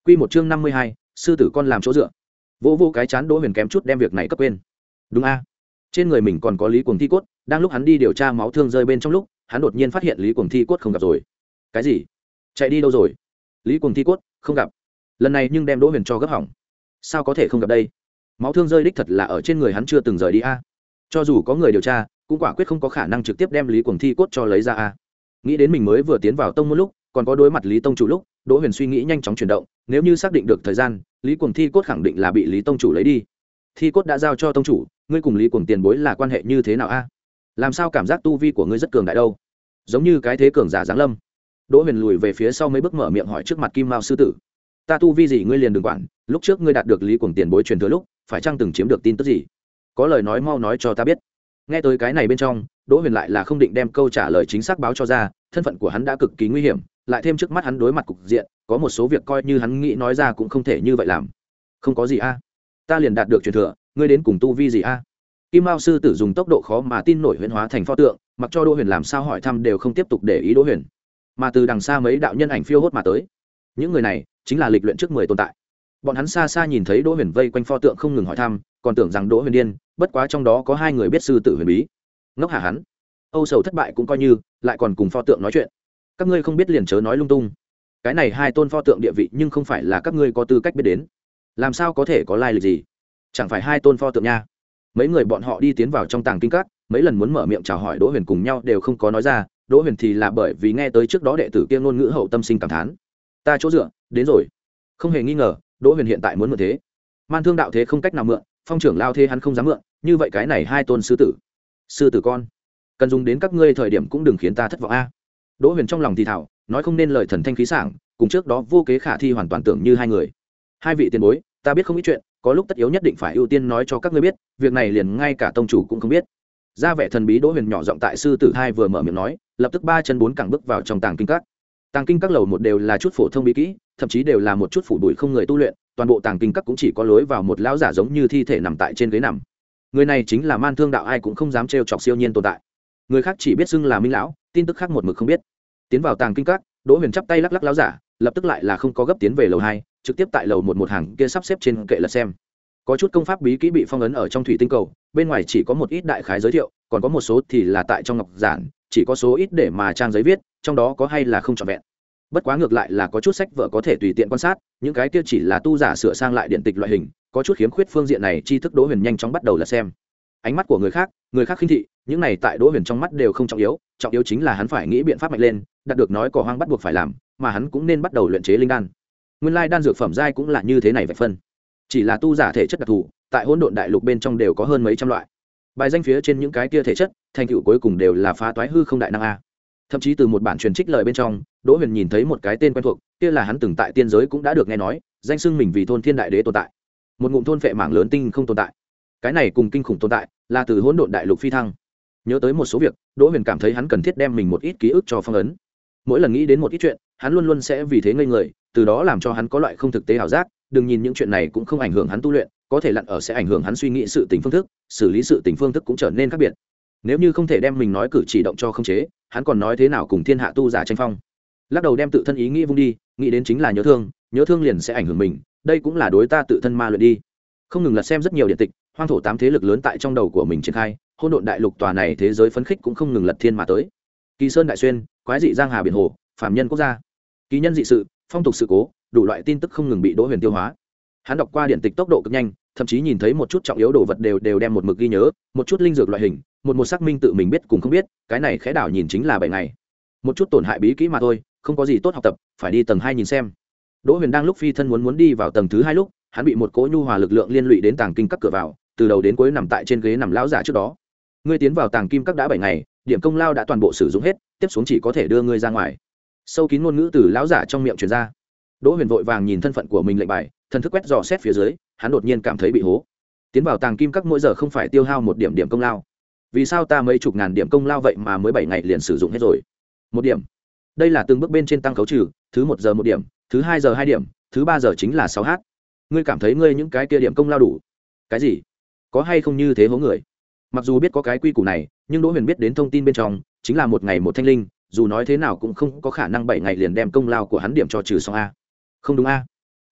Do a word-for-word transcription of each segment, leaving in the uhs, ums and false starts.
Quy một chương năm mươi hai, sư tử con làm chỗ dựa. Vô vô cái chán Đỗ Huyền kém chút đem việc này cấp quên. Đúng a, trên người mình còn có Lý Cuồng thi cốt, đang lúc hắn đi điều tra máu thương rơi bên trong lúc, hắn đột nhiên phát hiện Lý Cuồng thi cốt không gặp rồi. Cái gì? Chạy đi đâu rồi? Lý Cuồng thi cốt không gặp. Lần này nhưng đem Đỗ Huyền cho gấp hỏng. Sao có thể không gặp đây? Máu thương rơi đích thật là ở trên người hắn chưa từng rời đi a. Cho dù có người điều tra, cũng quả quyết không có khả năng trực tiếp đem Lý Cuồng thi cốt cho lấy ra a. Nghĩ đến mình mới vừa tiến vào tông môn lúc, còn có đối mặt Lý tông chủ lúc, Đỗ Huyền suy nghĩ nhanh chóng chuyển động, nếu như xác định được thời gian, Lý Cuồng thi cốt khẳng định là bị Lý tông chủ lấy đi. Thi cốt đã giao cho tông chủ, ngươi cùng Lý Cuồng tiền bối là quan hệ như thế nào a? Làm sao cảm giác tu vi của ngươi rất cường đại đâu? Giống như cái thế cường giả giáng lâm. Đỗ Huyền lùi về phía sau mấy bước mở miệng hỏi trước mặt Kim Mao sư tử. Ta tu vi gì ngươi liền đừng quản, lúc trước ngươi đạt được Lý Cuồng tiền bối truyền thừa lúc, phải chăng từng chiếm được tin tức gì? Có lời nói mau nói cho ta biết. Nghe tới cái này bên trong, Đỗ Huyền lại là không định đem câu trả lời chính xác báo cho ra, thân phận của hắn đã cực kỳ nguy hiểm, lại thêm trước mắt hắn đối mặt cục diện, có một số việc coi như hắn nghĩ nói ra cũng không thể như vậy làm. Không có gì a, ta liền đạt được truyền thừa, ngươi đến cùng tu vi gì a? Kim Mao sư tử dùng tốc độ khó mà tin nổi huyễn hóa thành pho tượng, mặc cho Đỗ Huyền làm sao hỏi thăm đều không tiếp tục để ý Đỗ Huyền, mà từ đằng xa mấy đạo nhân ảnh phiêu hốt mà tới. Những người này chính là lịch luyện trước mười tồn tại. Bọn hắn xa xa nhìn thấy Đỗ Huyền vây quanh pho tượng không ngừng hỏi thăm, còn tưởng rằng Đỗ Huyền điên, bất quá trong đó có hai người biết sư tử huyền bí. Ngốc hả hắn? Âu Sầu thất bại cũng coi như, lại còn cùng pho tượng nói chuyện. Các ngươi không biết liền chớ nói lung tung. Cái này hai tôn pho tượng địa vị nhưng không phải là các ngươi có tư cách biết đến. Làm sao có thể có lai lịch gì? Chẳng phải hai tôn pho tượng nha. Mấy người bọn họ đi tiến vào trong tàng kinh các, mấy lần muốn mở miệng chào hỏi Đỗ Huyền cùng nhau đều không có nói ra, Đỗ Huyền thì là bởi vì nghe tới trước đó đệ tử kia ngôn ngữ hậu tâm sinh cảm thán. Ta chỗ dựa, đến rồi. Không hề nghi ngờ, Đỗ Huyền hiện tại muốn mượn thế. Man Thương đạo thế không cách nào mượn, Phong trưởng lao thế hắn không dám mượn, như vậy cái này hai tôn sư tử. Sư tử con, cần dùng đến các ngươi thời điểm cũng đừng khiến ta thất vọng a. Đỗ Huyền trong lòng thì thào, nói không nên lời thần thanh khí sảng, cùng trước đó vô kế khả thi hoàn toàn tưởng như hai người. Hai vị tiền bối, ta biết không ít chuyện, có lúc tất yếu nhất định phải ưu tiên nói cho các ngươi biết, việc này liền ngay cả tông chủ cũng không biết. Ra vẻ thần bí Đỗ Huyền nhỏ giọng tại sư tử hai vừa mở miệng nói, lập tức ba chân bốn cẳng bước vào trong tàng kinh các. Tàng kinh các lầu một đều là chút phổ thông bí kỹ, thậm chí đều là một chút phủ bụi không người tu luyện, toàn bộ tàng kinh các cũng chỉ có lối vào một lão giả giống như thi thể nằm tại trên ghế nằm. Người này chính là Man Thương đạo, ai cũng không dám trêu chọc siêu nhiên tồn tại. Người khác chỉ biết xưng là Minh lão, tin tức khác một mực không biết. Tiến vào tàng kinh các, Đỗ Huyền chắp tay lắc lắc lão giả, lập tức lại là không có gấp tiến về lầu hai, trực tiếp tại lầu một một hàng kia sắp xếp trên kệ lật xem. Có chút công pháp bí kỹ bị phong ấn ở trong thủy tinh cầu, bên ngoài chỉ có một ít đại khái giới thiệu, còn có một số thì là tại trong ngọc giản, chỉ có số ít để mà trang giấy viết, trong đó có hay là không trọn vẹn. Bất quá ngược lại là có chút sách vở có thể tùy tiện quan sát, những cái kia chỉ là tu giả sửa sang lại điện tịch loại hình, có chút khiếm khuyết phương diện này tri thức Đỗ Huyền nhanh chóng bắt đầu là xem. Ánh mắt của người khác, người khác khinh thị, những này tại Đỗ Huyền trong mắt đều không trọng yếu, trọng yếu chính là hắn phải nghĩ biện pháp mạnh lên, đạt được nói cỏ hoang bắt buộc phải làm, mà hắn cũng nên bắt đầu luyện chế linh đan. Nguyên lai đan dược phẩm giai cũng là như thế này vậy phân. Chỉ là tu giả thể chất đặc thù, tại Hỗn Độn Đại Lục bên trong đều có hơn mấy trăm loại. Bài danh phía trên những cái kia thể chất, thành tựu cuối cùng đều là phá toái hư không đại năng a. Thậm chí từ một bản truyền trích lời bên trong, Đỗ Huyền nhìn thấy một cái tên quen thuộc, kia là hắn từng tại tiên giới cũng đã được nghe nói, danh xưng mình vì thôn thiên đại đế tồn tại. Một ngụm thôn phệ mảng lớn tinh không tồn tại. Cái này cùng kinh khủng tồn tại, là từ Hỗn Độn Đại Lục phi thăng. Nhớ tới một số việc, Đỗ Huyền cảm thấy hắn cần thiết đem mình một ít ký ức cho phong ấn. Mỗi lần nghĩ đến một ít chuyện, hắn luôn luôn sẽ vì thế ngây người, từ đó làm cho hắn có loại không thực tế ảo giác, đừng nhìn những chuyện này cũng không ảnh hưởng hắn tu luyện, có thể lặn ở sẽ ảnh hưởng hắn suy nghĩ sự tình phương thức, xử lý sự tình phương thức cũng trở nên khác biệt. Nếu như không thể đem mình nói cử chỉ động cho khống chế, hắn còn nói thế nào cùng thiên hạ tu giả tranh phong. Lắc đầu đem tự thân ý nghĩ vung đi, nghĩ đến chính là nhớ thương, nhớ thương liền sẽ ảnh hưởng mình, đây cũng là đối ta tự thân ma luyện đi. Không ngừng lật xem rất nhiều điện tịch, hoang thổ tám thế lực lớn tại trong đầu của mình triển khai, Hỗn Độn Đại Lục tòa này thế giới phấn khích cũng không ngừng lật thiên mà tới. Kỳ Sơn Đại Xuyên, quái dị giang hà biển hồ, phàm nhân quốc gia, kỳ nhân dị sự, phong tục sự cố, đủ loại tin tức không ngừng bị Đỗ Huyền tiêu hóa. Hắn đọc qua điện tịch tốc độ cực nhanh, thậm chí nhìn thấy một chút trọng yếu đồ vật đều đều đem một mực ghi nhớ, một chút linh dược loại hình, một một xác minh tự mình biết cùng không biết, cái này khẽ đảo nhìn chính là bảy ngày. Một chút tổn hại bí kỹ mà thôi, không có gì tốt học tập, phải đi tầng hai nhìn xem. Đỗ Huyền đang lúc phi thân muốn muốn đi vào tầng thứ hai lúc, hắn bị một cỗ nhu hòa lực lượng liên lụy đến tàng kinh các cửa vào, từ đầu đến cuối nằm tại trên ghế nằm lão giả trước đó. Ngươi tiến vào tàng kim các đã bảy ngày, điểm công lao đã toàn bộ sử dụng hết, tiếp xuống chỉ có thể đưa ngươi ra ngoài. Sâu kín ngôn ngữ từ lão giả trong miệng truyền ra. Đỗ Huyền vội vàng nhìn thân phận của mình lệnh bài, thần thức quét dò xét phía dưới, hắn đột nhiên cảm thấy bị hố. Tiến vào tàng kim các mỗi giờ không phải tiêu hao một điểm điểm công lao. Vì sao ta mấy chục ngàn điểm công lao vậy mà mới bảy ngày liền sử dụng hết rồi? Một điểm. Đây là từng bước bên trên tăng khấu trừ, thứ một giờ một điểm, thứ hai giờ hai điểm, thứ ba giờ chính là sáu h. Ngươi cảm thấy ngươi những cái kia điểm công lao đủ? Cái gì? Có hay không như thế hố người? Mặc dù biết có cái quy củ này, nhưng Đỗ Huyền biết đến thông tin bên trong, chính là một ngày một thanh linh, dù nói thế nào cũng không có khả năng bảy ngày liền đem công lao của hắn điểm cho trừ xong a. Không đúng a.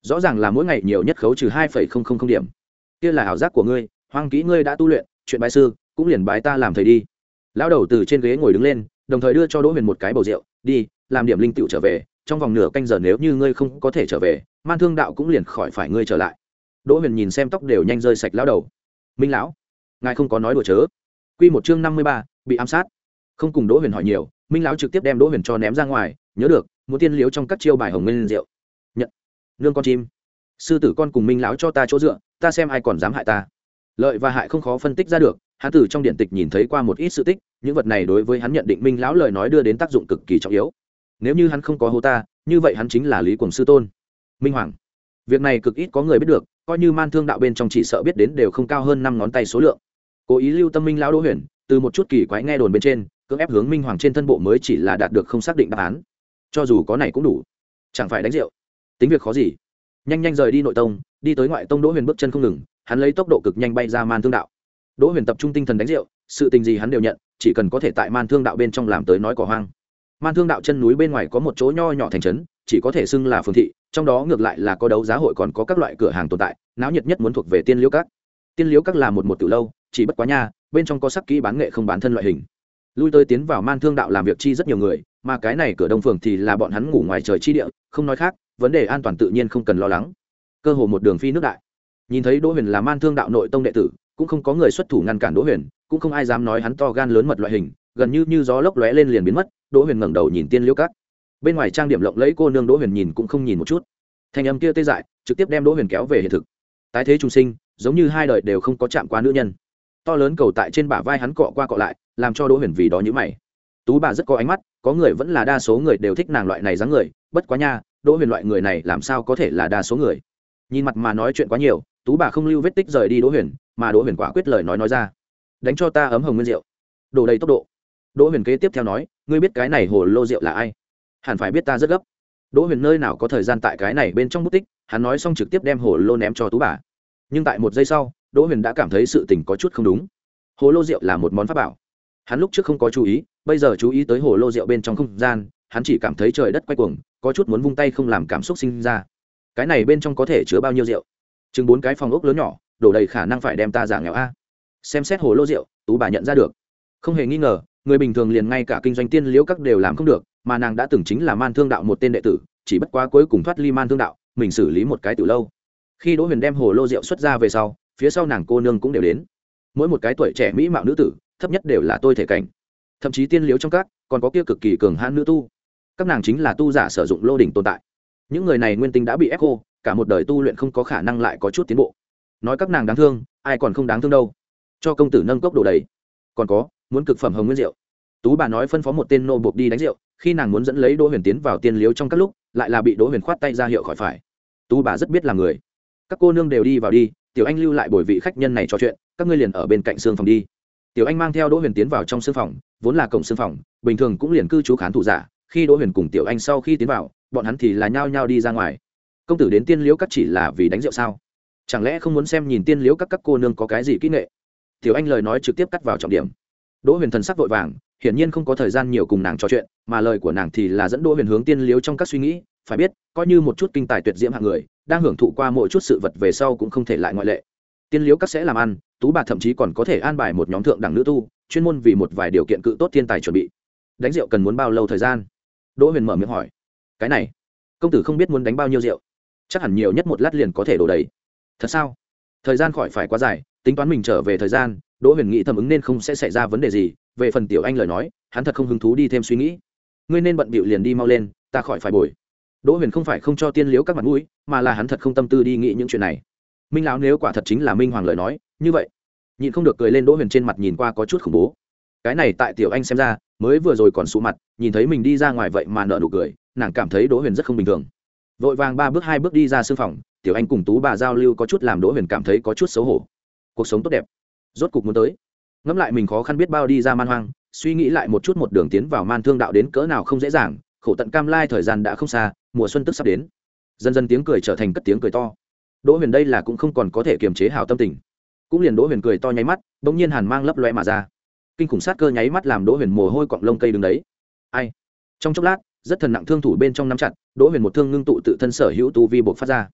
rõ ràng là mỗi ngày nhiều nhất khấu trừ hai phẩy không không không điểm. Kia là ảo giác của ngươi, hoang kỹ ngươi đã tu luyện, chuyện bái sư cũng liền bái ta làm thầy đi. Lão đầu từ trên ghế ngồi đứng lên, đồng thời đưa cho Đỗ Huyền một cái bầu rượu, đi làm điểm linh tựu trở về, trong vòng nửa canh giờ nếu như ngươi không có thể trở về, man thương đạo cũng liền khỏi phải ngươi trở lại. Đỗ Huyền nhìn xem tóc đều nhanh rơi sạch lão đầu. Minh lão, ngài không có nói đùa chớ. Quy một chương năm mươi ba, bị ám sát. Không cùng Đỗ Huyền hỏi nhiều, Minh lão trực tiếp đem Đỗ Huyền cho ném ra ngoài, nhớ được, muốn tiên liếu trong các chiêu bài hồng nguyên rượu. Nhận. Nương con chim. Sư tử con cùng Minh lão cho ta chỗ dựa, ta xem ai còn dám hại ta. Lợi và hại không khó phân tích ra được, hắn từ trong điện tịch nhìn thấy qua một ít sự tích, những vật này đối với hắn nhận định Minh lão lời nói đưa đến tác dụng cực kỳ trọng yếu. Nếu như hắn không có hô ta, như vậy hắn chính là Lý Cuồng sư tôn. Minh Hoàng. Việc này cực ít có người biết được, coi như man thương đạo bên trong chỉ sợ biết đến đều không cao hơn năm ngón tay số lượng. Cố ý lưu tâm Minh lão Đỗ Huyền, từ một chút kỳ quái nghe đồn bên trên, cưỡng ép hướng Minh Hoàng trên thân bộ mới chỉ là đạt được không xác định đáp án. Cho dù có này cũng đủ, chẳng phải đánh rượu, tính việc khó gì. Nhanh nhanh rời đi nội tông, đi tới ngoại tông. Đỗ Huyền bước chân không ngừng, hắn lấy tốc độ cực nhanh bay ra man thương đạo. Đỗ Huyền tập trung tinh thần đánh rượu, sự tình gì hắn đều nhận, chỉ cần có thể tại man thương đạo bên trong làm tới nói cỏ hoang. Man thương đạo chân núi bên ngoài có một chỗ nho nhỏ thành trấn, chỉ có thể xưng là phường thị, trong đó ngược lại là có đấu giá hội, còn có các loại cửa hàng tồn tại, náo nhiệt nhất muốn thuộc về Tiên Liễu Các. Tiên Liễu Các là một một tiểu lâu, chỉ bất quá nha, bên trong có sắc kỹ bán nghệ không bán thân loại hình. Lui tới tiến vào man thương đạo làm việc chi rất nhiều người, mà cái này cửa đông phường thì là bọn hắn ngủ ngoài trời chi địa, không nói khác, vấn đề an toàn tự nhiên không cần lo lắng. Cơ hồ một đường phi nước đại. Nhìn thấy Đỗ Huyền là man thương đạo nội tông đệ tử, cũng không có người xuất thủ ngăn cản Đỗ Huyền, cũng không ai dám nói hắn to gan lớn mật loại hình, gần như như gió lốc lóe lên liền biến mất. Đỗ Huyền ngẩng đầu nhìn Tiên Liễu Các. Bên ngoài trang điểm lộng lẫy cô nương Đỗ Huyền nhìn cũng không nhìn một chút. Thanh âm kia tê dại, trực tiếp đem Đỗ Huyền kéo về hiện thực. Tái thế trùng sinh, giống như hai đời đều không có chạm qua nữ nhân. To lớn cầu tại trên bả vai hắn cọ qua cọ lại, làm cho Đỗ Huyền vì đó nhíu mày. Tú bà rất có ánh mắt, có người vẫn là đa số người đều thích nàng loại này dáng người, bất quá nha, Đỗ Huyền loại người này làm sao có thể là đa số người. Nhìn mặt mà nói chuyện quá nhiều, Tú bà không lưu vết tích rời đi Đỗ Huyền, mà Đỗ Huyền quả quyết lời nói nói ra. Đánh cho ta ấm hồng nguyên rượu, đổ đầy tốc độ. Đỗ Huyền kế tiếp theo nói, ngươi biết cái này hồ lô rượu là ai? Hẳn phải biết ta rất gấp. Đỗ Huyền nơi nào có thời gian tại cái này bên trong bút tích, hắn nói xong trực tiếp đem hồ lô ném cho Tú bà. Nhưng tại một giây sau, Đỗ Huyền đã cảm thấy sự tình có chút không đúng. Hồ lô rượu là một món pháp bảo. Hắn lúc trước không có chú ý, bây giờ chú ý tới hồ lô rượu bên trong không gian, hắn chỉ cảm thấy trời đất quay cuồng, có chút muốn vung tay không làm cảm xúc sinh ra. Cái này bên trong có thể chứa bao nhiêu rượu? Chừng bốn cái phòng ốc lớn nhỏ, đổ đầy khả năng phải đem ta giả nghèo a. Xem xét hồ lô rượu, Tú bà nhận ra được. Không hề nghi ngờ, người bình thường liền ngay cả kinh doanh Tiên Liễu Các đều làm không được, mà nàng đã từng chính là man thương đạo một tên đệ tử, chỉ bất quá cuối cùng thoát ly man thương đạo, mình xử lý một cái tiểu lâu. Khi Đỗ Huyền đem hồ lô rượu xuất ra về sau, phía sau nàng cô nương cũng đều đến. Mỗi một cái tuổi trẻ mỹ mạo nữ tử, thấp nhất đều là tôi thể cảnh. Thậm chí Tiên Liễu trong các còn có kia cực kỳ cường hãn nữ tu. Các nàng chính là tu giả sử dụng lô đỉnh tồn tại. Những người này nguyên tinh đã bị ép khô, cả một đời tu luyện không có khả năng lại có chút tiến bộ. Nói các nàng đáng thương, ai còn không đáng thương đâu. Cho công tử nâng cốc đổ đầy. Còn có, muốn cực phẩm hồng nguyên rượu. Tú bà nói phân phó một tên nô buộc đi đánh rượu, khi nàng muốn dẫn lấy Đỗ Huyền tiến vào Tiên Liễu trong các lúc, lại là bị Đỗ Huyền khoát tay ra hiệu khỏi phải. Tú bà rất biết làm người. Các cô nương đều đi vào đi, Tiểu Anh lưu lại bồi vị khách nhân này trò chuyện, các ngươi liền ở bên cạnh sương phòng đi. Tiểu Anh mang theo Đỗ Huyền tiến vào trong sương phòng, vốn là cổng sương phòng, bình thường cũng liền cư trú khán thủ giả, khi Đỗ Huyền cùng Tiểu Anh sau khi tiến vào, bọn hắn thì là nhao nhao đi ra ngoài. Công tử đến Tiên Liễu các chỉ là vì đánh rượu sao? Chẳng lẽ không muốn xem nhìn Tiên Liễu các các cô nương có cái gì kỹ nghệ? Tiểu Anh lời nói trực tiếp cắt vào trọng điểm. Đỗ Huyền thần sắc vội vàng, hiển nhiên không có thời gian nhiều cùng nàng trò chuyện, mà lời của nàng thì là dẫn Đỗ Huyền hướng Tiên Liễu trong các suy nghĩ, phải biết, coi như một chút kinh tài tuyệt diễm hạng người, đang hưởng thụ qua mỗi chút sự vật về sau cũng không thể lại ngoại lệ. Tiên Liễu các sẽ làm ăn, Tú bà thậm chí còn có thể an bài một nhóm thượng đẳng nữ tu, chuyên môn vì một vài điều kiện cự tốt thiên tài chuẩn bị. Đánh rượu cần muốn bao lâu thời gian? Đỗ Huyền mở miệng hỏi. Cái này, công tử không biết muốn đánh bao nhiêu rượu, chắc hẳn nhiều nhất một lát liền có thể đổ đầy. Thật sao? Thời gian khỏi phải quá dài, tính toán mình trở về thời gian, Đỗ Huyền nghĩ thầm ứng nên không sẽ xảy ra vấn đề gì. Về phần Tiểu Anh lời nói, hắn thật không hứng thú đi thêm suy nghĩ. Ngươi nên bận bịu liền đi mau lên, ta khỏi phải bồi. Đỗ Huyền không phải không cho Tiên Liễu các mặt mũi, mà là hắn thật không tâm tư đi nghĩ những chuyện này. Minh lão nếu quả thật chính là Minh Hoàng lời nói, như vậy, nhịn không được cười lên. Đỗ Huyền trên mặt nhìn qua có chút khủng bố. Cái này tại Tiểu Anh xem ra, mới vừa rồi còn sụ mặt, nhìn thấy mình đi ra ngoài vậy mà nở nụ cười, nàng cảm thấy Đỗ Huyền rất không bình thường. Vội vàng ba bước hai bước đi ra sương phòng, Tiểu Anh cùng Tú bà giao lưu có chút làm Đỗ Huyền cảm thấy có chút xấu hổ. Cuộc sống tốt đẹp, rốt cục muốn tới. Ngẫm lại mình khó khăn biết bao đi ra man hoang, suy nghĩ lại một chút một đường tiến vào man thương đạo đến cỡ nào không dễ dàng, khổ tận cam lai thời gian đã không xa, mùa xuân tức sắp đến. Dần dần tiếng cười trở thành cất tiếng cười to. Đỗ Huyền đây là cũng không còn có thể kiềm chế hảo tâm tình. Cũng liền Đỗ Huyền cười to nháy mắt, bỗng nhiên hàn mang lấp loe mà ra. Kinh khủng sát cơ nháy mắt làm Đỗ Huyền mồ hôi cọng lông cây đứng đấy. Ai? Trong chốc lát, rất thần nặng thương thủ bên trong nắm chặt, Đỗ Huyền một thương ngưng tụ tự thân sở hữu tu vi bộc phát ra.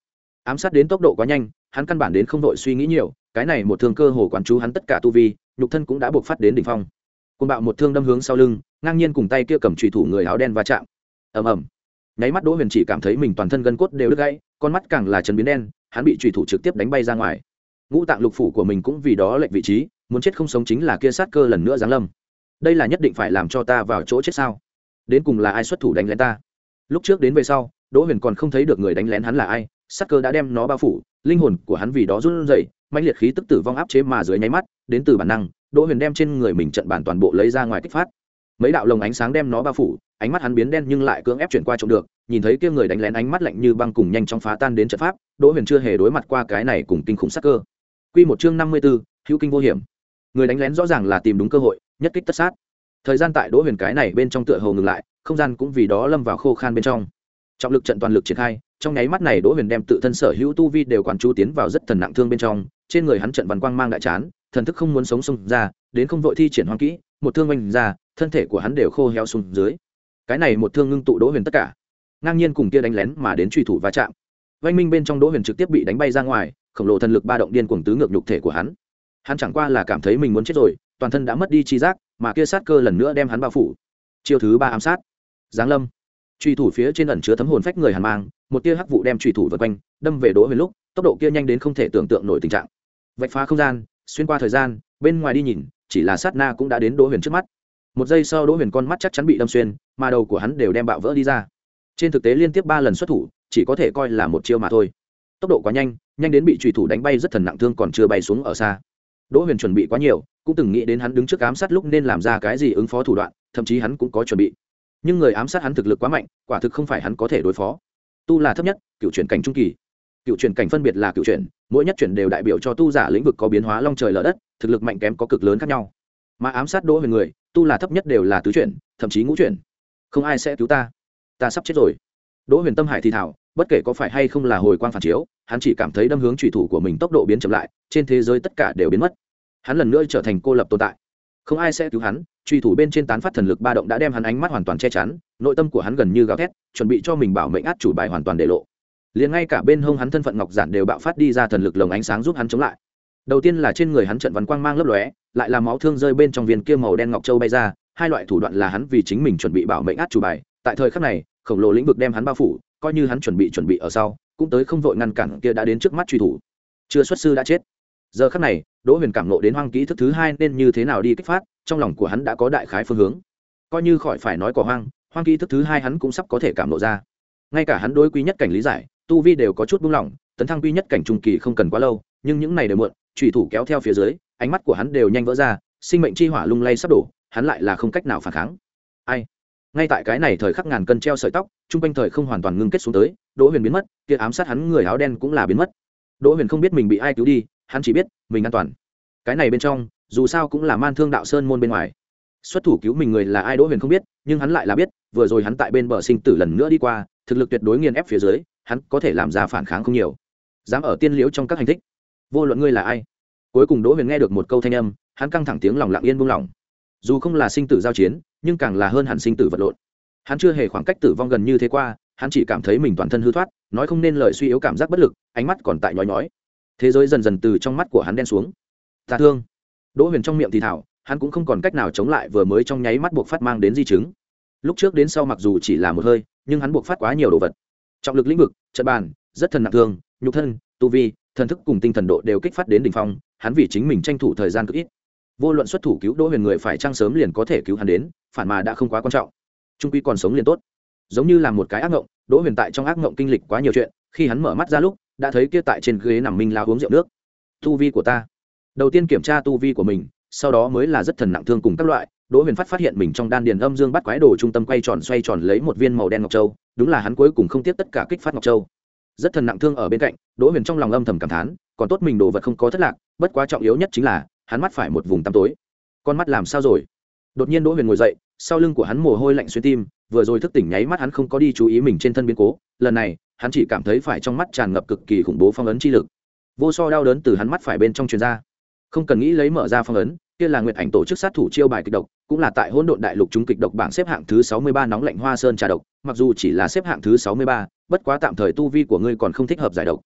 ám sát đến tốc độ quá nhanh, hắn căn bản đến không đội suy nghĩ nhiều, cái này một thương cơ hồ quán chú hắn tất cả tu vi, nhục thân cũng đã buộc phát đến đỉnh phong. Côn bạo một thương đâm hướng sau lưng, ngang nhiên cùng tay kia cầm chùy thủ người áo đen va chạm. Ầm ầm. Nháy mắt Đỗ Huyền chỉ cảm thấy mình toàn thân gân cốt đều đứt gãy, con mắt càng là chấn biến đen, hắn bị chùy thủ trực tiếp đánh bay ra ngoài. Ngũ tạng lục phủ của mình cũng vì đó lệch vị trí, muốn chết không sống chính là kia sát cơ lần nữa giáng lâm. Đây là nhất định phải làm cho ta vào chỗ chết sao? Đến cùng là ai xuất thủ đánh lén ta? Lúc trước đến về sau, Đỗ Huyền còn không thấy được người đánh lén hắn là ai, sát cơ đã đem nó bao phủ, linh hồn của hắn vì đó run rẩy, mãnh liệt khí tức tử vong áp chế mà dưới nháy mắt, đến từ bản năng, Đỗ Huyền đem trên người mình trận bản toàn bộ lấy ra ngoài kích phát. Mấy đạo lồng ánh sáng đem nó bao phủ, ánh mắt hắn biến đen nhưng lại cưỡng ép chuyển qua trộm được, nhìn thấy kia người đánh lén ánh mắt lạnh như băng cùng nhanh chóng phá tan đến trận pháp, Đỗ Huyền chưa hề đối mặt qua cái này cùng kinh khủng sát cơ. Quy một chương năm mươi 54, hữu kinh vô hiểm. Người đánh lén rõ ràng là tìm đúng cơ hội, nhất kích tất sát. Thời gian tại Đỗ Huyền cái này bên trong tựa hồ ngừng lại, không gian cũng vì đó lâm vào khô khan bên trong. Trọng lực trận toàn lực triển khai, trong nháy mắt này Đỗ Huyền đem tự thân sở hữu tu vi đều quán chú tiến vào rất thần nặng thương bên trong, trên người hắn trận văn quang mang đại chán, thần thức không muốn sống xông ra, đến không vội thi triển hoang kỹ, một thương oanh ra, thân thể của hắn đều khô héo xuống dưới. Cái này một thương ngưng tụ Đỗ Huyền tất cả, ngang nhiên cùng kia đánh lén mà đến truy thủ va chạm. Oanh minh bên trong Đỗ Huyền trực tiếp bị đánh bay ra ngoài, khổng lồ thần lực ba động điên cuồng tứ ngược nhục thể của hắn. Hắn chẳng qua là cảm thấy mình muốn chết rồi, toàn thân đã mất đi chi giác, mà kia sát cơ lần nữa đem hắn bao phủ. Chiêu thứ ba ám sát. Giáng lâm. Truy thủ phía trên ẩn chứa thấm hồn phách người hàn mang, một tia hắc vụ đem truy thủ vây quanh, đâm về Đỗ Huyền lúc, tốc độ kia nhanh đến không thể tưởng tượng nổi tình trạng. Vạch phá không gian, xuyên qua thời gian, bên ngoài đi nhìn, chỉ là sát na cũng đã đến Đỗ Huyền trước mắt. Một giây sau Đỗ Huyền con mắt chắc chắn bị đâm xuyên, mà đầu của hắn đều đem bạo vỡ đi ra. Trên thực tế liên tiếp ba lần xuất thủ, chỉ có thể coi là một chiêu mà thôi. Tốc độ quá nhanh, nhanh đến bị truy thủ đánh bay rất thần nặng thương còn chưa bay xuống ở xa. Đỗ Huyền chuẩn bị quá nhiều, cũng từng nghĩ đến hắn đứng trước ám sát lúc nên làm ra cái gì ứng phó thủ đoạn, thậm chí hắn cũng có chuẩn bị. Nhưng người ám sát hắn thực lực quá mạnh, quả thực không phải hắn có thể đối phó. Tu là thấp nhất, cựu chuyển cảnh trung kỳ. Cựu chuyển cảnh phân biệt là cựu chuyển, mỗi nhất chuyển đều đại biểu cho tu giả lĩnh vực có biến hóa long trời lở đất, thực lực mạnh kém có cực lớn khác nhau. Mà ám sát Đỗ Huyền người, tu là thấp nhất đều là tứ chuyển, thậm chí ngũ chuyển. Không ai sẽ cứu ta, ta sắp chết rồi. Đỗ Huyền tâm hải thì thào, bất kể có phải hay không là hồi quang phản chiếu, hắn chỉ cảm thấy đâm hướng chủy thủ của mình tốc độ biến chậm lại, trên thế giới tất cả đều biến mất. Hắn lần nữa trở thành cô lập tồn tại, không ai sẽ cứu hắn. Chủy thủ bên trên tán phát thần lực ba động đã đem hắn ánh mắt hoàn toàn che chắn, nội tâm của hắn gần như gào thét, chuẩn bị cho mình bảo mệnh át chủ bài hoàn toàn để lộ. Liền ngay cả bên hông hắn thân phận ngọc giản đều bạo phát đi ra thần lực lồng ánh sáng giúp hắn chống lại. Đầu tiên là trên người hắn trận văn quang mang lấp lóe, lại là máu thương rơi bên trong viên kia màu đen ngọc châu bay ra, hai loại thủ đoạn là hắn vì chính mình chuẩn bị bảo mệnh át chủ bài. Tại thời khắc này, khổng lồ lĩnh vực đem hắn bao phủ, coi như hắn chuẩn bị chuẩn bị ở sau, cũng tới không vội ngăn cản kia đã đến trước mắt truy thủ. Chưa xuất sư đã chết. Giờ khắc này, Đỗ Huyền cảm ngộ đến hoang kỹ thức thứ hai nên như thế nào đi kích phát, trong lòng của hắn đã có đại khái phương hướng. Coi như khỏi phải nói cỏ hoang, hoang kỹ thức thứ hai hắn cũng sắp có thể cảm ngộ ra. Ngay cả hắn đối quý nhất cảnh lý giải, tu vi đều có chút buông lỏng, tấn thăng quý nhất cảnh trung kỳ không cần quá lâu, nhưng những này đều muộn, truy thủ kéo theo phía dưới, ánh mắt của hắn đều nhanh vỡ ra, sinh mệnh chi hỏa lung lay sắp đổ, hắn lại là không cách nào phản kháng. Ai? Ngay tại cái này thời khắc ngàn cân treo sợi tóc, trung quanh thời không hoàn toàn ngưng kết xuống tới, Đỗ Huyền biến mất, kia ám sát hắn người áo đen cũng là biến mất. Đỗ Huyền không biết mình bị ai cứu đi, hắn chỉ biết mình an toàn. Cái này bên trong, dù sao cũng là Man Thương đạo sơn môn bên ngoài. Xuất thủ cứu mình người là ai Đỗ Huyền không biết, nhưng hắn lại là biết, vừa rồi hắn tại bên bờ sinh tử lần nữa đi qua, thực lực tuyệt đối nghiền ép phía dưới, hắn có thể làm ra phản kháng không nhiều. Dám ở tiên liễu trong các hành thích, vô luận ngươi là ai. Cuối cùng Đỗ Huyền nghe được một câu thanh âm, hắn căng thẳng tiếng lòng lặng yên buông lỏng. Dù không là sinh tử giao chiến, nhưng càng là hơn hẳn sinh tử vật lộn. Hắn chưa hề khoảng cách tử vong gần như thế qua, hắn chỉ cảm thấy mình toàn thân hư thoát, nói không nên lời suy yếu cảm giác bất lực, ánh mắt còn tại nhói nhói. Thế giới dần dần từ trong mắt của hắn đen xuống. Ta thương. Đỗ Huyền trong miệng thì thào, hắn cũng không còn cách nào chống lại vừa mới trong nháy mắt buộc phát mang đến di chứng. Lúc trước đến sau mặc dù chỉ là một hơi, nhưng hắn buộc phát quá nhiều đồ vật. Trọng lực lĩnh vực, trận bàn, rất thần nặng thương, nhục thân, tu vi, thần thức cùng tinh thần độ đều kích phát đến đỉnh phong, hắn vì chính mình tranh thủ thời gian cực ít. Vô luận xuất thủ cứu Đỗ Huyền người phải chăng sớm liền có thể cứu hắn đến, phản mà đã không quá quan trọng. Trung quy còn sống liền tốt. Giống như là một cái ác ngộng, Đỗ Huyền tại trong ác ngộng kinh lịch quá nhiều chuyện, khi hắn mở mắt ra lúc, đã thấy kia tại trên ghế nằm Minh Lao uống rượu nước. Tu vi của ta. Đầu tiên kiểm tra tu vi của mình, sau đó mới là rất thần nặng thương cùng các loại. Đỗ Huyền phát phát hiện mình trong đan điền âm dương bắt quái đồ trung tâm quay tròn xoay tròn lấy một viên màu đen ngọc châu, đúng là hắn cuối cùng không tiếc tất cả kích phát ngọc châu. Rất thần nặng thương ở bên cạnh, Đỗ Huyền trong lòng âm thầm cảm thán, còn tốt mình đồ vật không có thất lạc, bất quá trọng yếu nhất chính là hắn mắt phải một vùng tăm tối. Con mắt làm sao rồi? Đột nhiên Đỗ Huyền ngồi dậy, sau lưng của hắn mồ hôi lạnh xuyên tim, vừa rồi thức tỉnh nháy mắt hắn không có đi chú ý mình trên thân biến cố, lần này, hắn chỉ cảm thấy phải trong mắt tràn ngập cực kỳ khủng bố phong ấn chi lực. Vô so đau đớn từ hắn mắt phải bên trong truyền ra. Không cần nghĩ lấy mở ra phong ấn, kia là Nguyệt Ảnh tổ chức sát thủ chiêu bài kịch độc, cũng là tại Hỗn Độn Đại Lục chúng kịch độc bảng xếp hạng thứ sáu mươi ba nóng lạnh hoa sơn trà độc, mặc dù chỉ là xếp hạng thứ sáu mươi ba, bất quá tạm thời tu vi của ngươi còn không thích hợp giải độc.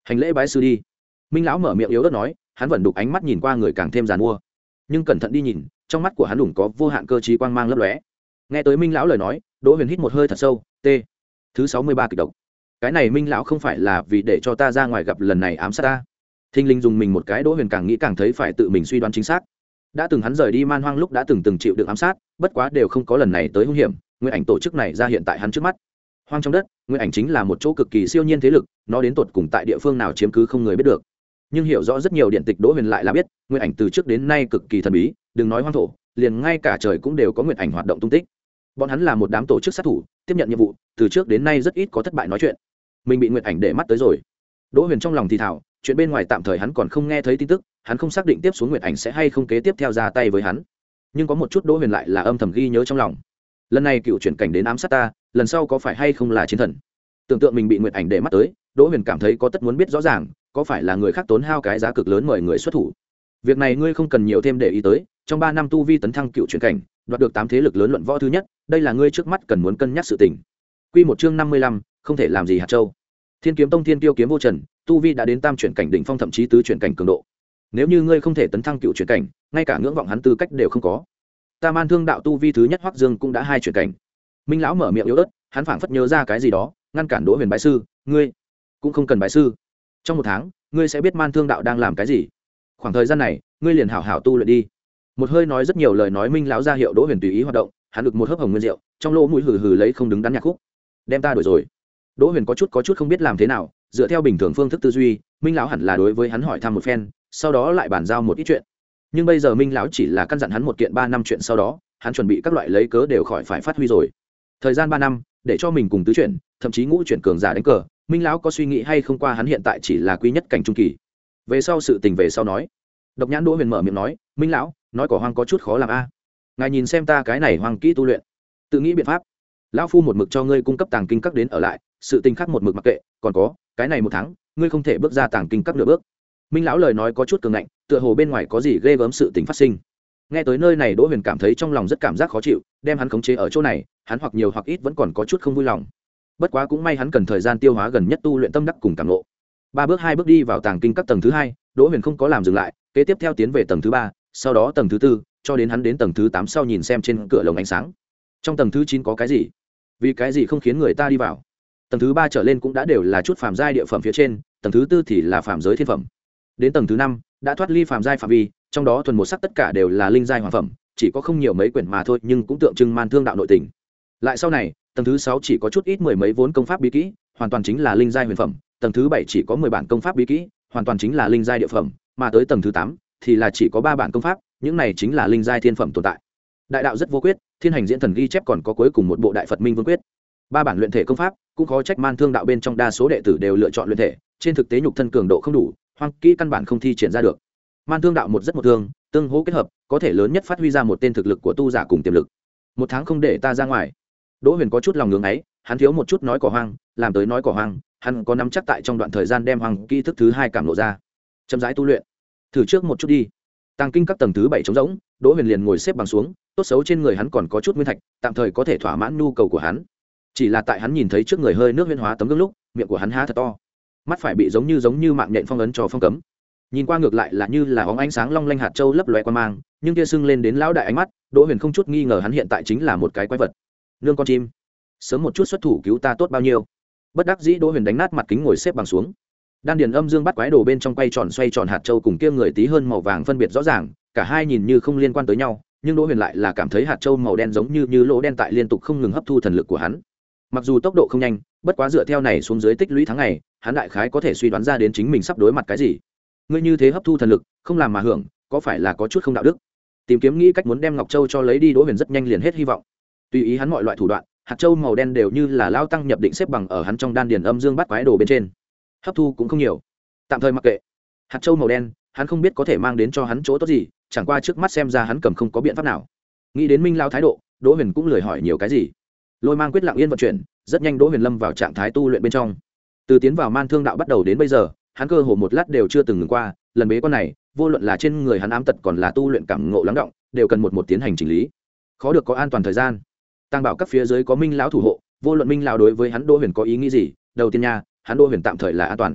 hành lễ bái sư đi. Minh lão mở miệng yếu ớt nói, hắn vẫn đục ánh mắt nhìn qua người càng thêm giàn mua, nhưng cẩn thận đi nhìn, trong mắt của hắn đủng có vô hạn cơ trí quang mang lấp lóe. Nghe tới Minh lão lời nói, Đỗ Huyền hít một hơi thật sâu, t thứ sáu mươi ba kịch độc. Cái này Minh lão không phải là vì để cho ta ra ngoài gặp lần này ám sát ta. Thinh linh dùng mình một cái, Đỗ Huyền càng nghĩ càng thấy phải tự mình suy đoán chính xác. Đã từng hắn rời đi man hoang lúc đã từng từng chịu được ám sát, bất quá đều không có lần này tới hung hiểm. Nguyên ảnh tổ chức này ra hiện tại hắn trước mắt. Hoang trong đất, Nguyên ảnh chính là một chỗ cực kỳ siêu nhiên thế lực, nó đến tột cùng tại địa phương nào chiếm cứ không người biết được. Nhưng hiểu rõ rất nhiều điện tịch, Đỗ Huyền lại là biết, Nguyên ảnh từ trước đến nay cực kỳ thần bí, đừng nói hoang thổ, liền ngay cả trời cũng đều có Nguyên ảnh hoạt động tung tích. Bọn hắn là một đám tổ chức sát thủ, tiếp nhận nhiệm vụ, từ trước đến nay rất ít có thất bại nói chuyện. Mình bị Nguyên ảnh để mắt tới rồi. Đỗ Huyền trong lòng thì thào, chuyện bên ngoài tạm thời hắn còn không nghe thấy tin tức, hắn không xác định tiếp xuống Nguyệt Ảnh sẽ hay không kế tiếp theo ra tay với hắn. Nhưng có một chút Đỗ Huyền lại là âm thầm ghi nhớ trong lòng. Lần này cựu chuyển cảnh đến ám sát ta, lần sau có phải hay không là chiến thần? Tưởng tượng mình bị Nguyệt Ảnh để mắt tới, Đỗ Huyền cảm thấy có tất muốn biết rõ ràng, có phải là người khác tốn hao cái giá cực lớn mời người xuất thủ. Việc này ngươi không cần nhiều thêm để ý tới, trong ba năm tu vi tấn thăng cựu chuyển cảnh, đoạt được tám thế lực lớn luận võ thứ nhất, đây là ngươi trước mắt cần muốn cân nhắc sự tình. Quy một chương năm mươi lăm, không thể làm gì hạt châu. Thiên Kiếm Tông Thiên Tiêu kiếm vô trần, tu vi đã đến tam chuyển cảnh đỉnh phong, thậm chí tứ chuyển cảnh cường độ. Nếu như ngươi không thể tấn thăng cựu chuyển cảnh, ngay cả ngưỡng vọng hắn tư cách đều không có. Ta Man Thương đạo tu vi thứ nhất Hoắc Dương cũng đã hai chuyển cảnh. Minh lão mở miệng yếu ớt, hắn phảng phất nhớ ra cái gì đó, ngăn cản Đỗ Huyền bái sư, ngươi cũng không cần bái sư. Trong một tháng, ngươi sẽ biết Man Thương đạo đang làm cái gì. Khoảng thời gian này, ngươi liền hảo hảo tu luyện đi. Một hơi nói rất nhiều lời nói, Minh lão ra hiệu Đỗ Huyền tùy ý hoạt động, hắn được một hớp hồng nguyên rượu, trong lỗ mũi hừ hừ lấy không đứng đắn nhạc khúc. Đem ta đuổi rồi. Đỗ Huyền có chút có chút không biết làm thế nào, dựa theo bình thường phương thức tư duy, Minh lão hẳn là đối với hắn hỏi thăm một phen, sau đó lại bàn giao một ít chuyện. Nhưng bây giờ Minh lão chỉ là căn dặn hắn một kiện ba năm chuyện, sau đó, hắn chuẩn bị các loại lấy cớ đều khỏi phải phát huy rồi. Thời gian ba năm, để cho mình cùng tứ chuyển, thậm chí ngũ chuyển cường giả đánh cờ, Minh lão có suy nghĩ hay không qua hắn hiện tại chỉ là quý nhất cảnh trung kỳ. Về sau sự tình về sau nói. Độc Nhãn Đỗ Huyền mở miệng nói, Minh lão, nói cỏ hoang có chút khó làm a. Ngài nhìn xem ta cái này hoang kỹ tu luyện, tự nghĩ biện pháp. Lão phu một mực cho ngươi cung cấp tàng kinh các đến ở lại, sự tình khác một mực mặc kệ, còn có cái này một tháng ngươi không thể bước ra tàng kinh các nửa bước. Minh lão lời nói có chút cường ngạnh, tựa hồ bên ngoài có gì ghê gớm sự tình phát sinh. Nghe tới nơi này, Đỗ Huyền cảm thấy trong lòng rất cảm giác khó chịu, đem hắn khống chế ở chỗ này, hắn hoặc nhiều hoặc ít vẫn còn có chút không vui lòng. Bất quá cũng may hắn cần thời gian tiêu hóa gần nhất tu luyện tâm đắc cùng cảm ngộ. Ba bước hai bước đi vào tàng kinh các tầng thứ hai, Đỗ Huyền không có làm dừng lại, kế tiếp theo tiến về tầng thứ ba, sau đó tầng thứ tư, cho đến hắn đến tầng thứ tám sau nhìn xem trên cửa lồng ánh sáng. Trong tầng thứ chín có cái gì? Vì cái gì không khiến người ta đi vào? Tầng thứ ba trở lên cũng đã đều là chút phàm giai địa phẩm phía trên, tầng thứ tư thì là phàm giới thiên phẩm. Đến tầng thứ năm đã thoát ly phàm giai phạm vi, trong đó thuần một sắc tất cả đều là linh giai hoàng phẩm, chỉ có không nhiều mấy quyển mà thôi, nhưng cũng tượng trưng Man Thương đạo nội tình. Lại sau này, tầng thứ sáu chỉ có chút ít mười mấy vốn công pháp bí kỹ, hoàn toàn chính là linh giai huyền phẩm, tầng thứ bảy chỉ có mười bản công pháp bí kỹ, hoàn toàn chính là linh giai địa phẩm, mà tới tầng thứ tám thì là chỉ có ba bản công pháp, những này chính là linh giai thiên phẩm tồn tại. Đại đạo rất vô quyết, thiên hành diễn thần ghi chép còn có cuối cùng một bộ đại Phật minh vương quyết. Ba bản luyện thể công pháp, cũng khó trách Man Thương đạo bên trong đa số đệ tử đều lựa chọn luyện thể, trên thực tế nhục thân cường độ không đủ, hoang kỹ căn bản không thi triển ra được. Man Thương đạo một rất một thương, tương hỗ kết hợp, có thể lớn nhất phát huy ra một tên thực lực của tu giả cùng tiềm lực. Một tháng không để ta ra ngoài. Đỗ Huyền có chút lòng ngưỡng ấy, hắn thiếu một chút nói cỏ hoang, làm tới nói cỏ hoang, hắn có nắm chắc tại trong đoạn thời gian đem hoang kỹ thức thứ hai cảm lộ ra. Chậm rãi tu luyện, thử trước một chút đi. Tàng kinh các tầng thứ bảy trống rỗng, Đỗ Huyền liền ngồi xếp bằng xuống, tốt xấu trên người hắn còn có chút nguyên thạch, tạm thời có thể thỏa mãn nhu cầu của hắn. Chỉ là tại hắn nhìn thấy trước người hơi nước huyễn hóa tấm gương lúc, miệng của hắn há thật to, mắt phải bị giống như giống như mạng nhện phong ấn cho phong cấm. Nhìn qua ngược lại là như là óng ánh sáng long lanh hạt châu lấp lóe quan mang, nhưng kia sưng lên đến lão đại ánh mắt, Đỗ Huyền không chút nghi ngờ hắn hiện tại chính là một cái quái vật. Nương con chim, sớm một chút xuất thủ cứu ta tốt bao nhiêu. Bất đắc dĩ Đỗ Huyền đánh nát mặt kính ngồi xếp bằng xuống. Đan điền âm dương bắt quái đồ bên trong quay tròn xoay tròn hạt châu cùng kia người tí hơn màu vàng phân biệt rõ ràng, cả hai nhìn như không liên quan tới nhau, nhưng Đỗ Huyền lại là cảm thấy hạt châu màu đen giống như như lỗ đen tại liên tục không ngừng hấp thu thần lực của hắn. Mặc dù tốc độ không nhanh, bất quá dựa theo này xuống dưới tích lũy tháng ngày, hắn đại khái có thể suy đoán ra đến chính mình sắp đối mặt cái gì. Ngươi như thế hấp thu thần lực, không làm mà hưởng, có phải là có chút không đạo đức? Tìm kiếm nghĩ cách muốn đem Ngọc Châu cho lấy đi, Đỗ Huyền rất nhanh liền hết hy vọng. Tùy ý hắn mọi loại thủ đoạn, hạt châu màu đen đều như là lao tăng nhập định xếp bằng ở hắn trong đan điền âm dương bắt quái đồ bên trên. Hấp thu cũng không nhiều, tạm thời mặc kệ. Hạt châu màu đen, hắn không biết có thể mang đến cho hắn chỗ tốt gì, chẳng qua trước mắt xem ra hắn cầm không có biện pháp nào. Nghĩ đến Minh lao thái độ, Đỗ Huyền cũng lười hỏi nhiều cái gì. Lôi mang quyết lặng yên vận chuyển, rất nhanh Đỗ Huyền lâm vào trạng thái tu luyện bên trong. Từ tiến vào Man Thương đạo bắt đầu đến bây giờ, hắn cơ hồ một lát đều chưa từng ngừng qua, lần bế quan này, vô luận là trên người hắn ám tật còn là tu luyện cảm ngộ lắng động, đều cần một một tiến hành chỉnh lý. Khó được có an toàn thời gian. Tăng bảo các phía dưới có Minh lão thủ hộ, vô luận Minh lão đối với hắn Đỗ Huyền có ý nghĩ gì, đầu tiên nha, hắn Đỗ Huyền tạm thời là an toàn.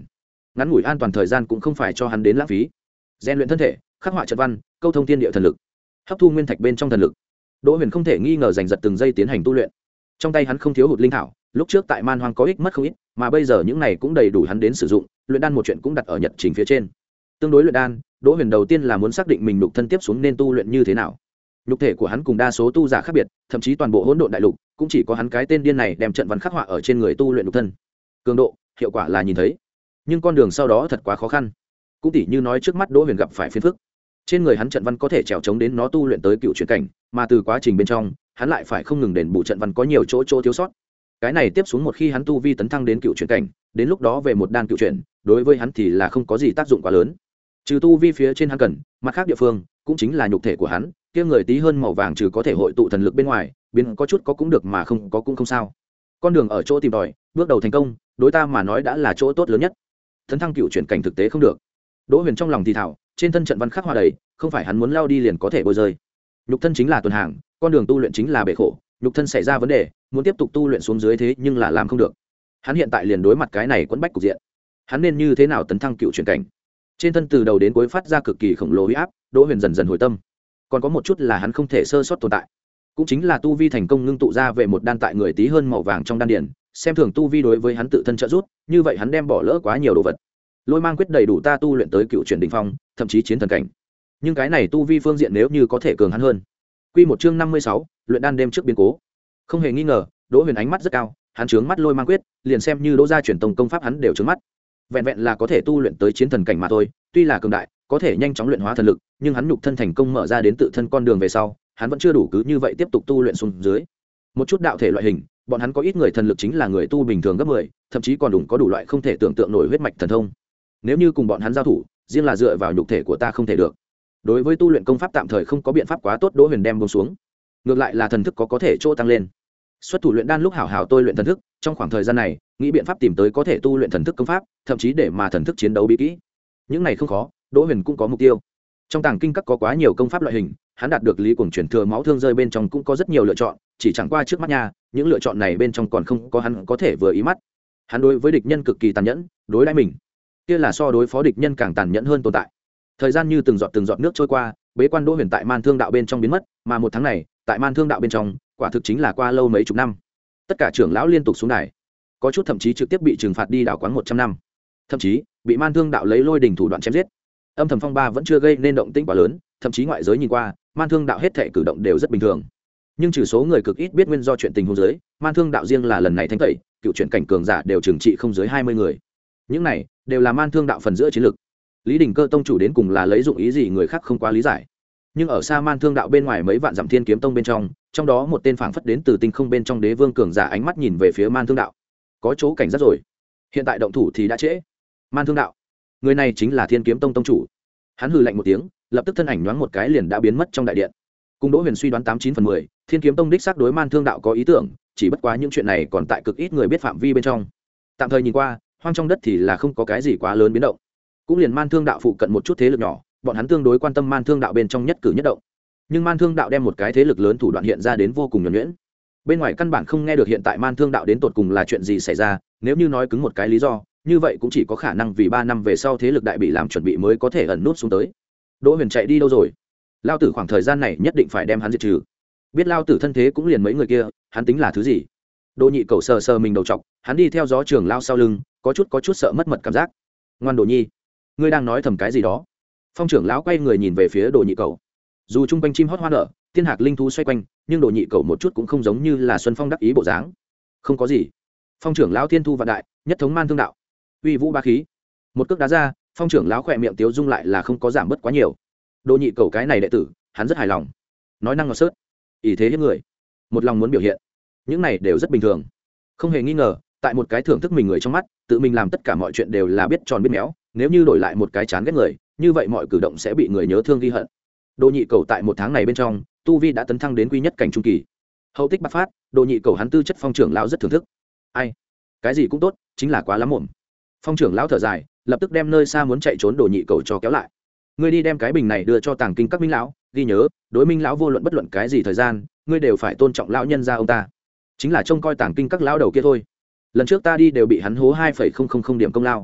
ngắn ngủi an toàn thời gian cũng không phải cho hắn đến lãng phí. Rèn luyện thân thể, khắc họa trận văn, câu thông thiên địa thần lực, hấp thu nguyên thạch bên trong thần lực. Đỗ Huyền không thể nghi ngờ giành giật từng giây tiến hành tu luyện. Trong tay hắn không thiếu hụt linh thảo, lúc trước tại Man Hoang có ích mất không ít, mà bây giờ những này cũng đầy đủ hắn đến sử dụng. Luyện đan một chuyện cũng đặt ở nhật trình phía trên. Tương đối luyện đan, Đỗ Huyền đầu tiên là muốn xác định mình nhục thân tiếp xuống nên tu luyện như thế nào. Nhục thể của hắn cùng đa số tu giả khác biệt, thậm chí toàn bộ hỗn độn đại lục cũng chỉ có hắn cái tên điên này đem trận văn khắc họa ở trên người tu luyện nhục thân. Cường độ, hiệu quả là nhìn thấy, nhưng con đường sau đó thật quá khó khăn. Cũng tỉ như nói trước mắt Đỗ Huyền gặp phải phiền phức. Trên người hắn trận văn có thể trèo chống đến nó tu luyện tới cựu chuyển cảnh, mà từ quá trình bên trong, hắn lại phải không ngừng đền bù trận văn có nhiều chỗ chỗ thiếu sót. Cái này tiếp xuống một khi hắn tu vi tấn thăng đến cựu chuyển cảnh, đến lúc đó về một đan cựu chuyển, đối với hắn thì là không có gì tác dụng quá lớn. Trừ tu vi phía trên hắn cần, mặt khác địa phương cũng chính là nhục thể của hắn, kia người tí hơn màu vàng trừ có thể hội tụ thần lực bên ngoài, biến có chút có cũng được mà không có cũng không sao. Con đường ở chỗ tìm tòi, bước đầu thành công, đối ta mà nói đã là chỗ tốt lớn nhất. Tấn thăng cựu chuyển cảnh thực tế không được. Đỗ Huyền trong lòng thì thào, trên thân trận văn khắc hoa đầy, không phải hắn muốn lao đi liền có thể bôi rơi. Nhục thân chính là tuần hàng, con đường tu luyện chính là bể khổ, nhục thân xảy ra vấn đề, muốn tiếp tục tu luyện xuống dưới thế nhưng là làm không được. Hắn hiện tại liền đối mặt cái này quẫn bách cục diện. Hắn nên như thế nào tấn thăng cựu chuyển cảnh? Trên thân từ đầu đến cuối phát ra cực kỳ khổng lồ uy áp, Đỗ Huyền dần dần hồi tâm. Còn có một chút là hắn không thể sơ sót tồn tại, cũng chính là tu vi thành công ngưng tụ ra về một đan tại người tí hơn màu vàng trong đan điền, xem thường tu vi đối với hắn tự thân trợ giúp, như vậy hắn đem bỏ lỡ quá nhiều đồ vật. Lôi mang quyết đầy đủ ta tu luyện tới cựu chuyển đỉnh phong, thậm chí chiến thần cảnh. Nhưng cái này tu vi phương diện nếu như có thể cường hắn hơn. Quy một chương năm mươi sáu, luyện đan đêm trước biến cố. Không hề nghi ngờ, Đỗ Huyền ánh mắt rất cao, hắn trướng mắt lôi mang quyết, liền xem như Đỗ gia truyền tông công pháp hắn đều trướng mắt. Vẹn vẹn là có thể tu luyện tới chiến thần cảnh mà thôi, tuy là cường đại, có thể nhanh chóng luyện hóa thần lực, nhưng hắn nhục thân thành công mở ra đến tự thân con đường về sau, hắn vẫn chưa đủ cứ như vậy tiếp tục tu luyện xuống dưới. Một chút đạo thể loại hình, bọn hắn có ít người thần lực chính là người tu bình thường gấp mười, thậm chí còn đủ có đủ loại không thể tưởng tượng nổi huyết mạch thần thông. Nếu như cùng bọn hắn giao thủ, riêng là dựa vào nhục thể của ta không thể được. Đối với tu luyện công pháp tạm thời không có biện pháp quá tốt, Đỗ Huyền đem buông xuống. Ngược lại là thần thức có có thể chỗ tăng lên. Xuất thủ luyện đan lúc hảo hảo tôi luyện thần thức, trong khoảng thời gian này, nghĩ biện pháp tìm tới có thể tu luyện thần thức công pháp, thậm chí để mà thần thức chiến đấu bí kỹ. Những này không khó, Đỗ Huyền cũng có mục tiêu. Trong tàng kinh các có quá nhiều công pháp loại hình, hắn đạt được lý cuồng truyền thừa máu thương rơi bên trong cũng có rất nhiều lựa chọn, chỉ chẳng qua trước mắt nha, những lựa chọn này bên trong còn không có hắn có thể vừa ý mắt. Hắn đối với địch nhân cực kỳ tàn nhẫn, đối đãi mình, kia là so đối phó địch nhân càng tàn nhẫn hơn tồn tại. Thời gian như từng giọt từng giọt nước trôi qua, bế quan Đỗ Huyền tại Man Thương đạo bên trong biến mất, mà một tháng này, tại Man Thương đạo bên trong, quả thực chính là qua lâu mấy chục năm. Tất cả trưởng lão liên tục xuống đài, có chút thậm chí trực tiếp bị trừng phạt đi đảo quán một trăm năm, thậm chí bị Man Thương đạo lấy lôi đình thủ đoạn chém giết. Âm thầm phong ba vẫn chưa gây nên động tĩnh quá lớn, thậm chí ngoại giới nhìn qua, Man Thương đạo hết thảy cử động đều rất bình thường. Nhưng trừ số người cực ít biết nguyên do chuyện tình huống dưới, Man Thương đạo riêng là lần này thánh tẩy, cựu chuyển cảnh cường giả đều trừng trị không dưới hai mươi người. Những này đều là Man Thương đạo phần giữa chiến lực. Lý Đình Cơ tông chủ đến cùng là lấy dụng ý gì người khác không quá lý giải. Nhưng ở xa Man Thương đạo bên ngoài mấy vạn dặm Thiên Kiếm tông bên trong, trong đó một tên phảng phất đến từ tinh không bên trong đế vương cường giả ánh mắt nhìn về phía Man Thương đạo. Có chỗ cảnh giác rồi. Hiện tại động thủ thì đã trễ. Man Thương đạo, người này chính là Thiên Kiếm tông tông chủ. Hắn hừ lạnh một tiếng, lập tức thân ảnh nhoáng một cái liền đã biến mất trong đại điện. Cùng Đỗ Huyền suy đoán tám chín phần mười, Thiên Kiếm tông đích xác đối Man Thương đạo có ý tưởng, chỉ bất quá những chuyện này còn tại cực ít người biết phạm vi bên trong. Tạm thời nhìn qua, hoang trong đất thì là không có cái gì quá lớn biến động. Cũng liền Man Thương đạo phụ cận một chút thế lực nhỏ, bọn hắn tương đối quan tâm Man Thương đạo bên trong nhất cử nhất động. Nhưng Man Thương đạo đem một cái thế lực lớn thủ đoạn hiện ra đến vô cùng nhuần nhuyễn. Bên ngoài căn bản không nghe được hiện tại Man Thương đạo đến tột cùng là chuyện gì xảy ra, nếu như nói cứng một cái lý do, như vậy cũng chỉ có khả năng vì ba năm về sau thế lực đại bị làm chuẩn bị mới có thể ẩn nút xuống tới. Đỗ Huyền chạy đi đâu rồi? Lao tử khoảng thời gian này nhất định phải đem hắn diệt trừ. Biết Lao tử thân thế cũng liền mấy người kia, hắn tính là thứ gì? Đỗ Nhị Cẩu sờ sờ mình đầu trọc, hắn đi theo gió trường lao sau lưng, có chút có chút sợ mất mật cảm giác. Ngoan Đồ Nhi, ngươi đang nói thầm cái gì đó? Phong trưởng lão quay người nhìn về phía Đồ Nhị Cẩu. Dù trung quanh chim hót hoa nở, thiên hạc linh thú xoay quanh, nhưng Đồ Nhị Cẩu một chút cũng không giống như là Xuân Phong đắc ý bộ dáng. Không có gì. Phong trưởng lão thiên thu vạn đại, nhất thống Man Thương đạo, uy vũ ba khí. Một cước đá ra, Phong trưởng lão khỏe miệng tiếu dung lại là không có giảm bớt quá nhiều. Đồ Nhị Cẩu cái này đệ tử, hắn rất hài lòng. Nói năng ngọt sớt, ỷ thế hiếp người, một lòng muốn biểu hiện, những này đều rất bình thường. Không hề nghi ngờ, tại một cái thưởng thức mình người trong mắt, tự mình làm tất cả mọi chuyện đều là biết tròn biết méo. Nếu như đổi lại một cái chán ghét người, như vậy mọi cử động sẽ bị người nhớ thương ghi hận. Đồ Nhị Cẩu tại một tháng này bên trong, tu vi đã tấn thăng đến quy nhất cảnh trung kỳ. Hậu tích bạc phát, Đồ Nhị Cẩu hắn tư chất Phong trưởng lão rất thưởng thức. Ai, cái gì cũng tốt, chính là quá lắm mồm. Phong trưởng lão thở dài, lập tức đem nơi xa muốn chạy trốn Đồ Nhị Cẩu cho kéo lại. Ngươi đi đem cái bình này đưa cho Tàng Kinh các minh lão, ghi nhớ, đối minh lão vô luận bất luận cái gì thời gian, ngươi đều phải tôn trọng lão nhân gia ông ta. Chính là trông coi Tàng Kinh các lão đầu kia thôi. Lần trước ta đi đều bị hắn hố hai phẩy không không không điểm công lao.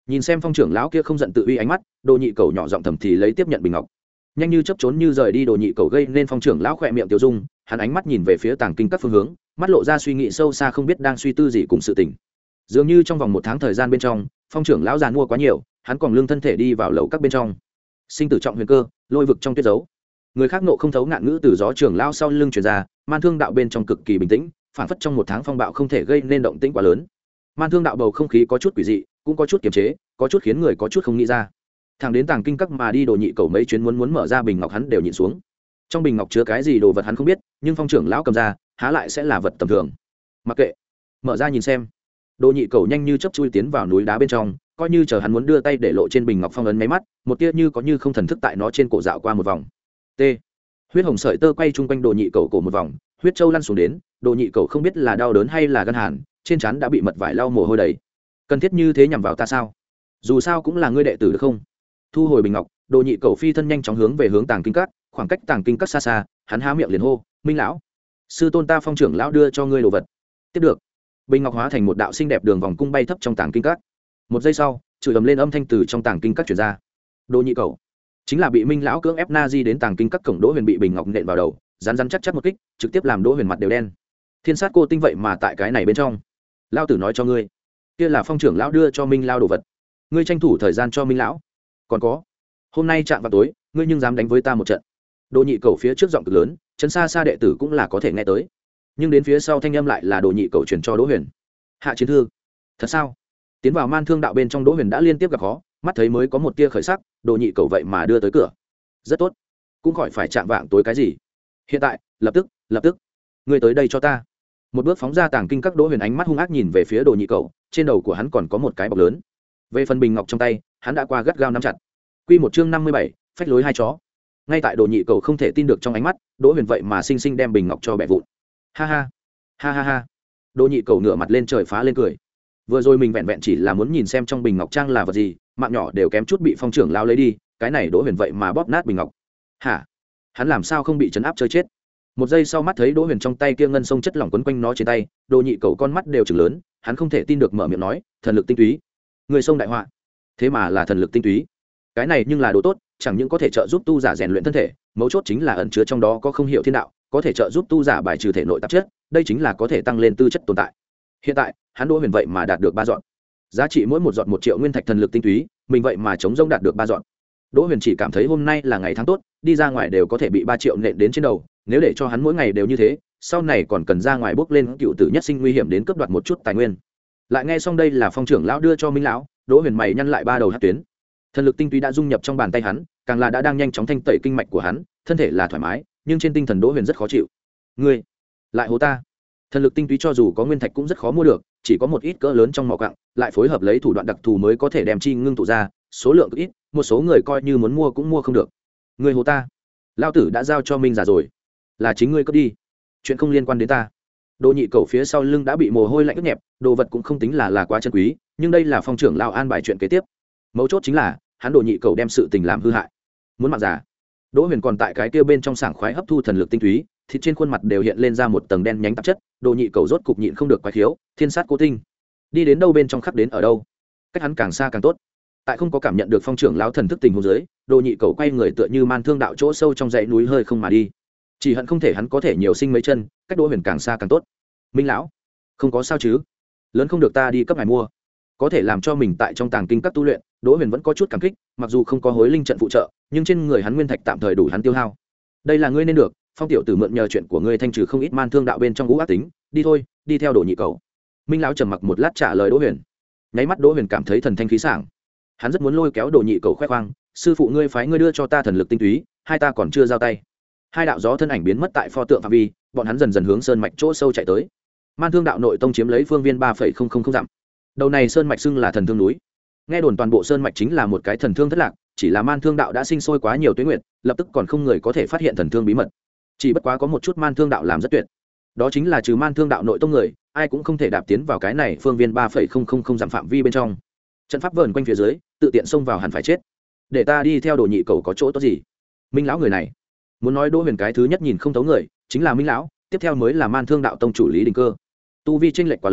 Nhìn xem phong trưởng lão kia không giận tự uy ánh mắt, đồ nhị cầu nhỏ giọng thầm thì lấy tiếp nhận bình ngọc, nhanh như chấp trốn như rời đi. Đồ nhị cầu gây nên phong trưởng lão khỏe miệng tiêu dung, hắn ánh mắt nhìn về phía tàng kinh các phương hướng, mắt lộ ra suy nghĩ sâu xa, không biết đang suy tư gì cùng sự tình. Dường như trong vòng một tháng thời gian bên trong, phong trưởng lão giàn mua quá nhiều, hắn còn lương thân thể đi vào lầu các bên trong. Sinh tử trọng huyền cơ, lôi vực trong tuyết dấu. Người khác nộ không thấu ngạn ngữ từ gió trưởng lão sau lưng truyền ra, man thương đạo bên trong cực kỳ bình tĩnh, phản phất trong một tháng phong bạo không thể gây nên động tĩnh quá lớn. Man thương đạo bầu không khí có chút quỷ dị, cũng có chút kiềm chế, có chút khiến người có chút không nghĩ ra. Thằng đến tàng kinh các mà đi, đồ nhị cầu mấy chuyến muốn muốn mở ra bình ngọc hắn đều nhịn xuống. Trong bình ngọc chứa cái gì đồ vật hắn không biết, nhưng phong trưởng lão cầm ra, há lại sẽ là vật tầm thường. Mặc kệ, mở ra nhìn xem. Đồ nhị cầu nhanh như chớp chui tiến vào núi đá bên trong, coi như chờ hắn muốn đưa tay để lộ trên bình ngọc phong ấn mấy mắt, một tia như có như không thần thức tại nó trên cổ dạo qua một vòng. T. Huyết hồng sợi tơ quay chung quanh đồ nhị cầu cổ một vòng, huyết châu lăn xuống đến, đồ nhị cầu không biết là đau đớn hay là gan hàn, trên trán đã bị mật vải lau mồ hôi đầy. Cần thiết như thế nhằm vào ta sao? Dù sao cũng là ngươi đệ tử được không? Thu hồi bình ngọc, đồ nhị cầu phi thân nhanh chóng hướng về hướng tàng kinh các, khoảng cách tàng kinh các xa xa, hắn há miệng liền hô, Minh lão, sư tôn ta phong trưởng lão đưa cho ngươi đồ vật. Tiếp được. Bình ngọc hóa thành một đạo xinh đẹp đường vòng cung bay thấp trong tàng kinh các. Một giây sau, chửi ầm lên âm thanh từ trong tàng kinh các truyền ra. Đồ nhị cầu chính là bị Minh lão cưỡng ép na di đến tàng kinh các cổng. Đỗ Huyền bị bình ngọc nện vào đầu, rắn rắn chắc chắc một kích, trực tiếp làm Đỗ Huyền mặt đều đen. Thiên sát cô tinh vậy mà tại cái này bên trong. Lão tử nói cho ngươi, kia là phong trưởng lão đưa cho Minh lão đồ vật, ngươi tranh thủ thời gian cho Minh lão. Còn có, hôm nay chạm vào tối, ngươi nhưng dám đánh với ta một trận. Đồ nhị cầu phía trước giọng cực lớn, chấn xa xa đệ tử cũng là có thể nghe tới, nhưng đến phía sau thanh âm lại là đồ nhị cầu truyền cho Đỗ Huyền. Hạ chiến thư. Thật sao? Tiến vào man thương đạo bên trong, Đỗ Huyền đã liên tiếp gặp khó, mắt thấy mới có một tia khởi sắc, đồ nhị cầu vậy mà đưa tới cửa. Rất tốt, cũng khỏi phải chạm vạng tối cái gì. Hiện tại, lập tức, lập tức, ngươi tới đây cho ta. Một bước phóng ra tàng kinh các, Đỗ Huyền ánh mắt hung ác nhìn về phía đồ nhị cầu, trên đầu của hắn còn có một cái bọc lớn. Về phần bình ngọc trong tay, hắn đã qua gắt gao nắm chặt. Quy một chương năm mươi bảy, phách lối hai chó. Ngay tại đồ nhị cầu không thể tin được trong ánh mắt, Đỗ Huyền vậy mà sinh sinh đem bình ngọc cho bẻ vụn. Ha ha, ha ha ha. Đồ nhị cầu ngửa mặt lên trời phá lên cười. Vừa rồi mình vẹn vẹn chỉ là muốn nhìn xem trong bình ngọc trang là vật gì, mạng nhỏ đều kém chút bị phong trưởng lao lấy đi, cái này Đỗ Huyền vậy mà bóp nát bình ngọc. Hả? Hắn làm sao không bị chấn áp chơi chết? Một giây sau, mắt thấy Đỗ Huyền trong tay kia ngân sông chất lỏng quấn quanh nó trên tay, đồ nhị cầu con mắt đều trừng lớn, hắn không thể tin được mở miệng nói, thần lực tinh túy. Người sông đại họa, thế mà là thần lực tinh túy. Cái này nhưng là đồ tốt, chẳng những có thể trợ giúp tu giả rèn luyện thân thể, mấu chốt chính là ẩn chứa trong đó có không hiểu thiên đạo, có thể trợ giúp tu giả bài trừ thể nội tạp chất, đây chính là có thể tăng lên tư chất tồn tại. Hiện tại, hắn Đỗ Huyền vậy mà đạt được ba dọn, giá trị mỗi một dọn một triệu nguyên thạch thần lực tinh túy, mình vậy mà chống rông đạt được ba dọn. Đỗ Huyền chỉ cảm thấy hôm nay là ngày tháng tốt, đi ra ngoài đều có thể bị ba triệu nện đến trên đầu, nếu để cho hắn mỗi ngày đều như thế, sau này còn cần ra ngoài bước lên cựu tử nhất sinh nguy hiểm đến cướp đoạt một chút tài nguyên. Lại nghe xong đây là phong trưởng lão đưa cho Minh lão, Đỗ Huyền mày nhăn lại ba đầu hắc tuyến. Thần lực tinh túy đã dung nhập trong bàn tay hắn, càng là đã đang nhanh chóng thanh tẩy kinh mạch của hắn, thân thể là thoải mái, nhưng trên tinh thần Đỗ Huyền rất khó chịu. Ngươi lại hố ta? Thần lực tinh túy cho dù có nguyên thạch cũng rất khó mua được, chỉ có một ít cỡ lớn trong mỏ quặng, lại phối hợp lấy thủ đoạn đặc thù mới có thể đem chi ngưng tụ ra, số lượng ít, một số người coi như muốn mua cũng mua không được. Ngươi hố ta? Lão tử đã giao cho Minh giả rồi, là chính ngươi cướp đi, chuyện không liên quan đến ta. Đồ nhị cầu phía sau lưng đã bị mồ hôi lạnh ướt nhẹp, đồ vật cũng không tính là là quá chân quý, nhưng đây là phong trưởng lão an bài chuyện kế tiếp. Mấu chốt chính là hắn đồ nhị cầu đem sự tình làm hư hại, muốn mạng giả. Đỗ Huyền còn tại cái kia bên trong sảng khoái hấp thu thần lực tinh túy, thịt trên khuôn mặt đều hiện lên ra một tầng đen nhánh tạp chất. Đồ nhị cầu rốt cục nhịn không được quái khiếu, thiên sát cố tinh, đi đến đâu bên trong khắc đến ở đâu, cách hắn càng xa càng tốt. Tại không có cảm nhận được phong trưởng lão thần thức tình huống dưới, đồ nhị cầu quay người tựa như man thương đạo chỗ sâu trong dãy núi hơi không mà đi, chỉ hận không thể hắn có thể nhiều sinh mấy chân, cách Đỗ Huyền càng xa càng tốt. Minh lão, không có sao chứ? Lớn không được ta đi cấp ngài mua, có thể làm cho mình tại trong tàng kinh các tu luyện. Đỗ Huyền vẫn có chút cảm kích, mặc dù không có hối linh trận phụ trợ, nhưng trên người hắn nguyên thạch tạm thời đủ hắn tiêu hao. Đây là ngươi nên được, phong tiểu tử mượn nhờ chuyện của ngươi thanh trừ không ít man thương đạo bên trong ngũ ác tính, đi thôi, đi theo đồ nhị cầu. Minh lão trầm mặc một lát trả lời Đỗ Huyền. Nháy mắt Đỗ Huyền cảm thấy thần thanh khí sảng, hắn rất muốn lôi kéo đồ nhị cầu khoe khoang, sư phụ ngươi phái ngươi đưa cho ta thần lực tinh túy, hai ta còn chưa giao tay. Hai đạo gió thân ảnh biến mất tại pho tượng phạm vi, bọn hắn dần dần hướng sơn mạch chỗ sâu chạy tới. Man thương đạo nội tông chiếm lấy phương viên ba phẩy không không không dặm. Đầu này sơn mạch xưng là thần thương núi, nghe đồn toàn bộ sơn mạch chính là một cái thần thương thất lạc, chỉ là man thương đạo đã sinh sôi quá nhiều tuế nguyệt, lập tức còn không người có thể phát hiện thần thương bí mật. Chỉ bất quá có một chút man thương đạo làm rất tuyệt, đó chính là trừ man thương đạo nội tông người, ai cũng không thể đạp tiến vào cái này phương viên ba phẩy không không không dặm phạm vi bên trong. Trận pháp vờn quanh phía dưới, tự tiện xông vào hẳn phải chết. Để ta đi theo đồ nhị cầu có chỗ tốt gì? Minh lão người này, muốn nói Đỗ Huyền cái thứ nhất nhìn không thấu người chính là Minh lão, tiếp theo mới là man thương đạo tông chủ Lý Đình Cơ. Tu vi chênh lệch quá lớn,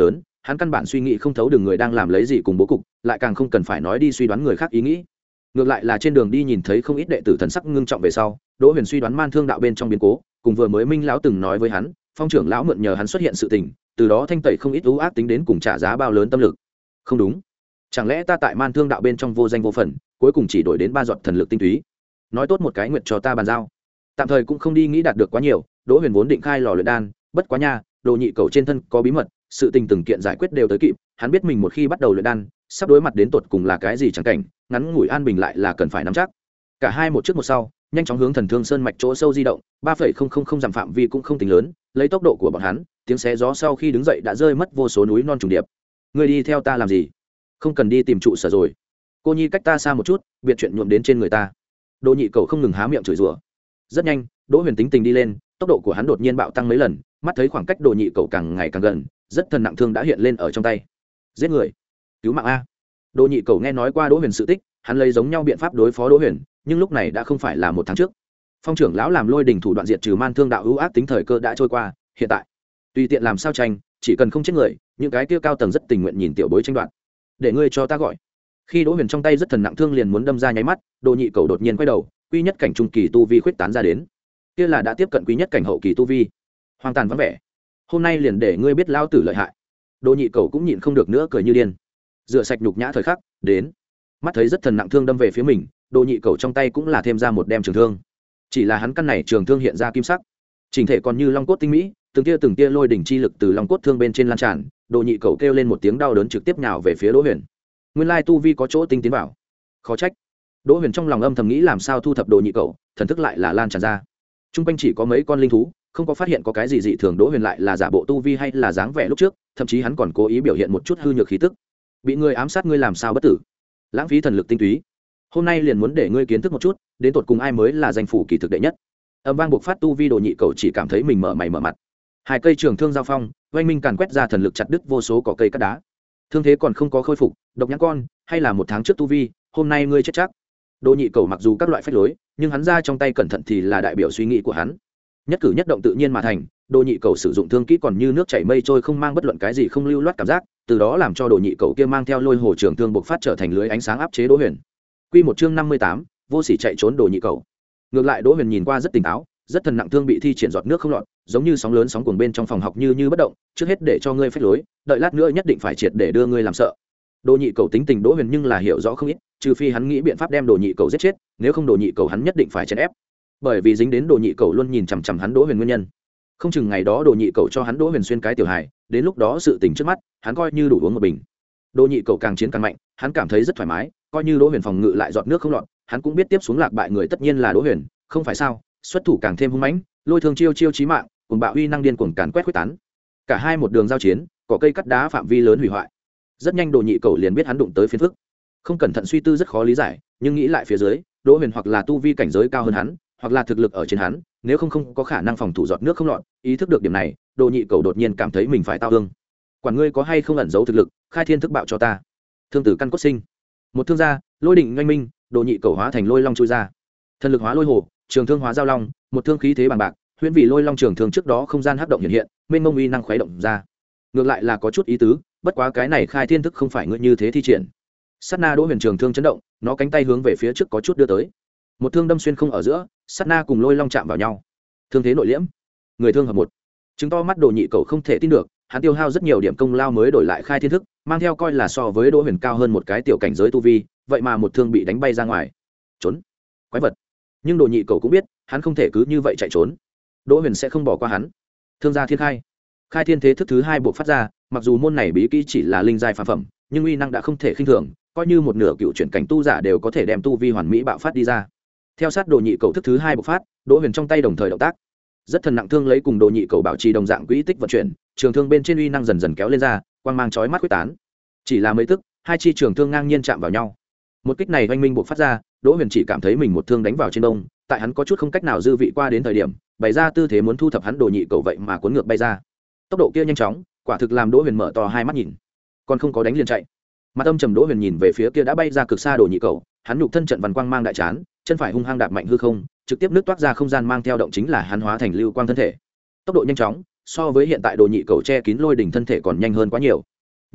hắn căn bản suy nghĩ không thấu đường người đang làm lấy gì cùng bố cục, lại càng không cần phải nói đi suy đoán người khác ý nghĩ. Ngược lại là trên đường đi nhìn thấy không ít đệ tử thần sắc ngưng trọng về sau, Đỗ Huyền suy đoán Man Thương đạo bên trong biến cố, cùng vừa mới Minh lão từng nói với hắn, Phong trưởng lão mượn nhờ hắn xuất hiện sự tình, từ đó thanh tẩy không ít u ác tính đến cùng trả giá bao lớn tâm lực. Không đúng, chẳng lẽ ta tại Man Thương đạo bên trong vô danh vô phận, cuối cùng chỉ đổi đến ba giọt thần lực tinh túy? Nói tốt một cái nguyện cho ta bàn giao. Tạm thời cũng không đi nghĩ đạt được quá nhiều, Đỗ Huyền vốn định khai lò luyện đan, bất quá nha, Đồ Nhị Cẩu trên thân có bí mật, sự tình từng kiện giải quyết đều tới kịp, hắn biết mình một khi bắt đầu luyện đan, sắp đối mặt đến tột cùng là cái gì chẳng cảnh, ngắn ngủi an bình lại là cần phải nắm chắc. Cả hai một trước một sau, nhanh chóng hướng Thần Thương Sơn mạch chỗ sâu di động, ba phẩy không không không dặm phạm vi cũng không tính lớn, lấy tốc độ của bọn hắn, tiếng xé gió sau khi đứng dậy đã rơi mất vô số núi non trùng điệp. Ngươi đi theo ta làm gì? Không cần đi tìm trụ sở rồi. Cô nhi cách ta xa một chút, biệt chuyện nhuộm đến trên người ta. Đồ Nhị Cẩu không ngừng há miệng chửi rủa. Rất nhanh, Đỗ Huyền tính tình đi lên, tốc độ của hắn đột nhiên bạo tăng mấy lần, mắt thấy khoảng cách Đồ Nhị Cẩu càng ngày càng gần, rất thần nặng thương đã hiện lên ở trong tay. Giết người, cứu mạng a. Đồ Nhị Cẩu nghe nói qua Đỗ Huyền sự tích, hắn lấy giống nhau biện pháp đối phó Đỗ Huyền, nhưng lúc này đã không phải là một tháng trước. Phong trưởng lão làm Lôi Đình thủ đoạn diệt trừ Man Thương đạo ưu ác tính thời cơ đã trôi qua, hiện tại tùy tiện làm sao tranh, chỉ cần không chết người, những cái kia cao tầng rất tình nguyện nhìn tiểu bối tranh đoạt. Để ngươi cho ta gọi. Khi Đỗ Huyền trong tay rất thần nặng thương liền muốn đâm ra nháy mắt, Đồ Nhị Cẩu đột nhiên quay đầu, quy nhất cảnh trung kỳ tu vi khuyết tán ra đến. Kia là đã tiếp cận quy nhất cảnh hậu kỳ tu vi. Hoang tàn vắng vẻ. Hôm nay liền để ngươi biết lao tử lợi hại. Đồ Nhị Cẩu cũng nhịn không được nữa cười như điên. Rửa sạch nhục nhã thời khắc, đến. Mắt thấy rất thần nặng thương đâm về phía mình, Đồ Nhị Cẩu trong tay cũng là thêm ra một đem trường thương. Chỉ là hắn căn này trường thương hiện ra kim sắc, chỉnh thể còn như long cốt tinh mỹ, từng tia từng tia lôi đỉnh chi lực từ long cốt thương bên trên lan tràn. Đồ Nhị Cẩu kêu lên một tiếng đau đớn trực tiếp nhào về phía Đỗ Huyền. Nguyên lai tu vi có chỗ tinh tiến vào, khó trách. Đỗ Huyền trong lòng âm thầm nghĩ làm sao thu thập Đồ Nhị Cẩu, thần thức lại là lan tràn ra. Trung quanh chỉ có mấy con linh thú, không có phát hiện có cái gì dị thường. Đỗ Huyền lại là giả bộ tu vi hay là dáng vẻ lúc trước, thậm chí hắn còn cố ý biểu hiện một chút hư nhược khí tức. Bị người ám sát ngươi làm sao bất tử? Lãng phí thần lực tinh túy. Hôm nay liền muốn để ngươi kiến thức một chút, đến tột cùng ai mới là danh phủ kỳ thực đệ nhất. Âm vang buộc phát tu vi Đồ Nhị Cẩu chỉ cảm thấy mình mở mày mở mặt. Hai cây trường thương giao phong, oanh minh càn quét ra thần lực chặt đứt vô số cỏ cây cát đá. Thương thế còn không có khôi phục, độc nhãn con, hay là một tháng trước tu vi, hôm nay ngươi chết chắc. Đồ Nhị Cẩu mặc dù các loại phách lối, nhưng hắn ra trong tay cẩn thận thì là đại biểu suy nghĩ của hắn. Nhất cử nhất động tự nhiên mà thành, Đồ Nhị Cẩu sử dụng thương kỹ còn như nước chảy mây trôi, không mang bất luận cái gì không lưu loát cảm giác, từ đó làm cho Đồ Nhị Cẩu kia mang theo lôi hồ trường thương bộc phát trở thành lưới ánh sáng áp chế Đỗ Huyền. Quy một chương năm mươi tám, vô sỉ chạy trốn Đồ Nhị Cẩu. Ngược lại Đỗ Huyền nhìn qua rất tỉnh táo, rất thần nặng thương bị thi triển giọt nước không lọt, giống như sóng lớn sóng cuồng bên trong phòng học như như bất động, trước hết để cho ngươi phách lối, đợi lát nữa nhất định phải triệt để đưa ngươi làm sợ. Đồ Nhị Cẩu tính tình Đỗ Huyền nhưng là hiểu rõ không ít, trừ phi hắn nghĩ biện pháp đem Đồ Nhị Cẩu giết chết, nếu không Đồ Nhị Cẩu hắn nhất định phải chèn ép. Bởi vì dính đến Đồ Nhị Cẩu luôn nhìn chằm chằm hắn Đỗ Huyền nguyên nhân. Không chừng ngày đó Đồ Nhị Cẩu cho hắn Đỗ Huyền xuyên cái tiểu hài, đến lúc đó sự tình trước mắt, hắn coi như đủ uống một bình. Đồ Nhị Cẩu càng chiến càng mạnh, hắn cảm thấy rất thoải mái, coi như Đỗ Huyền phòng ngự lại giọt nước không lọt, hắn cũng biết tiếp xuống lạc bại người tất nhiên là Đỗ Huyền, không phải sao? Xuất thủ càng thêm hung mãnh, lôi thương chiêu chiêu chí mạng, cùng bạo uy năng điên cuồng càn quét khuếch tán. Cả hai một đường giao chiến, cỏ cây cắt đá phạm vi lớn hủy hoại. Rất nhanh Đồ Nhị Cẩu liền biết hắn đụng tới phiền phức. Không cẩn thận suy tư rất khó lý giải, nhưng nghĩ lại phía dưới, Đỗ Huyền hoặc là tu vi cảnh giới cao hơn hắn, hoặc là thực lực ở trên hắn, nếu không không có khả năng phòng thủ giọt nước không lọt. Ý thức được điểm này, Đồ Nhị Cẩu đột nhiên cảm thấy mình phải tao ương. Quản ngươi có hay không ẩn giấu thực lực, khai thiên thức bạo cho ta. Thương tử căn cốt sinh. Một thương gia, lôi đỉnh oanh minh, Đồ Nhị Cẩu hóa thành lôi long chui ra. Thần lực hóa lôi hồ, trường thương hóa giao long, một thương khí thế bằng bạc, huyễn vị lôi long trường thương trước đó không gian hấp động hiện hiện, mênh mông uy năng khuấy động ra. Ngược lại là có chút ý tứ, bất quá cái này khai thiên thức không phải ngươi như thế thi triển. Sát na Đỗ Huyền trường thương chấn động, nó cánh tay hướng về phía trước có chút đưa tới. Một thương đâm xuyên không ở giữa, sát na cùng lôi long chạm vào nhau. Thương thế nội liễm, người thương hợp một. Chứng to mắt Đồ Nhị Cẩu không thể tin được, hắn tiêu hao rất nhiều điểm công lao mới đổi lại khai thiên thức, mang theo coi là so với Đỗ Huyền cao hơn một cái tiểu cảnh giới tu vi, vậy mà một thương bị đánh bay ra ngoài. Trốn, quái vật. Nhưng Đồ Nhị Cẩu cũng biết, hắn không thể cứ như vậy chạy trốn. Đỗ Huyền sẽ không bỏ qua hắn. Thương gia thiên khai, khai thiên thế thức thứ hai buộc phát ra, mặc dù môn này bí kỹ chỉ là linh giai phàm phẩm, nhưng uy năng đã không thể khinh thường, coi như một nửa cựu chuyển cảnh tu giả đều có thể đem tu vi hoàn mỹ bạo phát đi ra. Theo sát Đồ Nhị Cẩu thức thứ hai bộc phát, Đỗ Huyền trong tay đồng thời động tác, rất thần nặng thương lấy cùng Đồ Nhị Cẩu bảo trì đồng dạng quỹ tích vận chuyển, trường thương bên trên uy năng dần dần kéo lên ra, quang mang chói mắt quyết tán. Chỉ là mấy tức, hai chi trường thương ngang nhiên chạm vào nhau. Một kích này oanh minh bộc phát ra, Đỗ Huyền chỉ cảm thấy mình một thương đánh vào trên đông, tại hắn có chút không cách nào dư vị qua đến thời điểm, bày ra tư thế muốn thu thập hắn Đồ Nhị Cẩu vậy mà cuốn ngược bay ra. Tốc độ kia nhanh chóng, quả thực làm Đỗ Huyền mở to hai mắt nhìn. Còn không có đánh liền chạy. Mặt âm trầm Đỗ Huyền nhìn về phía kia đã bay ra cực xa Đồ Nhị Cẩu, hắn nhục thân trận văn quang mang đại chán, chân phải hung hăng đạp mạnh hư không, trực tiếp nước toát ra không gian mang theo động chính là hắn hóa thành lưu quang thân thể. Tốc độ nhanh chóng, so với hiện tại Đồ Nhị Cẩu che kín lôi đỉnh thân thể còn nhanh hơn quá nhiều.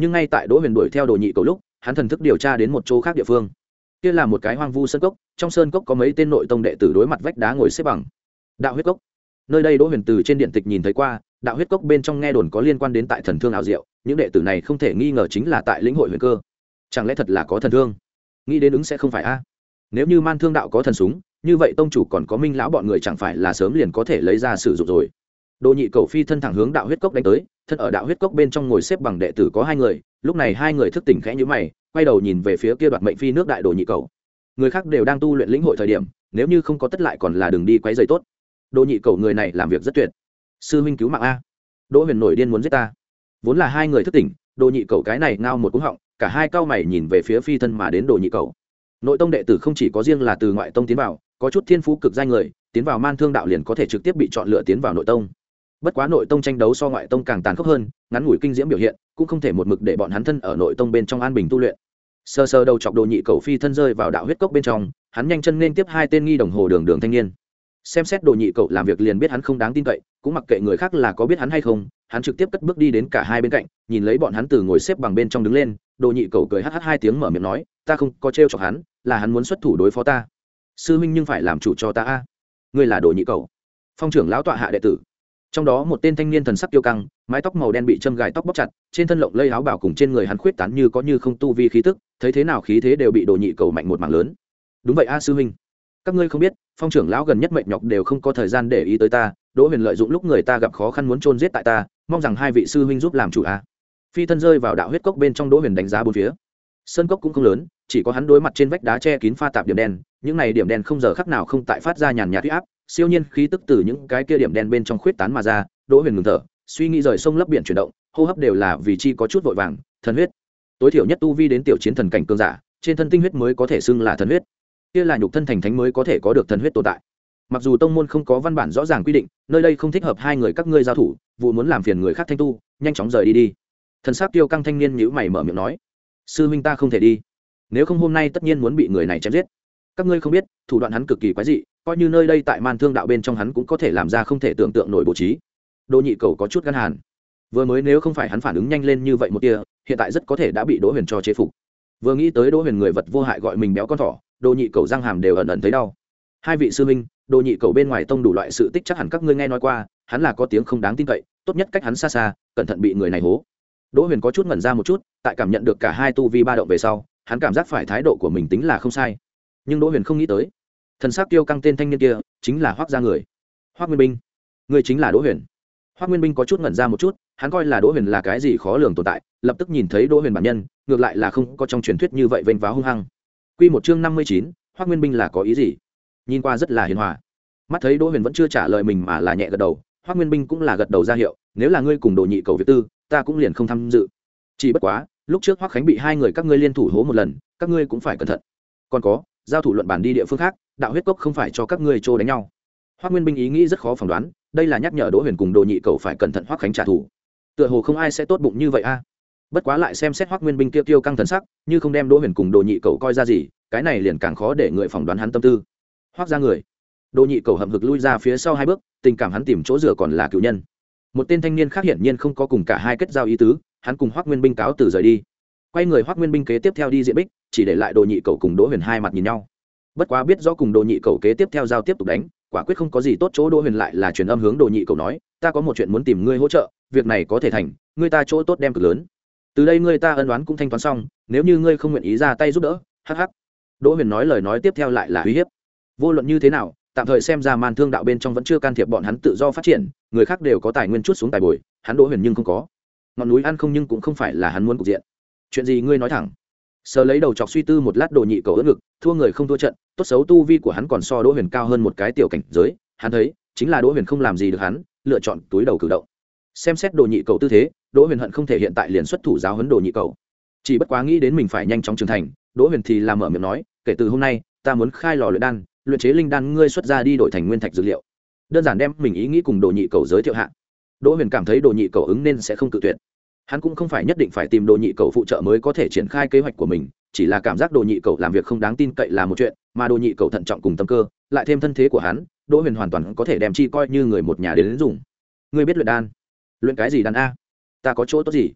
nhưng ngay tại đỗ huyền đuổi theo đồ nhị cầu lúc hắn thần thức điều tra đến một chỗ khác địa phương. Kia là một cái hoang vu sơn cốc, trong sơn cốc có mấy tên nội tông đệ tử đối mặt vách đá ngồi xếp bằng. Đạo huyết cốc, nơi đây đỗ huyền từ trên điện tịch nhìn thấy qua, đạo huyết cốc bên trong nghe đồn có liên quan đến tại thần thương ảo diệu, những đệ tử này không thể nghi ngờ chính là tại lĩnh hội huyền cơ. Chẳng lẽ thật là có thần thương? Nghĩ đến ứng sẽ không phải a. Nếu như man thương đạo có thần súng, như vậy tông chủ còn có minh lão bọn người chẳng phải là sớm liền có thể lấy ra sử dụng rồi. Đồ nhị cầu phi thân thẳng hướng đạo huyết cốc đánh tới, thân ở đạo huyết cốc bên trong ngồi xếp bằng đệ tử có hai người, lúc này hai người thức tỉnh khẽ nhíu mày, quay đầu nhìn về phía kia đoạt mệnh phi nước đại đồ nhị cầu. Người khác đều đang tu luyện lĩnh hội thời điểm, nếu như không có tất lại còn là đường đi quấy rầy tốt. Đồ nhị cầu người này làm việc rất tuyệt. Sư huynh cứu mạng a. Đỗ Huyền nổi điên muốn giết ta. Vốn là hai người thức tỉnh, đồ nhị cầu cái này ngao một cú họng, cả hai cao mày nhìn về phía phi thân mà đến đồ nhị cầu. Nội tông đệ tử không chỉ có riêng là từ ngoại tông tiến vào, có chút thiên phú cực danh người, tiến vào man thương đạo liền có thể trực tiếp bị chọn lựa tiến vào nội tông. Bất quá nội tông tranh đấu so ngoại tông càng tàn khốc hơn, ngắn ngủi kinh diễm biểu hiện cũng không thể một mực để bọn hắn thân ở nội tông bên trong an bình tu luyện. Sơ sơ đầu chọc đồ nhị cầu phi thân rơi vào đạo huyết cốc bên trong, hắn nhanh chân nên tiếp hai tên nghi đồng hồ đường đường thanh niên. Xem xét đồ nhị cầu làm việc liền biết hắn không đáng tin cậy, cũng mặc kệ người khác là có biết hắn hay không, hắn trực tiếp cất bước đi đến cả hai bên cạnh, nhìn lấy bọn hắn từ ngồi xếp bằng bên trong đứng lên, đồ nhị cầu cười hắt hắt hai tiếng mở miệng nói, ta không có trêu chọc hắn, là hắn muốn xuất thủ đối phó ta. Sư huynh nhưng phải làm chủ cho ta a. Ngươi là đồ nhị cầu, phong trưởng lão tọa hạ đệ tử. Trong đó một tên thanh niên thần sắc tiêu căng, mái tóc màu đen bị châm gài tóc bóc chặt, trên thân lộng lây áo bào cùng trên người hắn khuyết tán như có như không tu vi khí tức, thấy thế nào khí thế đều bị đồ nhị cầu mạnh một mảng lớn. Đúng vậy a sư huynh, các ngươi không biết, phong trưởng lão gần nhất mệt nhọc đều không có thời gian để ý tới ta, Đỗ Huyền lợi dụng lúc người ta gặp khó khăn muốn chôn giết tại ta, mong rằng hai vị sư huynh giúp làm chủ a. Phi thân rơi vào đạo huyết cốc bên trong, Đỗ Huyền đánh giá bốn phía. Sơn cốc cũng không lớn, chỉ có hắn đối mặt trên vách đá che kín pha tạp điểm đen, những này điểm đen không giờ khắc nào không tại phát ra nhàn nhạt uy áp, siêu nhiên khí tức từ những cái kia điểm đen bên trong khuyết tán mà ra. Đỗ Huyền ngừng thở, suy nghĩ rời sông lấp biển chuyển động, hô hấp đều là vì chi có chút vội vàng. Thần huyết, tối thiểu nhất tu vi đến tiểu chiến thần cảnh cường giả, trên thân tinh huyết mới có thể xưng là thần huyết. Kia là nhục thân thành thánh mới có thể có được thần huyết tồn tại. Mặc dù tông môn không có văn bản rõ ràng quy định, nơi đây không thích hợp hai người các ngươi giao thủ, vụ muốn làm phiền người khác thanh tu, nhanh chóng rời đi đi. Thần sắc tiêu căng thanh niên nhíu mày mở miệng nói, sư huynh ta không thể đi, nếu không hôm nay tất nhiên muốn bị người này chém giết. Các ngươi không biết, thủ đoạn hắn cực kỳ quái dị, coi như nơi đây tại man thương đạo bên trong hắn cũng có thể làm ra không thể tưởng tượng nổi bố trí. Đỗ nhị cầu có chút gan hàn, vừa mới nếu không phải hắn phản ứng nhanh lên như vậy một tia, hiện tại rất có thể đã bị Đỗ Huyền cho chế phục. Vừa nghĩ tới Đỗ Huyền người vật vô hại gọi mình béo con thỏ, Đỗ nhị cầu răng hàm đều ẩn ẩn thấy đau. Hai vị sư huynh, Đỗ nhị cầu bên ngoài tông đủ loại sự tích chắc hẳn các ngươi nghe nói qua, hắn là có tiếng không đáng tin cậy, tốt nhất cách hắn xa xa, cẩn thận bị người này hố. Đỗ Huyền có chút ngẩn ra một chút, tại cảm nhận được cả hai tu vi ba động về sau, hắn cảm giác phải thái độ của mình tính là không sai. Nhưng Đỗ Huyền không nghĩ tới, thần sắc tiêu căng tên thanh niên kia chính là Hoắc gia người. Hoắc Nguyên Binh, người chính là Đỗ Huyền. Hoắc Nguyên Binh có chút ngẩn ra một chút, hắn coi là Đỗ Huyền là cái gì khó lường tồn tại, lập tức nhìn thấy Đỗ Huyền bản nhân, ngược lại là không có trong truyền thuyết như vậy vênh váo hung hăng. Quy một chương năm mươi chín, Hoắc Nguyên Binh là có ý gì? Nhìn qua rất là hiền hòa. Mắt thấy Đỗ Huyền vẫn chưa trả lời mình mà là nhẹ gật đầu, Hoắc Nguyên Binh cũng là gật đầu ra hiệu, nếu là ngươi cùng Đồ nhị cầu việc tư, ta cũng liền không tham dự. Chỉ bất quá, lúc trước Hoắc Khánh bị hai người các ngươi liên thủ hố một lần, các ngươi cũng phải cẩn thận. Còn có, giao thủ luận bản đi địa phương khác, đạo huyết cốc không phải cho các ngươi trô đánh nhau. Hoắc Nguyên Binh ý nghĩ rất khó phỏng đoán, đây là nhắc nhở Đỗ Huyền cùng Đồ nhị cầu phải cẩn thận Hoắc Khánh trả thù. Tựa hồ không ai sẽ tốt bụng như vậy a. Bất quá lại xem xét Hoắc Nguyên Binh kia tiêu căng thần sắc, như không đem Đỗ Huyền cùng Đồ nhị cầu coi ra gì, cái này liền càng khó để người phỏng đoán hắn tâm tư. Hoắc gia người. Đồ nhị cầu hậm hực lui ra phía sau hai bước, tình cảm hắn tìm chỗ dựa còn là cựu nhân. Một tên thanh niên khác hiển nhiên không có cùng cả hai kết giao ý tứ, hắn cùng Hoắc Nguyên Binh cáo từ rời đi. Quay người Hoắc Nguyên Binh kế tiếp theo đi diện bích, chỉ để lại Đồ nhị cầu cùng Đỗ Huyền hai mặt nhìn nhau. Bất quá biết rõ cùng Đồ nhị cầu kế tiếp theo giao tiếp tục đánh, quả quyết không có gì tốt chỗ. Đỗ Huyền lại là truyền âm hướng Đồ nhị cầu nói, ta có một chuyện muốn tìm ngươi hỗ trợ, việc này có thể thành, ngươi ta chỗ tốt đem cực lớn. Từ đây ngươi ta ân oán cũng thanh toán xong, nếu như ngươi không nguyện ý ra tay giúp đỡ, hắc hắc. Đỗ Huyền nói lời nói tiếp theo lại là uy hiếp. Vô luận như thế nào, tạm thời xem ra man thương đạo bên trong vẫn chưa can thiệp bọn hắn tự do phát triển, người khác đều có tài nguyên chút xuống tài bồi, hắn Đỗ Huyền nhưng không có. Ngọn núi ăn không nhưng cũng không phải là hắn muốn cục diện. Chuyện gì ngươi nói thẳng. Sờ lấy đầu chọc suy tư một lát, Đồ nhị cầu ưỡn ngực, thua người không thua trận, tốt xấu tu vi của hắn còn so Đỗ Huyền cao hơn một cái tiểu cảnh giới, hắn thấy, chính là Đỗ Huyền không làm gì được hắn, lựa chọn túi đầu cử động. Xem xét Đồ nhị cầu tư thế, Đỗ Huyền hận không thể hiện tại liền xuất thủ giáo huấn Đồ nhị cầu. Chỉ bất quá nghĩ đến mình phải nhanh chóng trưởng thành, Đỗ Huyền thì làm mở miệng nói, kể từ hôm nay, ta muốn khai lò luyện đan, luyện chế linh đan, ngươi xuất ra đi đổi thành nguyên thạch dược liệu. Đơn giản đem mình ý nghĩ cùng Đồ nhị cầu giới thiệu hạ. Đỗ Huyền cảm thấy Đồ nhị cầu ứng nên sẽ không cự tuyệt. Hắn cũng không phải nhất định phải tìm Đồ nhị cầu phụ trợ mới có thể triển khai kế hoạch của mình, chỉ là cảm giác Đồ nhị cầu làm việc không đáng tin cậy là một chuyện, mà Đồ nhị cầu thận trọng cùng tâm cơ, lại thêm thân thế của hắn, Đỗ Huyền hoàn toàn có thể đem chi coi như người một nhà đến, đến dùng. Ngươi biết luyện đan? Luyện cái gì đan a? Ta có chỗ tốt gì?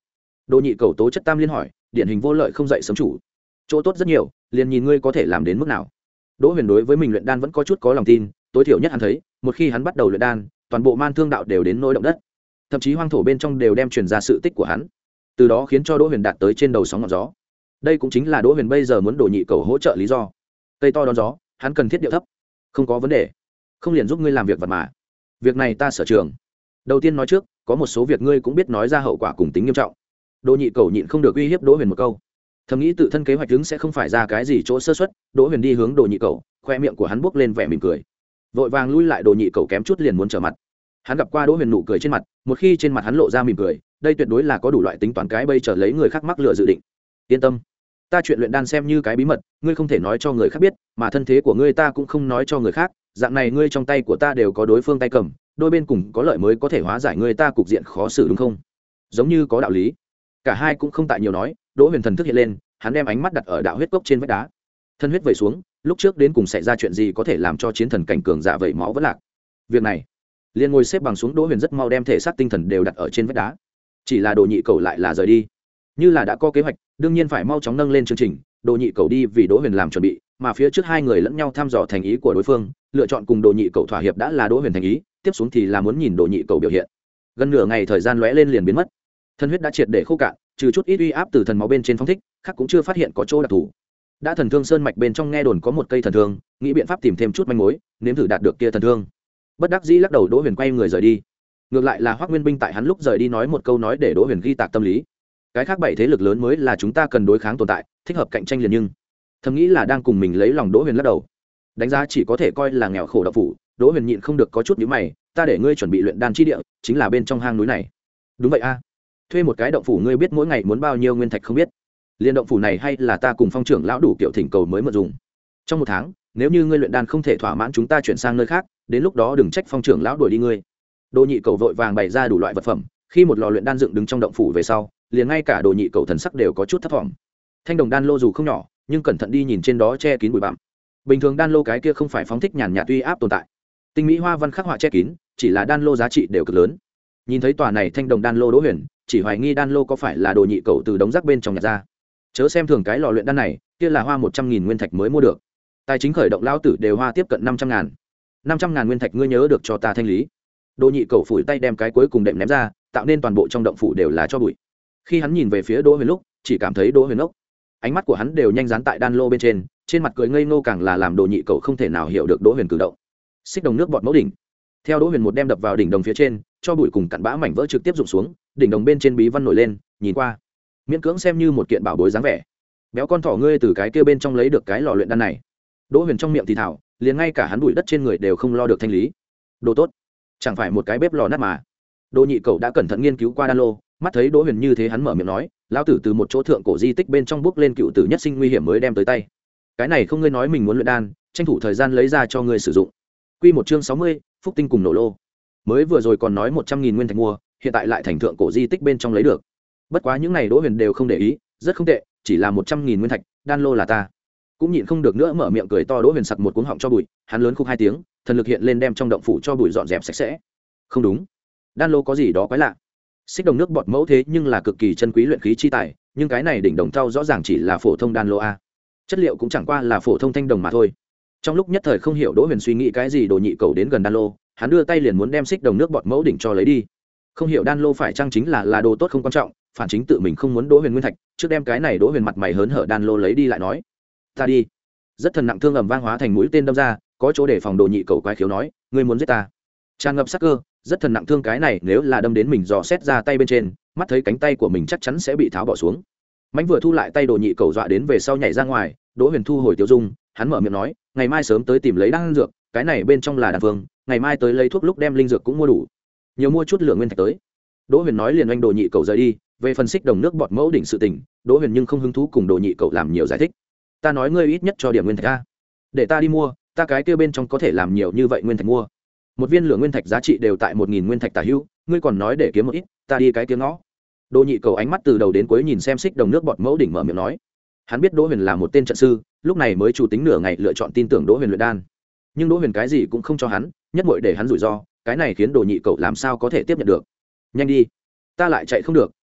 Đồ nhị cầu tố chất tam liên hỏi, điển hình vô lợi không dậy sớm chủ. Chỗ tốt rất nhiều, liền nhìn ngươi có thể làm đến mức nào. Đỗ Huyền đối với mình luyện đan vẫn có chút có lòng tin, tối thiểu nhất hắn thấy, một khi hắn bắt đầu luyện đan, toàn bộ man thương đạo đều đến nỗi động đất. Thậm chí hoang thổ bên trong đều đem truyền ra sự tích của hắn. Từ đó khiến cho Đỗ Huyền đạt tới trên đầu sóng ngọn gió. Đây cũng chính là Đỗ Huyền bây giờ muốn Đồ nhị cầu hỗ trợ lý do. Cây to đón gió, hắn cần thiết điệu thấp. Không có vấn đề. Không liền giúp ngươi làm việc vật mà. Việc này ta sở trường. Đầu tiên nói trước, có một số việc ngươi cũng biết nói ra hậu quả cùng tính nghiêm trọng. Đồ nhị cầu nhịn không được uy hiếp Đỗ Huyền một câu. Thầm nghĩ tự thân kế hoạch đứng sẽ không phải ra cái gì chỗ sơ suất, Đỗ Huyền đi hướng Đồ nhị cầu, khoe miệng của hắn buốc lên vẻ mỉm cười. Vội vàng lui lại, Đồ nhị cầu kém chút liền muốn trở mặt. Hắn gặp qua Đỗ Huyền nụ cười trên mặt, một khi trên mặt hắn lộ ra mỉm cười, đây tuyệt đối là có đủ loại tính toán cái bây trở lấy người khác mắc lừa dự định. Yên tâm, ta chuyện luyện đan xem như cái bí mật, ngươi không thể nói cho người khác biết, mà thân thế của ngươi ta cũng không nói cho người khác, dạng này ngươi trong tay của ta đều có đối phương tay cầm, đôi bên cùng có lợi mới có thể hóa giải ngươi ta cục diện khó xử đúng không? Giống như có đạo lý. Cả hai cũng không tại nhiều nói, Đỗ Huyền thần thức hiện lên, hắn đem ánh mắt đặt ở đạo huyết cốc trên vách đá. Thân huyết vẩy xuống, lúc trước đến cùng xảy ra chuyện gì có thể làm cho chiến thần cảnh cường giả vẩy máu vẫn lạc. Việc này, liền ngồi xếp bằng xuống, Đỗ Huyền rất mau đem thể xác tinh thần đều đặt ở trên vách đá. Chỉ là Đồ nhị cầu lại là rời đi. Như là đã có kế hoạch, đương nhiên phải mau chóng nâng lên chương trình, Đồ nhị cầu đi vì Đỗ Huyền làm chuẩn bị, mà phía trước hai người lẫn nhau thăm dò thành ý của đối phương, lựa chọn cùng Đồ nhị cầu thỏa hiệp đã là Đỗ Huyền thành ý, tiếp xuống thì là muốn nhìn Đồ nhị cầu biểu hiện. Gần nửa ngày thời gian lóe lên liền biến mất. Thân huyết đã triệt để khô cạn, trừ chút ít uy áp từ thần máu bên trên phóng thích, khác cũng chưa phát hiện có chỗ đặc thù. Đã thần thương sơn mạch bên trong nghe đồn có một cây thần thương, nghĩ biện pháp tìm thêm chút manh mối, nếm thử đạt được kia thần thương. Bất đắc dĩ lắc đầu, Đỗ Huyền quay người rời đi. Ngược lại là Hoắc Nguyên Binh tại hắn lúc rời đi nói một câu nói để Đỗ Huyền ghi tạc tâm lý. Cái khác bảy thế lực lớn mới là chúng ta cần đối kháng tồn tại, thích hợp cạnh tranh liền, nhưng thầm nghĩ là đang cùng mình lấy lòng. Đỗ Huyền lắc đầu, đánh giá chỉ có thể coi là nghèo khổ đậu phủ. Đỗ Huyền nhịn không được có chút nhíu mày, ta để ngươi chuẩn bị luyện đan chi địa, chính là bên trong hang núi này. Đúng vậy a. Thuê một cái động phủ ngươi biết mỗi ngày muốn bao nhiêu nguyên thạch không biết? Liên động phủ này hay là ta cùng Phong trưởng lão đủ kiểu thỉnh cầu mới mượn dùng. Trong một tháng, nếu như ngươi luyện đan không thể thỏa mãn chúng ta chuyển sang nơi khác, đến lúc đó đừng trách Phong trưởng lão đuổi đi ngươi. Đồ nhị cầu vội vàng bày ra đủ loại vật phẩm, khi một lò luyện đan dựng đứng trong động phủ về sau, liền ngay cả Đồ nhị cầu thần sắc đều có chút thất vọng. Thanh đồng đan lô dù không nhỏ, nhưng cẩn thận đi nhìn trên đó che kín bụi bặm. Bình thường đan lô cái kia không phải phóng thích nhàn nhạt uy áp tồn tại. Tinh mỹ hoa văn khắc họa che kín, chỉ là đan lô giá trị đều cực lớn. Nhìn thấy tòa này thanh đồng đan lô, Đỗ Huyền chỉ hoài nghi đan lô có phải là Đồ nhị cầu từ đống rác bên trong nhặt ra. Chớ xem thường cái lò luyện đan này, kia là hoa một trăm nghìn nguyên thạch mới mua được. Tài chính khởi động lão tử đều hoa tiếp cận năm trăm ngàn. Năm trăm ngàn nguyên thạch ngươi nhớ được cho ta thanh lý. Đồ nhị cầu phủi tay đem cái cuối cùng đệm ném ra, tạo nên toàn bộ trong động phủ đều là cho bụi. Khi hắn nhìn về phía Đỗ Huyền lúc, chỉ cảm thấy Đỗ Huyền ốc. Ánh mắt của hắn đều nhanh dán tại đan lô bên trên, trên mặt cười ngây ngô càng là làm Đồ nhị cầu không thể nào hiểu được Đỗ Huyền cử động. Xích đồng nước bọt mẫu đỉnh. Theo Đỗ Huyền một đem đập vào đỉnh đồng phía trên, cho bụi cùng cặn bã mảnh vỡ trực tiếp rụng xuống, đỉnh đồng bên trên bí văn nổi lên, nhìn qua, miễn cưỡng xem như một kiện bảo bối dáng vẻ. Béo con thỏ ngươi từ cái kia bên trong lấy được cái lò luyện đan này. Đỗ Huyền trong miệng thì thảo, liền ngay cả hắn bụi đất trên người đều không lo được thanh lý. Đồ tốt, chẳng phải một cái bếp lò nát mà. Đồ nhị cầu đã cẩn thận nghiên cứu qua đan lô, mắt thấy Đỗ Huyền như thế hắn mở miệng nói, lão tử từ một chỗ thượng cổ di tích bên trong bước lên cựu tử nhất sinh nguy hiểm mới đem tới tay. Cái này không ngươi nói mình muốn luyện đan, tranh thủ thời gian lấy ra cho ngươi sử dụng. Quy một chương sáu mươi, phúc tinh cùng nổ lô. Mới vừa rồi còn nói một trăm nghìn nguyên thạch mua, hiện tại lại thành thượng cổ di tích bên trong lấy được. Bất quá những này Đỗ Huyền đều không để ý, rất không tệ, chỉ là một trăm nghìn nguyên thạch, đan lô là ta. Cũng nhịn không được nữa mở miệng cười to. Đỗ Huyền sặc một cuống họng cho bụi, hắn lớn khúc hai tiếng, thần lực hiện lên đem trong động phủ cho bụi dọn dẹp sạch sẽ. Không đúng, đan lô có gì đó quái lạ. Xích đồng nước bọt mẫu thế nhưng là cực kỳ chân quý luyện khí chi tài, nhưng cái này đỉnh đồng thau rõ ràng chỉ là phổ thông đan lô a. Chất liệu cũng chẳng qua là phổ thông thanh đồng mà thôi. Trong lúc nhất thời không hiểu Đỗ Huyền suy nghĩ cái gì, Đồ nhị cầu đến gần đan lô, hắn đưa tay liền muốn đem xích đồng nước bọt mẫu đỉnh cho lấy đi. Không hiểu đan lô phải chăng chính là là đồ tốt không quan trọng, phản chính tự mình không muốn Đỗ Huyền nguyên thạch, trước đem cái này Đỗ Huyền mặt mày hớn hở đan lô lấy đi lại nói, ta đi. Rất thần nặng thương ầm vang hóa thành mũi tên đâm ra, có chỗ để phòng Đồ nhị cầu quái khiếu nói, ngươi muốn giết ta. Tràn ngập sắc cơ, rất thần nặng thương cái này nếu là đâm đến mình dò xét ra tay bên trên, mắt thấy cánh tay của mình chắc chắn sẽ bị tháo bỏ xuống. Mãnh vừa thu lại tay, Đồ nhị cầu dọa đến về sau nhảy ra ngoài. Đỗ Huyền thu hồi tiêu dung, hắn mở miệng nói, ngày mai sớm tới tìm lấy đan dược, cái này bên trong là đan phương, ngày mai tới lấy thuốc lúc đem linh dược cũng mua đủ, nhiều mua chút lượng nguyên thạch tới. Đỗ Huyền nói liền oanh Đồ nhị cầu rời đi. Về phần xích đồng nước bọt mẫu đỉnh sự tình, Đỗ Huyền nhưng không hứng thú cùng Đồ nhị cầu làm nhiều giải thích. Ta nói ngươi ít nhất cho điểm nguyên thạch a, để ta đi mua, ta cái kia bên trong có thể làm nhiều như vậy nguyên thạch mua. Một viên lượng nguyên thạch giá trị đều tại một nghìn nguyên thạch tả hữu, ngươi còn nói để kiếm một ít, ta đi cái tiếng ngõ. Đồ nhị cầu ánh mắt từ đầu đến cuối nhìn xem xích đồng nước bọt mẫu đỉnh, mở miệng nói. Hắn biết Đỗ Huyền là một tên trận sư, lúc này mới chủ tính nửa ngày lựa chọn tin tưởng Đỗ Huyền luyện đan. Nhưng Đỗ Huyền cái gì cũng không cho hắn, nhất muội để hắn rủi ro, cái này khiến Đồ nhị cầu làm sao có thể tiếp nhận được. Nhanh đi, ta lại chạy không được,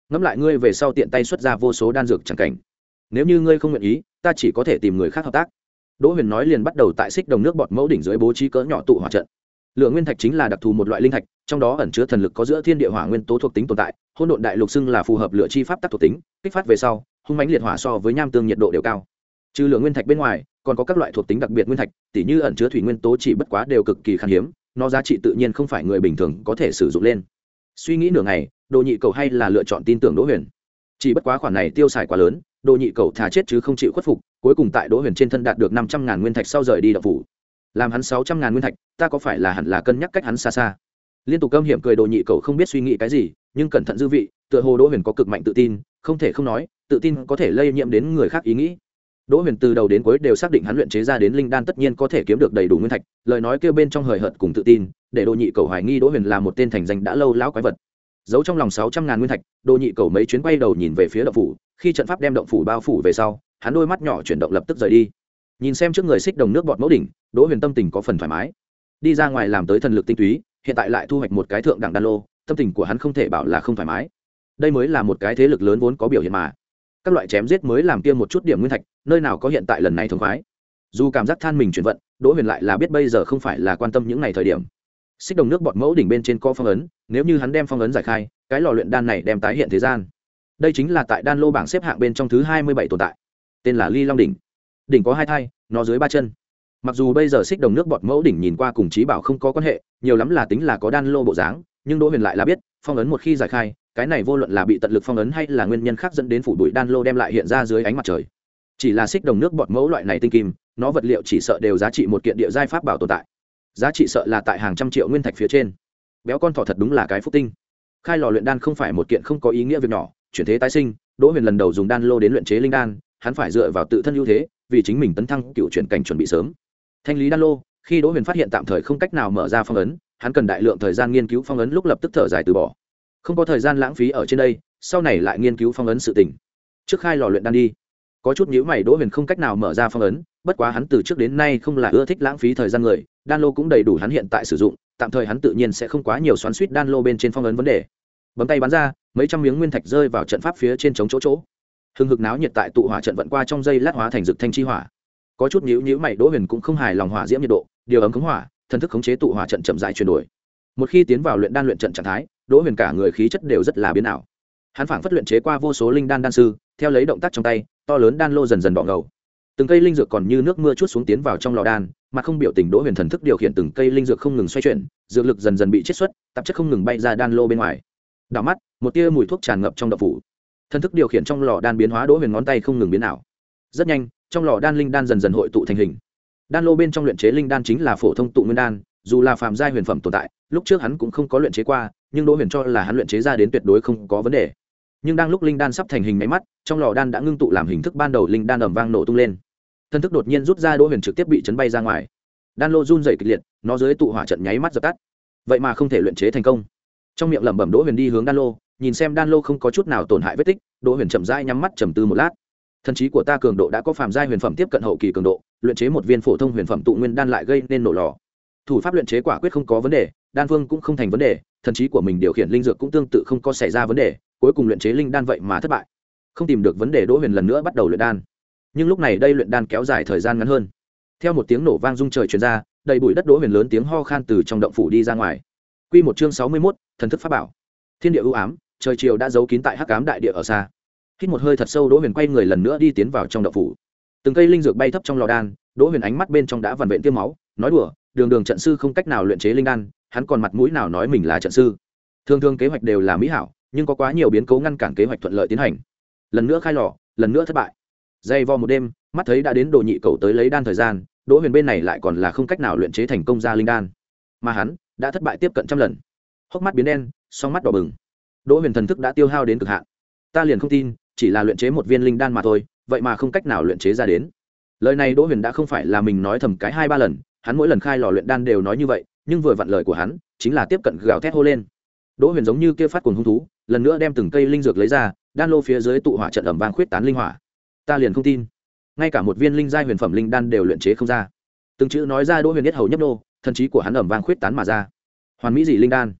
ngẫm lại ngươi về sau tiện tay xuất ra vô số đan dược chẳng cảnh, nếu như ngươi không nguyện ý ta chỉ có thể tìm người khác hợp tác. Đỗ Huyền nói liền bắt đầu tại xích đồng nước bọt mẫu đỉnh dưới bố trí cỡ nhỏ tụ hỏa trận. Lửa nguyên thạch chính là đặc thù một loại linh thạch, trong đó ẩn chứa thần lực có giữa thiên địa hỏa nguyên tố thuộc tính tồn tại, hỗn độn đại lục xưng là phù hợp lửa chi pháp tắc thuộc tính, kích phát về sau hung mãnh liệt hỏa so với nham tương nhiệt độ đều cao. Trừ lửa nguyên thạch bên ngoài còn có các loại thuộc tính đặc biệt nguyên thạch, tỉ như ẩn chứa thủy nguyên tố chỉ bất quá đều cực kỳ khan hiếm, nó giá trị tự nhiên không phải người bình thường có thể sử dụng lên. Suy nghĩ nửa ngày, Đồ Nhị Cầu hay là lựa chọn tin tưởng Đỗ Huyền. Chỉ bất quá khoản này tiêu xài quá lớn, Đồ Nhị Cầu thà chết chứ không chịu khuất phục, cuối cùng tại Đỗ Huyền trên thân đạt được năm trăm ngàn nguyên thạch sau rời đi động phủ. Làm hắn sáu trăm ngàn nguyên thạch, ta có phải là hẳn là cân nhắc cách hắn xa xa. Liên tục câm hiểm cười Đồ Nhị Cầu không biết suy nghĩ cái gì, nhưng cẩn thận dư vị, tựa hồ Đỗ Huyền có cực mạnh tự tin, không thể không nói, tự tin có thể lây nhiễm đến người khác ý nghĩ. Đỗ Huyền từ đầu đến cuối đều xác định hắn luyện chế ra đến linh đan tất nhiên có thể kiếm được đầy đủ nguyên thạch, lời nói kêu bên trong hời hợt cùng tự tin, để Đồ Nhị Cầu hoài nghi Đỗ Huyền là một tên thành danh đã lâu lão quái vật. Giấu trong lòng sáu trăm ngàn nguyên thạch, Đồ Nhị Cầu mấy chuyến quay đầu nhìn về phía động phủ, khi trận pháp đem động phủ bao phủ về sau, hắn đôi mắt nhỏ chuyển động lập tức rời đi. Nhìn xem trước người xích đồng nước bọt mẫu đỉnh, Đỗ Huyền tâm tình có phần thoải mái. Đi ra ngoài làm tới thần lực tinh túy, hiện tại lại thu hoạch một cái thượng đẳng đan lô, tâm tình của hắn không thể bảo là không thoải mái. Đây mới là một cái thế lực lớn vốn có biểu hiện mà. Các loại chém giết mới làm kia một chút điểm nguyên thạch, nơi nào có hiện tại lần này thông khoái. Dù cảm giác than mình chuyển vận, Đỗ Huyền lại là biết bây giờ không phải là quan tâm những ngày thời điểm. Xích đồng nước bọt mẫu đỉnh bên trên có phong ấn, nếu như hắn đem phong ấn giải khai, cái lò luyện đan này đem tái hiện thế gian. Đây chính là tại đan lô bảng xếp hạng bên trong thứ hai mươi bảy tồn tại, tên là Ly Long đỉnh. Đỉnh có hai thai, nó dưới ba chân. Mặc dù bây giờ xích đồng nước bọt mẫu đỉnh nhìn qua cùng trí bảo không có quan hệ, nhiều lắm là tính là có đan lô bộ dáng, nhưng Đỗ Huyền lại là biết, phong ấn một khi giải khai, cái này vô luận là bị tận lực phong ấn hay là nguyên nhân khác dẫn đến phủ bụi đan lô đem lại hiện ra dưới ánh mặt trời. Chỉ là xích đồng nước bọt mẫu loại này tinh kim, nó vật liệu chỉ sợ đều giá trị một kiện địa giai pháp bảo tồn tại. Giá trị sợ là tại hàng trăm triệu nguyên thạch phía trên. Béo con thỏ thật đúng là cái phúc tinh. Khai lò luyện đan không phải một kiện không có ý nghĩa việc nhỏ, chuyển thế tái sinh, Đỗ Huyền lần đầu dùng đan lô đến luyện chế linh đan, hắn phải dựa vào tự thân ưu thế, vì chính mình tấn thăng cựu chuyển cảnh chuẩn bị sớm. Thanh lý đan lô, khi Đỗ Huyền phát hiện tạm thời không cách nào mở ra phong ấn, hắn cần đại lượng thời gian nghiên cứu phong ấn, lúc lập tức thở dài từ bỏ. Không có thời gian lãng phí ở trên đây, sau này lại nghiên cứu phong ấn sự tình. Trước khai lò luyện đan đi. Có chút nhíu mày, Đỗ Huyền không cách nào mở ra phong ấn, bất quá hắn từ trước đến nay không là ưa thích lãng phí thời gian người, đan lô cũng đầy đủ hắn hiện tại sử dụng, tạm thời hắn tự nhiên sẽ không quá nhiều xoắn xuýt đan lô bên trên phong ấn vấn đề. Bấm tay bắn ra, mấy trăm miếng nguyên thạch rơi vào trận pháp phía trên chống chỗ chỗ. Hưng hực náo nhiệt tại tụ hỏa trận vận qua trong dây lát hóa thành dược thanh chi hỏa. Có chút nhíu nhíu mày, Đỗ Huyền cũng không hài lòng hỏa diễm nhiệt độ, điều ấm khống hỏa, thần thức khống chế tụ hỏa trận chậm rãi chuyển đổi. Một khi tiến vào luyện đan luyện trận trạng thái, Đỗ Huyền cả người khí chất đều rất là biến ảo. Hắn phảng phất luyện chế qua vô số linh đan đan sư, theo lấy động tác trong tay, to lớn đan lô dần dần đỏ ngầu. Từng cây linh dược còn như nước mưa chút xuống tiến vào trong lò đan, mà không biểu tình Đỗ Huyền thần thức điều khiển từng cây linh dược không ngừng xoay chuyển, dược lực dần dần bị chiết xuất, tạp chất không ngừng bay ra đan lô bên ngoài. Đảo mắt, một tia mùi thuốc tràn ngập trong động phủ. Thần thức điều khiển trong lò đan biến hóa, Đỗ Huyền ngón tay không ngừng biến ảo. Rất nhanh, trong lò đan linh đan dần dần hội tụ thành hình. Đan lô bên trong luyện chế linh đan chính là phổ thông tụ nguyên đan, dù là phàm giai huyền phẩm tồn tại, lúc trước hắn cũng không có luyện chế qua, nhưng Đỗ Huyền cho là hắn luyện chế ra đến tuyệt đối không có vấn đề. Nhưng đang lúc linh đan sắp thành hình máy mắt, trong lò đan đã ngưng tụ làm hình thức ban đầu, linh đan ầm vang nổ tung lên. Thân thức đột nhiên rút ra, Đỗ Huyền trực tiếp bị chấn bay ra ngoài. Đan lô run rẩy kịch liệt, nó dưới tụ hỏa trận nháy mắt dập tắt. Vậy mà không thể luyện chế thành công. Trong miệng lẩm bẩm, Đỗ Huyền đi hướng đan lô, nhìn xem đan lô không có chút nào tổn hại vết tích, Đỗ Huyền chậm rãi nhắm mắt trầm tư một lát. Thần trí của ta cường độ đã có phàm giai huyền phẩm tiếp cận hậu kỳ cường độ, luyện chế một viên phổ thông huyền phẩm tụ nguyên đan lại gây nên nổ lò. Thủ pháp luyện chế quả quyết không có vấn đề, đan phương cũng không thành vấn đề, thần trí của mình điều khiển linh dược cũng tương tự không có xảy ra vấn đề, cuối cùng luyện chế linh đan vậy mà thất bại. Không tìm được vấn đề, Đỗ Huyền lần nữa bắt đầu luyện đan. Nhưng lúc này đây luyện đan kéo dài thời gian ngắn hơn. Theo một tiếng nổ vang rung trời truyền ra, đầy bụi đất, Đỗ Huyền lớn tiếng ho khan từ trong động phủ đi ra ngoài. Quy một chương sáu mươi mốt, thần thức pháp bảo. Thiên địa u ám, trời chiều đã giấu kín tại hắc ám đại địa ở xa. Hít một hơi thật sâu, Đỗ Huyền quay người lần nữa đi tiến vào trong động phủ. Từng cây linh dược bay thấp trong lò đan, Đỗ Huyền ánh mắt bên trong đã vằn vện tiêm máu, nói đùa, đường đường trận sư không cách nào luyện chế linh đan, hắn còn mặt mũi nào nói mình là trận sư. Thường thường kế hoạch đều là mỹ hảo, nhưng có quá nhiều biến cố ngăn cản kế hoạch thuận lợi tiến hành. Lần nữa khai lò, lần nữa thất bại. Dây vo một đêm, mắt thấy đã đến Đồ Nhị Cầu tới lấy đan thời gian, Đỗ Huyền bên này lại còn là không cách nào luyện chế thành công ra linh đan, mà hắn đã thất bại tiếp cận trăm lần. Hốc mắt biến đen, song mắt đỏ bừng. Đỗ Huyền thần thức đã tiêu hao đến cực hạn. Ta liền không tin, chỉ là luyện chế một viên linh đan mà thôi, vậy mà không cách nào luyện chế ra đến. Lời này Đỗ Huyền đã không phải là mình nói thầm cái hai ba lần, hắn mỗi lần khai lò luyện đan đều nói như vậy, nhưng vừa vặn lời của hắn chính là tiếp cận gào thét hô lên. Đỗ Huyền giống như kia phát cuồng hung thú, lần nữa đem từng cây linh dược lấy ra, đan lô phía dưới tụ hỏa trận ầm vang khuyết tán linh hỏa. Ta liền không tin, ngay cả một viên linh giai huyền phẩm linh đan đều luyện chế không ra. Từng chữ nói ra, Đỗ Huyền biết hầu nhấp nô, thần trí của hắn ầm vang khuyết tán mà ra. Hoàn mỹ dị linh đan.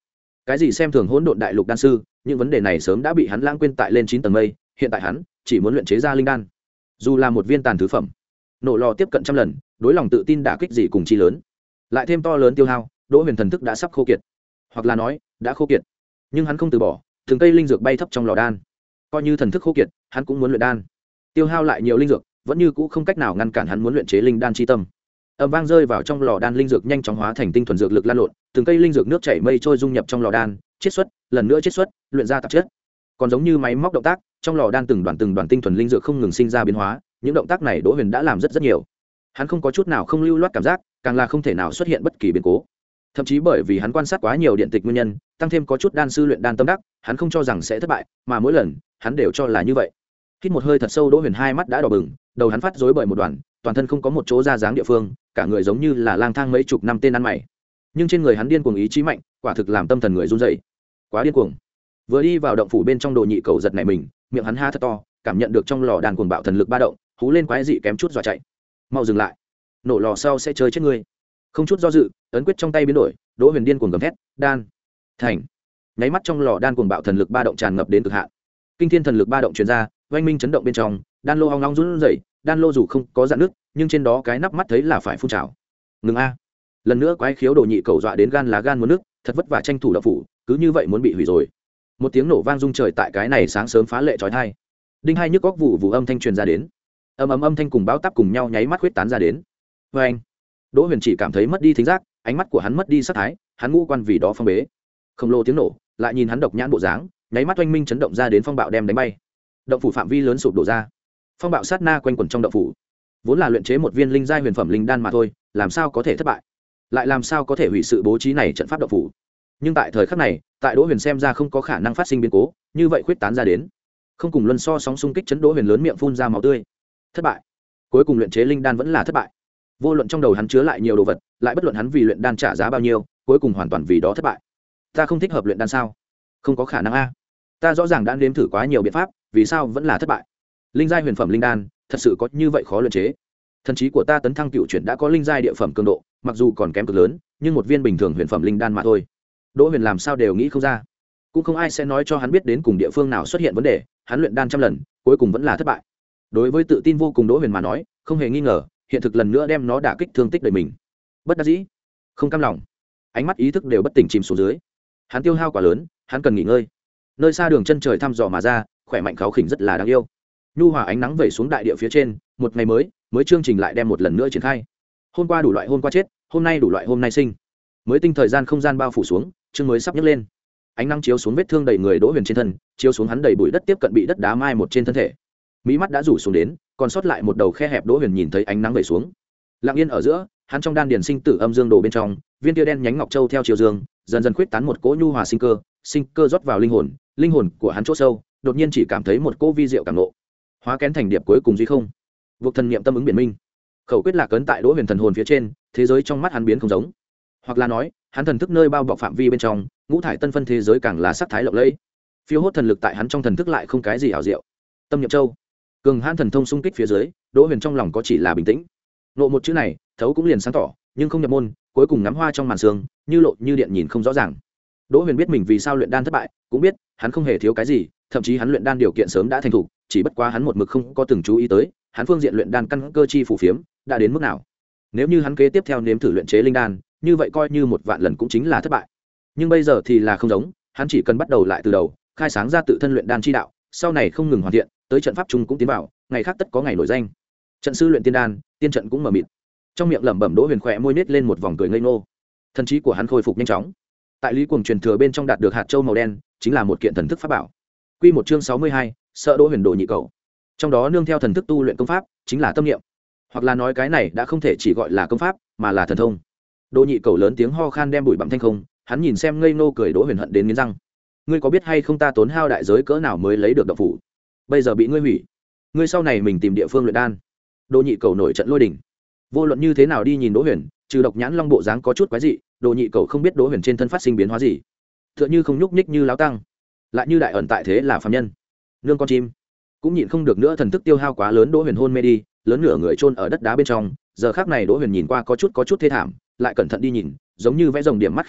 cái gì xem thường hỗn độn đại lục đan sư, những vấn đề này sớm đã bị hắn lãng quên tại lên chín tầng mây. Hiện tại hắn chỉ muốn luyện chế ra linh đan, dù là một viên tàn thứ phẩm. Nổ lò tiếp cận trăm lần, đối lòng tự tin đả kích gì cùng chi lớn, lại thêm to lớn tiêu hao, Đỗ Huyền thần thức đã sắp khô kiệt, hoặc là nói đã khô kiệt. Nhưng hắn không từ bỏ, từng cây linh dược bay thấp trong lò đan. Coi như thần thức khô kiệt, hắn cũng muốn luyện đan. Tiêu hao lại nhiều linh dược, vẫn như cũ không cách nào ngăn cản hắn muốn luyện chế linh đan chi tâm. Âm vang rơi vào trong lò đan, linh dược nhanh chóng hóa thành tinh thuần dược lực lan lộn, từng cây linh dược nước chảy mây trôi dung nhập trong lò đan, chiết xuất, lần nữa chiết xuất, luyện ra tạp chất. Còn giống như máy móc động tác, trong lò đan từng đoàn từng đoàn tinh thuần linh dược không ngừng sinh ra biến hóa, những động tác này Đỗ Huyền đã làm rất rất nhiều. Hắn không có chút nào không lưu loát cảm giác, càng là không thể nào xuất hiện bất kỳ biến cố. Thậm chí bởi vì hắn quan sát quá nhiều điện tịch nguyên nhân, tăng thêm có chút đan sư luyện đan tâm đắc, hắn không cho rằng sẽ thất bại, mà mỗi lần hắn đều cho là như vậy. Hít một hơi thật sâu, Đỗ Huyền hai mắt đã đỏ bừng, đầu hắn phát rối bởi một đoàn, toàn thân không có một chỗ ra dáng địa phương, cả người giống như là lang thang mấy chục năm tên ăn mày. Nhưng trên người hắn điên cuồng ý chí mạnh, quả thực làm tâm thần người run rẩy. Quá điên cuồng. Vừa đi vào động phủ bên trong, Đồ Nhị Cầu giật nảy mình, miệng hắn há thật to, cảm nhận được trong lò đan cuồng bạo thần lực ba động, hú lên quái dị kém chút dọa chạy. Mau dừng lại, nổ lò sau sẽ chơi chết ngươi. Không chút do dự, ấn quyết trong tay biến đổi, Đỗ Huyền điên cuồng gầm thét, đan thành. Nháy mắt trong lò đan cuồng bạo thần lực ba động tràn ngập đến cực hạn. Kinh thiên thần lực ba động truyền ra, oanh minh chấn động bên trong, đan lô ong ong run rẩy, đan lô dù không có dạn nước, nhưng trên đó cái nắp mắt thấy là phải phun trào. Ngừng a. Lần nữa quái khiếu Đồ Nhị Cầu dọa đến gan lá gan muốn nước, thật vất vả tranh thủ đạo phủ, cứ như vậy muốn bị hủy rồi. Một tiếng nổ vang rung trời tại cái này sáng sớm phá lệ chói tai. Đinh hai nhức góc vụ vụ âm thanh truyền ra đến. Ầm ầm âm thanh cùng bão táp cùng nhau nháy mắt huyết tán ra đến. Oeng. Đỗ Huyền chỉ cảm thấy mất đi thính giác, ánh mắt của hắn mất đi sắc thái, hắn ngũ quan vì đó phong bế. Khổng lồ tiếng nổ, lại nhìn hắn độc nhãn bộ dáng, nháy mắt oanh minh chấn động ra đến, phong bạo đem đánh bay. Động phủ phạm vi lớn sụp đổ ra. Phong bạo sát na quanh quẩn trong động phủ. Vốn là luyện chế một viên linh giai huyền phẩm linh đan mà thôi, làm sao có thể thất bại? Lại làm sao có thể hủy sự bố trí này trận pháp động phủ? Nhưng tại thời khắc này, tại Đỗ Huyền xem ra không có khả năng phát sinh biến cố, như vậy khuyết tán ra đến. Không cùng luân so sóng xung kích chấn Đỗ Huyền lớn miệng phun ra máu tươi. Thất bại. Cuối cùng luyện chế linh đan vẫn là thất bại. Vô luận trong đầu hắn chứa lại nhiều đồ vật, lại bất luận hắn vì luyện đan trả giá bao nhiêu, cuối cùng hoàn toàn vì đó thất bại. Ta không thích hợp luyện đan sao? Không có khả năng a. Ta rõ ràng đã nếm thử quá nhiều biện pháp, vì sao vẫn là thất bại? Linh giai huyền phẩm linh đan, thật sự có như vậy khó luyện chế? Thần trí của ta tấn thăng cựu chuyển đã có linh giai địa phẩm cường độ, mặc dù còn kém cực lớn, nhưng một viên bình thường huyền phẩm linh đan mà thôi. Đỗ Huyền làm sao đều nghĩ không ra, cũng không ai sẽ nói cho hắn biết đến cùng địa phương nào xuất hiện vấn đề, hắn luyện đan trăm lần, cuối cùng vẫn là thất bại. Đối với tự tin vô cùng Đỗ Huyền mà nói, không hề nghi ngờ, hiện thực lần nữa đem nó đả kích thương tích đời mình. Bất đắc dĩ, không cam lòng, ánh mắt ý thức đều bất tỉnh chìm xuống dưới. Hắn tiêu hao quá lớn, hắn cần nghỉ ngơi. Nơi xa đường chân trời thăm dò mà ra, khỏe mạnh kháo khỉnh rất là đáng yêu. Nhu hòa ánh nắng vẩy xuống đại địa phía trên, một ngày mới, mới chương trình lại đem một lần nữa triển khai. Hôm qua đủ loại hôm qua chết, hôm nay đủ loại hôm nay sinh. Mới tinh thời gian không gian bao phủ xuống, chương mới sắp nhấc lên. Ánh nắng chiếu xuống vết thương đầy người Đỗ Huyền trên thân, chiếu xuống hắn đầy bụi đất tiếp cận bị đất đá mai một trên thân thể. Mí mắt đã rủ xuống đến, còn sót lại một đầu khe hẹp. Đỗ Huyền nhìn thấy ánh nắng vẩy xuống, lặng yên ở giữa, hắn trong đan điền sinh tử âm dương đồ bên trong, viên tia đen nhánh ngọc châu theo chiều dương, dần dần khuyết tán một cỗ nhu hòa sinh cơ, sinh cơ rót vào linh hồn, linh hồn của hắn chỗ sâu, đột nhiên chỉ cảm thấy một cỗ vi diệu cảm ngộ. Hóa kén thành điệp cuối cùng duy không. Vực thần niệm tâm ứng biển minh. Khẩu quyết lạc cấn tại Đỗ Huyền thần hồn phía trên, thế giới trong mắt hắn biến không giống. Hoặc là nói, hắn thần thức nơi bao bọc phạm vi bên trong, ngũ thải tân phân thế giới càng là sắc thái lộng lẫy. Phiêu hốt thần lực tại hắn trong thần thức lại không cái gì ảo diệu. Tâm niệm châu, cường hãn thần thông xung kích phía dưới, Đỗ Huyền trong lòng có chỉ là bình tĩnh. Nộ một chữ này, thấu cũng liền sáng tỏ, nhưng không nhập môn, cuối cùng ngắm hoa trong màn sương, như lộ như điện nhìn không rõ ràng. Đỗ Huyền biết mình vì sao luyện đan thất bại, cũng biết hắn không hề thiếu cái gì, thậm chí hắn luyện đan điều kiện sớm đã thành thục, chỉ bất quá hắn một mực không có từng chú ý tới, hắn phương diện luyện đan căn cơ chi phù phiếm đã đến mức nào. Nếu như hắn kế tiếp theo nếm thử luyện chế linh đan, như vậy coi như một vạn lần cũng chính là thất bại. Nhưng bây giờ thì là không giống, hắn chỉ cần bắt đầu lại từ đầu, khai sáng ra tự thân luyện đan chi đạo, sau này không ngừng hoàn thiện, tới trận pháp chung cũng tiến vào, ngày khác tất có ngày nổi danh. Trận sư luyện tiên đan, tiên trận cũng mở mịt. Trong miệng lẩm bẩm, Đỗ Huyền khẽ môi nhếch lên một vòng cười ngây ngô. Thần trí của hắn khôi phục nhanh chóng. Tại Lý Cuồng truyền thừa bên trong đạt được hạt châu màu đen, chính là một kiện thần thức pháp bảo. Quy một chương sáu mươi hai, sợ Đỗ Huyền Đồ Nhị Cầu. Trong đó nương theo thần thức tu luyện công pháp, chính là tâm niệm. Hoặc là nói cái này đã không thể chỉ gọi là công pháp, mà là thần thông. Đồ Nhị Cầu lớn tiếng ho khan đem bụi bặm thanh không, hắn nhìn xem ngây ngô cười Đỗ Huyền hận đến nghiến răng. Ngươi có biết hay không ta tốn hao đại giới cỡ nào mới lấy được động phủ, bây giờ bị ngươi hủy, ngươi sau này mình tìm địa phương luyện đan. Đồ Nhị Cầu nổi trận lôi đình. Vô luận như thế nào đi nhìn Đỗ Huyền, trừ độc nhãn long bộ dáng có chút quái dị, Đồ Nhị Cầu không biết Đỗ Huyền trên thân phát sinh biến hóa gì. Tựa như không nhúc nhích như láo tăng, lại như đại ẩn tại thế là phàm nhân. Nương con chim cũng nhịn không được nữa, thần thức tiêu hao quá lớn, Đỗ Huyền hôn mê đi, lớn nửa người chôn ở đất đá bên trong. Giờ khắc này Đỗ Huyền nhìn qua có chút có chút thê thảm, lại cẩn thận đi nhìn, giống như vẽ rồng điểm mắt khí tức,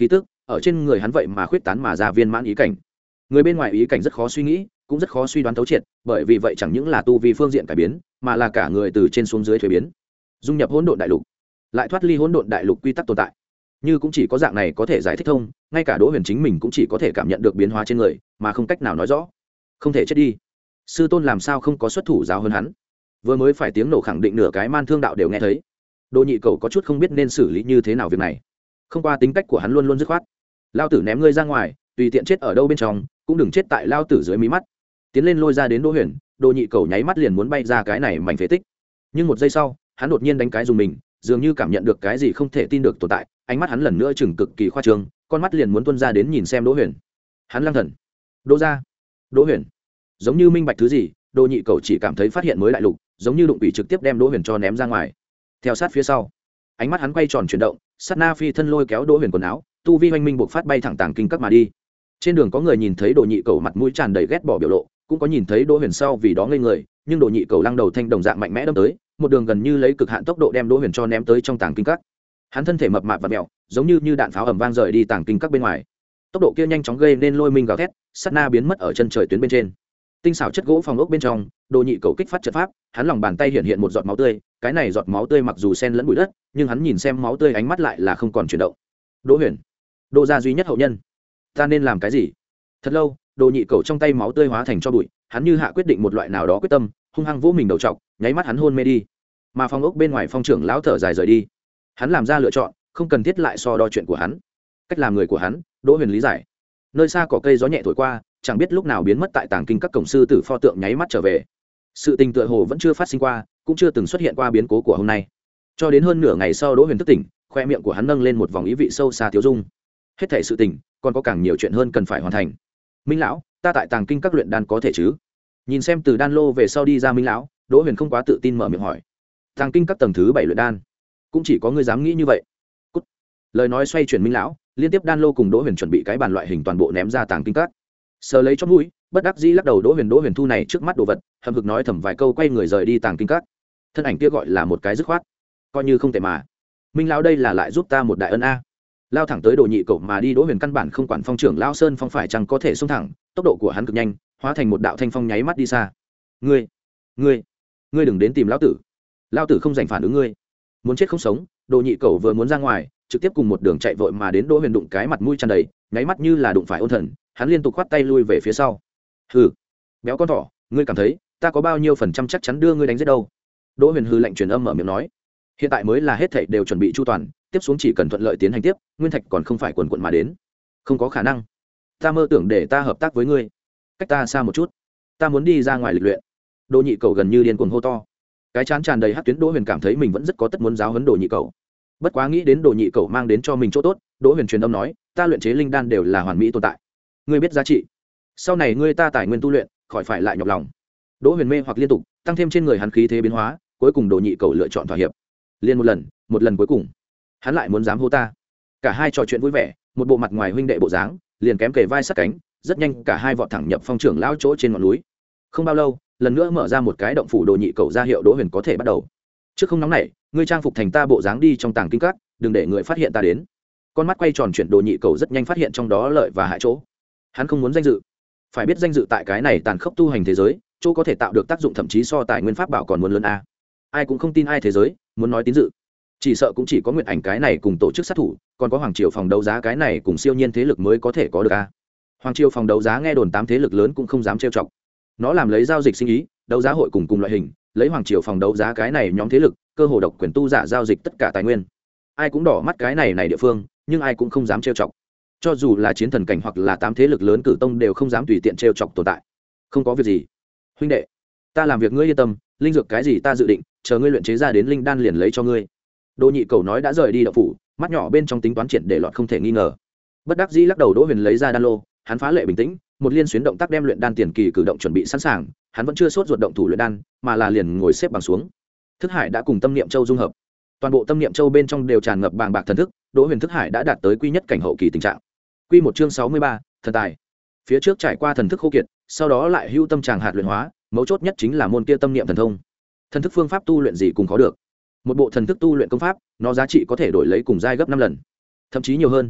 ở trên người hắn vậy mà khuyết tán mà ra viên mãn ý cảnh. Người bên ngoài ý cảnh rất khó suy nghĩ, cũng rất khó suy đoán thấu triệt, bởi vì vậy chẳng những là tu vi phương diện cải biến, mà là cả người từ trên xuống dưới thuế biến, dung nhập hỗn độn đại lục, lại thoát ly hỗn độn đại lục quy tắc tồn tại. Như cũng chỉ có dạng này có thể giải thích thông, ngay cả Đỗ Huyền chính mình cũng chỉ có thể cảm nhận được biến hóa trên người, mà không cách nào nói rõ. Không thể chết đi. Sư tôn làm sao không có xuất thủ giáo hơn hắn? Vừa mới phải tiếng nổ khẳng định nửa cái man thương đạo đều nghe thấy. Đỗ Nhị Cầu có chút không biết nên xử lý như thế nào việc này. Không qua tính cách của hắn luôn luôn dứt khoát. Lao tử ném ngươi ra ngoài, tùy tiện chết ở đâu bên trong, cũng đừng chết tại lao tử dưới mí mắt. Tiến lên lôi ra đến Đỗ Huyền, Đỗ Nhị Cầu nháy mắt liền muốn bay ra cái này mảnh phế tích. Nhưng một giây sau, hắn đột nhiên đánh cái dùng mình, dường như cảm nhận được cái gì không thể tin được tồn tại, ánh mắt hắn lần nữa chừng cực kỳ khoa trương, con mắt liền muốn tuôn ra đến nhìn xem Đỗ Huyền. Hắn lăng thần. Đỗ gia, Đỗ Huyền. Giống như minh bạch thứ gì, Đỗ Nhị Cầu chỉ cảm thấy phát hiện mới đại lục, giống như đụng quỷ trực tiếp đem Đỗ Huyền cho ném ra ngoài. Theo sát phía sau, ánh mắt hắn quay tròn chuyển động, sát na phi thân lôi kéo Đỗ Huyền quần áo, tu vi hoành minh buộc phát bay thẳng tàng kinh các mà đi. Trên đường có người nhìn thấy Đỗ Nhị Cầu mặt mũi tràn đầy ghét bỏ biểu lộ, cũng có nhìn thấy Đỗ Huyền sau vì đó ngây người, nhưng Đỗ Nhị Cầu lăng đầu thanh đồng dạng mạnh mẽ đâm tới, một đường gần như lấy cực hạn tốc độ đem Đỗ Huyền cho ném tới trong tàng kinh các. Hắn thân thể mập mạp và mèo, giống như như đạn pháo ầm vang rời đi tàng kinh các bên ngoài. Tốc độ kia nhanh chóng gây nên lôi minh gào thét, sát na biến mất ở chân trời tuyến bên trên. Tinh xảo chất gỗ phòng ốc bên trong, Đỗ Nhị Cầu kích phát trận pháp, hắn lòng bàn tay hiện hiện một giọt máu tươi, cái này giọt máu tươi mặc dù xen lẫn bụi đất, nhưng hắn nhìn xem máu tươi ánh mắt lại là không còn chuyển động. Đỗ Huyền, Đỗ gia duy nhất hậu nhân, ta nên làm cái gì? Thật lâu, Đỗ Nhị Cầu trong tay máu tươi hóa thành cho bụi, hắn như hạ quyết định một loại nào đó quyết tâm, hung hăng vỗ mình đầu trọc, nháy mắt hắn hôn mê đi. Mà phòng ốc bên ngoài phong trưởng lão thở dài rời đi. Hắn làm ra lựa chọn, không cần thiết lại so đo chuyện của hắn. Cách làm người của hắn, Đỗ Huyền lý giải. Nơi xa cỏ cây gió nhẹ thổi qua, chẳng biết lúc nào biến mất tại tàng kinh các cổng sư tử pho tượng nháy mắt trở về. Sự tình tựa hồ vẫn chưa phát sinh qua, cũng chưa từng xuất hiện qua biến cố của hôm nay. Cho đến hơn nửa ngày sau Đỗ Huyền thức tỉnh, khoe miệng của hắn nâng lên một vòng ý vị sâu xa tiêu dung. Hết thảy sự tình, còn có càng nhiều chuyện hơn cần phải hoàn thành. Minh lão, ta tại tàng kinh các luyện đan có thể chứ? Nhìn xem từ đan lô về sau đi ra Minh lão, Đỗ Huyền không quá tự tin mở miệng hỏi. Tàng kinh các tầng thứ bảy luyện đan, cũng chỉ có ngươi dám nghĩ như vậy. Cút. Lời nói xoay chuyển Minh lão, liên tiếp đan lô cùng Đỗ Huyền chuẩn bị cái bàn loại hình toàn bộ ném ra tàng kinh các. Sờ lấy chóp mũi, bất đắc dĩ lắc đầu Đỗ Huyền Đỗ Huyền thu này trước mắt đồ vật, hầm hực nói thầm vài câu quay người rời đi tàng kinh các. Thân ảnh kia gọi là một cái dứt khoát, coi như không tệ mà. Minh lão đây là lại giúp ta một đại ân a. Lao thẳng tới Đỗ Nhị Cầu mà đi, Đỗ Huyền căn bản không quản phong trưởng lão Sơn Phong phải chăng có thể xông thẳng, tốc độ của hắn cực nhanh, hóa thành một đạo thanh phong nháy mắt đi xa. Ngươi, ngươi, ngươi đừng đến tìm lão tử. Lão tử không dành phản ứng ngươi. Muốn chết không sống, Đỗ Nhị Cầu vừa muốn ra ngoài, trực tiếp cùng một đường chạy vội mà đến Đỗ Huyền đụng cái mặt mũi tràn đầy, nháy mắt như là đụng phải ôn thần, hắn liên tục khoát tay lui về phía sau. Hừ, béo con thỏ, ngươi cảm thấy ta có bao nhiêu phần trăm chắc chắn đưa ngươi đánh giết đâu? Đỗ Huyền hừ lạnh truyền âm mở miệng nói. Hiện tại mới là hết thảy đều chuẩn bị chu toàn, tiếp xuống chỉ cần thuận lợi tiến hành tiếp, nguyên thạch còn không phải quần quần mà đến. Không có khả năng. Ta mơ tưởng để ta hợp tác với ngươi. Cách ta xa một chút. Ta muốn đi ra ngoài lịch luyện. Đỗ Nhị Cầu gần như điên cuồng hô to. Cái chán tràn đầy hắc tuyến, Đỗ Huyền cảm thấy mình vẫn rất có tất muốn giáo huấn Đỗ Nhị Cầu. Bất quá nghĩ đến Đỗ Nhị Cầu mang đến cho mình chỗ tốt, Đỗ Huyền truyền âm nói, ta luyện chế linh đan đều là hoàn mỹ tồn tại. Ngươi biết giá trị. Sau này ngươi ta tài nguyên tu luyện, khỏi phải lại nhọc lòng. Đỗ Huyền mê hoặc liên tục, tăng thêm trên người hắn khí thế biến hóa, cuối cùng Đỗ Nhị Cầu lựa chọn thỏa hiệp. Liên một lần, một lần cuối cùng, hắn lại muốn dám hô ta. Cả hai trò chuyện vui vẻ, một bộ mặt ngoài huynh đệ bộ dáng, liền kém kề vai sát cánh, rất nhanh cả hai vọt thẳng nhập phong trưởng lão chỗ trên ngọn núi. Không bao lâu, lần nữa mở ra một cái động phủ, Đỗ Nhị Cầu ra hiệu Đỗ Huyền có thể bắt đầu. Trước không nóng nảy, ngươi trang phục thành ta bộ dáng đi trong tàng kinh các, đừng để người phát hiện ta đến. Con mắt quay tròn chuyển, Đỗ Nhị Cầu rất nhanh phát hiện trong đó lợi và hại chỗ. Hắn không muốn danh dự, phải biết danh dự tại cái này tàn khốc tu hành thế giới, chỗ có thể tạo được tác dụng thậm chí so tài nguyên pháp bảo còn muốn lớn a. Ai cũng không tin ai thế giới, muốn nói tín dự, chỉ sợ cũng chỉ có Nguyệt Ảnh cái này cùng tổ chức sát thủ, còn có Hoàng Triều phòng đấu giá cái này cùng siêu nhiên thế lực mới có thể có được a. Hoàng Triều phòng đấu giá nghe đồn tám thế lực lớn cũng không dám trêu chọc. Nó làm lấy giao dịch sinh ý, đấu giá hội cùng cùng loại hình, lấy Hoàng Triều phòng đấu giá cái này nhóm thế lực, cơ hồ độc quyền tu giả giao dịch tất cả tài nguyên. Ai cũng đỏ mắt cái này này địa phương, nhưng ai cũng không dám trêu chọc. Cho dù là chiến thần cảnh hoặc là tám thế lực lớn cử tông đều không dám tùy tiện trêu chọc tồn tại. Không có việc gì, huynh đệ, ta làm việc ngươi yên tâm, linh dược cái gì ta dự định, chờ ngươi luyện chế ra đến linh đan liền lấy cho ngươi. Đỗ Nhị Cầu nói đã rời đi động phủ, mắt nhỏ bên trong tính toán triển để lọt không thể nghi ngờ. Bất đắc dĩ lắc đầu, Đỗ Huyền lấy ra đan lô, hắn phá lệ bình tĩnh, một liên xuyến động tác đem luyện đan tiền kỳ cử động chuẩn bị sẵn sàng, hắn vẫn chưa sốt ruột động thủ luyện đan, mà là liền ngồi xếp bằng xuống. Thức hải đã cùng tâm niệm châu dung hợp, toàn bộ tâm niệm châu bên trong đều tràn ngập bàng bạc thần thức, Đỗ Huyền thức hải đã đạt tới quy nhất cảnh hậu kỳ tình trạng. Quy một chương sáu mươi ba, thần tài. Phía trước trải qua thần thức khô kiệt, sau đó lại hưu tâm tràng hạt luyện hóa, mấu chốt nhất chính là môn kia tâm niệm thần thông. Thần thức phương pháp tu luyện gì cũng có được. Một bộ thần thức tu luyện công pháp, nó giá trị có thể đổi lấy cùng giai gấp năm lần, thậm chí nhiều hơn.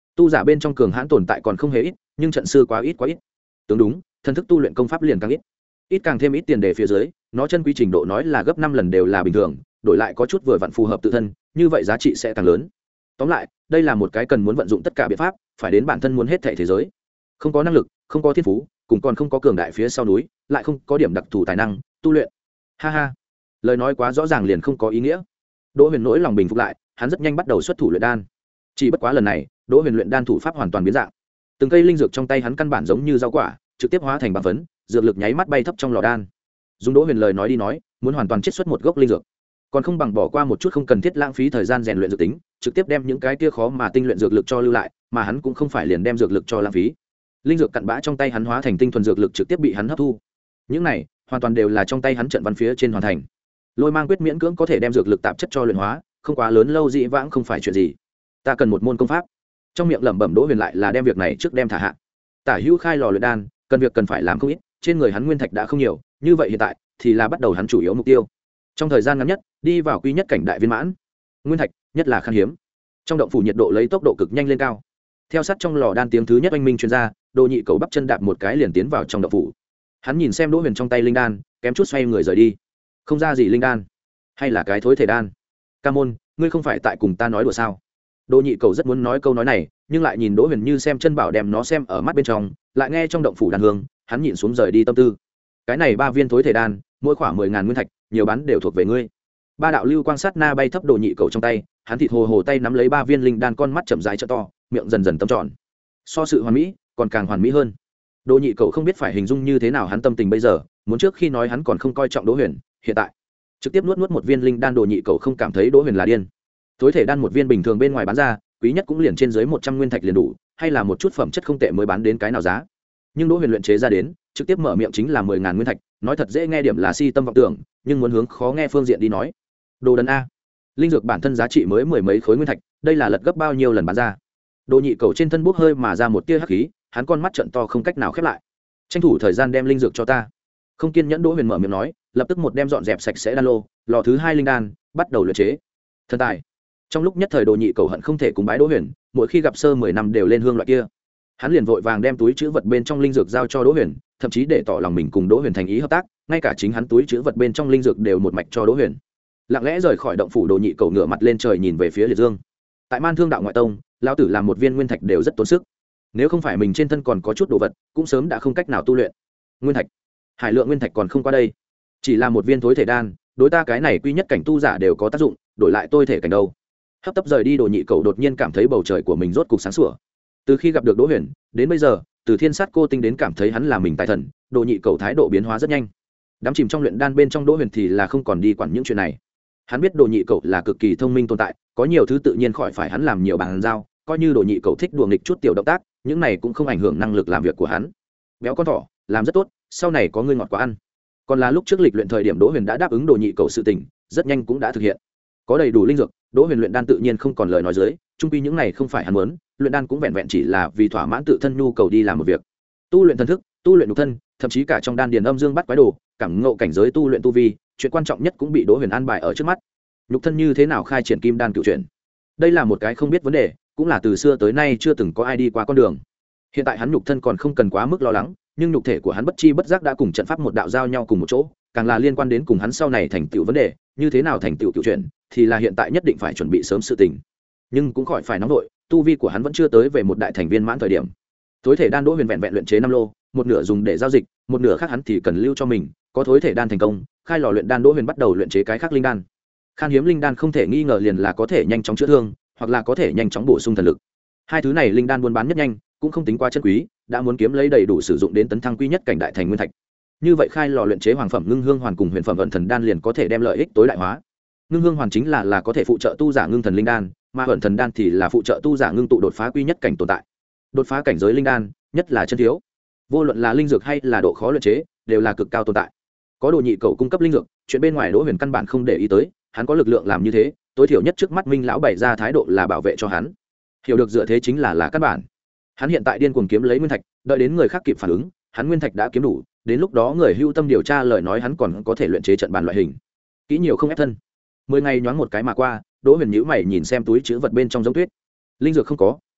tu giả bên trong cường hãn tồn tại còn không hề ít, nhưng trận sư quá ít quá ít. Tướng đúng, thần thức tu luyện công pháp liền càng ít, ít càng thêm ít tiền đề phía dưới, nó chân quý trình độ nói là gấp năm lần đều là bình thường, đổi lại có chút vừa vặn phù hợp tự thân, như vậy giá trị sẽ càng lớn. Tóm lại, đây là một cái cần muốn vận dụng tất cả biện pháp, phải đến bản thân muốn hết thảy thế giới. Không có năng lực, không có thiên phú, cùng còn không có cường đại phía sau núi, lại không có điểm đặc thù tài năng tu luyện. Ha ha, lời nói quá rõ ràng liền không có ý nghĩa. Đỗ Huyền nỗi lòng bình phục lại, hắn rất nhanh bắt đầu xuất thủ luyện đan. Chỉ bất quá lần này, Đỗ Huyền luyện đan thủ pháp hoàn toàn biến dạng. Từng cây linh dược trong tay hắn căn bản giống như rau quả, trực tiếp hóa thành băng phấn, dược lực nháy mắt bay thấp trong lò đan. Dùng Đỗ Huyền lời nói đi nói, muốn hoàn toàn chiết xuất một gốc linh dược, còn không bằng bỏ qua một chút không cần thiết lãng phí thời gian rèn luyện dược tính, trực tiếp đem những cái kia khó mà tinh luyện dược lực cho lưu lại, mà hắn cũng không phải liền đem dược lực cho lãng phí. Linh dược cặn bã trong tay hắn hóa thành tinh thuần dược lực trực tiếp bị hắn hấp thu. Những này, hoàn toàn đều là trong tay hắn trận văn phía trên hoàn thành. Lôi mang quyết miễn cưỡng có thể đem dược lực tạp chất cho luyện hóa, không quá lớn lâu dị vãng không phải chuyện gì. Ta cần một môn công pháp. Trong miệng lẩm bẩm Đỗ Huyền lại là đem việc này trước đem thả hạ. Tả hữu khai lò luyện đan, cần việc cần phải làm không ít, trên người hắn nguyên thạch đã không nhiều, như vậy hiện tại thì là bắt đầu hắn chủ yếu mục tiêu. Trong thời gian ngắn nhất, đi vào quy nhất cảnh đại viên mãn. Nguyên thạch, nhất là khan hiếm. Trong động phủ nhiệt độ lấy tốc độ cực nhanh lên cao. Theo sát trong lò đan tiếng thứ nhất oanh minh truyền ra, Đồ Nhị Cầu bắp chân đạp một cái liền tiến vào trong động phủ. Hắn nhìn xem Đỗ Huyền trong tay linh đan, kém chút xoay người rời đi. Không ra gì linh đan, hay là cái thối thể đan. Ca môn, ngươi không phải tại cùng ta nói đùa sao? Đồ Nhị Cầu rất muốn nói câu nói này, nhưng lại nhìn Đỗ Huyền như xem chân bảo đem nó xem ở mắt bên trong, lại nghe trong động phủ đàn hương, hắn nhịn xuống rời đi tâm tư. Cái này ba viên thối thể đan, mỗi khoảng mười ngàn nguyên thạch, nhiều bán đều thuộc về ngươi. Ba đạo lưu quang sát na bay thấp Đồ Nhị Cầu trong tay, hắn thịt hồ hồ tay nắm lấy ba viên linh đan, con mắt chậm rãi trợ to, miệng dần dần tâm tròn. So sự hoàn mỹ, còn càng hoàn mỹ hơn. Đồ Nhị Cầu không biết phải hình dung như thế nào hắn tâm tình bây giờ, muốn trước khi nói hắn còn không coi trọng Đỗ Huyền, hiện tại trực tiếp nuốt nuốt một viên linh đan, Đồ Nhị Cầu không cảm thấy Đỗ Huyền là điên. Thối thể đan một viên bình thường bên ngoài bán ra, quý nhất cũng liền trên dưới một trăm nguyên thạch liền đủ, hay là một chút phẩm chất không tệ mới bán đến cái nào giá. Nhưng Đỗ Huyền luyện chế ra đến, trực tiếp mở miệng chính là mười ngàn nguyên thạch, nói thật dễ nghe điểm là si tâm vọng tưởng, nhưng muốn hướng khó nghe phương diện đi nói. Đồ đần a. Linh dược bản thân giá trị mới mười mấy khối nguyên thạch, đây là lật gấp bao nhiêu lần bán ra. Đồ Nhị Cầu trên thân bốc hơi mà ra một tia hắc khí, hắn con mắt trợn to không cách nào khép lại. Tranh thủ thời gian đem linh dược cho ta. Không kiên nhẫn Đỗ Huyền mở miệng nói, lập tức một đem dọn dẹp sạch sẽ đan lô, lò thứ hai linh đan, bắt đầu luyện chế. Thần tài. Trong lúc nhất thời Đồ Nhị Cầu hận không thể cùng bái Đỗ Huyền, mỗi khi gặp sơ mười năm đều lên hương loại kia. Hắn liền vội vàng đem túi trữ vật bên trong linh dược giao cho Đỗ Huyền, thậm chí để tỏ lòng mình cùng Đỗ Huyền thành ý hợp tác, ngay cả chính hắn túi trữ vật bên trong linh dược đều một mạch cho Đỗ Huyền. Lặng lẽ rời khỏi động phủ, Đồ Nhị Cầu ngửa mặt lên trời nhìn về phía Liệt Dương. Tại Man Thương đạo ngoại tông, lão tử làm một viên nguyên thạch đều rất tốn sức, nếu không phải mình trên thân còn có chút đồ vật, cũng sớm đã không cách nào tu luyện. Nguyên thạch, hải lượng nguyên thạch còn không qua đây, chỉ là một viên thối thể đan, đối ta cái này quy nhất cảnh tu giả đều có tác dụng, đổi lại tôi thể cảnh đâu. Hấp tấp rời đi, Đồ Nhị Cầu đột nhiên cảm thấy bầu trời của mình rốt cục sáng sủa. Từ khi gặp được Đỗ Huyền đến bây giờ, từ thiên sát cô tinh đến cảm thấy hắn là mình tài thần, Đồ Nhị Cầu thái độ biến hóa rất nhanh. Đắm chìm trong luyện đan bên trong Đỗ Huyền thì là không còn đi quản những chuyện này. Hắn biết Đồ Nhị Cầu là cực kỳ thông minh tồn tại, có nhiều thứ tự nhiên khỏi phải hắn làm nhiều bàn giao, coi như Đồ Nhị Cầu thích đùa nghịch chút tiểu động tác, những này cũng không ảnh hưởng năng lực làm việc của hắn. Béo con thỏ, làm rất tốt, sau này có ngươi ngọt quá ăn. Còn là lúc trước lịch luyện thời điểm Đỗ Huyền đã đáp ứng Đồ Nhị Cầu sự tình, rất nhanh cũng đã thực hiện. Có đầy đủ linh dược, Đỗ Huyền luyện đan tự nhiên không còn lời nói dưới, chung quy những này không phải hắn muốn, luyện đan cũng vẹn vẹn chỉ là vì thỏa mãn tự thân nhu cầu đi làm một việc. Tu luyện thần thức, tu luyện nhục thân, thậm chí cả trong đan điền âm dương bắt quái đồ, cảm ngộ cảnh giới tu luyện tu vi, chuyện quan trọng nhất cũng bị Đỗ Huyền an bài ở trước mắt. Nhục thân như thế nào khai triển kim đan cửu chuyển, đây là một cái không biết vấn đề, cũng là từ xưa tới nay chưa từng có ai đi qua con đường. Hiện tại hắn nhục thân còn không cần quá mức lo lắng, nhưng nhục thể của hắn bất chi bất giác đã cùng trận pháp một đạo giao nhau cùng một chỗ, càng là liên quan đến cùng hắn sau này thành tựu vấn đề, như thế nào thành tựu cửu chuyển, thì là hiện tại nhất định phải chuẩn bị sớm sự tình. Nhưng cũng khỏi phải nóng đội, tu vi của hắn vẫn chưa tới về một đại thành viên mãn thời điểm. Thối thể đan Đỗ Huyền vẹn vẹn luyện chế năm lô, một nửa dùng để giao dịch, một nửa khác hắn thì cần lưu cho mình. Có thối thể đan thành công, khai lò luyện đan Đỗ Huyền bắt đầu luyện chế cái khác linh đan. Khan hiếm linh đan không thể nghi ngờ liền là có thể nhanh chóng chữa thương, hoặc là có thể nhanh chóng bổ sung thần lực. Hai thứ này linh đan buôn bán nhất nhanh, cũng không tính quá chân quý, đã muốn kiếm lấy đầy đủ sử dụng đến tấn thăng quy nhất cảnh đại thành nguyên thạch. Như vậy khai lò luyện chế hoàng phẩm ngưng hương hoàn cùng huyền phẩm vận thần đan liền có thể đem lợi ích tối đại hóa. Ngưng hương hoàn chính là là có thể phụ trợ tu giả ngưng thần linh đan, mà vận thần đan thì là phụ trợ tu giả ngưng tụ đột phá quy nhất cảnh tồn tại. Đột phá cảnh giới linh đan, nhất là chân thiếu, vô luận là linh dược hay là độ khó luyện chế, đều là cực cao tồn tại. Có Đồ Nhị Cầu cung cấp linh dược, chuyện bên ngoài Đỗ Huyền căn bản không để ý tới, hắn có lực lượng làm như thế, tối thiểu nhất trước mắt Minh lão bày ra thái độ là bảo vệ cho hắn. Hiểu được dựa thế chính là là căn bản. Hắn hiện tại điên cuồng kiếm lấy nguyên thạch, đợi đến người khác kịp phản ứng, hắn nguyên thạch đã kiếm đủ, đến lúc đó người hưu tâm điều tra lời nói hắn còn có thể luyện chế trận bàn loại hình. Kỹ nhiều không ép thân. Mười ngày nhoáng một cái mà qua, Đỗ Huyền nhíu mày nhìn xem túi trữ vật bên trong giống tuyết. Linh dược không có,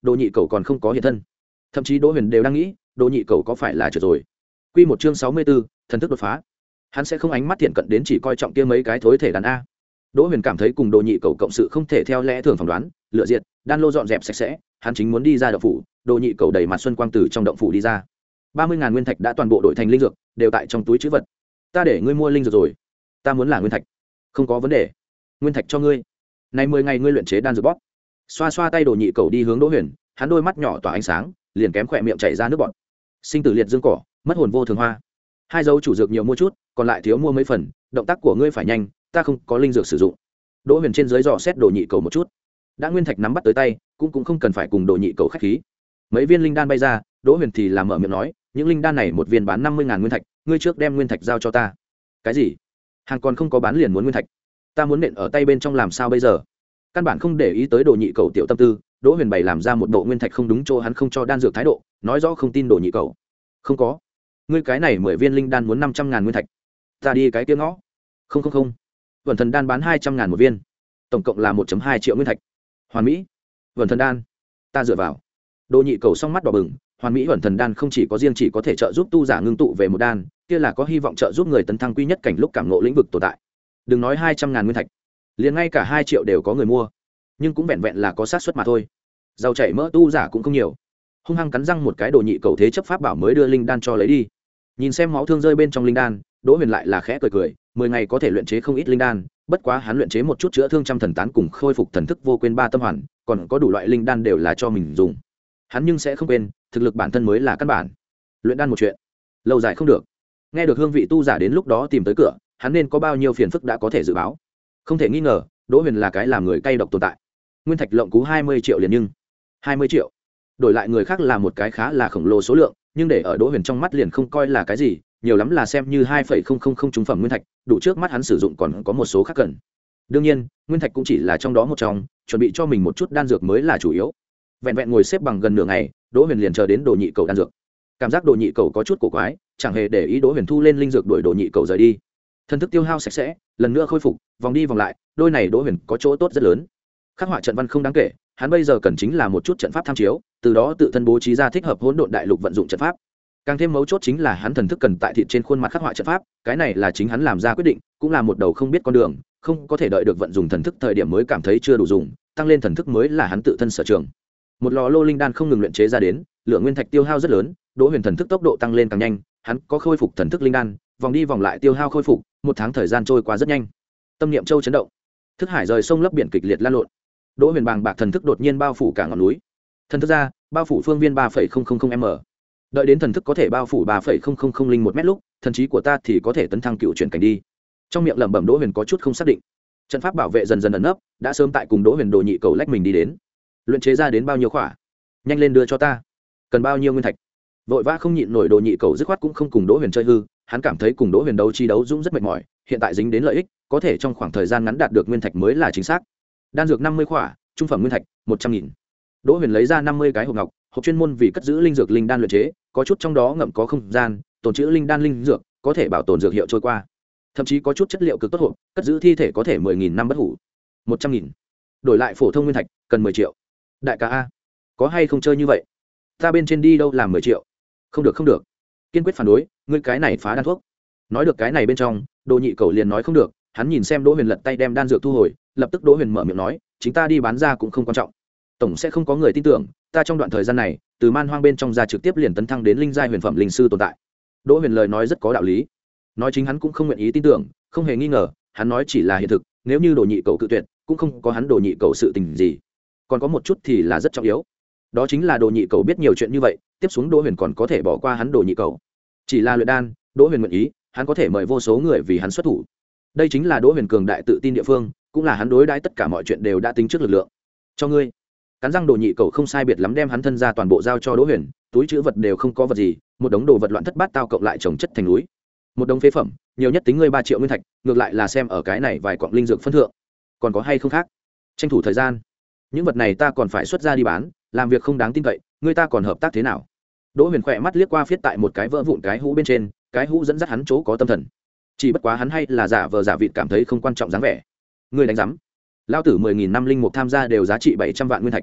đồ nhị cầu còn không có hiện thân, thậm chí đỗ huyền đều đang nghĩ đồ nhị cầu có phải là trượt rồi. Quy một chương sáu mươi b ố, thần thức đột phá. Hắn sẽ không ánh mắt thiện cận đến chỉ coi trọng kia mấy cái thối thể đàn a. Đỗ huyền cảm thấy cùng đồ nhị cầu cộng sự không thể theo lẽ thường phỏng đoán, lựa diệt đan lô dọn dẹp sạch sẽ, hắn chính muốn đi ra động phủ, đồ nhị cầu đầy mặt xuân quang từ trong động phủ đi ra. Ba mươi ngàn nguyên thạch đã toàn bộ đổi thành linh dược, đều tại trong túi trữ vật. Ta để ngươi mua linh dược rồi, ta muốn là nguyên thạch. Không có vấn đề, nguyên thạch cho ngươi. Này mười ngày ngươi luyện chế đan dược bóp. Xoa xoa tay đồ nhị cầu đi hướng Đỗ Huyền, hắn đôi mắt nhỏ tỏa ánh sáng, liền kém khỏe miệng chảy ra nước bọt. Sinh tử liệt dương cỏ, mất hồn vô thường hoa. Hai dấu chủ dược nhiều mua chút, còn lại thiếu mua mấy phần, động tác của ngươi phải nhanh, ta không có linh dược sử dụng. Đỗ Huyền trên dưới dò xét đồ nhị cầu một chút, đã nguyên thạch nắm bắt tới tay, cũng cũng không cần phải cùng đồ nhị cầu khách khí. Mấy viên linh đan bay ra, Đỗ Huyền thì làm mở miệng nói, những linh đan này một viên bán năm mươi ngàn nguyên thạch, ngươi trước đem nguyên thạch giao cho ta. Cái gì? Hàng còn không có bán liền muốn nguyên thạch? Ta muốn nện ở tay bên trong làm sao bây giờ? Căn bản không để ý tới đồ nhị cầu tiểu tâm tư, Đỗ Huyền bày làm ra một bộ nguyên thạch không đúng chỗ hắn không cho đan dược thái độ, nói rõ không tin đồ nhị cầu. Không có, ngươi cái này mười viên linh đan muốn năm trăm ngàn nguyên thạch, ta đi cái tiếng ngõ. Không không không, Vẩn Thần đan bán hai trăm ngàn một viên, tổng cộng là một phẩy hai triệu nguyên thạch. Hoàn mỹ. Vẩn Thần đan, ta dựa vào. Đồ nhị cầu song mắt đỏ bừng, hoàn mỹ Vẩn Thần đan không chỉ có riêng chỉ có thể trợ giúp tu giả ngưng tụ về một đan, kia là có hy vọng trợ giúp người tấn thăng quy nhất cảnh lúc cảm ngộ lĩnh vực tồn tại. Đừng nói hai trăm ngàn nguyên thạch, liền ngay cả hai triệu đều có người mua, nhưng cũng vẹn vẹn là có sát suất mà thôi. Giàu chảy mỡ tu giả cũng không nhiều. Hung hăng cắn răng một cái, đồ nhị cầu thế chấp pháp bảo mới đưa linh đan cho lấy đi. Nhìn xem máu thương rơi bên trong linh đan, Đỗ Huyền lại là khẽ cười cười, mười ngày có thể luyện chế không ít linh đan, bất quá hắn luyện chế một chút chữa thương trăm thần tán cùng khôi phục thần thức vô quên ba tâm hoàn, còn có đủ loại linh đan đều là cho mình dùng. Hắn nhưng sẽ không quên, thực lực bản thân mới là căn bản. Luyện đan một chuyện, lâu dài không được. Nghe được hương vị tu giả đến lúc đó tìm tới cửa, hắn nên có bao nhiêu phiền phức đã có thể dự báo. Không thể nghi ngờ, Đỗ Huyền là cái làm người cay độc tồn tại. Nguyên thạch lộng cú hai mươi triệu liền, nhưng hai mươi triệu đổi lại người khác là một cái khá là khổng lồ số lượng, nhưng để ở Đỗ Huyền trong mắt liền không coi là cái gì, nhiều lắm là xem như hai phẩy không không không trung phẩm nguyên thạch, đủ trước mắt hắn sử dụng, còn có một số khác cần. Đương nhiên, nguyên thạch cũng chỉ là trong đó một trong, chuẩn bị cho mình một chút đan dược mới là chủ yếu. Vẹn vẹn ngồi xếp bằng gần nửa ngày, Đỗ Huyền liền chờ đến đồ nhị cầu đan dược. Cảm giác đồ nhị cầu có chút cổ quái, chẳng hề để ý Đỗ Huyền thu lên linh dược đuổi đồ nhị cầu rời đi. Thân thức tiêu hao sạch sẽ, lần nữa khôi phục, vòng đi vòng lại, đôi này Đỗ Huyền có chỗ tốt rất lớn. Khắc họa trận văn không đáng kể, hắn bây giờ cần chính là một chút trận pháp tham chiếu, từ đó tự thân bố trí ra thích hợp hỗn độn đại lục vận dụng trận pháp. Càng thêm mấu chốt chính là hắn thần thức cần tại thịt trên khuôn mặt khắc họa trận pháp, cái này là chính hắn làm ra quyết định, cũng là một đầu không biết con đường, không có thể đợi được vận dụng thần thức thời điểm mới cảm thấy chưa đủ dùng, tăng lên thần thức mới là hắn tự thân sở trường. Một lò lô linh đan không ngừng luyện chế ra đến, lượng nguyên thạch tiêu hao rất lớn, Đỗ Huyền thần thức tốc độ tăng lên càng nhanh, hắn có khôi phục thần thức linh đan, vòng đi vòng lại tiêu hao khôi phục, một tháng thời gian trôi qua rất nhanh. Tâm niệm châu chấn động, thức hải rời sông lấp biển kịch liệt lan lộn. Đỗ Huyền bàng bạc thần thức đột nhiên bao phủ cả ngọn núi. Thần thức ra, bao phủ phương viên ba phẩy không không không m. Đợi đến thần thức có thể bao phủ ba phẩy không không không linh một mét lúc, thần trí của ta thì có thể tấn thăng cựu chuyển cảnh đi. Trong miệng lẩm bẩm, Đỗ Huyền có chút không xác định. Trận pháp bảo vệ dần dần ẩn nấp, đã sớm tại cùng Đỗ Huyền đồ nhị cầu lách mình đi đến. Luyện chế ra đến bao nhiêu khỏa? Nhanh lên đưa cho ta. Cần bao nhiêu nguyên thạch? Vội vã không nhịn nổi, đồ nhị cầu dứt khoát cũng không cùng Đỗ Huyền chơi hư, hắn cảm thấy cùng Đỗ Huyền đấu chi đấu dũng rất mệt mỏi, hiện tại dính đến lợi ích, có thể trong khoảng thời gian ngắn đạt được nguyên thạch mới là chính xác. Đan dược năm mươi khỏa, trung phẩm nguyên thạch một trăm nghìn. Đỗ Huyền lấy ra năm mươi cái hộp ngọc, hộp chuyên môn vì cất giữ linh dược linh đan luyện chế, có chút trong đó ngậm có không gian tồn trữ linh đan linh dược, có thể bảo tồn dược hiệu trôi qua, thậm chí có chút chất liệu cực tốt hộp, cất giữ thi thể có thể mười nghìn năm bất hủ. Một trăm nghìn đổi lại phổ thông nguyên thạch cần mười triệu. Đại ca a, có hay không chơi như vậy? Ta bên trên đi đâu làm mười triệu? Không được không được, kiên quyết phản đối, ngươi cái này phá đan thuốc. Nói được cái này bên trong, đồ nhị cầu liền nói không được, hắn nhìn xem Đỗ Huyền lật tay đem đan dược thu hồi, lập tức Đỗ Huyền mở miệng nói, chính ta đi bán ra cũng không quan trọng, tổng sẽ không có người tin tưởng ta trong đoạn thời gian này từ man hoang bên trong ra trực tiếp liền tấn thăng đến linh giai huyền phẩm linh sư tồn tại. Đỗ Huyền lời nói rất có đạo lý, nói chính hắn cũng không nguyện ý tin tưởng, không hề nghi ngờ, hắn nói chỉ là hiện thực, nếu như đồ nhị cầu cự tuyệt, cũng không có hắn đồ nhị cầu sự tình gì. Còn có một chút thì là rất trọng yếu, đó chính là đồ nhị cầu biết nhiều chuyện như vậy, tiếp xuống Đỗ Huyền còn có thể bỏ qua hắn đồ nhị cầu. Chỉ là luyện đan, Đỗ Huyền nguyện ý, hắn có thể mời vô số người vì hắn xuất thủ. Đây chính là Đỗ Huyền cường đại tự tin địa phương, cũng là hắn đối đãi tất cả mọi chuyện đều đã tính trước lực lượng. Cho ngươi. Cắn răng đồ nhị cầu không sai biệt lắm đem hắn thân ra toàn bộ giao cho Đỗ Huyền, túi chữ vật đều không có vật gì, một đống đồ vật loạn thất bát tao cộng lại chồng chất thành núi. Một đống phế phẩm, nhiều nhất tính ngươi ba triệu nguyên thạch, ngược lại là xem ở cái này vài quặng linh dược phân thượng, còn có hay không khác. Tranh thủ thời gian, những vật này ta còn phải xuất ra đi bán, làm việc không đáng tin cậy, ngươi ta còn hợp tác thế nào? Đỗ Huyền khỏe mắt liếc qua phiết tại một cái vỡ vụn cái hũ bên trên, cái hũ dẫn dắt hắn chỗ có tâm thần. Chỉ bất quá hắn hay là giả vờ giả vịt cảm thấy không quan trọng dáng vẻ. Ngươi đánh rắm, lao tử mười nghìn năm linh mục tham gia đều giá trị bảy trăm vạn nguyên thạch,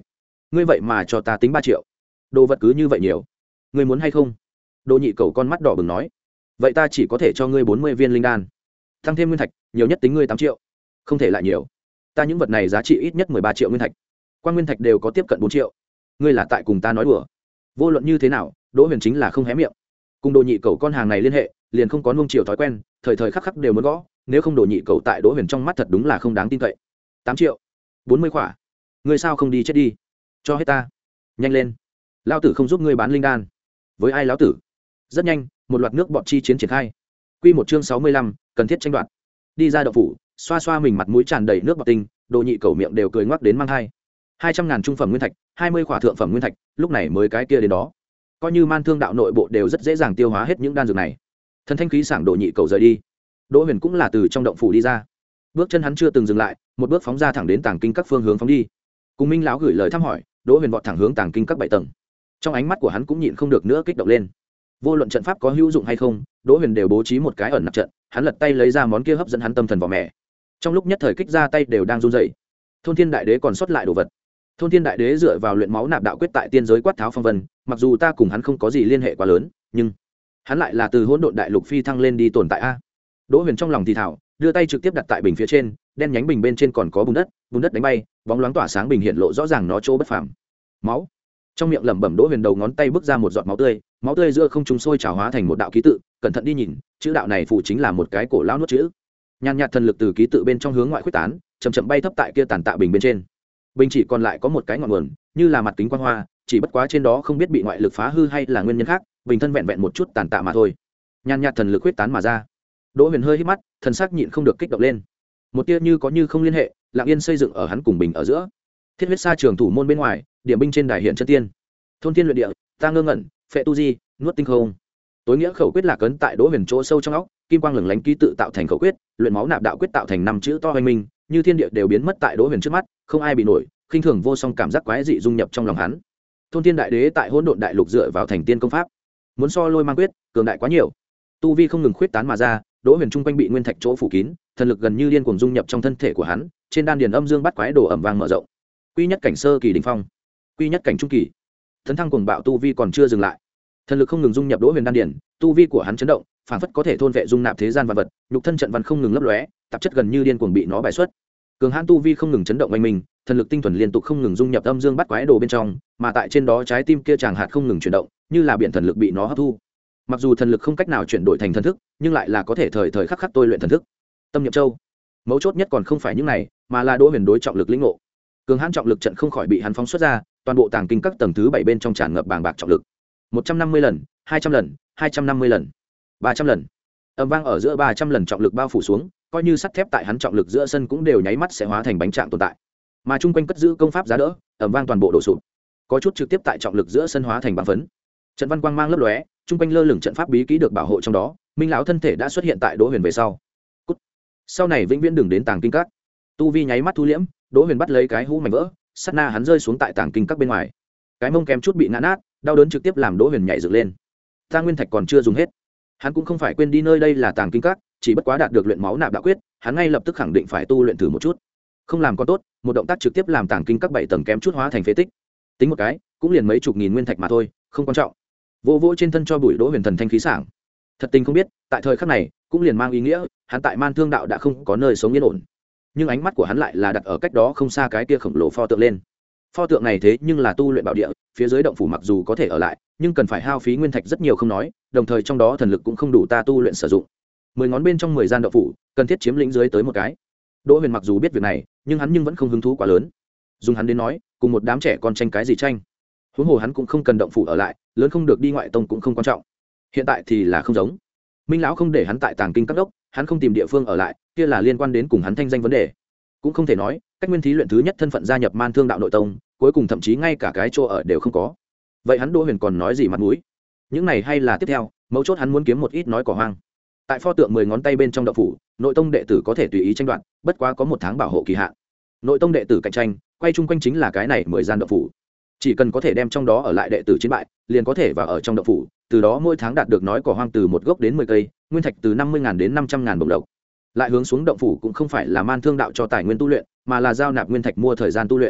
ngươi vậy mà cho ta tính ba triệu, đồ vật cứ như vậy nhiều, ngươi muốn hay không? Đỗ nhị cầu con mắt đỏ bừng nói, vậy ta chỉ có thể cho ngươi bốn mươi viên linh đan, tăng thêm nguyên thạch, nhiều nhất tính ngươi tám triệu, không thể lại nhiều. Ta những vật này giá trị ít nhất mười ba triệu nguyên thạch, quan nguyên thạch đều có tiếp cận bốn triệu, ngươi là tại cùng ta nói đùa? Vô luận như thế nào, Đỗ Huyền chính là không hé miệng. Cùng Đỗ nhị cầu con hàng này liên hệ, liền không có nuông chiều thói quen, thời thời khắc khắc đều muốn gõ, nếu không Đỗ nhị cầu tại Đỗ Huyền trong mắt thật đúng là không đáng tin cậy. Tám triệu, bốn mươi khỏa, ngươi sao không đi chết đi, cho hết ta, nhanh lên, lão tử không giúp ngươi bán linh đan. Với ai lão tử? Rất nhanh, một loạt nước bọt chi chiến triển khai. Quy một chương sáu mươi lăm, cần thiết tranh đoạt. Đi ra động phủ, xoa xoa mình mặt mũi tràn đầy nước bọt tinh, Đỗ nhị cầu miệng đều cười ngoác đến mang hai. Hai trăm ngàn trung phẩm nguyên thạch, hai mươi khỏa thượng phẩm nguyên thạch, lúc này mới cái kia đến đó. Coi như man thương đạo nội bộ đều rất dễ dàng tiêu hóa hết những đan dược này. Thần thanh khí sảng Đỗ nhị cầu rời đi. Đỗ Huyền cũng là từ trong động phủ đi ra. Bước chân hắn chưa từng dừng lại, một bước phóng ra thẳng đến tàng kinh các phương hướng phóng đi. Cùng Minh lão gửi lời thăm hỏi, Đỗ Huyền vọt thẳng hướng tàng kinh các bảy tầng. Trong ánh mắt của hắn cũng nhịn không được nữa kích động lên. Vô luận trận pháp có hữu dụng hay không, Đỗ Huyền đều bố trí một cái ẩn nặc trận, hắn lật tay lấy ra món kia hấp dẫn hắn tâm thần vào mẹ. Trong lúc nhất thời kích ra tay đều đang run rẩy. Thôn Thiên Đại Đế còn sót lại đồ vật. Thôn Thiên Đại Đế dựa vào luyện máu nạp đạo quyết tại tiên giới quát tháo phong vân, mặc dù ta cùng hắn không có gì liên hệ quá lớn, nhưng hắn lại là từ hỗn độn đại lục phi thăng lên đi tồn tại a. Đỗ Huyền trong lòng thì thào, đưa tay trực tiếp đặt tại bình phía trên, đen nhánh bình bên trên còn có bùn đất, bùn đất đánh bay, bóng loáng tỏa sáng bình hiện lộ rõ ràng nó chỗ bất phàm. Máu. Trong miệng lẩm bẩm Đỗ Huyền đầu ngón tay bước ra một giọt máu tươi, máu tươi giữa không trung sôi trào hóa thành một đạo ký tự, cẩn thận đi nhìn, chữ đạo này phụ chính là một cái cổ lão nuốt chữ. Nhàn nhạt thần lực từ ký tự bên trong hướng ngoại khuếch tán, chậm chậm bay thấp tại kia tàn tạ bình bên trên. Bình chỉ còn lại có một cái ngọn nguồn, như là mặt kính quang hoa, chỉ bất quá trên đó không biết bị ngoại lực phá hư hay là nguyên nhân khác, bình thân vẹn vẹn một chút tàn tạ mà thôi. Nhàn nhạt thần lực khuếch tán mà ra. Đỗ Huyền hơi hít mắt, thần sắc nhịn không được kích động lên. Một tia như có như không liên hệ, lặng yên xây dựng ở hắn cùng bình ở giữa. Thiết huyết sa trường thủ môn bên ngoài, điểm binh trên đài hiện chân tiên. Thôn thiên luyện địa, ta ngơ ngẩn, phệ tu di, nuốt tinh không. Tối nghĩa khẩu quyết là cấn tại Đỗ Huyền chỗ sâu trong óc, kim quang lửng lánh ký tự tạo thành khẩu quyết, luyện máu nạp đạo quyết tạo thành năm chữ to hoành minh, như thiên địa đều biến mất tại Đỗ Huyền trước mắt, không ai bị nổi, khinh thường vô song cảm giác quái dị dung nhập trong lòng hắn. Thôn thiên đại đế tại hỗn độn đại lục dựa vào thành tiên công pháp, muốn so lôi mang quyết, cường đại quá nhiều. Tu vi không ngừng khuyết tán mà ra, Đỗ Huyền trung quanh bị nguyên thạch chỗ phủ kín, thần lực gần như điên cuồng dung nhập trong thân thể của hắn, trên đan điền âm dương bắt quái đồ ẩm vang mở rộng. Quy nhất cảnh sơ kỳ đỉnh phong, quy nhất cảnh trung kỳ. Thần thăng cuồng bạo tu vi còn chưa dừng lại. Thần lực không ngừng dung nhập Đỗ Huyền đan điền, tu vi của hắn chấn động, phảng phất có thể thôn vệ dung nạp thế gian vạn vật, nhục thân trận văn không ngừng lấp lóe, tạp chất gần như điên cuồng bị nó bài xuất. Cường hãn tu vi không ngừng chấn động quanh mình, thần lực tinh thuần liên tục không ngừng dung nhập âm dương bắt quái đồ bên trong, mà tại trên đó trái tim kia chàng hạt không ngừng chuyển động, như là biển thần lực bị nó hấp thu. Mặc dù thần lực không cách nào chuyển đổi thành thần thức, nhưng lại là có thể thời thời khắc khắc tôi luyện thần thức. Tâm niệm châu, mấu chốt nhất còn không phải những này, mà là Đỗ Huyền đối trọng lực lĩnh ngộ. Cường hãn trọng lực trận không khỏi bị hắn phóng xuất ra, toàn bộ tàng kinh các tầng thứ bảy bên trong tràn ngập bàng bạc trọng lực. một trăm năm mươi lần, hai trăm lần, hai trăm năm mươi lần, ba trăm lần. Âm vang ở giữa ba trăm lần trọng lực bao phủ xuống, coi như sắt thép tại hắn trọng lực giữa sân cũng đều nháy mắt sẽ hóa thành bánh trạng tồn tại. Mà chung quanh cất giữ công pháp giá đỡ, ầm vang toàn bộ đổ sụp. Có chút trực tiếp tại trọng lực giữa sân hóa thành băng phấn. Trận văn quang mang lấp lóe, chung quanh lơ lửng trận pháp bí kỹ được bảo hộ trong đó, Minh lão thân thể đã xuất hiện tại Đỗ Huyền về sau. Cút. Sau này vĩnh viễn đừng đến tàng kinh các. Tu vi nháy mắt thu liễm, Đỗ Huyền bắt lấy cái hũ mảnh vỡ, sát na hắn rơi xuống tại tàng kinh các bên ngoài. Cái mông kém chút bị ngã nát, đau đớn trực tiếp làm Đỗ Huyền nhảy dựng lên. Ta nguyên thạch còn chưa dùng hết. Hắn cũng không phải quên đi nơi đây là tàng kinh các, chỉ bất quá đạt được luyện máu nạp đạo quyết, hắn ngay lập tức khẳng định phải tu luyện thử một chút. Không làm có tốt, một động tác trực tiếp làm tàng kinh các bảy tầng kém chút hóa thành phế tích. Tính một cái, cũng liền mấy chục nghìn nguyên thạch mà thôi, không quan trọng. Vô vô trên thân cho bụi Đỗ Huyền thần thanh khí sảng. Thật tình không biết, tại thời khắc này, cũng liền mang ý nghĩa, hắn tại Man Thương đạo đã không có nơi sống yên ổn. Nhưng ánh mắt của hắn lại là đặt ở cách đó không xa cái kia khổng lồ pho tượng lên. Pho tượng này thế nhưng là tu luyện bảo địa, phía dưới động phủ mặc dù có thể ở lại, nhưng cần phải hao phí nguyên thạch rất nhiều không nói, đồng thời trong đó thần lực cũng không đủ ta tu luyện sử dụng. Mười ngón bên trong mười gian động phủ, cần thiết chiếm lĩnh dưới tới một cái. Đỗ Huyền mặc dù biết việc này, nhưng hắn nhưng vẫn không hứng thú quá lớn. Dùng hắn đến nói, cùng một đám trẻ con tranh cái gì tranh? Huống hồ hắn cũng không cần động phủ ở lại, lớn không được đi ngoại tông cũng không quan trọng. Hiện tại thì là không giống. Minh lão không để hắn tại tàng kinh các đốc, hắn không tìm địa phương ở lại, kia là liên quan đến cùng hắn thanh danh vấn đề. Cũng không thể nói, cách nguyên thí luyện thứ nhất thân phận gia nhập Man Thương đạo nội tông, cuối cùng thậm chí ngay cả cái chỗ ở đều không có. Vậy hắn Đỗ Huyền còn nói gì mặt mũi? Những này hay là tiếp theo, mấu chốt hắn muốn kiếm một ít nói cỏ hoang. Tại pho tượng mười ngón tay bên trong động phủ, nội tông đệ tử có thể tùy ý tranh đoạt, bất quá có một tháng bảo hộ kỳ hạn. Nội tông đệ tử cạnh tranh, quay chung quanh chính là cái này mười gian động phủ. Chỉ cần có thể đem trong đó ở lại đệ tử chiến bại, liền có thể vào ở trong động phủ, từ đó mỗi tháng đạt được nói cỏ hoang từ một gốc đến mười cây, nguyên thạch từ năm mươi ngàn đến năm trăm ngàn bổng lộc. Lại hướng xuống động phủ cũng không phải là Man Thương đạo cho tài nguyên tu luyện, mà là giao nạp nguyên thạch mua thời gian tu luyện.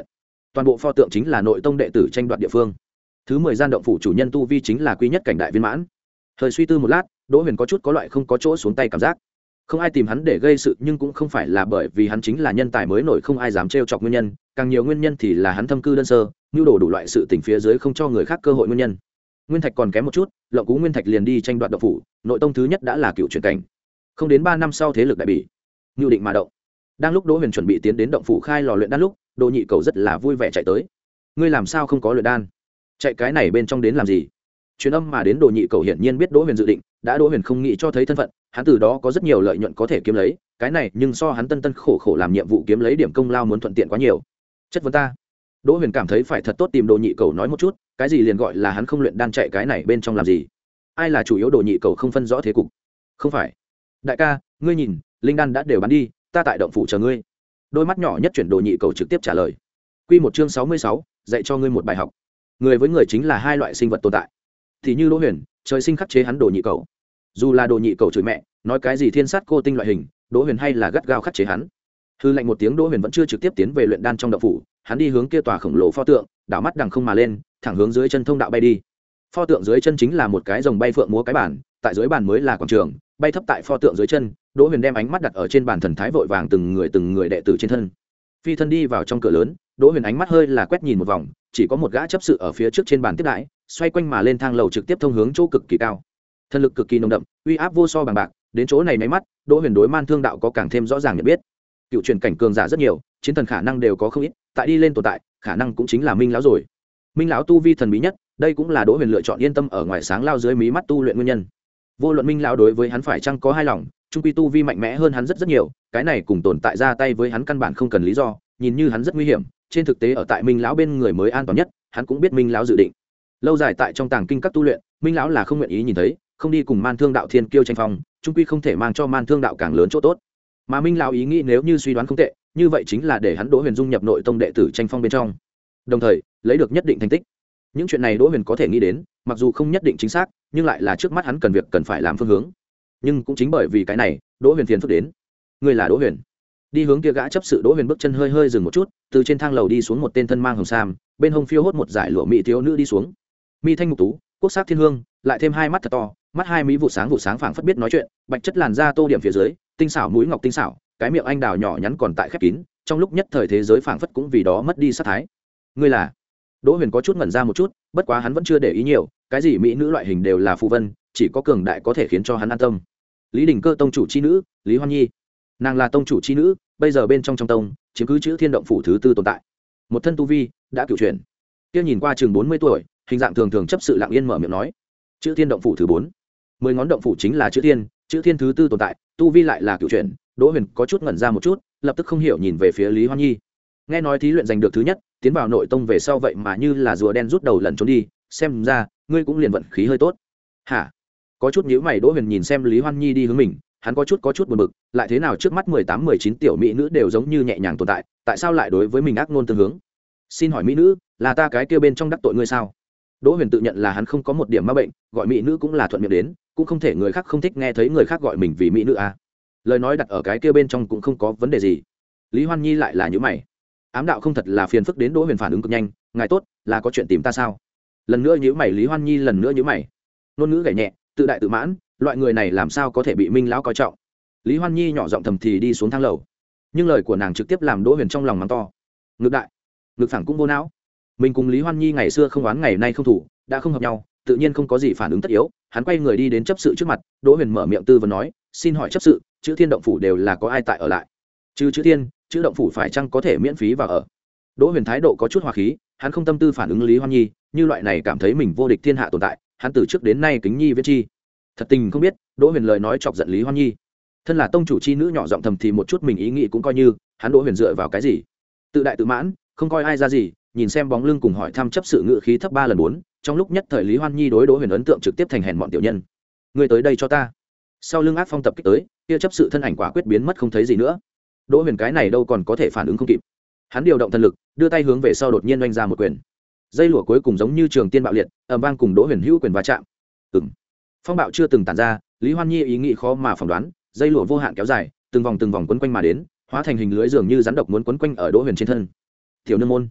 toàn bộ pho tượng chính là nội tông đệ tử tranh đoạt địa phương. Thứ mười gian động phủ chủ nhân tu vi chính là quý nhất cảnh đại viên mãn. Thời suy tư một lát, Đỗ Huyền có chút có loại không có chỗ xuống tay cảm giác. Không ai tìm hắn để gây sự, nhưng cũng không phải là bởi vì hắn chính là nhân tài mới nổi không ai dám trêu chọc nguyên nhân, càng nhiều nguyên nhân thì là hắn thâm cư đơn sơ, nhu đồ đủ loại sự tình phía dưới không cho người khác cơ hội nguyên nhân. Nguyên thạch còn kém một chút, Lộng Cú Nguyên thạch liền đi tranh đoạt động phủ, nội tông thứ nhất đã là cựu truyền cảnh. Không đến ba năm sau thế lực đại bỉ, nhu định mà động. Đang lúc Đỗ Huyền chuẩn bị tiến đến động phủ khai lò luyện đan lúc, Đồ Nhị Cầu rất là vui vẻ chạy tới. Ngươi làm sao không có luyện đan? Chạy cái này bên trong đến làm gì? Truyền âm mà đến Đồ Nhị Cầu hiển nhiên biết Đỗ Huyền dự định, đã Đỗ Huyền không nghĩ cho thấy thân phận, hắn từ đó có rất nhiều lợi nhuận có thể kiếm lấy, cái này nhưng so hắn tân tân khổ khổ làm nhiệm vụ kiếm lấy điểm công lao muốn thuận tiện quá nhiều. Chất vấn ta. Đỗ Huyền cảm thấy phải thật tốt tìm Đồ Nhị Cầu nói một chút, cái gì liền gọi là hắn không luyện đan chạy cái này bên trong làm gì? Ai là chủ yếu Đồ Nhị Cầu không phân rõ thế cục. Không phải. Đại ca, ngươi nhìn, linh đan đã đều bán đi, ta tại động phủ chờ ngươi. Đôi mắt nhỏ nhất chuyển Đồ Nhị Cầu trực tiếp trả lời. Quy một chương sáu mươi sáu, dạy cho ngươi một bài học. Người với người chính là hai loại sinh vật tồn tại. Thì như Đỗ Huyền, trời sinh khắc chế hắn Đồ Nhị Cầu. Dù là Đồ Nhị Cầu chửi mẹ, nói cái gì thiên sát cô tinh loại hình, Đỗ Huyền hay là gắt gao khắc chế hắn. Hư lạnh một tiếng, Đỗ Huyền vẫn chưa trực tiếp tiến về luyện đan trong động phủ, hắn đi hướng kia tòa khổng lồ pho tượng, đảo mắt đằng không mà lên, thẳng hướng dưới chân thông đạo bay đi. Pho tượng dưới chân chính là một cái rồng bay phượng múa cái bản, tại dưới bàn mới là quảng trường, bay thấp tại pho tượng dưới chân. Đỗ Huyền đem ánh mắt đặt ở trên bàn thần thái vội vàng từng người từng người đệ tử trên thân. Phi thân đi vào trong cửa lớn, Đỗ Huyền ánh mắt hơi là quét nhìn một vòng, chỉ có một gã chấp sự ở phía trước trên bàn tiếp đãi, xoay quanh mà lên thang lầu trực tiếp thông hướng chỗ cực kỳ cao. Thần lực cực kỳ nồng đậm, uy áp vô so bằng bạc, đến chỗ này mấy mắt, Đỗ Huyền đối Man Thương đạo có càng thêm rõ ràng nhận biết. Cựu truyền cảnh cường giả rất nhiều, chiến thần khả năng đều có không ít, tại đi lên tồn tại, khả năng cũng chính là Minh lão rồi. Minh lão tu vi thần bí nhất, đây cũng là Đỗ Huyền lựa chọn yên tâm ở ngoài sáng lao dưới mí mắt tu luyện nguyên nhân. Vô luận Minh lão đối với hắn phải chăng có hai lòng, trung quy tu vi mạnh mẽ hơn hắn rất rất nhiều, cái này cùng tồn tại ra tay với hắn căn bản không cần lý do, nhìn như hắn rất nguy hiểm, trên thực tế ở tại Minh lão bên người mới an toàn nhất, hắn cũng biết Minh lão dự định. Lâu dài tại trong tàng kinh các tu luyện, Minh lão là không nguyện ý nhìn thấy, không đi cùng Man Thương đạo thiên kiêu tranh phong, trung quy không thể mang cho Man Thương đạo càng lớn chỗ tốt. Mà Minh lão ý nghĩ nếu như suy đoán không tệ, như vậy chính là để hắn Đỗ Huyền dung nhập nội tông đệ tử tranh phong bên trong, đồng thời lấy được nhất định thành tích. Những chuyện này Đỗ Huyền có thể nghĩ đến, mặc dù không nhất định chính xác, nhưng lại là trước mắt hắn cần việc cần phải làm phương hướng. Nhưng cũng chính bởi vì cái này, Đỗ Huyền phiền phức đến. Người là Đỗ Huyền. Đi hướng kia gã chấp sự, Đỗ Huyền bước chân hơi hơi dừng một chút, từ trên thang lầu đi xuống một tên thân mang hồng sam, bên hông phiêu hốt một dải lụa mỹ thiếu nữ đi xuống. Mi thanh mục tú, quốc sắc thiên hương, lại thêm hai mắt thật to, mắt hai mỹ vụ sáng vụ sáng phảng phất biết nói chuyện, bạch chất làn da tô điểm phía dưới, tinh xảo mũi ngọc tinh xảo, cái miệng anh đào nhỏ nhắn còn tại khép kín, trong lúc nhất thời thế giới phảng phất cũng vì đó mất đi sát thái. Ngươi là? Đỗ Huyền có chút ngẩn ra một chút, bất quá hắn vẫn chưa để ý nhiều, cái gì mỹ nữ loại hình đều là phù vân, chỉ có cường đại có thể khiến cho hắn an tâm. Lý Đình Cơ tông chủ chi nữ, Lý Hoan Nhi. Nàng là tông chủ chi nữ, bây giờ bên trong trong tông, chiếm cứ chữ Thiên động phủ thứ tư tồn tại. Một thân tu vi, đã cửu chuyển. Kia nhìn qua chừng bốn mươi tuổi, hình dạng thường thường chấp sự lặng yên mở miệng nói, chữ Thiên động phủ thứ bốn. Mười ngón động phủ chính là chữ Thiên, chữ Thiên thứ tư tồn tại, tu vi lại là cửu chuyển. Đỗ Huyền có chút ngẩn ra một chút, lập tức không hiểu nhìn về phía Lý Hoan Nhi. Nghe nói thí luyện giành được thứ nhất, tiến vào nội tông về sau vậy mà như là rùa đen rút đầu lần trốn đi, xem ra ngươi cũng liền vận khí hơi tốt. Hả? Có chút nhíu mày, Đỗ Huyền nhìn xem Lý Hoan Nhi đi hướng mình, hắn có chút có chút buồn bực, lại thế nào trước mắt mười tám mười chín tiểu mỹ nữ đều giống như nhẹ nhàng tồn tại, tại sao lại đối với mình ác ngôn tương hướng? Xin hỏi mỹ nữ, là ta cái kia bên trong đắc tội ngươi sao? Đỗ Huyền tự nhận là hắn không có một điểm ma bệnh, gọi mỹ nữ cũng là thuận miệng đến, cũng không thể người khác không thích nghe thấy người khác gọi mình vì mỹ nữ à. Lời nói đặt ở cái kia bên trong cũng không có vấn đề gì. Lý Hoan Nhi lại là nhíu mày. Ám đạo không thật là phiền phức đến. Đỗ Huyền phản ứng cực nhanh, ngài tốt, là có chuyện tìm ta sao? Lần nữa nhíu mày, Lý Hoan Nhi lần nữa nhíu mày. Ngôn ngữ gảy nhẹ, tự đại tự mãn, loại người này làm sao có thể bị Minh lão coi trọng? Lý Hoan Nhi nhỏ giọng thầm thì đi xuống thang lầu, nhưng lời của nàng trực tiếp làm Đỗ Huyền trong lòng mắng to. Ngược đại, ngược phẳng cũng vô não. Mình cùng Lý Hoan Nhi ngày xưa không oán ngày nay không thủ, đã không hợp nhau, tự nhiên không có gì phản ứng tất yếu. Hắn quay người đi đến chấp sự trước mặt, Đỗ Huyền mở miệng tư vấn nói, xin hỏi chấp sự, chữ Thiên động phủ đều là có ai tại ở lại? Trừ chữ Thiên, chữ động phủ phải chăng có thể miễn phí vào ở? Đỗ Huyền thái độ có chút hòa khí, hắn không tâm tư phản ứng Lý Hoan Nhi, như loại này cảm thấy mình vô địch thiên hạ tồn tại, hắn từ trước đến nay kính nhi viễn chi. Thật tình không biết, Đỗ Huyền lời nói chọc giận Lý Hoan Nhi. Thân là tông chủ chi nữ nhỏ giọng thầm thì một chút mình ý nghĩ cũng coi như, hắn Đỗ Huyền dựa vào cái gì? Tự đại tự mãn, không coi ai ra gì, nhìn xem bóng lưng cùng hỏi thăm chấp sự ngự khí thấp ba lần bốn, trong lúc nhất thời Lý Hoan Nhi đối Đỗ Huyền ấn tượng trực tiếp thành hèn mọn tiểu nhân. Ngươi tới đây cho ta. Sau lưng ác phong tập kích tới, kia chấp sự thân ảnh quả quyết biến mất không thấy gì nữa. Đỗ Huyền cái này đâu còn có thể phản ứng không kịp. Hắn điều động thần lực, đưa tay hướng về sau đột nhiên oanh ra một quyền. Dây lụa cuối cùng giống như trường tiên bạo liệt, ầm vang cùng Đỗ Huyền hữu quyền va chạm. Ừm. Phong bạo chưa từng tản ra, Lý Hoan Nhi ý nghĩ khó mà phỏng đoán, dây lụa vô hạn kéo dài, từng vòng từng vòng quấn quanh mà đến, hóa thành hình lưới dường như rắn độc muốn quấn quanh ở Đỗ Huyền trên thân. Tiểu nương môn,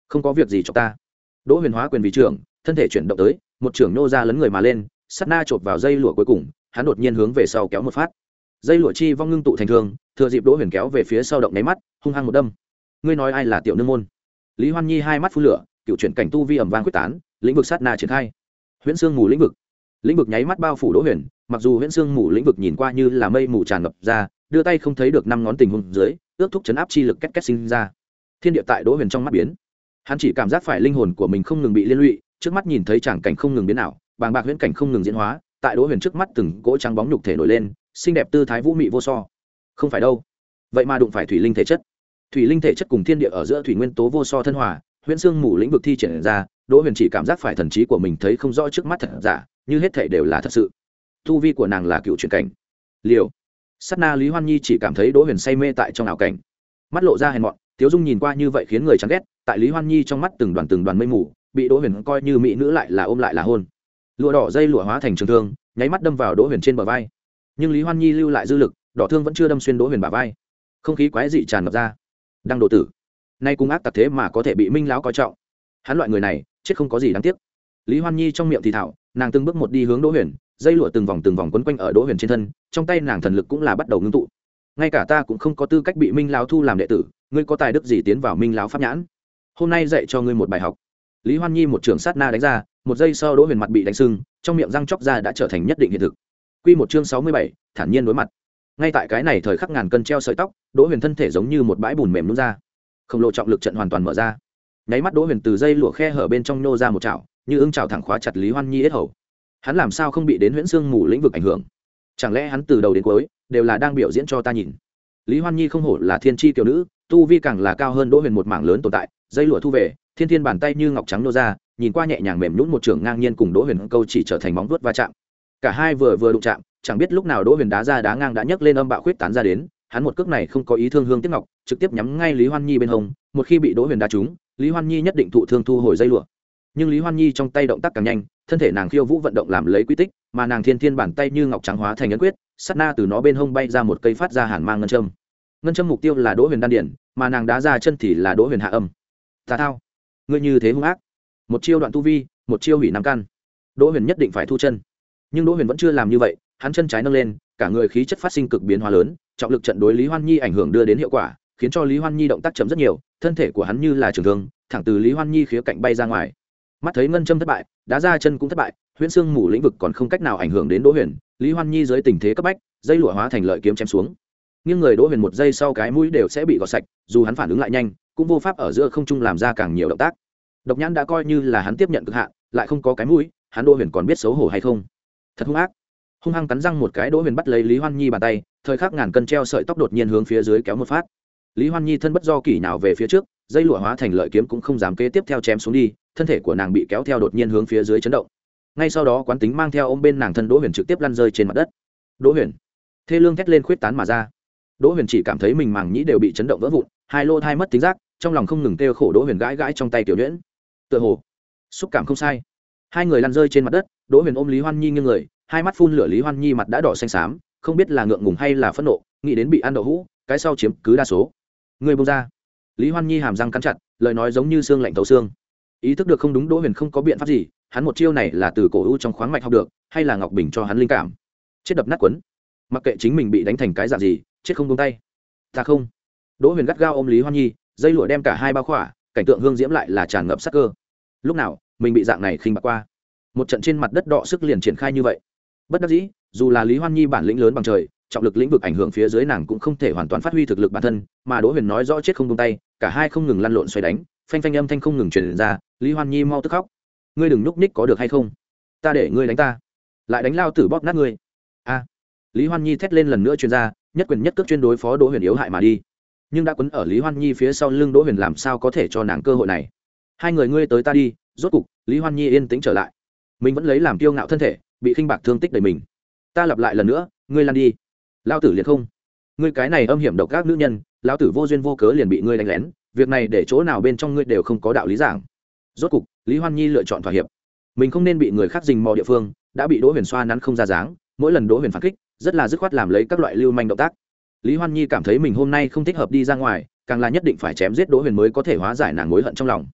không có việc gì cho ta. Đỗ Huyền hóa quyền vì trưởng, thân thể chuyển động tới, một trưởng nô ra lấn người mà lên, sát na chộp vào dây lụa cuối cùng, hắn đột nhiên hướng về sau kéo một phát, dây lụa chi vong ngưng tụ thành thương, thừa dịp Đỗ Huyền kéo về phía sau động nháy mắt, hung hăng một đâm. Ngươi nói ai là tiểu nương môn? Lý Hoan Nhi hai mắt phun lửa, cựu chuyển cảnh tu vi ầm vang quyết tán, lĩnh vực sát na triển khai. Huyễn Sương Mù lĩnh vực, lĩnh vực nháy mắt bao phủ Đỗ Huyền, mặc dù Huyễn Sương Mù lĩnh vực nhìn qua như là mây mù tràn ngập ra, đưa tay không thấy được năm ngón tình huống dưới, ước thúc chấn áp chi lực két két sinh ra. Thiên địa tại Đỗ Huyền trong mắt biến, hắn chỉ cảm giác phải linh hồn của mình không ngừng bị liên lụy, trước mắt nhìn thấy tràng cảnh không ngừng biến ảo, bàng bạc huyễn cảnh không ngừng diễn hóa, tại Đỗ Huyền trước mắt từng cỗ trắng bóng nhục thể nổi lên, xinh đẹp tư thái vũ mị vô so. Không phải đâu, vậy mà đụng phải thủy linh thể chất. Thủy linh thể chất cùng thiên địa ở giữa thủy nguyên tố vô so thân hòa, Huyễn Sương Mù lĩnh vực thi triển ra, Đỗ Huyền chỉ cảm giác phải thần trí của mình thấy không rõ trước mắt thật giả, như hết thảy đều là thật sự. Tu vi của nàng là cựu chuyển cảnh. Liều. Sát na Lý Hoan Nhi chỉ cảm thấy Đỗ Huyền say mê tại trong ảo cảnh, mắt lộ ra hèn mọn, Tiếu Dung nhìn qua như vậy khiến người chán ghét, tại Lý Hoan Nhi trong mắt từng đoàn từng đoàn mây mù, bị Đỗ Huyền coi như mỹ nữ lại là ôm lại là hôn. Lụa đỏ dây lụa hóa thành trường thương, nháy mắt đâm vào Đỗ Huyền trên bờ vai. Nhưng Lý Hoan Nhi lưu lại dư lực, đỏ thương vẫn chưa đâm xuyên Đỗ Huyền bả vai. Không khí quái dị tràn ngập ra. Đang độ tử. Nay cung ác tặc thế mà có thể bị Minh lão coi trọng. Hắn loại người này, chết không có gì đáng tiếc. Lý Hoan Nhi trong miệng thì thảo, nàng từng bước một đi hướng Đỗ Huyền, dây lụa từng vòng từng vòng quấn quanh ở Đỗ Huyền trên thân, trong tay nàng thần lực cũng là bắt đầu ngưng tụ. Ngay cả ta cũng không có tư cách bị Minh lão thu làm đệ tử, ngươi có tài đức gì tiến vào Minh lão pháp nhãn? Hôm nay dạy cho ngươi một bài học. Lý Hoan Nhi một trường sát na đánh ra, một giây sau Đỗ Huyền mặt bị đánh sưng, trong miệng răng chóc ra đã trở thành nhất định hiện thực. Quy một chương sáu mươi bảy, thản nhiên đối mặt. Ngay tại cái này thời khắc ngàn cân treo sợi tóc, Đỗ Huyền thân thể giống như một bãi bùn mềm nhũn ra. Không lộ trọng lực trận hoàn toàn mở ra. Nháy mắt Đỗ Huyền từ dây lụa khe hở bên trong nô ra một chảo, như ưng chảo thẳng khóa chặt Lý Hoan Nhi yết hầu. Hắn làm sao không bị đến Huyễn Sương Mù lĩnh vực ảnh hưởng? Chẳng lẽ hắn từ đầu đến cuối đều là đang biểu diễn cho ta nhìn? Lý Hoan Nhi không hổ là thiên chi tiểu nữ, tu vi càng là cao hơn Đỗ Huyền một mảng lớn tồn tại, dây lụa thu về, thiên thiên bàn tay như ngọc trắng nô ra, nhìn qua nhẹ nhàng mềm nhũn một trường ngang nhiên cùng Đỗ Huyền câu chỉ trở thành móng vuốt va chạm. Cả hai vừa vừa đụng chạm, chẳng biết lúc nào Đỗ Huyền đá ra đá ngang đã nhấc lên âm bạo khuyết tán ra đến, hắn một cước này không có ý thương hương tiếc ngọc, trực tiếp nhắm ngay Lý Hoan Nhi bên hông, một khi bị Đỗ Huyền đá trúng, Lý Hoan Nhi nhất định thụ thương thu hồi dây lụa. Nhưng Lý Hoan Nhi trong tay động tác càng nhanh, thân thể nàng khiêu vũ vận động làm lấy quy tích, mà nàng thiên thiên bàn tay như ngọc trắng hóa thành ấn quyết, sát na từ nó bên hông bay ra một cây phát ra hàn mang ngân châm. Ngân châm mục tiêu là Đỗ Huyền đan điển, mà nàng đá ra chân thì là Đỗ Huyền hạ âm. Ta thao, ngươi như thế hung ác, một chiêu đoạn tu vi, một chiêu hủy năm căn. Đỗ Huyền nhất định phải thu chân, nhưng Đỗ Huyền vẫn chưa làm như vậy, hắn chân trái nâng lên, cả người khí chất phát sinh cực biến hóa lớn, trọng lực trận đối Lý Hoan Nhi ảnh hưởng đưa đến hiệu quả, khiến cho Lý Hoan Nhi động tác chậm rất nhiều, thân thể của hắn như là trường thương, thẳng từ Lý Hoan Nhi khía cạnh bay ra ngoài. Mắt thấy ngân châm thất bại, đá ra chân cũng thất bại, Huyễn Sương Mù lĩnh vực còn không cách nào ảnh hưởng đến Đỗ Huyền, Lý Hoan Nhi dưới tình thế cấp bách, dây lụa hóa thành lợi kiếm chém xuống. Nhưng người Đỗ Huyền một giây sau cái mũi đều sẽ bị gọt sạch, dù hắn phản ứng lại nhanh, cũng vô pháp ở giữa không trung làm ra càng nhiều động tác. Độc nhãn đã coi như là hắn tiếp nhận cực hạn, lại không có cái mũi, hắn Đỗ Huyền còn biết xấu hổ hay không? Thật hung ác. Hung hăng cắn răng một cái, Đỗ Huyền bắt lấy Lý Hoan Nhi bàn tay, thời khắc ngàn cân treo sợi tóc đột nhiên hướng phía dưới kéo một phát. Lý Hoan Nhi thân bất do kỷ nào về phía trước, dây lụa hóa thành lợi kiếm cũng không dám kế tiếp theo chém xuống đi, thân thể của nàng bị kéo theo đột nhiên hướng phía dưới chấn động. Ngay sau đó quán tính mang theo ôm bên nàng thân Đỗ Huyền trực tiếp lăn rơi trên mặt đất. Đỗ Huyền thê lương thét lên khuyết tán mà ra. Đỗ Huyền chỉ cảm thấy mình màng nhĩ đều bị chấn động vỡ vụn, hai lô thai mất tính giác, trong lòng không ngừng kêu khổ. Đỗ Huyền gãi gãi trong tay tiểu nhuyễn, tựa hồ xúc cảm không sai. Hai người lăn rơi trên mặt đất, Đỗ Huyền ôm Lý Hoan Nhi nghiêng người, hai mắt phun lửa. Lý Hoan Nhi mặt đã đỏ xanh xám, không biết là ngượng ngùng hay là phẫn nộ, nghĩ đến bị ăn đậu hũ, cái sau chiếm cứ đa số. Người buông ra. Lý Hoan Nhi hàm răng cắn chặt, lời nói giống như xương lạnh thấu xương. Ý thức được không đúng, Đỗ Huyền không có biện pháp gì, hắn một chiêu này là từ cổ u trong khoáng mạch học được, hay là Ngọc Bình cho hắn linh cảm? Chết đập nát quấn, mặc kệ chính mình bị đánh thành cái dạng gì, chết không buông tay. Ta không. Đỗ Huyền gắt gao ôm Lý Hoan Nhi, dây lụa đem cả hai bao khỏa, cảnh tượng hương diễm lại là tràn ngập sắc cơ. Lúc nào mình bị dạng này khinh bạc qua? Một trận trên mặt đất đọ sức liền triển khai như vậy. Bất đắc dĩ, dù là Lý Hoan Nhi bản lĩnh lớn bằng trời, trọng lực lĩnh vực ảnh hưởng phía dưới nàng cũng không thể hoàn toàn phát huy thực lực bản thân, mà Đỗ Huyền nói rõ chết không buông tay, cả hai không ngừng lăn lộn xoay đánh, phanh phanh âm thanh không ngừng truyền ra. Lý Hoan Nhi mau tức khóc. Ngươi đừng núp ních có được hay không? Ta để ngươi đánh ta, lại đánh lao tử bóp nát ngươi. A! Lý Hoan Nhi thét lên lần nữa truyền ra, nhất quyền nhất cước chuyên đối phó Đỗ Huyền yếu hại mà đi. Nhưng đã quấn ở Lý Hoan Nhi phía sau lưng Đỗ Huyền làm sao có thể cho nàng cơ hội này? Hai người ngươi tới ta đi, rốt cục Lý Hoan Nhi yên tĩnh trở lại. Mình vẫn lấy làm kiêu ngạo thân thể, bị khinh bạc thương tích đầy mình. Ta lặp lại lần nữa, ngươi lăn đi. Lao tử liệt không? Ngươi cái này âm hiểm độc ác nữ nhân, lão tử vô duyên vô cớ liền bị ngươi đánh lén, việc này để chỗ nào bên trong ngươi đều không có đạo lý giảng. Rốt cục Lý Hoan Nhi lựa chọn thỏa hiệp. Mình không nên bị người khác dình mò địa phương, đã bị Đỗ Huyền xoa nắn không ra dáng, mỗi lần Đỗ Huyền phản kích, rất là dứt khoát làm lấy các loại lưu manh động tác. Lý Hoan Nhi cảm thấy mình hôm nay không thích hợp đi ra ngoài, càng là nhất định phải chém giết Đỗ Huyền mới có thể hóa giải nàng mối hận trong lòng.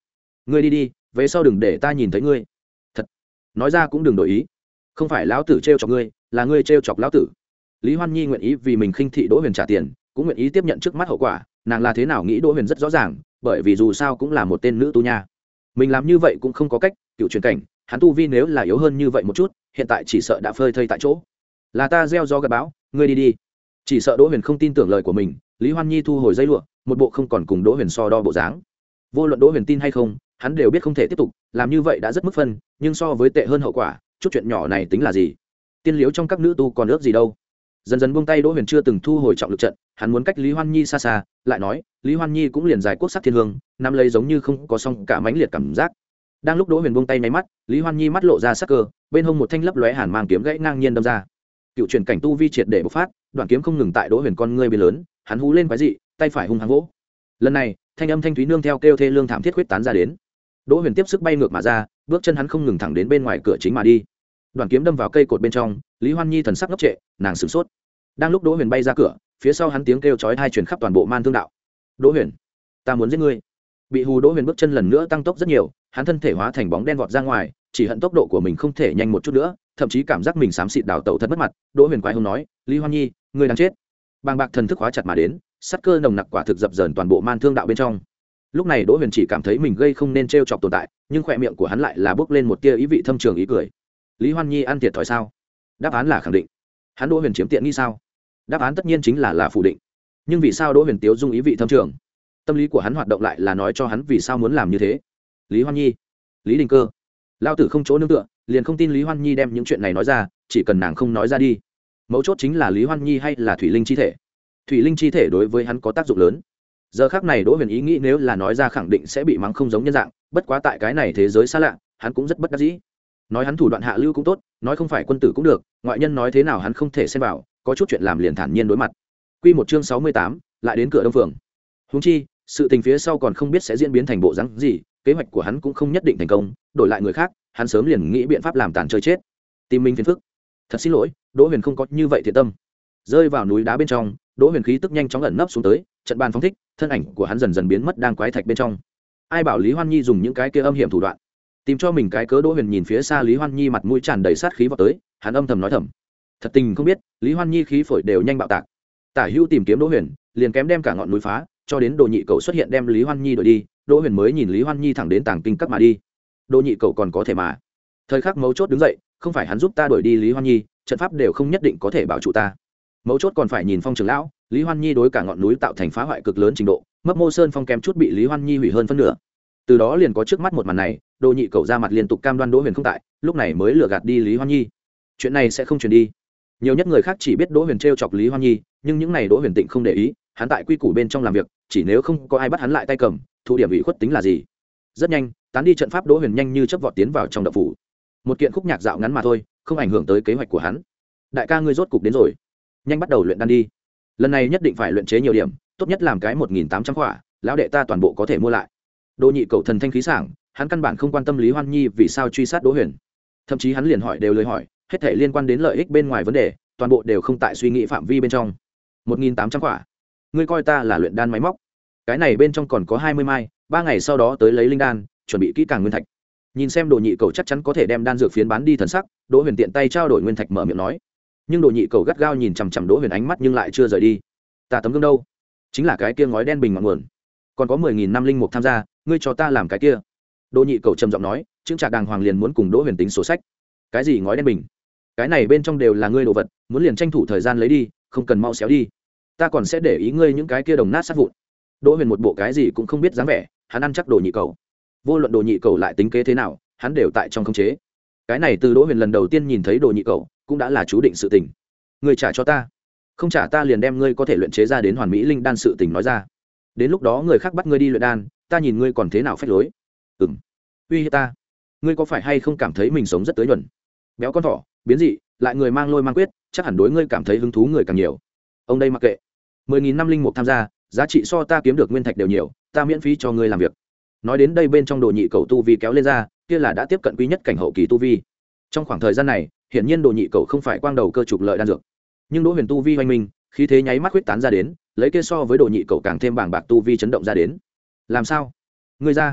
ngươi đi đi, về sau đừng để ta nhìn thấy ngươi. Thật, nói ra cũng đừng đổi ý, không phải lão tử trêu chọc ngươi, là ngươi trêu chọc lão tử. Lý Hoan Nhi nguyện ý vì mình khinh thị Đỗ Huyền trả tiền, cũng nguyện ý tiếp nhận trước mắt hậu quả. Nàng là thế nào nghĩ Đỗ Huyền rất rõ ràng, bởi vì dù sao cũng là một tên nữ tu nha. Mình làm như vậy cũng không có cách, cựu truyền cảnh, hắn tu vi nếu là yếu hơn như vậy một chút, hiện tại chỉ sợ đã phơi thây tại chỗ. Là ta gieo gió gặt bão, ngươi đi đi. Chỉ sợ Đỗ Huyền không tin tưởng lời của mình, Lý Hoan Nhi thu hồi dây lụa, một bộ không còn cùng Đỗ Huyền so đo bộ dáng. Vô luận Đỗ Huyền tin hay không, hắn đều biết không thể tiếp tục, làm như vậy đã rất mức phân, nhưng so với tệ hơn hậu quả, chút chuyện nhỏ này tính là gì? Tiên liếu trong các nữ tu còn ước gì đâu. Dần dần buông tay, Đỗ Huyền chưa từng thu hồi trọng lực trận, hắn muốn cách Lý Hoan Nhi xa xa, lại nói, Lý Hoan Nhi cũng liền dài quốc sắc thiên hương, nắm lấy giống như không có song cả mãnh liệt cảm giác. Đang lúc Đỗ Huyền buông tay máy mắt, Lý Hoan Nhi mắt lộ ra sắc cơ, bên hông một thanh lấp lóe hàn mang kiếm gãy ngang nhiên đâm ra. Cựu truyền cảnh tu vi triệt để bộc phát, đoạn kiếm không ngừng tại Đỗ Huyền con ngươi biến lớn, hắn hú lên quái dị, tay phải hung hăng vỗ. Lần này, thanh âm thanh thúy nương theo kêu thê lương thảm thiết huyết tán ra đến. Đỗ Huyền tiếp sức bay ngược mà ra, bước chân hắn không ngừng thẳng đến bên ngoài cửa chính mà đi. Đoạn kiếm đâm vào cây cột bên trong, Lý Hoan Nhi thần sắc ngốc trệ, nàng sửng sốt. Đang lúc Đỗ Huyền bay ra cửa, phía sau hắn tiếng kêu chói tai truyền khắp toàn bộ Man Thương đạo. "Đỗ Huyền, ta muốn giết ngươi!" Bị hù Đỗ Huyền bước chân lần nữa tăng tốc rất nhiều, hắn thân thể hóa thành bóng đen vọt ra ngoài, chỉ hận tốc độ của mình không thể nhanh một chút nữa, thậm chí cảm giác mình xám xịt đảo tẩu thật mất mặt. Đỗ Huyền quái hùng nói, "Lý Hoan Nhi, ngươi đang chết!" Bàng bạc thần thức hóa chặt mà đến, sát cơ nồng nặc quả thực dập dờn toàn bộ Man Thương đạo bên trong. Lúc này Đỗ Huyền chỉ cảm thấy mình gây không nên trêu chọc tồn tại, nhưng khóe miệng của hắn lại là bước lên một tia ý vị thâm trường ý cười. Lý Hoan Nhi ăn thiệt thòi sao? Đáp án là khẳng định. Hắn Đỗ Huyền chiếm tiện nghi sao? Đáp án tất nhiên chính là là phủ định. Nhưng vì sao Đỗ Huyền tiếu dung ý vị thâm trường? Tâm lý của hắn hoạt động lại là nói cho hắn vì sao muốn làm như thế. Lý Hoan Nhi, Lý Đình Cơ, lao tử không chỗ nương tựa, liền không tin Lý Hoan Nhi đem những chuyện này nói ra, chỉ cần nàng không nói ra đi. Mấu chốt chính là Lý Hoan Nhi hay là thủy linh chi thể. Thủy linh chi thể đối với hắn có tác dụng lớn. Giờ khắc này Đỗ Huyền ý nghĩ nếu là nói ra khẳng định sẽ bị mắng không giống nhân dạng, bất quá tại cái này thế giới xa lạ, hắn cũng rất bất đắc dĩ. Nói hắn thủ đoạn hạ lưu cũng tốt, nói không phải quân tử cũng được, ngoại nhân nói thế nào hắn không thể xen vào, có chút chuyện làm liền thản nhiên đối mặt. Quy một chương sáu mươi tám, lại đến cửa Đông Phường. Huống chi, sự tình phía sau còn không biết sẽ diễn biến thành bộ dáng gì, kế hoạch của hắn cũng không nhất định thành công, đổi lại người khác, hắn sớm liền nghĩ biện pháp làm tàn chơi chết. Tìm mình phiền phức. Thật xin lỗi, Đỗ Huyền không có như vậy thiện tâm. Rơi vào núi đá bên trong, Đỗ Huyền khí tức nhanh chóng ẩn nấp xuống tới, trận bàn phóng thích, thân ảnh của hắn dần dần biến mất đang quái thạch bên trong. Ai bảo Lý Hoan Nhi dùng những cái kia âm hiểm thủ đoạn, tìm cho mình cái cớ. Đỗ Huyền nhìn phía xa Lý Hoan Nhi mặt mũi tràn đầy sát khí vọt tới, hắn âm thầm nói thầm, thật tình không biết, Lý Hoan Nhi khí phổi đều nhanh bạo tạc. Tả Hữu tìm kiếm Đỗ Huyền, liền kém đem cả ngọn núi phá, cho đến Đồ Nhị Cẩu xuất hiện đem Lý Hoan Nhi đuổi đi, Đỗ Huyền mới nhìn Lý Hoan Nhi thẳng đến tàng kinh các mà đi. Đồ Nhị Cẩu còn có thể mà. Thời khắc mấu chốt đứng dậy, không phải hắn giúp ta đuổi đi Lý Hoan Nhi, trận pháp đều không nhất định có thể bảo trụ ta. Mấu chốt còn phải nhìn Phong trưởng lão, Lý Hoan Nhi đối cả ngọn núi tạo thành phá hoại cực lớn trình độ, Mấp Mô Sơn Phong kém chút bị Lý Hoan Nhi hủy hơn phân nửa. Từ đó liền có trước mắt một màn này, Đồ Nhị Cẩu ra mặt liên tục cam đoan Đỗ Huyền không tại, lúc này mới lừa gạt đi Lý Hoan Nhi. Chuyện này sẽ không truyền đi. Nhiều nhất người khác chỉ biết Đỗ Huyền trêu chọc Lý Hoan Nhi, nhưng những này Đỗ Huyền Tịnh không để ý, hắn tại quy củ bên trong làm việc, chỉ nếu không có ai bắt hắn lại tay cầm, thu điểm ủy khuất tính là gì? Rất nhanh, tán đi trận pháp, Đỗ Huyền nhanh như chớp vọt tiến vào trong động phủ. Một kiện khúc nhạc dạo ngắn mà thôi, không ảnh hưởng tới kế hoạch của hắn. Đại ca ngươi rốt cục đến rồi, nhanh bắt đầu luyện đan đi. Lần này nhất định phải luyện chế nhiều điểm, tốt nhất làm cái một nghìn tám trăm khỏa, lão đệ ta toàn bộ có thể mua lại. Đồ Nhị Cẩu thần thanh khí sảng, hắn căn bản không quan tâm Lý Hoan Nhi vì sao truy sát Đỗ Huyền, thậm chí hắn liền hỏi đều lời hỏi, hết thảy liên quan đến lợi ích bên ngoài vấn đề, toàn bộ đều không tại suy nghĩ phạm vi bên trong. một nghìn tám trăm khỏa, ngươi coi ta là luyện đan máy móc? Cái này bên trong còn có hai mươi mai, ba ngày sau đó tới lấy linh đan, chuẩn bị kỹ càng nguyên thạch. Nhìn xem Đồ Nhị Cẩu chắc chắn có thể đem đan dược phiến bán đi thần sắc, Đỗ Huyền tiện tay trao đổi nguyên thạch mở miệng nói. Nhưng Đồ Nhị Cẩu gắt gao nhìn chằm chằm Đỗ Huyền ánh mắt nhưng lại chưa rời đi. Ta tấm gương đâu? Chính là cái kia ngói đen bình ngọn nguồn. Còn có mười nghìn năm linh mục tham gia, ngươi cho ta làm cái kia. Đồ Nhị Cẩu trầm giọng nói, chứng trạc đàng hoàng liền muốn cùng Đỗ Huyền tính sổ sách. Cái gì ngói đen bình? Cái này bên trong đều là ngươi đồ vật, muốn liền tranh thủ thời gian lấy đi, không cần mau xéo đi. Ta còn sẽ để ý ngươi những cái kia đồng nát sát vụn. Đỗ Huyền một bộ cái gì cũng không biết dáng vẻ, hắn ăn chắc Đồ Nhị Cẩu. Vô luận Đồ Nhị Cẩu lại tính kế thế nào, hắn đều tại trong khống chế. Cái này từ Đỗ Huyền lần đầu tiên nhìn thấy Đồ Nhị Cẩu, cũng đã là chú định sự tình. Ngươi trả cho ta, không trả ta liền đem ngươi có thể luyện chế ra đến hoàn mỹ linh đan sự tình nói ra. Đến lúc đó người khác bắt ngươi đi luyện đan, ta nhìn ngươi còn thế nào phách lối. Ừm, uy hiếp ta, ngươi có phải hay không cảm thấy mình sống rất tới nhuần? Béo con thỏ, biến dị, lại người mang lôi mang quyết, chắc hẳn đối ngươi cảm thấy hứng thú người càng nhiều. Ông đây mặc kệ, mười nghìn năm linh mục tham gia, giá trị so ta kiếm được nguyên thạch đều nhiều, ta miễn phí cho ngươi làm việc. Nói đến đây bên trong Đồ Nhị Cẩu tu vi kéo lên ra, kia là đã tiếp cận quý nhất cảnh hậu kỳ tu vi. Trong khoảng thời gian này, hiển nhiên Đồ Nhị Cẩu không phải quang đầu cơ trục lợi đan dược, nhưng Đỗ Huyền tu vi hoành minh, khí thế nháy mắt huyết tán ra đến, lấy kia so với Đồ Nhị Cẩu càng thêm bảng bạc tu vi chấn động ra đến. Làm sao? Ngươi ra?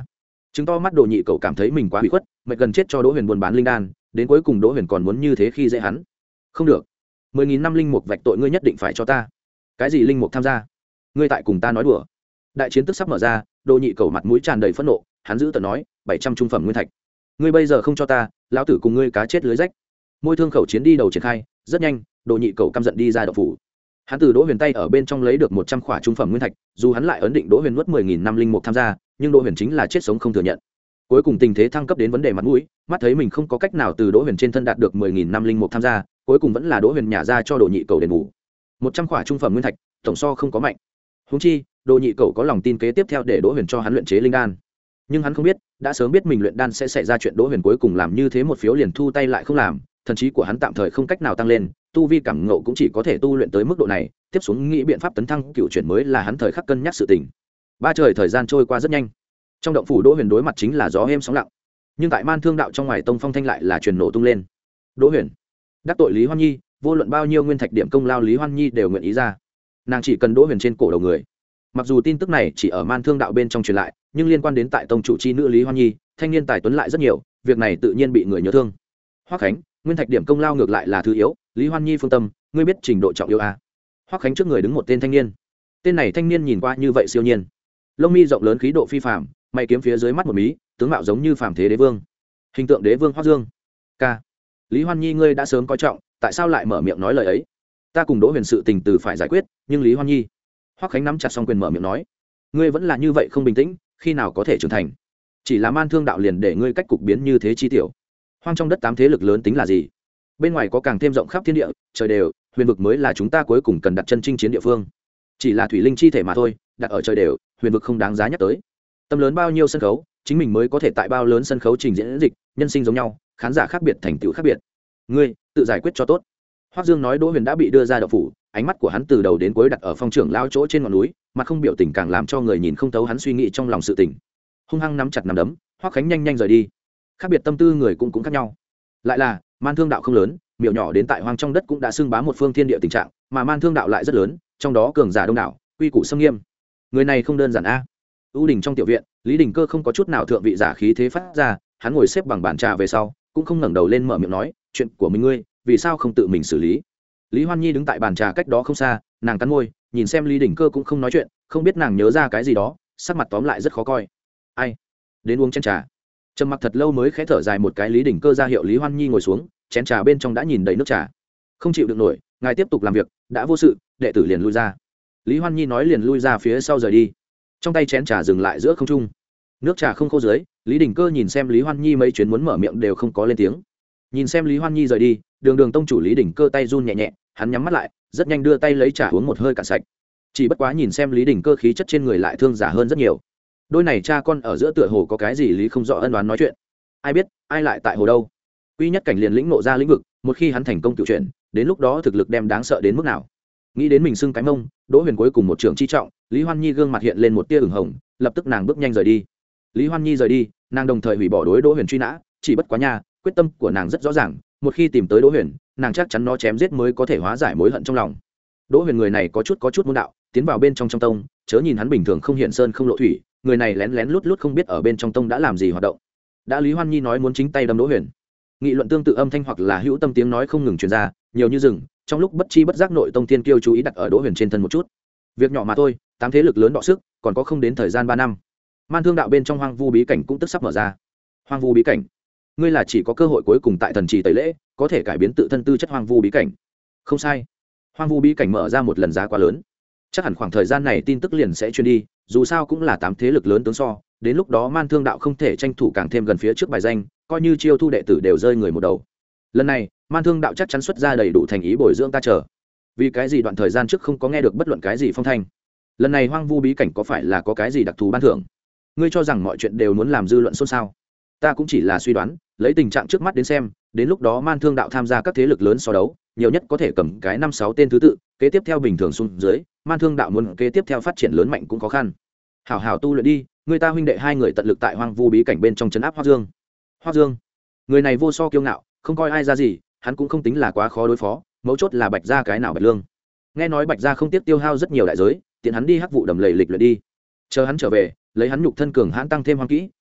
chứng to mắt Đồ Nhị Cẩu cảm thấy mình quá bị khuất, mệt gần chết cho Đỗ Huyền buôn bán linh đan, đến cuối cùng Đỗ Huyền còn muốn như thế khi dễ hắn. Không được, mười nghìn năm linh mục vạch tội ngươi nhất định phải cho ta. Cái gì linh mục tham gia? Ngươi tại cùng ta nói đùa? Đại chiến tức sắp mở ra, Đồ Nhị Cẩu mặt mũi tràn đầy phẫn nộ, hắn giữ tợn nói, bảy trăm trung phẩm nguyên thạch, ngươi bây giờ không cho ta, lão tử cùng ngươi cá chết lưới rách. Môi thương khẩu chiến đi đầu triển khai, rất nhanh, Đồ Nhị Cẩu căm giận đi ra động phủ. Hắn từ Đỗ Huyền tay ở bên trong lấy được một trăm khỏa trung phẩm nguyên thạch, dù hắn lại ấn định Đỗ Huyền nuốt mười nghìn năm linh mục tham gia, nhưng Đỗ Huyền chính là chết sống không thừa nhận. Cuối cùng tình thế thăng cấp đến vấn đề mặt mũi, mắt thấy mình không có cách nào từ Đỗ Huyền trên thân đạt được mười nghìn năm linh mục tham gia, cuối cùng vẫn là Đỗ Huyền nhả ra cho Đồ Nhị Cẩu đền bù. một trăm khỏa trung phẩm nguyên thạch, tổng so không có mạnh. Huống chi, Đồ Nhị Cẩu có lòng tin kế tiếp theo để Đỗ Huyền cho hắn luyện chế linh đan. Nhưng hắn không biết, đã sớm biết mình luyện đan sẽ xảy ra chuyện, Đỗ Huyền cuối cùng làm như thế một phiếu liền thu tay lại không làm, thần trí của hắn tạm thời không cách nào tăng lên, tu vi cảm ngộ cũng chỉ có thể tu luyện tới mức độ này, tiếp xuống nghĩ biện pháp tấn thăng cựu chuyển mới là hắn thời khắc cân nhắc sự tình. Ba trời thời gian trôi qua rất nhanh. Trong động phủ Đỗ Huyền đối mặt chính là gió êm sóng lặng, nhưng tại Man Thương đạo trong ngoài tông phong thanh lại là truyền nổ tung lên. Đỗ Huyền đắc tội Lý Hoan Nhi, vô luận bao nhiêu nguyên thạch điểm công lao Lý Hoan Nhi đều nguyện ý ra. Nàng chỉ cần Đỗ Huyền trên cổ đầu người. Mặc dù tin tức này chỉ ở Man Thương đạo bên trong truyền lại, nhưng liên quan đến tại tông chủ chi nữ Lý Hoan Nhi, thanh niên tài tuấn lại rất nhiều, việc này tự nhiên bị người nhớ thương. Hoắc Khánh, nguyên thạch điểm công lao ngược lại là thứ yếu, Lý Hoan Nhi phương tâm, ngươi biết trình độ trọng yếu à? Hoắc Khánh trước người đứng một tên thanh niên. Tên này thanh niên nhìn qua như vậy siêu nhiên, lông mi rộng lớn, khí độ phi phàm, mày kiếm phía dưới mắt một mí, tướng mạo giống như phàm thế đế vương, hình tượng đế vương Hoắc Dương. Ca, Lý Hoan Nhi ngươi đã sớm coi trọng, tại sao lại mở miệng nói lời ấy? Ta cùng Đỗ Huyền sự tình từ phải giải quyết, nhưng Lý Hoan Nhi. Hoắc Khánh nắm chặt song quyền mở miệng nói, ngươi vẫn là như vậy không bình tĩnh, khi nào có thể trưởng thành? Chỉ là Man Thương đạo liền để ngươi cách cục biến như thế chi tiểu. Hoang trong đất tám thế lực lớn tính là gì? Bên ngoài có càng thêm rộng khắp thiên địa, trời đều, huyền vực mới là chúng ta cuối cùng cần đặt chân chinh chiến địa phương. Chỉ là thủy linh chi thể mà thôi, đặt ở trời đều, huyền vực không đáng giá nhắc tới. Tâm lớn bao nhiêu sân khấu, chính mình mới có thể tại bao lớn sân khấu trình diễn dịch, nhân sinh giống nhau, khán giả khác biệt, thành tựu khác biệt. Ngươi tự giải quyết cho tốt. Hoắc Dương nói Đỗ Huyền đã bị đưa ra động phủ, ánh mắt của hắn từ đầu đến cuối đặt ở phong trưởng lao chỗ trên ngọn núi, mặt không biểu tình càng làm cho người nhìn không thấu hắn suy nghĩ trong lòng sự tình. Hung hăng nắm chặt nắm đấm, Hoắc Khánh nhanh nhanh rời đi. Khác biệt tâm tư người cũng cũng khác nhau. Lại là Man Thương đạo không lớn, miểu nhỏ đến tại hoang trong đất cũng đã xưng bá một phương thiên địa tình trạng, mà Man Thương đạo lại rất lớn, trong đó cường giả đông đảo, quy củ xâm nghiêm. Người này không đơn giản a. U Đình trong tiểu viện, Lý Đình Cơ không có chút nào thượng vị giả khí thế phát ra, hắn ngồi xếp bằng bàn trà về sau, cũng không ngẩng đầu lên mở miệng nói, chuyện của mình ngươi, vì sao không tự mình xử lý? Lý Hoan Nhi đứng tại bàn trà cách đó không xa, nàng cắn môi, nhìn xem Lý Đình Cơ cũng không nói chuyện, không biết nàng nhớ ra cái gì đó, sắc mặt tóm lại rất khó coi. Ai? Đến uống chén trà. Trầm mặc thật lâu mới khẽ thở dài một cái, Lý Đình Cơ ra hiệu Lý Hoan Nhi ngồi xuống, chén trà bên trong đã nhìn đầy nước trà. Không chịu được nổi, ngài tiếp tục làm việc, đã vô sự, đệ tử liền lui ra. Lý Hoan Nhi nói liền lui ra phía sau rời đi. Trong tay chén trà dừng lại giữa không trung. Nước trà không khô dưới, Lý Đình Cơ nhìn xem Lý Hoan Nhi mấy chuyến muốn mở miệng đều không có lên tiếng. Nhìn xem Lý Hoan Nhi rời đi, Đường Đường tông chủ Lý Đình Cơ tay run nhẹ nhẹ, hắn nhắm mắt lại, rất nhanh đưa tay lấy trà uống một hơi cạn sạch. Chỉ bất quá nhìn xem Lý Đình Cơ khí chất trên người lại thương giả hơn rất nhiều. Đôi này cha con ở giữa tựa hồ có cái gì lý không rõ ân oán nói chuyện. Ai biết, ai lại tại hồ đâu? Quy nhất cảnh liền lĩnh nộ ra lĩnh vực, một khi hắn thành công cựu chuyển, đến lúc đó thực lực đem đáng sợ đến mức nào? Nghĩ đến mình xưng cái mông, Đỗ Huyền cuối cùng một trường chi trọng, Lý Hoan Nhi gương mặt hiện lên một tia ửng hồng, lập tức nàng bước nhanh rời đi. Lý Hoan Nhi rời đi, nàng đồng thời hủy bỏ đối Đỗ Huyền truy nã, chỉ bất quá nha, quyết tâm của nàng rất rõ ràng, một khi tìm tới Đỗ Huyền, nàng chắc chắn nó chém giết mới có thể hóa giải mối hận trong lòng. Đỗ Huyền người này có chút có chút môn đạo, tiến vào bên trong trong tông, chớ nhìn hắn bình thường không hiện sơn không lộ thủy, người này lén lén lút lút không biết ở bên trong tông đã làm gì hoạt động. Đã Lý Hoan Nhi nói muốn chính tay đâm Đỗ Huyền, nghị luận tương tự âm thanh hoặc là hữu tâm tiếng nói không ngừng truyền ra, nhiều như rừng, trong lúc bất chi bất giác nội tông tiên kiêu chú ý đặt ở Đỗ Huyền trên thân một chút. Việc nhỏ mà thôi, tám thế lực lớn đọ sức, còn có không đến thời gian ba năm. Man Thương đạo bên trong hoang vu bí cảnh cũng tức sắp mở ra. Hoang vu bí cảnh, ngươi là chỉ có cơ hội cuối cùng tại thần trì tẩy lễ, có thể cải biến tự thân tư chất hoang vu bí cảnh. Không sai, hoang vu bí cảnh mở ra một lần giá quá lớn, chắc hẳn khoảng thời gian này tin tức liền sẽ truyền đi, dù sao cũng là tám thế lực lớn tướng so, đến lúc đó Man Thương đạo không thể tranh thủ càng thêm gần phía trước bài danh, coi như chiêu thu đệ tử đều rơi người một đầu. Lần này Man Thương đạo chắc chắn xuất ra đầy đủ thành ý bồi dưỡng ta chờ. Vì cái gì đoạn thời gian trước không có nghe được bất luận cái gì phong thanh? Lần này hoang vu bí cảnh có phải là có cái gì đặc thù ban thưởng? Ngươi cho rằng mọi chuyện đều muốn làm dư luận xôn xao? Ta cũng chỉ là suy đoán, lấy tình trạng trước mắt đến xem, đến lúc đó Man Thương đạo tham gia các thế lực lớn so đấu, nhiều nhất có thể cầm cái năm sáu tên thứ tự, kế tiếp theo bình thường xuống dưới, Man Thương đạo muốn kế tiếp theo phát triển lớn mạnh cũng khó khăn. Hảo hảo tu luyện đi, người ta huynh đệ hai người tận lực tại hoang vu bí cảnh bên trong trấn áp Hoắc Dương. Hoắc Dương, người này vô so kiêu ngạo, không coi ai ra gì, hắn cũng không tính là quá khó đối phó, mấu chốt là Bạch Gia cái nào Bạch Lương. Nghe nói Bạch Gia không tiếc tiêu hao rất nhiều đại giới, tiện hắn đi hắc vụ đầm lầy lịch luyện đi. Chờ hắn trở về, lấy hắn nhục thân cường hãn tăng thêm hoang kỹ,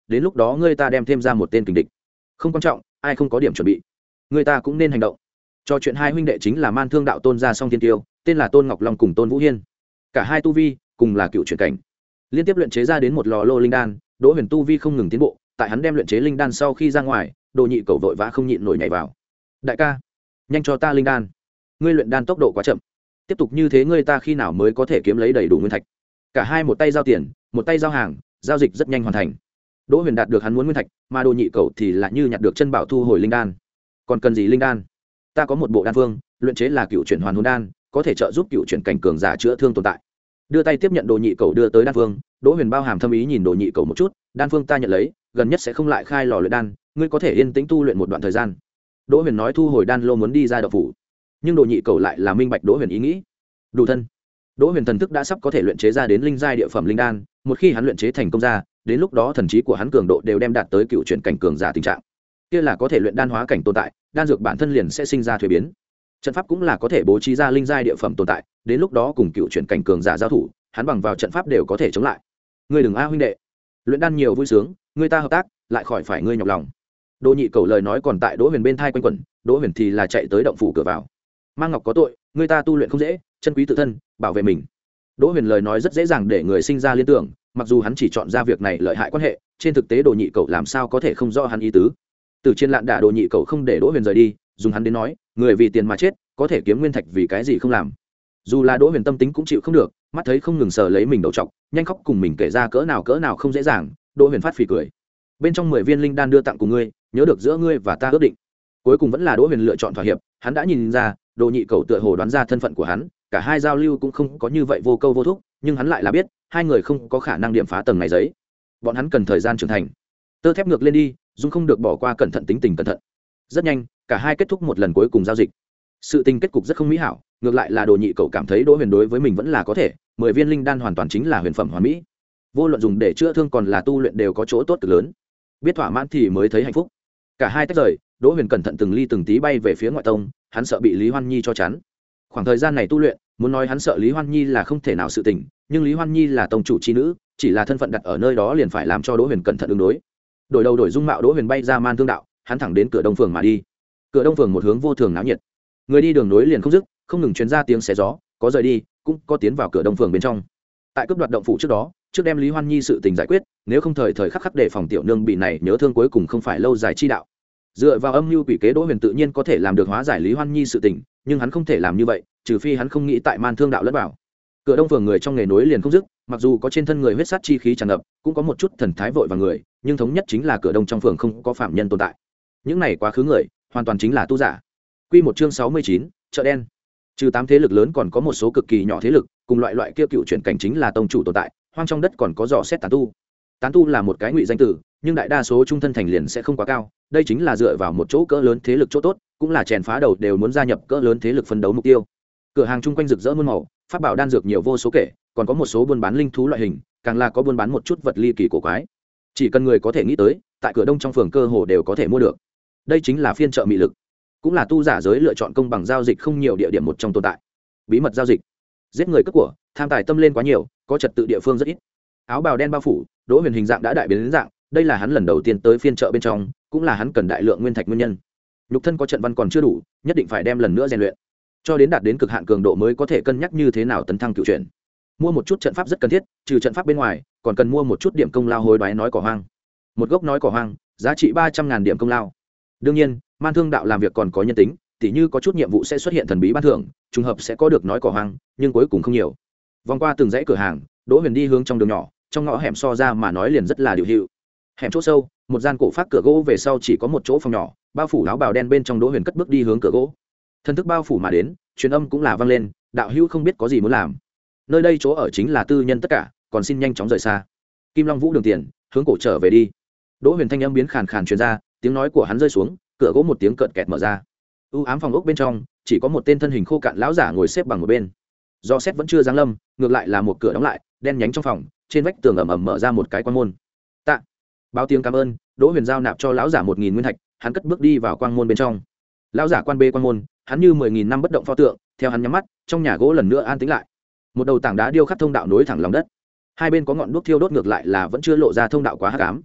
đến lúc đó ngươi ta đem thêm ra một tên kình địch. Không quan trọng, ai không có điểm chuẩn bị, người ta cũng nên hành động. Cho chuyện hai huynh đệ chính là Man Thương đạo Tôn gia song thiên tiêu, tên là Tôn Ngọc Long cùng Tôn Vũ Hiên. Cả hai tu vi cùng là cựu chuyển cảnh, liên tiếp luyện chế ra đến một lò lô linh đan. Đỗ Huyền tu vi không ngừng tiến bộ, tại hắn đem luyện chế linh đan sau khi ra ngoài, Đồ Nhị Cẩu vội vã không nhịn nổi nhảy vào. Đại ca, nhanh cho ta linh đan, ngươi luyện đan tốc độ quá chậm, tiếp tục như thế ngươi ta khi nào mới có thể kiếm lấy đầy đủ nguyên thạch. Cả hai một tay giao tiền, một tay giao hàng, giao dịch rất nhanh hoàn thành. Đỗ Huyền đạt được hắn muốn nguyên thạch, mà Đồ Nhị Cẩu thì là như nhặt được chân bảo thu hồi linh đan. Còn cần gì linh đan? Ta có một bộ đan phương, luyện chế là cựu chuyển hoàn hồn đan, có thể trợ giúp cựu chuyển cảnh cường giả chữa thương tồn tại. Đưa tay tiếp nhận Đồ Nhị Cẩu đưa tới đan phương, Đỗ Huyền bao hàm thâm ý nhìn Đồ Nhị Cẩu một chút, đan phương ta nhận lấy, gần nhất sẽ không lại khai lò luyện đan, ngươi có thể yên tĩnh tu luyện một đoạn thời gian. Đỗ Huyền nói thu hồi đan lô muốn đi ra động phủ, nhưng Đồ Nhị Cẩu lại là minh bạch Đỗ Huyền ý nghĩ. Đủ thân. Đỗ Huyền thần thức đã sắp có thể luyện chế ra đến linh giai địa phẩm linh đan, một khi hắn luyện chế thành công ra, đến lúc đó thần trí của hắn cường độ đều đem đạt tới cựu chuyển cảnh cường giả tình trạng. Kia là có thể luyện đan hóa cảnh tồn tại, đan dược bản thân liền sẽ sinh ra thuế biến. Trận pháp cũng là có thể bố trí ra linh giai địa phẩm tồn tại, đến lúc đó cùng cựu chuyển cảnh cường giả giao thủ, hắn bằng vào trận pháp đều có thể chống lại. Ngươi đừng a huynh đệ, luyện đan nhiều vui sướng, ngươi ta hợp tác, lại khỏi phải ngươi nhọc lòng. Đỗ Nhị Cẩu lời nói còn tại Đỗ Huyền bên thai quanh quẩn, Đỗ Huyền thì là chạy tới động phủ cửa vào. Mang Ngọc có tội, ngươi ta tu luyện không dễ, chân quý tự thân, bảo vệ mình. Đỗ Huyền lời nói rất dễ dàng để người sinh ra liên tưởng, mặc dù hắn chỉ chọn ra việc này lợi hại quan hệ, trên thực tế Đồ Nhị Cẩu làm sao có thể không rõ hắn ý tứ. Từ trên lạn đả Đồ Nhị Cẩu không để Đỗ Huyền rời đi, dùng hắn đến nói, người vì tiền mà chết, có thể kiếm nguyên thạch vì cái gì không làm. Dù là Đỗ Huyền tâm tính cũng chịu không được, mắt thấy không ngừng sờ lấy mình đầu trọc, nhanh khóc cùng mình kể ra cỡ nào cỡ nào không dễ dàng, Đỗ Huyền phát phì cười. Bên trong mười viên linh đan đưa tặng cùng ngươi, nhớ được giữa ngươi và ta ước định. Cuối cùng vẫn là Đỗ Huyền lựa chọn thỏa hiệp, hắn đã nhìn ra, Đồ Nhị Cẩu tựa hồ đoán ra thân phận của hắn, cả hai giao lưu cũng không có như vậy vô câu vô thúc, nhưng hắn lại là biết, hai người không có khả năng điểm phá tầng này giấy. Bọn hắn cần thời gian trưởng thành. Tơ thép ngược lên đi, dung không được bỏ qua cẩn thận tính tình cẩn thận. Rất nhanh, cả hai kết thúc một lần cuối cùng giao dịch. Sự tình kết cục rất không mỹ hảo, ngược lại là Đồ Nhị Cẩu cảm thấy Đỗ Huyền đối với mình vẫn là có thể, mười viên linh đan hoàn toàn chính là huyền phẩm hoàn mỹ. Vô luận dùng để chữa thương còn là tu luyện đều có chỗ tốt cực lớn. Biết thỏa mãn thì mới thấy hạnh phúc. Cả hai tách rời, Đỗ Huyền cẩn thận từng ly từng tí bay về phía ngoại tông, hắn sợ bị Lý Hoan Nhi cho chắn. Khoảng thời gian này tu luyện, muốn nói hắn sợ Lý Hoan Nhi là không thể nào sự tình, nhưng Lý Hoan Nhi là tông chủ chi nữ, chỉ là thân phận đặt ở nơi đó liền phải làm cho Đỗ Huyền cẩn thận ứng đối. Đổi đầu đổi dung mạo, Đỗ Huyền bay ra Man Thương đạo, hắn thẳng đến cửa Đông phường mà đi. Cửa Đông phường một hướng vô thường náo nhiệt, người đi đường nối liền không dứt, không ngừng truyền ra tiếng xé gió, có rời đi, cũng có tiến vào cửa Đông phường bên trong. Tại cướp đoạt động phủ trước đó, trước đem Lý Hoan Nhi sự tình giải quyết, nếu không thời thời khắc khắc để phòng tiểu nương bị này nhớ thương cuối cùng không phải lâu dài chi đạo. Dựa vào âm mưu quỷ kế, Đỗ Huyền tự nhiên có thể làm được hóa giải Lý Hoan Nhi sự tình, nhưng hắn không thể làm như vậy, trừ phi hắn không nghĩ tại Man Thương đạo lẫn vào. Cửa Đông phường người trong nghề nối liền không dứt, mặc dù có trên thân người huyết sát chi khí tràn ngập, cũng có một chút thần thái vội vàng người, nhưng thống nhất chính là cửa Đông trong phường không có phạm nhân tồn tại. Những này quá khứ người, hoàn toàn chính là tu giả. Quy một chương sáu mươi chín, chợ đen. Trừ tám thế lực lớn còn có một số cực kỳ nhỏ thế lực, cùng loại loại kia cựu chuyển cảnh chính là tông chủ tồn tại, hoang trong đất còn có dò xét tán tu. Tán tu là một cái ngụy danh tử, nhưng đại đa số trung thân thành liền sẽ không quá cao, đây chính là dựa vào một chỗ cỡ lớn thế lực chỗ tốt, cũng là chèn phá đầu đều muốn gia nhập cỡ lớn thế lực phân đấu mục tiêu. Cửa hàng chung quanh rực rỡ muôn màu, pháp bảo đan dược nhiều vô số kể, còn có một số buôn bán linh thú loại hình, càng là có buôn bán một chút vật ly kỳ cổ quái. Chỉ cần người có thể nghĩ tới, tại cửa Đông trong phường cơ hồ đều có thể mua được. Đây chính là phiên chợ mị lực, cũng là tu giả giới lựa chọn công bằng giao dịch không nhiều địa điểm một trong tồn tại. Bí mật giao dịch, giết người cướp của, tham tài tâm lên quá nhiều, có trật tự địa phương rất ít. Áo bào đen bao phủ, Đỗ Huyền hình dạng đã đại biến đến dạng, đây là hắn lần đầu tiên tới phiên chợ bên trong, cũng là hắn cần đại lượng nguyên thạch nguyên nhân. Nhục thân có trận văn còn chưa đủ, nhất định phải đem lần nữa rèn luyện, cho đến đạt đến cực hạn cường độ mới có thể cân nhắc như thế nào tấn thăng cựu chuyển. Mua một chút trận pháp rất cần thiết, trừ trận pháp bên ngoài, còn cần mua một chút điểm công lao hối đoái nói cỏ hoang. Một gốc nói cỏ hoang, giá trị ba trăm ngàn điểm công lao. Đương nhiên, Man Thương đạo làm việc còn có nhân tính, tỉ như có chút nhiệm vụ sẽ xuất hiện thần bí ban thưởng, trùng hợp sẽ có được nói cỏ hoang, nhưng cuối cùng không nhiều. Vòng qua từng dãy cửa hàng, Đỗ Huyền đi hướng trong đường nhỏ, trong ngõ hẻm so ra mà nói liền rất là điều hữu. Hẻm chỗ sâu, một gian cổ phát cửa gỗ về sau chỉ có một chỗ phòng nhỏ, bao phủ áo bào đen bên trong. Đỗ Huyền cất bước đi hướng cửa gỗ, thân thức bao phủ mà đến, truyền âm cũng là vang lên, đạo hữu không biết có gì muốn làm, nơi đây chỗ ở chính là tư nhân tất cả, còn xin nhanh chóng rời xa. Kim Long Vũ đường tiền, hướng cổ trở về đi. Đỗ Huyền thanh âm biến khàn khàn truyền ra, tiếng nói của hắn rơi xuống, cửa gỗ một tiếng cợt kẹt mở ra. U ám phòng ốc bên trong chỉ có một tên thân hình khô cạn lão giả ngồi xếp bằng một bên. Do xét vẫn chưa giáng lâm, ngược lại là một cửa đóng lại, đen nhánh trong phòng, trên vách tường ẩm ẩm mở ra một cái quang môn. Tạ, báo tiếng cảm ơn, Đỗ Huyền giao nạp cho lão giả một nghìn nguyên thạch, hắn cất bước đi vào quang môn bên trong. Lão giả quan bê quang môn, hắn như mười nghìn năm bất động pho tượng, theo hắn nhắm mắt, trong nhà gỗ lần nữa an tĩnh lại. Một đầu tảng đá điêu khắc thông đạo nối thẳng lòng đất, hai bên có ngọn đuốc thiêu đốt, ngược lại là vẫn chưa lộ ra thông đạo quá hắc ám.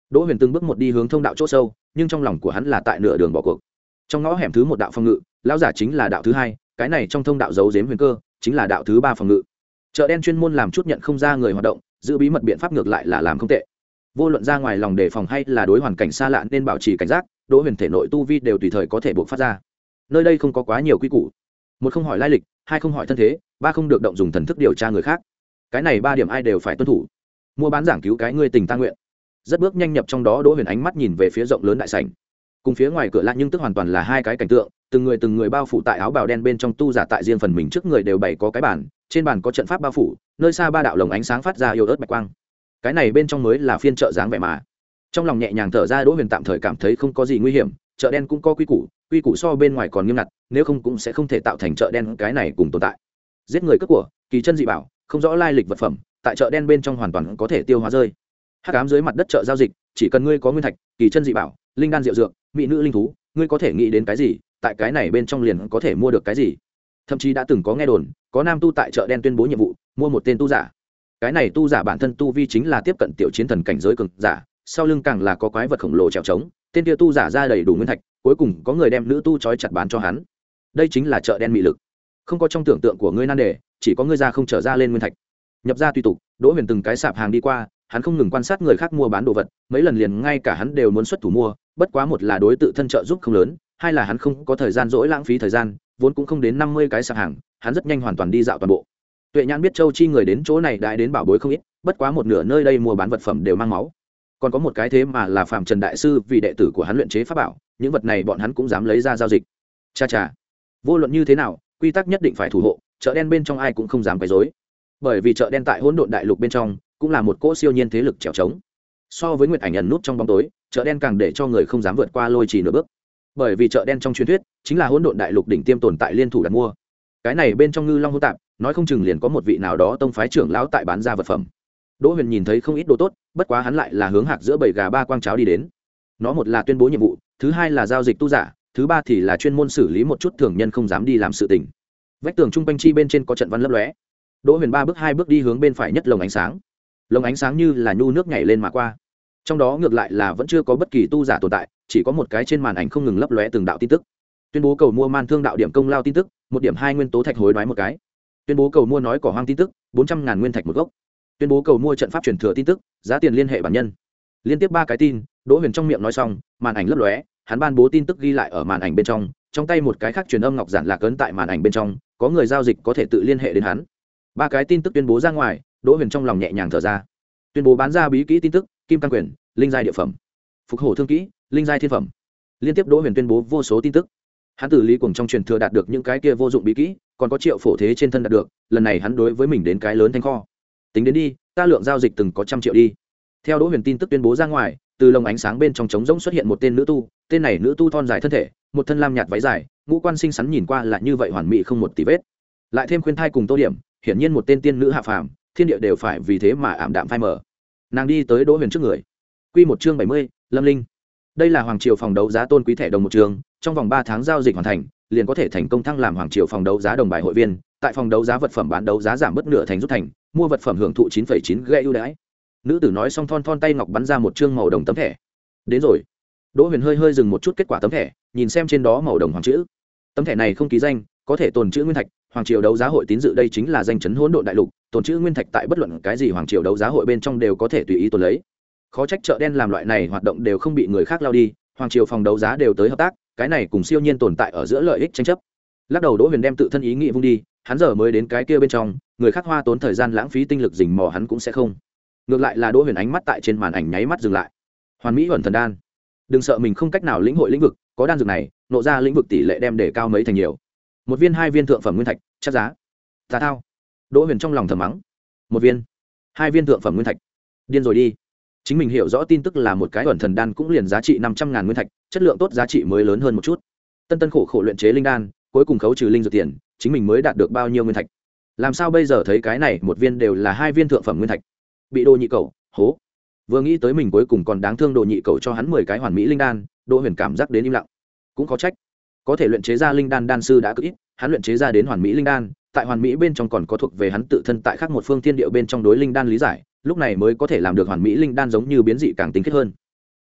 Đỗ Huyền từng bước một đi hướng thông đạo chỗ sâu, nhưng trong lòng của hắn là tại nửa đường bỏ cuộc. Trong ngõ hẻm thứ một đạo phòng ngự, lão giả chính là đạo thứ hai, cái này trong thông đạo giấu giếm huyền cơ, chính là đạo thứ ba phòng ngự. Chợ đen chuyên môn làm chút nhận không ra người hoạt động, giữ bí mật biện pháp ngược lại là làm không tệ. Vô luận ra ngoài lòng đề phòng hay là đối hoàn cảnh xa lạ nên bảo trì cảnh giác, Đỗ Huyền thể nội tu vi đều tùy thời có thể bộc phát ra. Nơi đây không có quá nhiều quy củ. Một không hỏi lai lịch, hai không hỏi thân thế, ba không được động dùng thần thức điều tra người khác. Cái này ba điểm ai đều phải tuân thủ. Mua bán giảng cứu cái ngươi tình ta nguyện. Rất bước nhanh nhập trong đó, Đỗ Huyền ánh mắt nhìn về phía rộng lớn đại sảnh. Cùng phía ngoài cửa lạ nhưng tức hoàn toàn là hai cái cảnh tượng, từng người từng người bao phủ tại áo bào đen bên trong, tu giả tại riêng phần mình trước người đều bày có cái bàn, trên bàn có trận pháp bao phủ, nơi xa ba đạo lồng ánh sáng phát ra yêu ớt bạch quang. Cái này bên trong mới là phiên chợ dáng vẻ mà. Trong lòng nhẹ nhàng thở ra, Đỗ Huyền tạm thời cảm thấy không có gì nguy hiểm, chợ đen cũng có quy củ, quy củ so bên ngoài còn nghiêm ngặt, nếu không cũng sẽ không thể tạo thành chợ đen cái này cùng tồn tại. Giết người cướp của, kỳ chân dị bảo, không rõ lai lịch vật phẩm, tại chợ đen bên trong hoàn toàn có thể tiêu hóa rơi. Hắc ám dưới mặt đất chợ giao dịch, chỉ cần ngươi có nguyên thạch, kỳ chân dị bảo, linh đan diệu dược, mỹ nữ linh thú, ngươi có thể nghĩ đến cái gì, tại cái này bên trong liền có thể mua được cái gì. Thậm chí đã từng có nghe đồn, có nam tu tại chợ đen tuyên bố nhiệm vụ, mua một tên tu giả. Cái này tu giả bản thân tu vi chính là tiếp cận tiểu chiến thần cảnh giới cường giả, sau lưng càng là có quái vật khổng lồ trèo trống, tên kia tu giả ra đầy đủ nguyên thạch, cuối cùng có người đem nữ tu trói chặt bán cho hắn. Đây chính là chợ đen mị lực. Không có trong tưởng tượng của ngươi nan đề, chỉ có ngươi ra không trở ra lên nguyên thạch. Nhập ra tùy tục, Đỗ Huyền từng cái sạp hàng đi qua, hắn không ngừng quan sát người khác mua bán đồ vật, mấy lần liền ngay cả hắn đều muốn xuất thủ mua, bất quá một là đối tự thân trợ giúp không lớn, hai là hắn không có thời gian dỗi lãng phí thời gian, vốn cũng không đến năm mươi cái sạp hàng, hắn rất nhanh hoàn toàn đi dạo toàn bộ. Tuệ Nhãn biết Châu Chi người đến chỗ này đại đến bảo bối không ít, bất quá một nửa nơi đây mua bán vật phẩm đều mang máu. Còn có một cái thế mà là Phạm Trần đại sư vì đệ tử của hắn luyện chế pháp bảo, những vật này bọn hắn cũng dám lấy ra giao dịch. Cha cha, vô luận như thế nào, quy tắc nhất định phải thủ hộ, chợ đen bên trong ai cũng không dám quấy rối. Bởi vì chợ đen tại Hỗn Độn đại lục bên trong cũng là một cỗ siêu nhiên thế lực trèo trống. So với Nguyệt Ảnh ẩn nút trong bóng tối, chợ đen càng để cho người không dám vượt qua lôi trì nửa bước. Bởi vì chợ đen trong truyền thuyết chính là Hỗn Độn đại lục đỉnh tiêm tồn tại liên thủ đặt mua. Cái này bên trong ngư long hỗn tạp, nói không chừng liền có một vị nào đó tông phái trưởng lão tại bán ra vật phẩm. Đỗ Huyền nhìn thấy không ít đồ tốt, bất quá hắn lại là hướng hạc giữa bầy gà ba quang cháo đi đến. Nó một là tuyên bố nhiệm vụ, thứ hai là giao dịch tu giả, thứ ba thì là chuyên môn xử lý một chút thường nhân không dám đi làm sự tình. Vách tường trung quanh chi bên trên có trận văn lấp lóe. Đỗ Huyền ba bước hai bước đi hướng bên phải nhất lồng ánh sáng. Lồng ánh sáng như là nhu nước nhảy lên mà qua. Trong đó ngược lại là vẫn chưa có bất kỳ tu giả tồn tại, chỉ có một cái trên màn ảnh không ngừng lấp lóe từng đạo tin tức. Tuyên bố cầu mua man thương đạo điểm công lao tin tức, một điểm hai nguyên tố thạch hối đoái một cái. Tuyên bố cầu mua nói cỏ hoang tin tức, bốn trăm ngàn nguyên thạch một gốc. Tuyên bố cầu mua trận pháp truyền thừa tin tức, giá tiền liên hệ bản nhân. Liên tiếp ba cái tin, Đỗ Huyền trong miệng nói xong, màn ảnh lấp lóe, hắn ban bố tin tức ghi lại ở màn ảnh bên trong, trong tay một cái khác truyền âm ngọc giản lạc ấn tại màn ảnh bên trong, có người giao dịch có thể tự liên hệ đến hắn. Ba cái tin tức tuyên bố ra ngoài, Đỗ Huyền trong lòng nhẹ nhàng thở ra. Tuyên bố bán ra bí kỹ tin tức, kim cang quyền, linh giai địa phẩm, phục hổ thương kỹ, linh giai thiên phẩm. Liên tiếp Đỗ Huyền tuyên bố vô số tin tức. Hắn từ Lý Cuồng trong truyền thừa đạt được những cái kia vô dụng bí kỹ, còn có Triệu Phổ Thế trên thân đạt được, lần này hắn đối với mình đến cái lớn thanh kho. Tính đến đi, ta lượng giao dịch từng có trăm triệu đi. Theo Đỗ Huyền tin tức tuyên bố ra ngoài, từ lồng ánh sáng bên trong trống rỗng xuất hiện một tên nữ tu, tên này nữ tu thon dài thân thể, một thân lam nhạt váy dài, ngũ quan xinh xắn nhìn qua là như vậy hoàn mỹ không một tì vết. Lại thêm khuyên thai cùng tô điểm, hiển nhiên một tên tiên nữ hạ phàm, thiên địa đều phải vì thế mà ảm đạm phai mờ. Nàng đi tới Đỗ Huyền trước người. Quy một chương bảy mươi, Lâm Linh. Đây là hoàng triều phòng đấu giá tôn quý thẻ đồng một trường, trong vòng ba tháng giao dịch hoàn thành, liền có thể thành công thăng làm hoàng triều phòng đấu giá đồng bài hội viên, tại phòng đấu giá vật phẩm bán đấu giá giảm bớt nửa thành rút thành, mua vật phẩm hưởng thụ chín phẩy chín gây ưu đãi. Nữ tử nói xong thon thon tay ngọc bắn ra một chương màu đồng tấm thẻ. Đến rồi. Đỗ Huyền hơi hơi dừng một chút kết quả tấm thẻ, nhìn xem trên đó màu đồng hoàng chữ. Tấm thẻ này không ký danh, có thể tồn chữ nguyên thạch, hoàng triều đấu giá hội tín dự đây chính là danh chấn hỗn độn đại lục, tồn chữ nguyên thạch tại bất luận cái gì hoàng triều đấu giá hội bên trong đều có thể tùy ý tồn lấy. Khó trách chợ đen làm loại này hoạt động đều không bị người khác lao đi, hoàng triều phòng đấu giá đều tới hợp tác, cái này cùng siêu nhiên tồn tại ở giữa lợi ích tranh chấp. Lắc đầu, Đỗ Huyền đem tự thân ý nghĩ vung đi, hắn giờ mới đến cái kia bên trong, người khác hoa tốn thời gian lãng phí tinh lực rình mò hắn cũng sẽ không. Ngược lại là Đỗ Huyền ánh mắt tại trên màn ảnh nháy mắt dừng lại. Hoàn mỹ ẩn thần đan. Đừng sợ mình không cách nào lĩnh hội lĩnh vực, có đan dược này, nộ ra lĩnh vực tỷ lệ đem để cao mấy thành nhiều. Một viên hai viên thượng phẩm nguyên thạch, chắc giá. Tà thao. Đỗ Huyền trong lòng thầm mắng. Một viên, hai viên thượng phẩm nguyên thạch. Điên rồi đi. Chính mình hiểu rõ tin tức là một cái ẩn thần đan cũng liền giá trị năm trăm ngàn nguyên thạch, chất lượng tốt giá trị mới lớn hơn một chút. Tân tân khổ khổ luyện chế linh đan, cuối cùng khấu trừ linh dược tiền, chính mình mới đạt được bao nhiêu nguyên thạch. Làm sao bây giờ thấy cái này một viên đều là hai viên thượng phẩm nguyên thạch. Bị Đồ Nhị Cẩu hố. Vừa nghĩ tới mình cuối cùng còn đáng thương Đồ Nhị Cẩu cho hắn mười cái hoàn mỹ linh đan, Đỗ Huyền cảm giác đến im lặng. Cũng có trách, có thể luyện chế ra linh đan đan sư đã cực ít, hắn luyện chế ra đến hoàn mỹ linh đan, tại hoàn mỹ bên trong còn có thuộc về hắn tự thân tại khác một phương thiên địa bên trong đối linh đan lý giải, lúc này mới có thể làm được hoàn mỹ linh đan giống như biến dị càng tinh khiết hơn.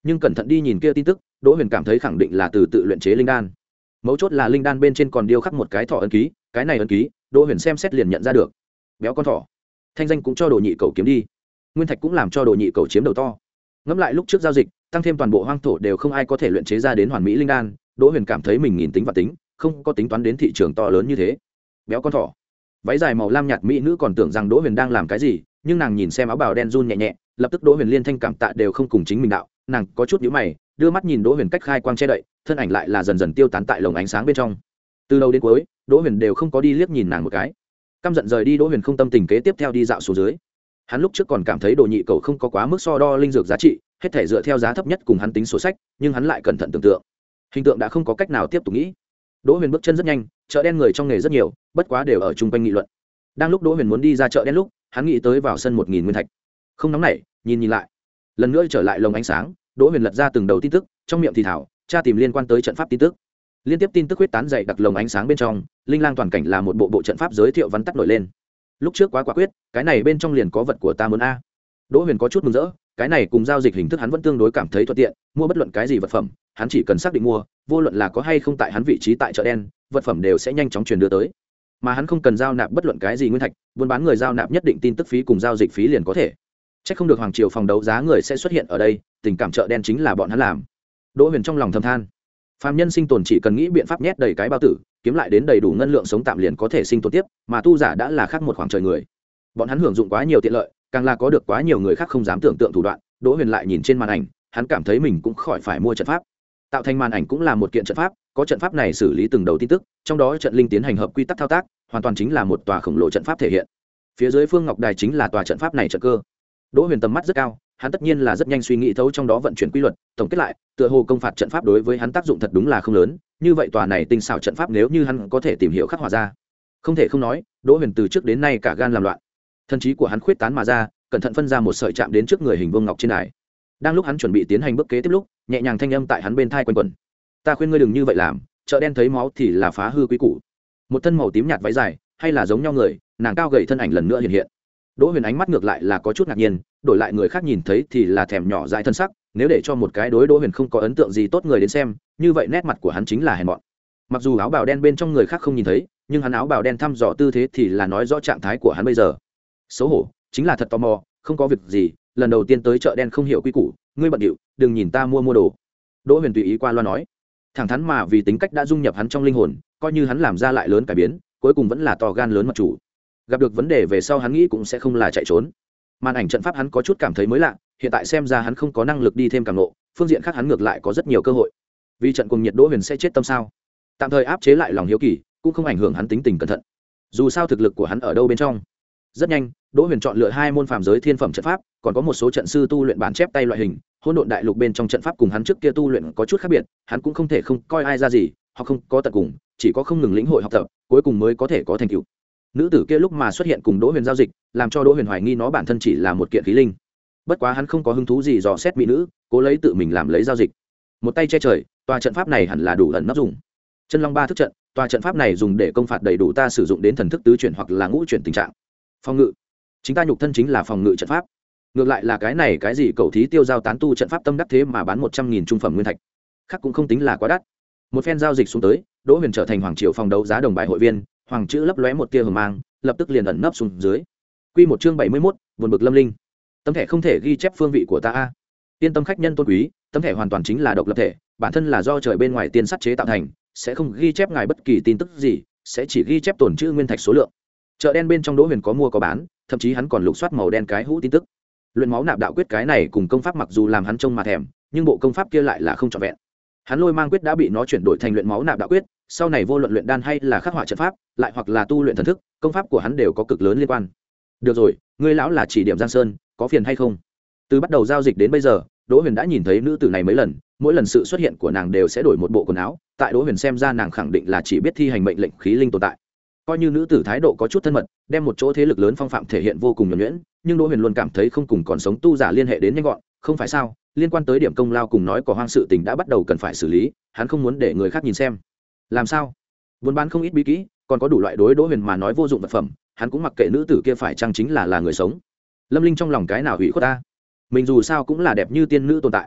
nhưng cẩn thận đi nhìn kia tin tức, Đỗ Huyền cảm thấy khẳng định là từ tự luyện chế linh đan. Mấu chốt là linh đan bên trên còn điêu khắc một cái thỏ ấn ký, cái này ấn ký Đỗ Huyền xem xét liền nhận ra được. Béo con thỏ, thanh danh cũng cho Đồ Nhị Cẩu kiếm đi, nguyên thạch cũng làm cho Đồ Nhị Cẩu chiếm đầu to. Ngẫm lại lúc trước giao dịch, tăng thêm toàn bộ hoang thổ đều không ai có thể luyện chế ra đến hoàn mỹ linh đan, Đỗ Huyền cảm thấy mình nghìn tính và tính, không có tính toán đến thị trường to lớn như thế. Béo con thỏ, váy dài màu lam nhạt mỹ nữ còn tưởng rằng Đỗ Huyền đang làm cái gì, nhưng nàng nhìn xem áo bào đen run nhẹ nhẹ, lập tức Đỗ Huyền liên thanh cảm tạ đều không cùng chính mình đạo, nàng có chút nhíu mày, đưa mắt nhìn Đỗ Huyền cách khai quang che đậy, thân ảnh lại là dần dần tiêu tán tại lồng ánh sáng bên trong. Từ đầu đến cuối, Đỗ Huyền đều không có đi liếc nhìn nàng một cái. Căm giận rời đi, Đỗ Huyền không tâm tình kế tiếp theo đi dạo xuống dưới. Hắn lúc trước còn cảm thấy Đồ Nhị Cẩu không có quá mức so đo linh dược giá trị, hết thể dựa theo giá thấp nhất cùng hắn tính sổ sách, nhưng hắn lại cẩn thận tưởng tượng, hình tượng đã không có cách nào tiếp tục nghĩ. Đỗ Huyền bước chân rất nhanh, chợ đen người trong nghề rất nhiều, bất quá đều ở chung quanh nghị luận. Đang lúc Đỗ Huyền muốn đi ra chợ đen lúc, hắn nghĩ tới vào sân một nghìn nguyên thạch, không nóng nảy, nhìn nhìn lại, lần nữa trở lại lồng ánh sáng, Đỗ Huyền lật ra từng đầu tin tức, trong miệng thì thảo, tra tìm liên quan tới trận pháp tin tức. Liên tiếp tin tức huyết tán dày đặc lồng ánh sáng bên trong, linh lang toàn cảnh là một bộ bộ trận pháp giới thiệu vắn tắt nổi lên. Lúc trước quá quả quyết, cái này bên trong liền có vật của ta muốn a. Đỗ Huyền có chút mừng rỡ, cái này cùng giao dịch hình thức hắn vẫn tương đối cảm thấy thuận tiện, mua bất luận cái gì vật phẩm, hắn chỉ cần xác định mua, vô luận là có hay không tại hắn vị trí tại chợ đen, vật phẩm đều sẽ nhanh chóng truyền đưa tới. Mà hắn không cần giao nạp bất luận cái gì nguyên thạch, buôn bán người giao nạp nhất định tin tức phí cùng giao dịch phí liền có thể. Chắc không được hoàng triều phòng đấu giá người sẽ xuất hiện ở đây, tình cảm chợ đen chính là bọn hắn làm. Đỗ Huyền trong lòng thầm than, phàm nhân sinh tồn chỉ cần nghĩ biện pháp nhét đầy cái bao tử, kiếm lại đến đầy đủ ngân lượng sống tạm liền có thể sinh tồn tiếp, mà tu giả đã là khác một khoảng trời người. Bọn hắn hưởng dụng quá nhiều tiện lợi, càng là có được quá nhiều người khác không dám tưởng tượng thủ đoạn. Đỗ Huyền lại nhìn trên màn ảnh, hắn cảm thấy mình cũng khỏi phải mua trận pháp. Tạo thành màn ảnh cũng là một kiện trận pháp, có trận pháp này xử lý từng đầu tin tức, trong đó trận linh tiến hành hợp quy tắc thao tác, hoàn toàn chính là một tòa khổng lồ trận pháp thể hiện. Phía dưới Phương Ngọc Đài chính là tòa trận pháp này trận cơ. Đỗ Huyền tầm mắt rất cao, hắn tất nhiên là rất nhanh suy nghĩ thấu trong đó vận chuyển quy luật, tổng kết lại, tựa hồ công phạt trận pháp đối với hắn tác dụng thật đúng là không lớn, như vậy tòa này tinh xảo trận pháp nếu như hắn có thể tìm hiểu khắc họa ra. Không thể không nói, Đỗ Huyền từ trước đến nay cả gan làm loạn. Thần trí của hắn khuyết tán mà ra, cẩn thận phân ra một sợi chạm đến trước người hình vuông ngọc trên đài. Đang lúc hắn chuẩn bị tiến hành bước kế tiếp lúc, nhẹ nhàng thanh âm tại hắn bên tai quanh quẩn. Ta khuyên ngươi đừng như vậy làm, chợ đen thấy máu thì là phá hư quý củ. Một thân màu tím nhạt váy dài, hay là giống nhau người, nàng cao gầy thân ảnh lần nữa hiện hiện. Đỗ Huyền ánh mắt ngược lại là có chút ngạc nhiên, đổi lại người khác nhìn thấy thì là thèm nhỏ dại thân sắc, nếu để cho một cái đối Đỗ Huyền không có ấn tượng gì tốt người đến xem, như vậy nét mặt của hắn chính là hèn mọn. Mặc dù áo bào đen bên trong người khác không nhìn thấy, nhưng hắn áo bào đen thăm dò tư thế thì là nói rõ trạng thái của hắn bây giờ. Xấu hổ, chính là thật tò mò, không có việc gì, lần đầu tiên tới chợ đen không hiểu quy củ, ngươi bận điệu, đừng nhìn ta mua mua đồ. Đỗ Huyền tùy ý qua loa nói, thẳng thắn mà vì tính cách đã dung nhập hắn trong linh hồn, coi như hắn làm ra lại lớn cải biến, cuối cùng vẫn là to gan lớn mật chủ. Gặp được vấn đề về sau hắn nghĩ cũng sẽ không là chạy trốn. Màn ảnh trận pháp hắn có chút cảm thấy mới lạ, hiện tại xem ra hắn không có năng lực đi thêm càng lộ, phương diện khác hắn ngược lại có rất nhiều cơ hội. Vì trận cùng nhiệt Đỗ Huyền sẽ chết tâm sao? Tạm thời áp chế lại lòng hiếu kỳ, cũng không ảnh hưởng hắn tính tình cẩn thận. Dù sao thực lực của hắn ở đâu bên trong. Rất nhanh, Đỗ Huyền chọn lựa hai môn phàm giới thiên phẩm trận pháp, còn có một số trận sư tu luyện bản chép tay loại hình, hỗn độn đại lục bên trong trận pháp cùng hắn trước kia tu luyện có chút khác biệt, hắn cũng không thể không coi ai ra gì, hoặc không có tận cùng, chỉ có không ngừng lĩnh hội học tập, cuối cùng mới có thể có thành tựu. Nữ tử kia lúc mà xuất hiện cùng Đỗ Huyền giao dịch, làm cho Đỗ Huyền hoài nghi nó bản thân chỉ là một kiện khí linh. Bất quá hắn không có hứng thú gì dò xét mỹ nữ, cố lấy tự mình làm lấy giao dịch. Một tay che trời, tòa trận pháp này hẳn là đủ ẩn nấp dùng. Chân Long ba thức trận, tòa trận pháp này dùng để công phạt đầy đủ ta sử dụng đến thần thức tứ chuyển hoặc là ngũ chuyển tình trạng. Phòng ngự, chính ta nhục thân chính là phòng ngự trận pháp. Ngược lại là cái này cái gì cầu thí tiêu giao tán tu trận pháp tâm đắc thế mà bán một trăm nghìn trung phẩm nguyên thạch, khác cũng không tính là quá đắt. Một phen giao dịch xuống tới, Đỗ Huyền trở thành hoàng triều phòng đấu giá đồng bài hội viên, hoàng chữ lấp lóe một tia hờ mang, lập tức liền ẩn nấp xuống dưới. Quy một chương bảy mươi mốt, buồn bực lâm linh. Tấm thẻ không thể ghi chép phương vị của ta a. Yên tâm khách nhân tôn quý, tấm thẻ hoàn toàn chính là độc lập thể, bản thân là do trời bên ngoài tiên sắt chế tạo thành, sẽ không ghi chép ngài bất kỳ tin tức gì, sẽ chỉ ghi chép tổn chữ nguyên thạch số lượng. Chợ đen bên trong Đỗ Huyền có mua có bán, thậm chí hắn còn lục soát màu đen cái hũ tin tức. Luyện máu nạp đạo quyết cái này cùng công pháp mặc dù làm hắn trông mà thèm, nhưng bộ công pháp kia lại là không trọn vẹn. Hắn lôi mang quyết đã bị nó chuyển đổi thành luyện máu nạp đạo quyết, sau này vô luận luyện đan hay là khắc họa trận pháp, lại hoặc là tu luyện thần thức, công pháp của hắn đều có cực lớn liên quan. Được rồi, ngươi lão là chỉ điểm Giang Sơn, có phiền hay không? Từ bắt đầu giao dịch đến bây giờ, Đỗ Huyền đã nhìn thấy nữ tử này mấy lần, mỗi lần sự xuất hiện của nàng đều sẽ đổi một bộ quần áo, tại Đỗ Huyền xem ra nàng khẳng định là chỉ biết thi hành mệnh lệnh khí linh tồn tại. Coi như nữ tử thái độ có chút thân mật, đem một chỗ thế lực lớn phong phạm thể hiện vô cùng nhuần nhuyễn, nhưng Đỗ Huyền luôn cảm thấy không cùng còn sống tu giả liên hệ đến nhanh gọn, không phải sao? Liên quan tới điểm công lao cùng nói có hoang sự tình đã bắt đầu cần phải xử lý, hắn không muốn để người khác nhìn xem. Làm sao? Buôn bán không ít bí kỹ, còn có đủ loại đối Đỗ Huyền mà nói vô dụng vật phẩm, hắn cũng mặc kệ nữ tử kia phải chăng chính là là người sống. Lâm Linh trong lòng cái nào hủy khuất ta, mình dù sao cũng là đẹp như tiên nữ tồn tại.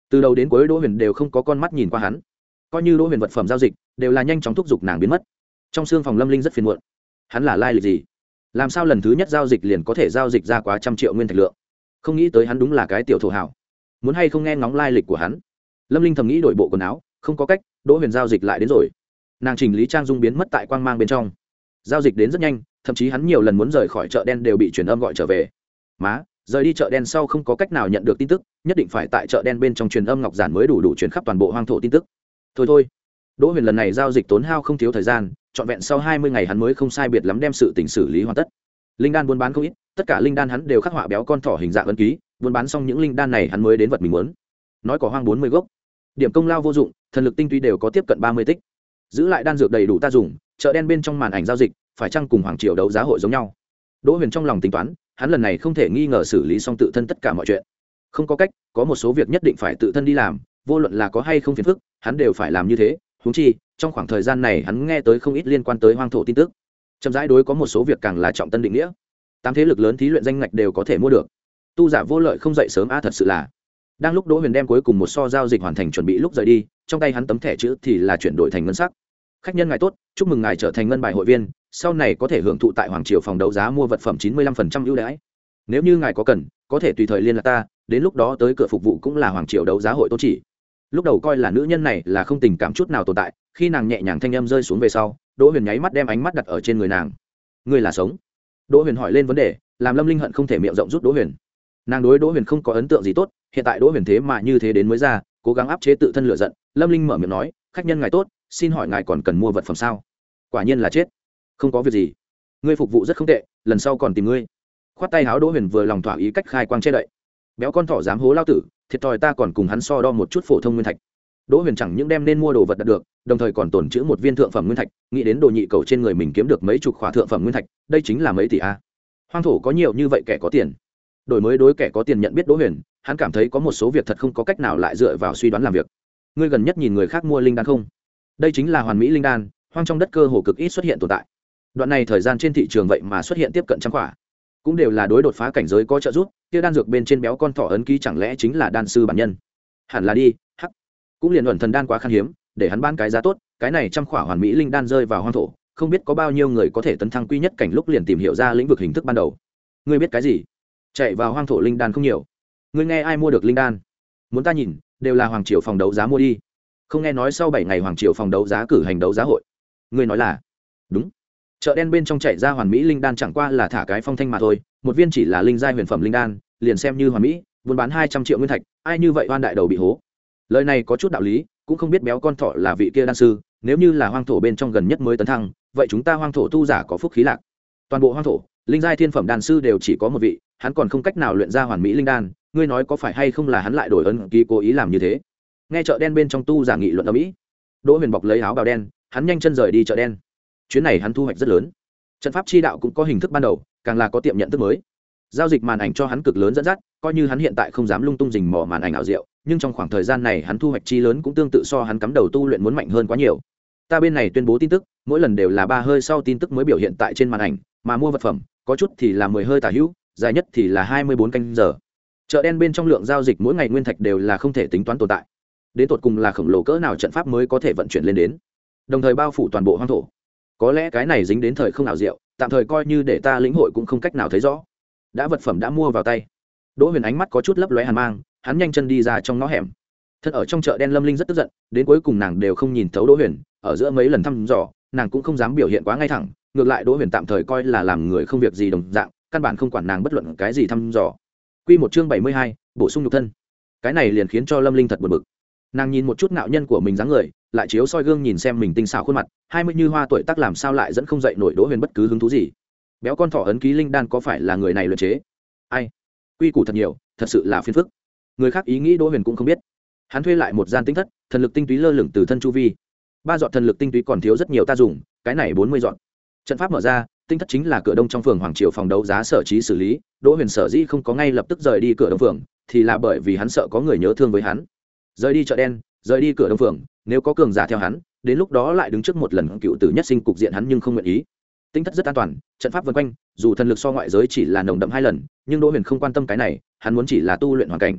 từ đầu đến cuối đỗ huyền đều không có con mắt nhìn qua hắn, coi như đỗ huyền vật phẩm giao dịch đều là nhanh chóng thúc giục nàng biến mất. Trong xương phòng lâm linh rất phiền muộn, hắn là lai lịch gì, làm sao lần thứ nhất giao dịch liền có thể giao dịch ra quá trăm triệu nguyên thạch lượng, không nghĩ tới hắn đúng là cái tiểu thổ hảo, muốn hay không nghe ngóng lai lịch của hắn. Lâm linh thầm nghĩ đổi bộ quần áo, không có cách, đỗ huyền giao dịch lại đến rồi. Nàng chỉnh lý trang dung biến mất tại quang mang bên trong, giao dịch đến rất nhanh, thậm chí hắn nhiều lần muốn rời khỏi chợ đen đều bị truyền âm gọi trở về. Má, rời đi chợ đen sau không có cách nào nhận được tin tức, nhất định phải tại chợ đen bên trong truyền âm ngọc giản mới đủ đủ truyền khắp toàn bộ hoang thổ tin tức. Thôi thôi, đỗ huyền lần này giao dịch tốn hao không thiếu thời gian, trọn vẹn sau hai mươi ngày hắn mới không sai biệt lắm đem sự tình xử lý hoàn tất. Linh đan buôn bán không ít, tất cả linh đan hắn đều khắc họa béo con thỏ hình dạng ấn ký, buôn bán xong những linh đan này hắn mới đến vật mình muốn. Nói có hoang bốn mươi gốc, điểm công lao vô dụng, thần lực tinh túy đều có tiếp cận ba mươi tích, giữ lại đan dược đầy đủ ta dùng. Chợ đen bên trong màn ảnh giao dịch phải chăng cùng hoàng triều đấu giá hội giống nhau? Đỗ huyền trong lòng tính toán, hắn lần này không thể nghi ngờ xử lý xong tự thân tất cả mọi chuyện, không có cách, có một số việc nhất định phải tự thân đi làm, vô luận là có hay không phiền phức hắn đều phải làm như thế. Huống chi trong khoảng thời gian này hắn nghe tới không ít liên quan tới hoang thổ tin tức, chậm rãi đối có một số việc càng là trọng tân định nghĩa. Tám thế lực lớn thí luyện danh ngạch đều có thể mua được, tu giả vô lợi không dậy sớm a, thật sự là. Đang lúc Đỗ huyền đem cuối cùng một so giao dịch hoàn thành chuẩn bị lúc rời đi, trong tay hắn tấm thẻ chữ thì là chuyển đổi thành ngân sắc. Khách nhân ngài tốt, chúc mừng ngài trở thành ngân bài hội viên, sau này có thể hưởng thụ tại hoàng triều phòng đấu giá mua vật phẩm chín mươi lăm phần trăm ưu đãi. Nếu như ngài có cần, có thể tùy thời liên lạc ta, đến lúc đó tới cửa phục vụ cũng là hoàng triều đấu giá hội tôn chỉ. Lúc đầu coi là nữ nhân này là không tình cảm chút nào tồn tại, khi nàng nhẹ nhàng thanh âm rơi xuống về sau, Đỗ huyền nháy mắt đem ánh mắt đặt ở trên người nàng. Ngươi là sống? Đỗ huyền hỏi lên vấn đề, làm Lâm linh hận không thể miệng rộng rút Đỗ huyền. Nàng đối Đỗ huyền không có ấn tượng gì tốt, hiện tại Đỗ huyền thế mà như thế đến mới ra, cố gắng áp chế tự thân lửa giận. Lâm linh mở miệng nói, khách nhân ngài tốt, xin hỏi ngài còn cần mua vật phẩm sao? Quả nhiên là chết. Không có việc gì, ngươi phục vụ rất không tệ, lần sau còn tìm ngươi. Khoát tay háo Đỗ huyền vừa lòng thỏa ý cách khai quang che đậy. Béo con thỏ dám hố lao tử, thiệt thòi ta còn cùng hắn so đo một chút phổ thông nguyên thạch. Đỗ huyền chẳng những đem nên mua đồ vật đạt được, đồng thời còn tổn chữ một viên thượng phẩm nguyên thạch, nghĩ đến đồ nhị cầu trên người mình kiếm được mấy chục khỏa thượng phẩm nguyên thạch, đây chính là mấy tỷ a. Hoang thổ có nhiều như vậy kẻ có tiền. Đổi mới đối kẻ có tiền nhận biết Đỗ huyền, hắn cảm thấy có một số việc thật không có cách nào lại dựa vào suy đoán làm việc. Ngươi gần nhất nhìn người khác mua linh đan không? Đây chính là hoàn mỹ linh đan, hoang trong đất cơ hồ cực ít xuất hiện tồn tại. Đoạn này thời gian trên thị trường vậy mà xuất hiện tiếp cận trăm quả, cũng đều là đối đột phá cảnh giới có trợ giúp. Kia đan dược bên trên béo con thỏ ấn ký chẳng lẽ chính là đan sư bản nhân? Hẳn là đi, hắc. Cũng liền luận thần đan quá khan hiếm, để hắn bán cái giá tốt, cái này trăm quả hoàn mỹ linh đan rơi vào hoang thổ, không biết có bao nhiêu người có thể tấn thăng quy nhất cảnh lúc liền tìm hiểu ra lĩnh vực hình thức ban đầu. Ngươi biết cái gì? Chạy vào hoang thổ linh đan không nhiều. Ngươi nghe ai mua được linh đan? Muốn ta nhìn, đều là hoàng triều phòng đấu giá mua đi. Không nghe nói sau bảy ngày hoàng triều phòng đấu giá cử hành đấu giá hội? Ngươi nói là? Đúng. Chợ đen bên trong chạy ra hoàn mỹ linh đan chẳng qua là thả cái phong thanh mà thôi, một viên chỉ là linh giai huyền phẩm linh đan, liền xem như hoàn mỹ, buôn bán hai trăm triệu nguyên thạch, ai như vậy oan đại đầu bị hố. Lời này có chút đạo lý, cũng không biết béo con thỏ là vị kia đan sư, nếu như là hoang thổ bên trong gần nhất mới tấn thăng, vậy chúng ta hoang thổ tu giả có phúc khí lạc. Toàn bộ hoang thổ, linh giai thiên phẩm đan sư đều chỉ có một vị, hắn còn không cách nào luyện ra hoàn mỹ linh đan, ngươi nói có phải hay không là hắn lại đổi ấn ký cố ý làm như thế? Nghe chợ đen bên trong tu giả nghị luận ở mỹ, Đỗ huyền bọc lấy áo bào đen, hắn nhanh chân rời đi chợ đen. Chuyến này hắn thu hoạch rất lớn, trận pháp chi đạo cũng có hình thức ban đầu, càng là có tiệm nhận thức mới. Giao dịch màn ảnh cho hắn cực lớn dẫn dắt, coi như hắn hiện tại không dám lung tung rình mò màn ảnh ảo diệu, nhưng trong khoảng thời gian này hắn thu hoạch chi lớn cũng tương tự so hắn cắm đầu tu luyện muốn mạnh hơn quá nhiều. Ta bên này tuyên bố tin tức, mỗi lần đều là ba hơi sau tin tức mới biểu hiện tại trên màn ảnh, mà mua vật phẩm, có chút thì là mười hơi tả hữu, dài nhất thì là hai mươi bốn canh giờ. Chợ đen bên trong lượng giao dịch mỗi ngày nguyên thạch đều là không thể tính toán tồn tại. Đến tột cùng là khổng lồ cỡ nào trận pháp mới có thể vận chuyển lên đến, đồng thời bao phủ toàn bộ hoang thổ. Có lẽ cái này dính đến thời không ảo diệu, tạm thời coi như để ta lĩnh hội cũng không cách nào thấy rõ. Đã vật phẩm đã mua vào tay, Đỗ huyền ánh mắt có chút lấp lóe hàn mang, hắn nhanh chân đi ra trong ngõ hẻm. Thân ở trong chợ đen Lâm linh rất tức giận, đến cuối cùng nàng đều không nhìn thấu Đỗ huyền, ở giữa mấy lần thăm dò nàng cũng không dám biểu hiện quá ngay thẳng, ngược lại Đỗ huyền tạm thời coi là làm người không việc gì đồng dạng, căn bản không quản nàng bất luận cái gì thăm dò. Quy một chương bảy mươi hai, bổ sung nhục thân. Cái này liền khiến cho Lâm linh thật buồn bực. Nàng nhìn một chút ngạo nhân của mình dáng người, lại chiếu soi gương nhìn xem mình tinh xảo khuôn mặt, hai mươi như hoa tuổi tác làm sao lại dẫn không dậy nổi Đỗ huyền bất cứ hứng thú gì. Béo con thỏ ấn ký linh đan có phải là người này luyện chế? Ai? Quy củ thật nhiều, thật sự là phiền phức. Người khác ý nghĩ Đỗ huyền cũng không biết. Hắn thuê lại một gian tinh thất, thần lực tinh túy lơ lửng từ thân chu vi. Ba giọt thần lực tinh túy còn thiếu rất nhiều ta dùng, cái này bốn mươi giọt. Trận pháp mở ra, tinh thất chính là cửa đông trong phường hoàng triều phòng đấu giá sở trí xử lý. Đỗ huyền sở dĩ không có ngay lập tức rời đi cửa đông phường, thì là bởi vì hắn sợ có người nhớ thương với hắn. Rời đi chợ đen, rời đi cửa đông phường, nếu có cường giả theo hắn, đến lúc đó lại đứng trước một lần cựu tử nhất sinh cục diện hắn nhưng không nguyện ý. Tinh thất rất an toàn, trận pháp vần quanh, dù thần lực so ngoại giới chỉ là nồng đậm hai lần, nhưng Đỗ huyền không quan tâm cái này, hắn muốn chỉ là tu luyện hoàn cảnh.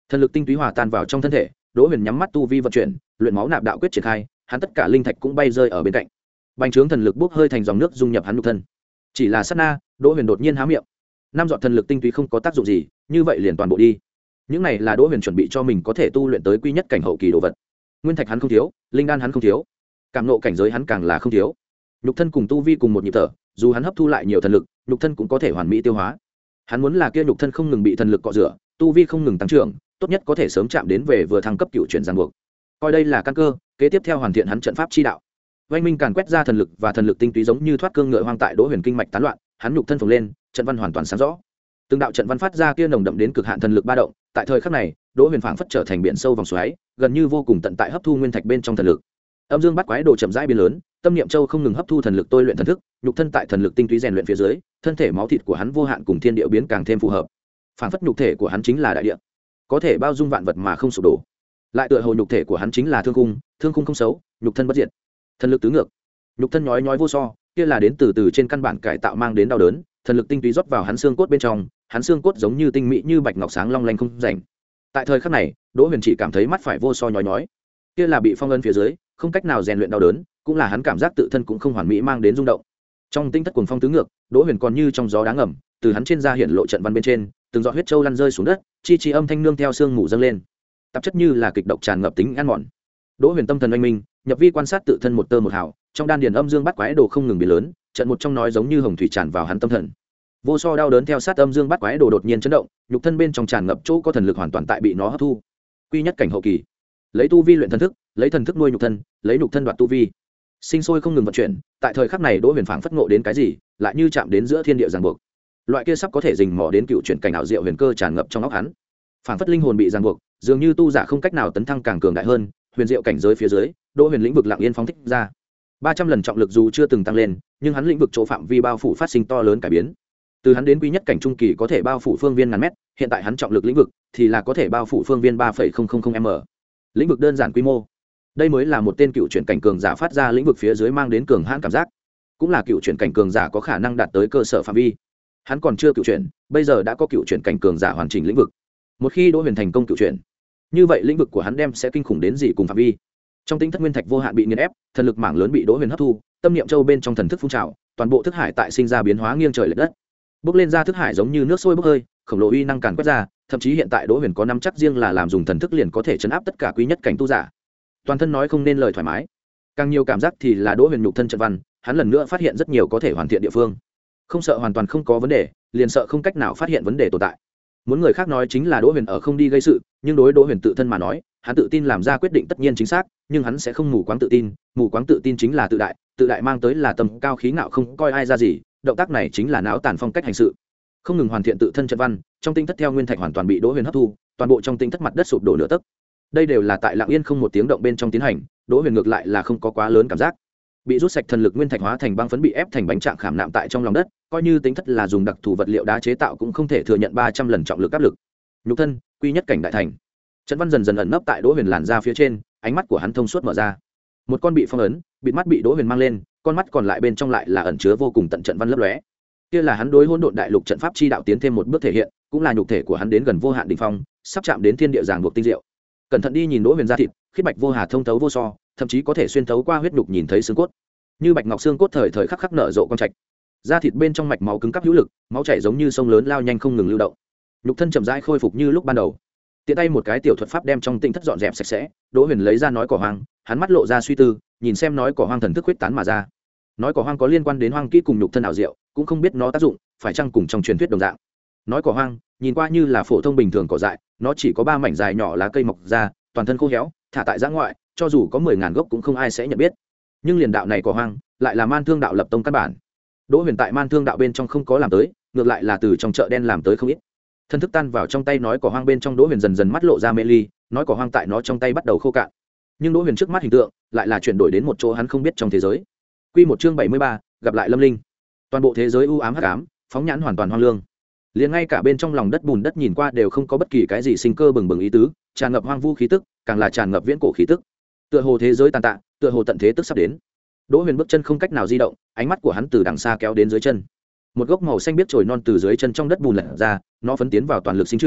thần lực tinh túy hòa tan vào trong thân thể. Đỗ Huyền nhắm mắt tu vi vận chuyển, luyện máu nạp đạo quyết triển khai, hắn tất cả linh thạch cũng bay rơi ở bên cạnh. Bành trướng thần lực bốc hơi thành dòng nước dung nhập hắn nhục thân. Chỉ là sát na, Đỗ Huyền đột nhiên há miệng. Năm giọt thần lực tinh túy không có tác dụng gì, như vậy liền toàn bộ đi. Những này là Đỗ Huyền chuẩn bị cho mình có thể tu luyện tới quy nhất cảnh hậu kỳ đồ vật. Nguyên thạch hắn không thiếu, linh đan hắn không thiếu, cảm ngộ cảnh giới hắn càng là không thiếu. Nhục thân cùng tu vi cùng một nhịp thở, dù hắn hấp thu lại nhiều thần lực, nhục thân cũng có thể hoàn mỹ tiêu hóa. Hắn muốn là kia nhục thân không ngừng bị thần lực cọ rửa, tu vi không ngừng tăng trưởng, tốt nhất có thể sớm chạm đến về vừa thăng cấp cựu chuyển giang buộc. Coi đây là căn cơ, kế tiếp theo hoàn thiện hắn trận pháp chi đạo. Oanh minh càn quét ra thần lực và thần lực tinh túy giống như thoát cương ngựa hoang tại Đỗ Huyền kinh mạch tán loạn, hắn nhục thân phồng lên, trận văn hoàn toàn sáng rõ. Từng đạo trận văn phát ra kia nồng đậm đến cực hạn thần lực ba động, tại thời khắc này, Đỗ Huyền phảng phất trở thành biển sâu vòng xoáy, gần như vô cùng tận tại hấp thu nguyên thạch bên trong thần lực. Âm dương bắt quái đồ chậm rãi biến lớn, tâm niệm châu không ngừng hấp thu thần lực tôi luyện thần thức, nhục thân tại thần lực tinh túy rèn luyện phía dưới, thân thể máu thịt của hắn vô hạn cùng thiên địa biến càng thêm phù hợp. Phảng phất nhục thể của hắn chính là đại địa, có thể bao dung vạn vật mà không sụp đổ. Lại tựa hồ nhục thể của hắn chính là thương khung, thương khung không xấu, nhục thân bất diệt. Thần lực tứ ngược, nhục thân nhói nhói vô so, kia là đến từ từ trên căn bản cải tạo mang đến đau đớn, thần lực tinh túy rót vào hắn xương cốt bên trong, hắn xương cốt giống như tinh mỹ như bạch ngọc sáng long lanh không rảnh. Tại thời khắc này, Đỗ Huyền chỉ cảm thấy mắt phải vô so nhói nhói, kia là bị phong ấn phía dưới, không cách nào rèn luyện đau đớn, cũng là hắn cảm giác tự thân cũng không hoàn mỹ mang đến rung động. Trong tinh thất cuồng phong tứ ngược, Đỗ Huyền còn như trong gió đáng ngầm, từ hắn trên da hiện lộ trận văn bên trên, từng giọt huyết châu lăn rơi xuống đất, chi chi âm thanh nương theo sương mù dâng lên. Tạp chất như là kịch độc tràn ngập tính ăn mòn. Đỗ Huyền tâm thần oanh minh, nhập vi quan sát tự thân một tơ một hào, trong đan điền âm dương bắt quái đồ không ngừng biến lớn, trận một trong nói giống như hồng thủy tràn vào hắn tâm thần. Vô so đau đớn theo sát âm dương bắt quái đồ đột nhiên chấn động, nhục thân bên trong tràn ngập chỗ có thần lực hoàn toàn tại bị nó hấp thu. Quy nhất cảnh hậu kỳ, lấy tu vi luyện thần thức, lấy thần thức nuôi nhục thân, lấy nhục thân đoạt tu vi, sinh sôi không ngừng vận chuyển. Tại thời khắc này, Đỗ Huyền phảng phất ngộ đến cái gì, lại như chạm đến giữa thiên địa ràng buộc. Loại kia sắp có thể rình mò đến cựu chuyển cảnh ảo diệu huyền cơ tràn ngập trong óc hắn. Phảng phất linh hồn bị ràng buộc, dường như tu giả không cách nào tấn thăng càng cường đại hơn, huyền diệu cảnh giới phía dưới, Đỗ Huyền lĩnh vực lặng yên phóng thích ra. ba trăm lần trọng lực dù chưa từng tăng lên, nhưng hắn lĩnh vực chỗ phạm vi bao phủ phát sinh to lớn cải biến. Từ hắn đến quy nhất cảnh trung kỳ có thể bao phủ phương viên ngàn mét, hiện tại hắn trọng lực lĩnh vực thì là có thể bao phủ phương viên ba phẩy không không không m. Lĩnh vực đơn giản quy mô. Đây mới là một tên cựu chuyển cảnh cường giả phát ra lĩnh vực phía dưới mang đến cường hãn cảm giác, cũng là cựu chuyển cảnh cường giả có khả năng đạt tới cơ sở phạm vi. Hắn còn chưa cựu chuyển, bây giờ đã có cựu chuyển cảnh cường giả hoàn chỉnh lĩnh vực. Một khi Đỗ Huyền thành công cựu chuyển, như vậy lĩnh vực của hắn đem sẽ kinh khủng đến gì cùng phạm vi. Trong tinh thất nguyên thạch vô hạn bị nghiền ép, thần lực mảng lớn bị Đỗ Huyền hấp thu, tâm niệm châu bên trong thần thức phun trào, toàn bộ thức hải tại sinh ra biến hóa nghiêng trời lệch đất. Bốc lên ra thức hải giống như nước sôi bốc hơi, khổng lồ uy năng càn quét ra, thậm chí hiện tại Đỗ Huyền có năm chắc riêng là làm dùng thần thức liền có thể chấn áp tất cả quý nhất cảnh tu giả. Toàn thân nói không nên lời thoải mái, càng nhiều cảm giác thì là Đỗ Huyền nhục thân trận văn, hắn lần nữa phát hiện rất nhiều có thể hoàn thiện địa phương. Không sợ hoàn toàn không có vấn đề, liền sợ không cách nào phát hiện vấn đề tồn tại. Muốn người khác nói chính là Đỗ Huyền ở không đi gây sự, nhưng đối Đỗ Huyền tự thân mà nói, hắn tự tin làm ra quyết định tất nhiên chính xác, nhưng hắn sẽ không mù quáng tự tin, mù quáng tự tin chính là tự đại, tự đại mang tới là tầm cao khí ngạo không coi ai ra gì, động tác này chính là não tàn phong cách hành sự. Không ngừng hoàn thiện tự thân trận văn, trong tinh thất theo nguyên thạch hoàn toàn bị Đỗ Huyền hấp thu, toàn bộ trong tinh thất mặt đất sụp đổ nửa tấc. Đây đều là tại lặng yên không một tiếng động bên trong tiến hành, Đỗ Huyền ngược lại là không có quá lớn cảm giác. Bị rút sạch thần lực nguyên thạch hóa thành băng phấn bị ép thành bánh trạng khảm nạm tại trong lòng đất, coi như tính thất là dùng đặc thù vật liệu đá chế tạo cũng không thể thừa nhận ba trăm lần trọng lực áp lực. Nhục thân, quy nhất cảnh đại thành. Trận văn dần dần ẩn nấp tại Đỗ Huyền làn ra phía trên, ánh mắt của hắn thông suốt mở ra. Một con bị phong ấn, bịt mắt bị Đỗ Huyền mang lên, con mắt còn lại bên trong lại là ẩn chứa vô cùng tận trận văn lấp lóe. Kia là hắn đối hỗn độn đại lục trận pháp chi đạo tiến thêm một bước thể hiện, cũng là nhục thể của hắn đến gần vô hạn đỉnh phong, sắp chạm đến thiên địa giảng buộc tinh diệu. Cẩn thận đi nhìn Đỗ Huyền da thịt, khiết bạch vô hà thông thấu vô so, thậm chí có thể xuyên thấu qua huyết nhục nhìn thấy xương cốt. Như bạch ngọc xương cốt thời thời khắc khắc nở rộ quang trạch. Da thịt bên trong mạch máu cứng cáp hữu lực, máu chảy giống như sông lớn lao nhanh không ngừng lưu động. Nhục thân chậm rãi khôi phục như lúc ban đầu. Tiện tay một cái tiểu thuật pháp đem trong tinh thất dọn dẹp sạch sẽ, Đỗ Huyền lấy ra nói cỏ hoang, hắn mắt lộ ra suy tư, nhìn xem nói cỏ hoang thần thức huyết tán mà ra. Nói cỏ hoang có liên quan đến hoang kỹ cùng nhục thân ảo diệu, cũng không biết nó tác dụng phải chăng cùng trong truyền thuyết đồng dạng. Nói cỏ hoang nhìn qua như là phổ thông bình thường cỏ dại, nó chỉ có ba mảnh dài nhỏ lá cây mọc ra, toàn thân khô héo, thả tại giã ngoại, cho dù có mười ngàn gốc cũng không ai sẽ nhận biết. Nhưng liền đạo này cỏ hoang lại là man thương đạo lập tông căn bản. Đỗ Huyền tại man thương đạo bên trong không có làm tới, ngược lại là từ trong chợ đen làm tới không ít. Thân thức tan vào trong tay nói cỏ hoang bên trong, Đỗ Huyền dần dần mắt lộ ra mê ly, nói cỏ hoang tại nó trong tay bắt đầu khô cạn. Nhưng Đỗ Huyền trước mắt hình tượng lại là chuyển đổi đến một chỗ hắn không biết trong thế giới. Quy một chương bảy mươi ba, gặp lại Lâm Linh. Toàn bộ thế giới u ám hắc ám, phóng nhãn hoàn toàn hoang lương. Liền ngay cả bên trong lòng đất bùn đất nhìn qua đều không có bất kỳ cái gì sinh cơ bừng bừng ý tứ, tràn ngập hoang vu khí tức, càng là tràn ngập viễn cổ khí tức. Tựa hồ thế giới tàn tạ, tựa hồ tận thế tức sắp đến. Đỗ Huyền bước chân không cách nào di động, ánh mắt của hắn từ đằng xa kéo đến dưới chân. Một gốc màu xanh biếc chồi non từ dưới chân trong đất bùn lật ra, nó phấn tiến vào toàn lực sinh trưởng,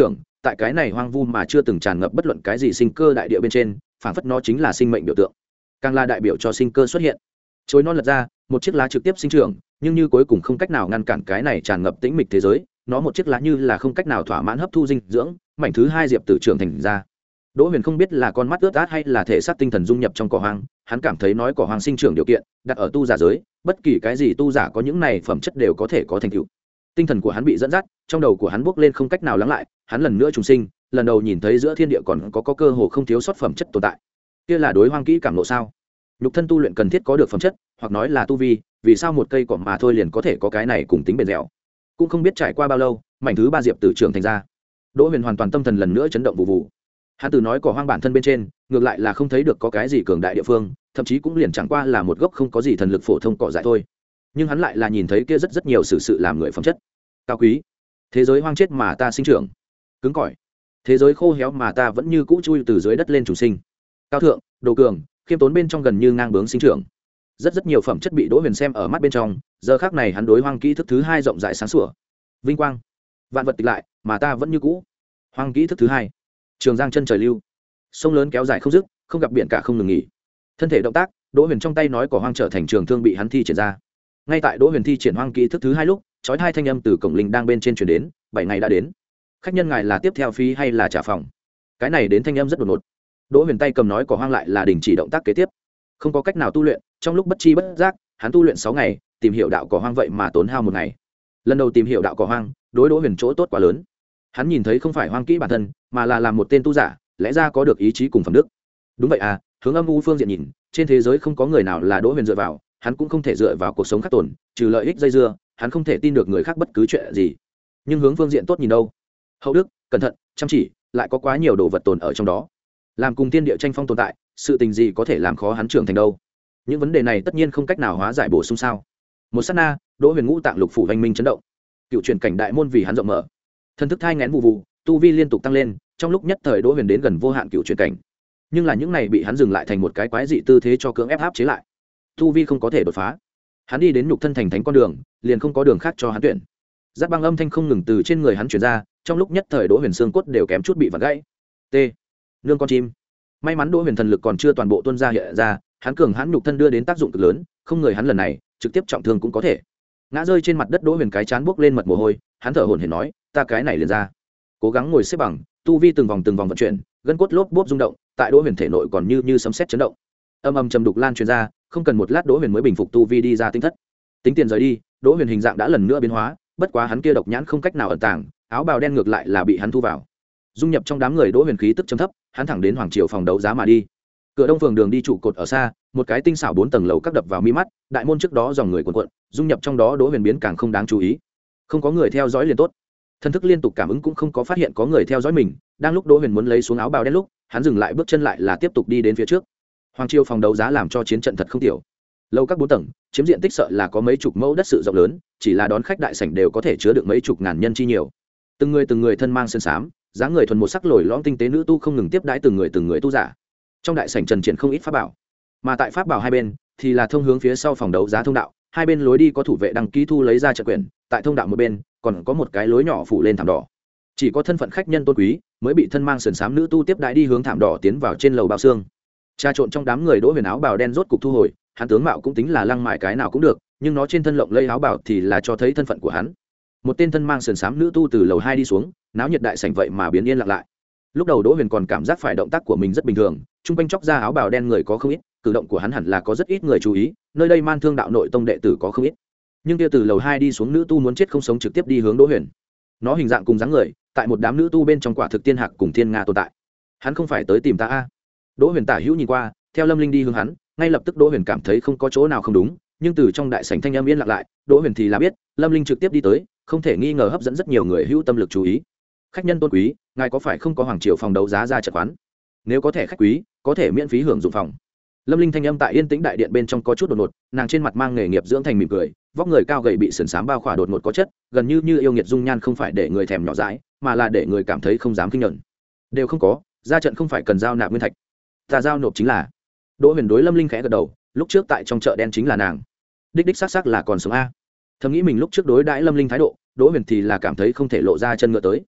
tại cái này hoang vu mà chưa từng tràn ngập bất luận cái gì sinh cơ đại địa bên trên, phảng phất nó chính là sinh mệnh biểu tượng, càng là đại biểu cho sinh cơ xuất hiện. Chối non lật ra, một chiếc lá trực tiếp sinh trưởng, nhưng như cuối cùng không cách nào ngăn cản cái này tràn ngập tĩnh mịch thế giới, nó một chiếc lá như là không cách nào thỏa mãn hấp thu dinh dưỡng, mảnh thứ hai diệp tử trưởng thành ra. Đỗ Huyền không biết là con mắt ướt át hay là thể xác tinh thần dung nhập trong cỏ hoang, hắn cảm thấy nói cỏ hoang sinh trưởng điều kiện, đặt ở tu giả giới, bất kỳ cái gì tu giả có những này phẩm chất đều có thể có thành tựu. Tinh thần của hắn bị dẫn dắt, trong đầu của hắn bốc lên không cách nào lắng lại, hắn lần nữa trùng sinh, lần đầu nhìn thấy giữa thiên địa còn có có cơ hồ không thiếu sót phẩm chất tồn tại. Kia là đối hoang kỹ cảm ngộ sao? Nhục thân tu luyện cần thiết có được phẩm chất, hoặc nói là tu vi, vì sao một cây cỏ mà thôi liền có thể có cái này cùng tính bền dẻo. Cũng không biết trải qua bao lâu, mảnh thứ ba diệp tử trưởng thành ra. Đỗ Huyền hoàn toàn tâm thần lần nữa chấn động vụ vụ. Hắn từ nói cỏ hoang bản thân bên trên, ngược lại là không thấy được có cái gì cường đại địa phương, thậm chí cũng liền chẳng qua là một gốc không có gì thần lực phổ thông cỏ dại thôi. Nhưng hắn lại là nhìn thấy kia rất rất nhiều sự sự làm người phẩm chất. Cao quý, thế giới hoang chết mà ta sinh trưởng. Cứng cỏi, thế giới khô héo mà ta vẫn như cũ chui từ dưới đất lên trùng sinh. Cao thượng, đồ cường, khiêm tốn bên trong gần như ngang bướng sinh trưởng. Rất rất nhiều phẩm chất bị Đỗ Huyền xem ở mắt bên trong, giờ khắc này hắn đối hoang kỹ thức thứ hai rộng rãi sáng sủa. Vinh quang, vạn vật tịch lại, mà ta vẫn như cũ. Hoang kỹ thức thứ hai, trường giang chân trời lưu, sông lớn kéo dài không dứt, không gặp biển cả không ngừng nghỉ. Thân thể động tác, Đỗ Huyền trong tay nói cỏ hoang trở thành trường thương bị hắn thi triển ra. Ngay tại Đỗ Huyền thi triển hoang kỹ thức thứ hai lúc, chói hai thanh âm từ cổng linh đang bên trên truyền đến, bảy ngày đã đến. Khách nhân ngài là tiếp theo phí hay là trả phòng? Cái này đến thanh âm rất đột ngột. Đỗ Huyền tay cầm nói cỏ hoang lại là đình chỉ động tác kế tiếp. Không có cách nào tu luyện, trong lúc bất chi bất giác, hắn tu luyện sáu ngày, tìm hiểu đạo cỏ hoang vậy mà tốn hao một ngày. Lần đầu tìm hiểu đạo cỏ hoang, đối Đỗ Huyền chỗ tốt quá lớn. Hắn nhìn thấy không phải hoang kỹ bản thân, mà là làm một tên tu giả, lẽ ra có được ý chí cùng phẩm đức. Đúng vậy à, hướng âm u phương diện nhìn, trên thế giới không có người nào là Đỗ Huyền dựa vào, hắn cũng không thể dựa vào cuộc sống khác tồn, trừ lợi ích dây dưa, hắn không thể tin được người khác bất cứ chuyện gì. Nhưng hướng phương diện tốt nhìn đâu? Hậu đức, cẩn thận, chăm chỉ, lại có quá nhiều đồ vật tồn ở trong đó. Làm cùng tiên địa tranh phong tồn tại, sự tình gì có thể làm khó hắn trưởng thành đâu? Những vấn đề này tất nhiên không cách nào hóa giải bổ sung sao? Một sát na, Đỗ Huyền ngũ tạng lục phủ vành minh chấn động. Cựu truyền cảnh đại môn vì hắn rộng mở. Thân thức thai nghén vụ vụ, tu vi liên tục tăng lên, trong lúc nhất thời Đỗ Huyền đến gần vô hạn cựu truyền cảnh. Nhưng là những này bị hắn dừng lại thành một cái quái dị tư thế cho cưỡng ép áp chế lại. Tu vi không có thể đột phá. Hắn đi đến nhục thân thành thánh con đường, liền không có đường khác cho hắn tuyển. Giáp băng âm thanh không ngừng từ trên người hắn truyền ra, trong lúc nhất thời Đỗ Huyền xương cốt đều kém chút bị vặn gãy. T. Nương con chim. May mắn Đỗ Huyền thần lực còn chưa toàn bộ tuôn ra hiện ra, hắn cường hãn nhục thân đưa đến tác dụng cực lớn, không người hắn lần này trực tiếp trọng thương cũng có thể. Ngã rơi trên mặt đất Đỗ Huyền cái chán buốc lên mật mồ hôi, hắn thở hổn hển nói, ta cái này liền ra. Cố gắng ngồi xếp bằng, tu vi từng vòng từng vòng vận chuyển, gân cốt lốp bốp rung động, tại Đỗ Huyền thể nội còn như như sấm sét chấn động. Âm âm trầm đục lan truyền ra, không cần một lát Đỗ Huyền mới bình phục tu vi đi ra tinh thất. Tính tiền rời đi, Đỗ Huyền hình dạng đã lần nữa biến hóa, bất quá hắn kia độc nhãn không cách nào ẩn tàng, áo bào đen ngược lại là bị hắn thu vào. Dung nhập trong đám người, Đỗ Huyền khí tức trầm thấp, hắn thẳng đến hoàng triều phòng đấu giá mà đi. Cửa đông phường đường đi trụ cột ở xa, một cái tinh xảo bốn tầng lầu các đập vào mi mắt, đại môn trước đó dòng người cuồn cuộn, dung nhập trong đó Đỗ Huyền biến càng không đáng chú ý. Không có người theo dõi liền tốt. Thân thức liên tục cảm ứng cũng không có phát hiện có người theo dõi mình, đang lúc Đỗ Huyền muốn lấy xuống áo bào đen lúc, hắn dừng lại bước chân lại là tiếp tục đi đến phía trước. Hoàng triều phòng đấu giá làm cho chiến trận thật không tiểu. Lầu các bốn tầng, chiếm diện tích sợ là có mấy chục mẫu đất sự rộng lớn, chỉ là đón khách đại sảnh đều có thể chứa được mấy chục ngàn nhân chi nhiều. Từng người từng người thân mang sơn xám, dáng người thuần một sắc lồi lõm tinh tế nữ tu không ngừng tiếp đãi từng người từng người tu giả. Trong đại sảnh trần triển không ít pháp bảo, mà tại pháp bảo hai bên thì là thông hướng phía sau phòng đấu giá thông đạo, hai bên lối đi có thủ vệ đăng ký thu lấy ra trận quyền, tại thông đạo một bên còn có một cái lối nhỏ phủ lên thảm đỏ. Chỉ có thân phận khách nhân tôn quý mới bị thân mang sườn xám nữ tu tiếp đãi đi hướng thảm đỏ tiến vào trên lầu bao xương. Tra trộn trong đám người Đỗ Huyền áo bào đen rốt cục thu hồi, hắn tướng mạo cũng tính là lăng mại cái nào cũng được, nhưng nó trên thân lộng lây áo bào thì là cho thấy thân phận của hắn. Một tên thân mang sườn xám nữ tu từ lầu hai đi xuống, náo nhiệt đại sảnh vậy mà biến yên lặng lại. Lúc đầu Đỗ Huyền còn cảm giác phải động tác của mình rất bình thường, trung quanh chóc ra áo bào đen người có không ít, cử động của hắn hẳn là có rất ít người chú ý, nơi đây Man Thương đạo nội tông đệ tử có không ít. Nhưng kia từ lầu hai đi xuống nữ tu muốn chết không sống trực tiếp đi hướng Đỗ Huyền. Nó hình dạng cùng dáng người, tại một đám nữ tu bên trong quả thực tiên hạc cùng thiên nga tồn tại. Hắn không phải tới tìm ta a? Đỗ Huyền tả hữu nhìn qua, theo Lâm Linh đi hướng hắn, ngay lập tức Đỗ Huyền cảm thấy không có chỗ nào không đúng, nhưng từ trong đại sảnh thanh âm yên lặng lại, Đỗ Huyền thì là biết, Lâm Linh trực tiếp đi tới, không thể nghi ngờ hấp dẫn rất nhiều người hữu tâm lực chú ý. Khách nhân tôn quý, ngài có phải không có hoàng triều phòng đấu giá ra trận quán? Nếu có thể khách quý, có thể miễn phí hưởng dụng phòng. Lâm Linh thanh âm tại yên tĩnh đại điện bên trong có chút đột ngột, nàng trên mặt mang nghề nghiệp dưỡng thành mỉm cười, vóc người cao gầy bị sườn xám bao khỏa đột ngột có chất, gần như như yêu nghiệt dung nhan không phải để người thèm nhỏ dãi, mà là để người cảm thấy không dám kinh nhẫn. Đều không có, ra trận không phải cần giao nạp nguyên thạch, ta giao nộp chính là. Đỗ Huyền đối Lâm Linh khẽ gật đầu, lúc trước tại trong chợ đen chính là nàng, đích đích xác xác là còn sống a. Thầm nghĩ mình lúc trước đối đãi Lâm Linh thái độ, Đỗ Huyền thì là cảm thấy không thể lộ ra chân ngựa tới.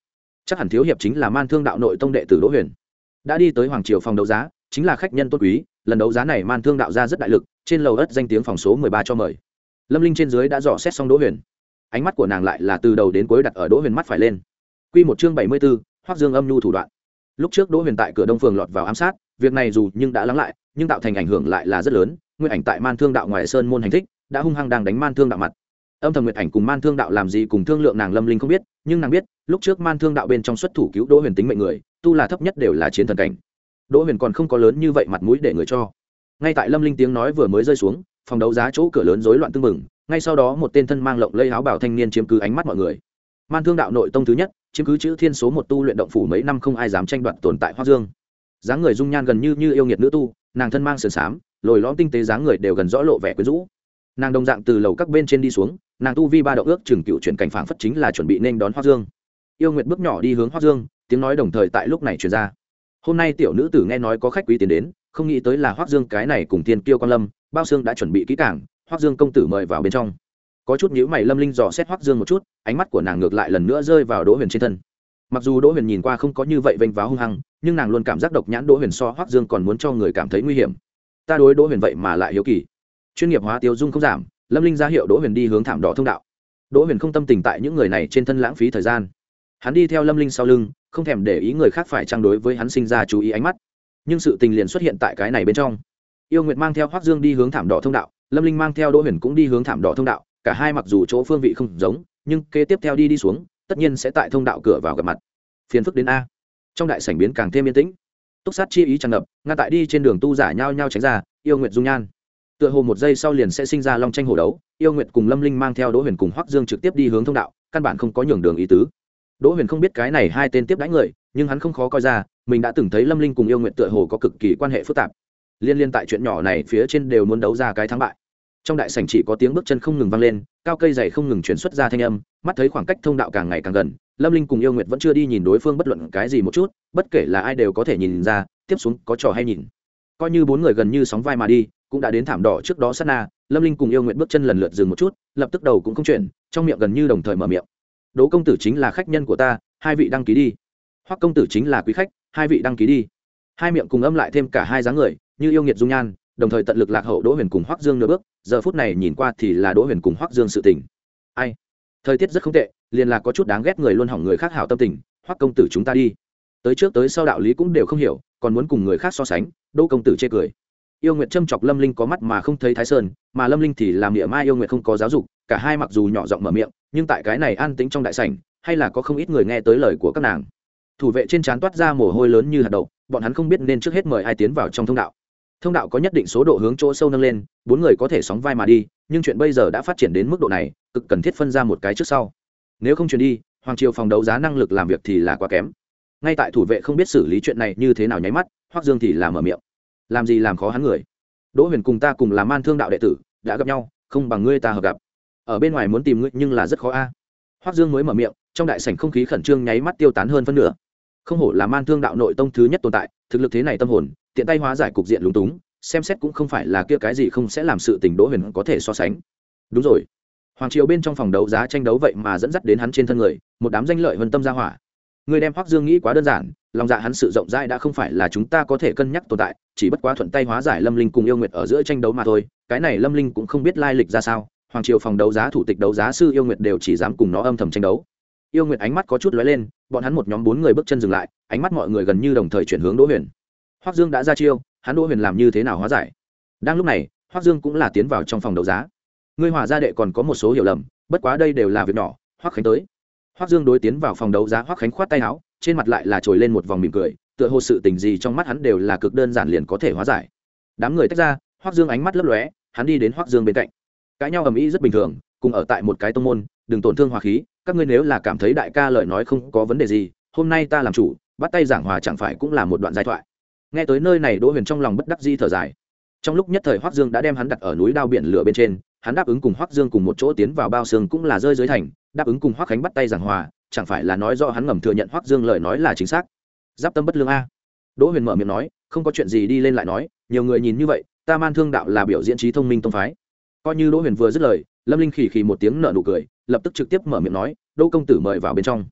chắc hẳn thiếu hiệp chính là Man Thương Đạo nội tông đệ tử Đỗ Huyền. Đã đi tới hoàng triều phòng đấu giá, chính là khách nhân tốt quý, lần đấu giá này Man Thương Đạo ra rất đại lực, trên lầu ất danh tiếng phòng số mười ba cho mời. Lâm Linh trên dưới đã dò xét xong Đỗ Huyền, ánh mắt của nàng lại là từ đầu đến cuối đặt ở Đỗ Huyền mắt phải lên. Quy một chương bảy mươi 74, Hoắc Dương âm nhu thủ đoạn. Lúc trước Đỗ Huyền tại cửa Đông Phường lọt vào ám sát, việc này dù nhưng đã lắng lại, nhưng tạo thành ảnh hưởng lại là rất lớn. Nguyên Ảnh tại Man Thương Đạo ngoài sơn môn hành thích, đã hung hăng đang đánh Man Thương Đạo mặt. Âm thầm Nguyệt Ảnh cùng Man Thương Đạo làm gì cùng thương lượng nàng Lâm Linh không biết, nhưng nàng biết, lúc trước Man Thương Đạo bên trong xuất thủ cứu Đỗ Huyền tính mệnh người, tu là thấp nhất đều là chiến thần cảnh. Đỗ Huyền còn không có lớn như vậy mặt mũi để người cho. Ngay tại Lâm Linh tiếng nói vừa mới rơi xuống, phòng đấu giá chỗ cửa lớn rối loạn tương mừng, ngay sau đó một tên thân mang lộng lẫy áo bào thanh niên chiếm cứ ánh mắt mọi người. Man Thương Đạo nội tông thứ nhất, chiếm cứ chữ thiên số một tu luyện động phủ mấy năm không ai dám tranh đoạt tồn tại Hoắc Dương. Dáng người dung nhan gần như như yêu nghiệt nữ tu, nàng thân mang sườn xám, lồi lõm tinh tế dáng người đều gần rõ lộ vẻ quyến rũ. Nàng đồng dạng từ lầu các bên trên đi xuống, nàng tu vi ba động ước chừng cựu chuyển cảnh phảng phất chính là chuẩn bị nên đón Hoắc Dương. Yêu Nguyệt bước nhỏ đi hướng Hoắc Dương, tiếng nói đồng thời tại lúc này truyền ra. Hôm nay tiểu nữ tử nghe nói có khách quý tiến đến, không nghĩ tới là Hoắc Dương cái này cùng Tiên Kiêu Quan Lâm, bao xương đã chuẩn bị kỹ càng, Hoắc Dương công tử mời vào bên trong. Có chút nhíu mày Lâm Linh dò xét Hoắc Dương một chút, ánh mắt của nàng ngược lại lần nữa rơi vào Đỗ Huyền trên thân. Mặc dù Đỗ Huyền nhìn qua không có như vậy vênh váo hung hăng, nhưng nàng luôn cảm giác độc nhãn Đỗ Huyền so Hoắc Dương còn muốn cho người cảm thấy nguy hiểm. Ta đối Đỗ Huyền vậy mà lại hiếu kỳ. Chuyên nghiệp hóa tiêu dung không giảm, Lâm Linh ra hiệu Đỗ Huyền đi hướng thảm đỏ thông đạo. Đỗ Huyền không tâm tình tại những người này trên thân lãng phí thời gian, hắn đi theo Lâm Linh sau lưng, không thèm để ý người khác phải trang đối với hắn sinh ra chú ý ánh mắt. Nhưng sự tình liền xuất hiện tại cái này bên trong. Yêu Nguyệt mang theo Hoắc Dương đi hướng thảm đỏ thông đạo, Lâm Linh mang theo Đỗ Huyền cũng đi hướng thảm đỏ thông đạo, cả hai mặc dù chỗ phương vị không giống, nhưng kế tiếp theo đi đi xuống, tất nhiên sẽ tại thông đạo cửa vào gặp mặt. Phiền phức đến a. Trong đại sảnh biến càng thêm yên tĩnh. Túc sát chi ý tràn ngập, ngăn tại đi trên đường tu giả nhao nhao tránh ra, Yêu Nguyệt dung nhan. Tựa hồ một giây sau liền sẽ sinh ra long tranh hổ đấu, Yêu Nguyệt cùng Lâm Linh mang theo Đỗ Huyền cùng Hoắc Dương trực tiếp đi hướng thông đạo, căn bản không có nhường đường ý tứ. Đỗ Huyền không biết cái này hai tên tiếp đãi người, nhưng hắn không khó coi ra, mình đã từng thấy Lâm Linh cùng Yêu Nguyệt tựa hồ có cực kỳ quan hệ phức tạp. Liên liên tại chuyện nhỏ này phía trên đều muốn đấu ra cái thắng bại. Trong đại sảnh chỉ có tiếng bước chân không ngừng vang lên, cao cây dày không ngừng chuyển xuất ra thanh âm, mắt thấy khoảng cách thông đạo càng ngày càng gần, Lâm Linh cùng Yêu Nguyệt vẫn chưa đi nhìn đối phương bất luận cái gì một chút, bất kể là ai đều có thể nhìn ra, tiếp xuống có trò hay nhìn. Coi như bốn người gần như sóng vai mà đi, cũng đã đến thảm đỏ trước đó sát na, Lâm Linh cùng Yêu Nguyệt bước chân lần lượt dừng một chút, lập tức đầu cũng không chuyển, trong miệng gần như đồng thời mở miệng. Đỗ công tử chính là khách nhân của ta, hai vị đăng ký đi. Hoắc công tử chính là quý khách, hai vị đăng ký đi. Hai miệng cùng âm lại thêm cả hai dáng người, như yêu nghiệt dung nhan, đồng thời tận lực lạc hậu Đỗ Huyền cùng Hoắc Dương nửa bước, giờ phút này nhìn qua thì là Đỗ Huyền cùng Hoắc Dương sự tình. Ai? Thời tiết rất không tệ, liền là có chút đáng ghét người luôn hỏng người khác hảo tâm tình, Hoắc công tử chúng ta đi. Tới trước tới sau đạo lý cũng đều không hiểu, còn muốn cùng người khác so sánh, Đỗ công tử chê cười. Yêu Nguyệt châm chọc Lâm Linh có mắt mà không thấy Thái Sơn, mà Lâm Linh thì làm địa mai Yêu Nguyệt không có giáo dục, cả hai mặc dù nhỏ giọng mở miệng, nhưng tại cái này an tĩnh trong đại sảnh, hay là có không ít người nghe tới lời của các nàng. Thủ vệ trên trán toát ra mồ hôi lớn như hạt đậu, bọn hắn không biết nên trước hết mời ai tiến vào trong thông đạo. Thông đạo có nhất định số độ hướng chỗ sâu nâng lên, bốn người có thể sóng vai mà đi, nhưng chuyện bây giờ đã phát triển đến mức độ này, cực cần thiết phân ra một cái trước sau. Nếu không chuyển đi, hoàng triều phòng đấu giá năng lực làm việc thì là quá kém. Ngay tại thủ vệ không biết xử lý chuyện này như thế nào nháy mắt, Hoắc Dương thì là mở miệng. Làm gì làm khó hắn người? Đỗ Huyền cùng ta cùng là Man Thương Đạo đệ tử, đã gặp nhau, không bằng ngươi ta hợp gặp. Ở bên ngoài muốn tìm ngươi nhưng là rất khó a. À. Hoắc Dương mới mở miệng, trong đại sảnh không khí khẩn trương nháy mắt tiêu tán hơn phân nửa. Không hổ là Man Thương Đạo nội tông thứ nhất tồn tại, thực lực thế này tâm hồn, tiện tay hóa giải cục diện lúng túng, xem xét cũng không phải là kia cái gì không sẽ làm sự tình Đỗ Huyền có thể so sánh. Đúng rồi, hoàng triều bên trong phòng đấu giá tranh đấu vậy mà dẫn dắt đến hắn trên thân người, một đám danh lợi vân tâm gia hỏa. Người đem Hoắc Dương nghĩ quá đơn giản, lòng dạ hắn sự rộng rãi đã không phải là chúng ta có thể cân nhắc tồn tại, chỉ bất quá thuận tay hóa giải Lâm Linh cùng Yêu Nguyệt ở giữa tranh đấu mà thôi. Cái này Lâm Linh cũng không biết lai lịch ra sao, hoàng triều phòng đấu giá thủ tịch đấu giá sư Yêu Nguyệt đều chỉ dám cùng nó âm thầm tranh đấu. Yêu Nguyệt ánh mắt có chút lóe lên, bọn hắn một nhóm bốn người bước chân dừng lại, ánh mắt mọi người gần như đồng thời chuyển hướng Đỗ Huyền. Hoắc Dương đã ra chiêu, hắn Đỗ Huyền làm như thế nào hóa giải? Đang lúc này, Hoắc Dương cũng là tiến vào trong phòng đấu giá. Ngươi Hòa gia đệ còn có một số hiểu lầm, bất quá đây đều là việc nhỏ. Hoắc Khánh tới. Hoắc Dương đối tiến vào phòng đấu giá, Hoắc Khánh khoát tay áo, trên mặt lại là trồi lên một vòng mỉm cười, tựa hồ sự tình gì trong mắt hắn đều là cực đơn giản liền có thể hóa giải. Đám người tách ra, Hoắc Dương ánh mắt lấp lóe, hắn đi đến Hoắc Dương bên cạnh. Cãi nhau ầm ĩ rất bình thường, cùng ở tại một cái tông môn, đừng tổn thương hòa khí, các ngươi nếu là cảm thấy đại ca lời nói không có vấn đề gì, hôm nay ta làm chủ, bắt tay giảng hòa chẳng phải cũng là một đoạn giai thoại. Nghe tới nơi này, Đỗ Huyền trong lòng bất đắc dĩ thở dài. Trong lúc nhất thời Hoắc Dương đã đem hắn đặt ở núi đao biển lửa bên trên, hắn đáp ứng cùng Hoắc Dương cùng một chỗ tiến vào bao xương cũng là rơi dưới thành, đáp ứng cùng Hoắc Khánh bắt tay giảng hòa, chẳng phải là nói rõ hắn ngầm thừa nhận Hoắc Dương lời nói là chính xác. Giáp tâm bất lương a. Đỗ Huyền mở miệng nói, không có chuyện gì đi lên lại nói, nhiều người nhìn như vậy, ta Man Thương Đạo là biểu diễn trí thông minh tông phái. Coi như Đỗ Huyền vừa dứt lời, Lâm Linh khì khì một tiếng nở nụ cười, lập tức trực tiếp mở miệng nói, Đỗ công tử mời vào bên trong.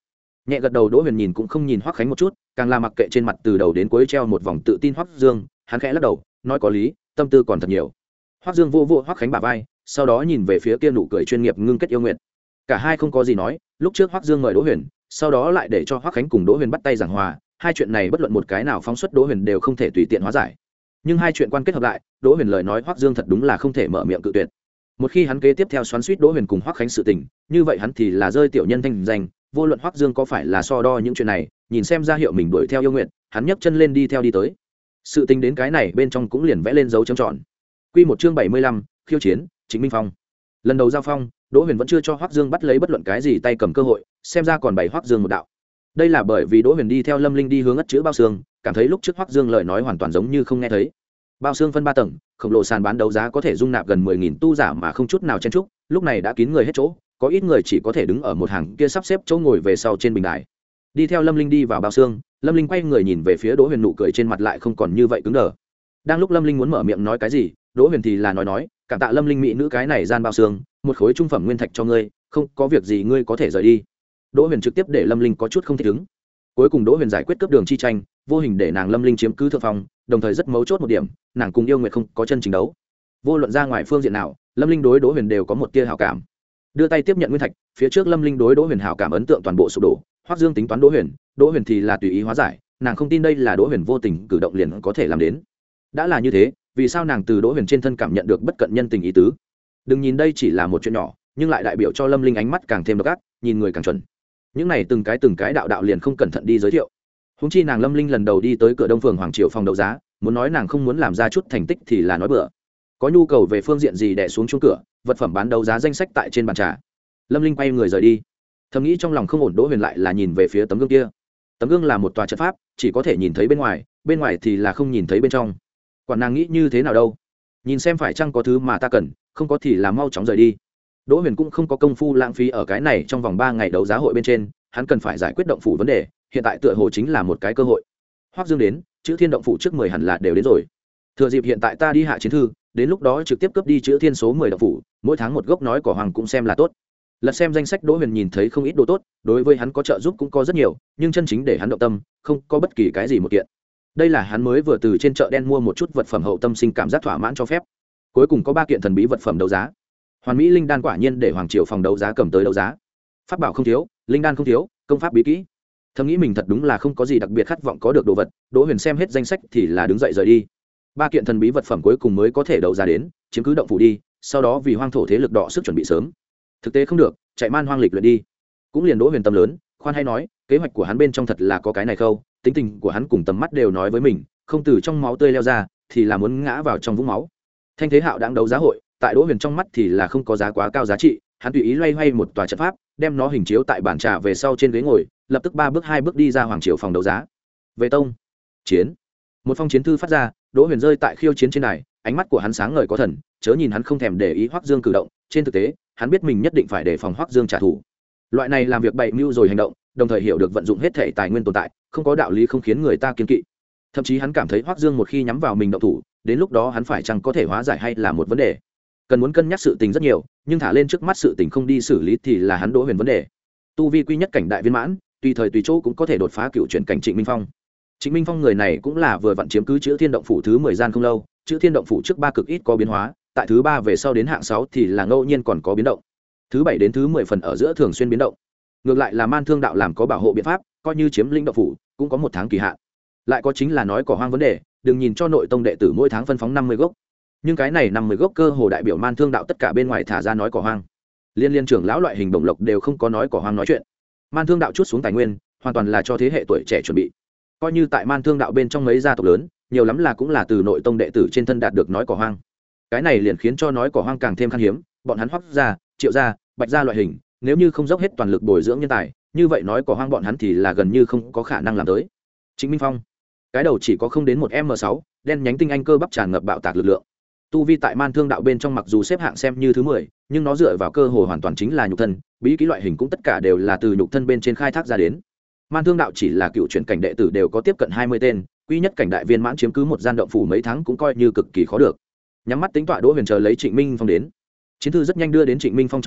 Nhẹ gật đầu, Đỗ Huyền nhìn cũng không nhìn Hoắc Khánh một chút, càng là mặc kệ trên mặt từ đầu đến cuối treo một vòng tự tin Hoắc Dương, hắn khẽ lắc đầu, nói có lý, tâm tư còn thật nhiều. Hoắc Dương vô vô Hoắc Khánh bả vai, sau đó nhìn về phía kia nụ cười chuyên nghiệp ngưng kết yêu nguyện. Cả hai không có gì nói, lúc trước Hoắc Dương mời Đỗ Huyền, sau đó lại để cho Hoắc Khánh cùng Đỗ Huyền bắt tay giảng hòa, hai chuyện này bất luận một cái nào phóng xuất Đỗ Huyền đều không thể tùy tiện hóa giải. Nhưng hai chuyện quan kết hợp lại, Đỗ Huyền lời nói Hoắc Dương thật đúng là không thể mở miệng cự tuyệt. Một khi hắn kế tiếp theo xoắn xuýt Đỗ Huyền cùng Hoắc Khánh sự tình, như vậy hắn thì là rơi tiểu nhân thanh danh, vô luận Hoắc Dương có phải là so đo những chuyện này, nhìn xem ra hiệu mình đuổi theo yêu nguyện, hắn nhấc chân lên đi theo đi tới. Sự tình đến cái này bên trong cũng liền vẽ lên dấu chấm tròn. Quy một chương bảy mươi lăm, khiêu chiến, Trịnh Minh Phong. Lần đầu giao phong, Đỗ Huyền vẫn chưa cho Hoắc Dương bắt lấy bất luận cái gì tay cầm cơ hội, xem ra còn bày Hoắc Dương một đạo. Đây là bởi vì Đỗ Huyền đi theo Lâm Linh đi hướng ất chữ bao xương, cảm thấy lúc trước Hoắc Dương lời nói hoàn toàn giống như không nghe thấy. Bao xương phân ba tầng, khổng lồ sàn bán đấu giá có thể dung nạp gần mười nghìn tu giả mà không chút nào chen chúc, lúc này đã kín người hết chỗ, có ít người chỉ có thể đứng ở một hàng kia sắp xếp chỗ ngồi về sau trên bình đài. Đi theo Lâm Linh đi vào bao xương, Lâm Linh quay người nhìn về phía Đỗ Huyền, nụ cười trên mặt lại không còn như vậy cứng đờ. Đang lúc Lâm Linh muốn mở miệng nói cái gì, Đỗ Huyền thì là nói nói, cảm tạ Lâm Linh mỹ nữ cái này gian bao xương, một khối trung phẩm nguyên thạch cho ngươi, không có việc gì ngươi có thể rời đi. Đỗ Huyền trực tiếp để Lâm Linh có chút không thích ứng. Cuối cùng Đỗ Huyền giải quyết cấp đường chi tranh, vô hình để nàng Lâm Linh chiếm cứ thượng phong, đồng thời rất mấu chốt một điểm, nàng cùng yêu nguyệt không có chân chính đấu. Vô luận ra ngoài phương diện nào, Lâm Linh đối Đỗ Huyền đều có một tia hảo cảm. Đưa tay tiếp nhận nguyên thạch, phía trước Lâm Linh đối Đỗ Huyền hảo cảm ấn tượng toàn bộ sụp đổ, Hoắc Dương tính toán Đỗ Huyền, Đỗ Huyền thì là tùy ý hóa giải, nàng không tin đây là Đỗ Huyền vô tình cử động liền có thể làm đến. Đã là như thế, vì sao nàng từ Đỗ Huyền trên thân cảm nhận được bất cận nhân tình ý tứ? Đừng nhìn đây chỉ là một chuyện nhỏ, nhưng lại đại biểu cho Lâm Linh ánh mắt càng thêm độc ác, nhìn người càng chuẩn. Những này từng cái từng cái đạo đạo liền không cẩn thận đi giới thiệu. Huống chi nàng Lâm Linh lần đầu đi tới cửa Đông Phường Hoàng Triều phòng đấu giá, muốn nói nàng không muốn làm ra chút thành tích thì là nói bừa. Có nhu cầu về phương diện gì đè xuống chuông cửa, vật phẩm bán đấu giá danh sách tại trên bàn trà. Lâm Linh quay người rời đi. Thầm nghĩ trong lòng không ổn, Đỗ Huyền lại là nhìn về phía tấm gương kia. Tấm gương là một tòa trận pháp, chỉ có thể nhìn thấy bên ngoài, bên ngoài thì là không nhìn thấy bên trong. Quản nàng nghĩ như thế nào đâu, nhìn xem phải chăng có thứ mà ta cần, không có thì là mau chóng rời đi. Đỗ Huyền cũng không có công phu lãng phí ở cái này trong vòng ba ngày đấu giá hội bên trên, hắn cần phải giải quyết động phủ vấn đề, hiện tại tựa hồ chính là một cái cơ hội. Hoắc Dương đến, chữ Thiên động phủ trước mười hẳn là đều đến rồi. Thừa dịp hiện tại ta đi hạ chiến thư, đến lúc đó trực tiếp cướp đi chữ Thiên số mười động phủ, mỗi tháng một gốc nói cỏ hoàng cũng xem là tốt. Lật xem danh sách, Đỗ Huyền nhìn thấy không ít đồ tốt, đối với hắn có trợ giúp cũng có rất nhiều, nhưng chân chính để hắn động tâm, không có bất kỳ cái gì một kiện. Đây là hắn mới vừa từ trên chợ đen mua một chút vật phẩm hậu tâm sinh cảm giác thỏa mãn cho phép. Cuối cùng có ba kiện thần bí vật phẩm đấu giá. Hoàn Mỹ linh đan quả nhiên để Hoàng Triều phòng đấu giá cầm tới đấu giá. Pháp bảo không thiếu, linh đan không thiếu, công pháp bí kỹ. Thầm nghĩ mình thật đúng là không có gì đặc biệt khát vọng có được đồ vật, Đỗ Huyền xem hết danh sách thì là đứng dậy rời đi. Ba kiện thần bí vật phẩm cuối cùng mới có thể đấu giá đến, chiếm cứ động phủ đi, sau đó vì hoang thổ thế lực đọ sức chuẩn bị sớm. Thực tế không được, chạy man hoang lịch luyện đi. Cũng liền Đỗ Huyền tâm lớn, khoan hay nói, kế hoạch của hắn bên trong thật là có cái này khâu, tính tình của hắn cùng tầm mắt đều nói với mình, không từ trong máu tươi leo ra, thì là muốn ngã vào trong vũng máu. Thanh thế hạo đang đấu giá hội, tại Đỗ Huyền trong mắt thì là không có giá quá cao giá trị, hắn tùy ý loay hoay một tòa trận pháp, đem nó hình chiếu tại bàn trà về sau trên ghế ngồi, lập tức ba bước hai bước đi ra Hoàng Triều phòng đấu giá. Về tông, chiến. Một phong chiến thư phát ra, Đỗ Huyền rơi tại khiêu chiến trên này, ánh mắt của hắn sáng ngời có thần, chớ nhìn hắn không thèm để ý Hoắc Dương cử động, trên thực tế, hắn biết mình nhất định phải đề phòng Hoắc Dương trả thù. Loại này làm việc bậy mưu rồi hành động, đồng thời hiểu được vận dụng hết thể tài nguyên tồn tại, không có đạo lý không khiến người ta kiêng kỵ. Thậm chí hắn cảm thấy Hoắc Dương một khi nhắm vào mình động thủ, đến lúc đó hắn phải chăng có thể hóa giải hay là một vấn đề. Cần muốn cân nhắc sự tình rất nhiều, nhưng thả lên trước mắt sự tình không đi xử lý thì là hắn Đỗ Huyền vấn đề. Tu vi quy nhất cảnh đại viên mãn, tùy thời tùy chỗ cũng có thể đột phá cựu chuyển cảnh Trịnh Minh Phong. Trịnh Minh Phong người này cũng là vừa vặn chiếm cứ chữ Thiên động phủ thứ mười gian không lâu, chữ Thiên động phủ trước ba cực ít có biến hóa, tại thứ ba về sau đến hạng sáu thì là ngẫu nhiên còn có biến động. Thứ bảy đến thứ mười phần ở giữa thường xuyên biến động. Ngược lại là Man Thương đạo làm có bảo hộ biện pháp, coi như chiếm lĩnh động phủ, cũng có một tháng kỳ hạn. Lại có chính là nói cỏ hoang vấn đề, đừng nhìn cho nội tông đệ tử mỗi tháng phân phóng năm mươi gốc. Nhưng cái này năm mươi gốc cơ hồ đại biểu Man Thương đạo tất cả bên ngoài thả ra nói cỏ hoang. Liên liên trưởng lão loại hình đồng lộc đều không có nói cỏ hoang nói chuyện. Man Thương đạo chút xuống tài nguyên, hoàn toàn là cho thế hệ tuổi trẻ chuẩn bị. Coi như tại Man Thương đạo bên trong mấy gia tộc lớn, nhiều lắm là cũng là từ nội tông đệ tử trên thân đạt được nói cỏ hoang. Cái này liền khiến cho nói cỏ hoang càng thêm khan hiếm, bọn hắn Hoắc gia, Triệu gia, Bạch gia loại hình, nếu như không dốc hết toàn lực bồi dưỡng nhân tài, như vậy nói cỏ hoang bọn hắn thì là gần như không có khả năng làm tới. Trịnh Minh Phong, cái đầu chỉ có không đến một m sáu, đen nhánh tinh anh cơ bắp tràn ngập bạo tạc lực lượng. Tu vi tại Man Thương đạo bên trong mặc dù xếp hạng xem như thứ mười, nhưng nó dựa vào cơ hội hoàn toàn chính là nhục thân, bí kỹ loại hình cũng tất cả đều là từ nhục thân bên trên khai thác ra đến. Man Thương đạo chỉ là cựu chuyển cảnh đệ tử đều có tiếp cận hai mươi tên, quy nhất cảnh đại viên mãn chiếm cứ một gian động phủ mấy tháng cũng coi như cực kỳ khó được. Nhắm mắt tính tọa, Đỗ Huyền chờ lấy Trịnh Minh Phong đến. Chiến thư rất nhanh đưa đến Trịnh Minh Phong trong tay,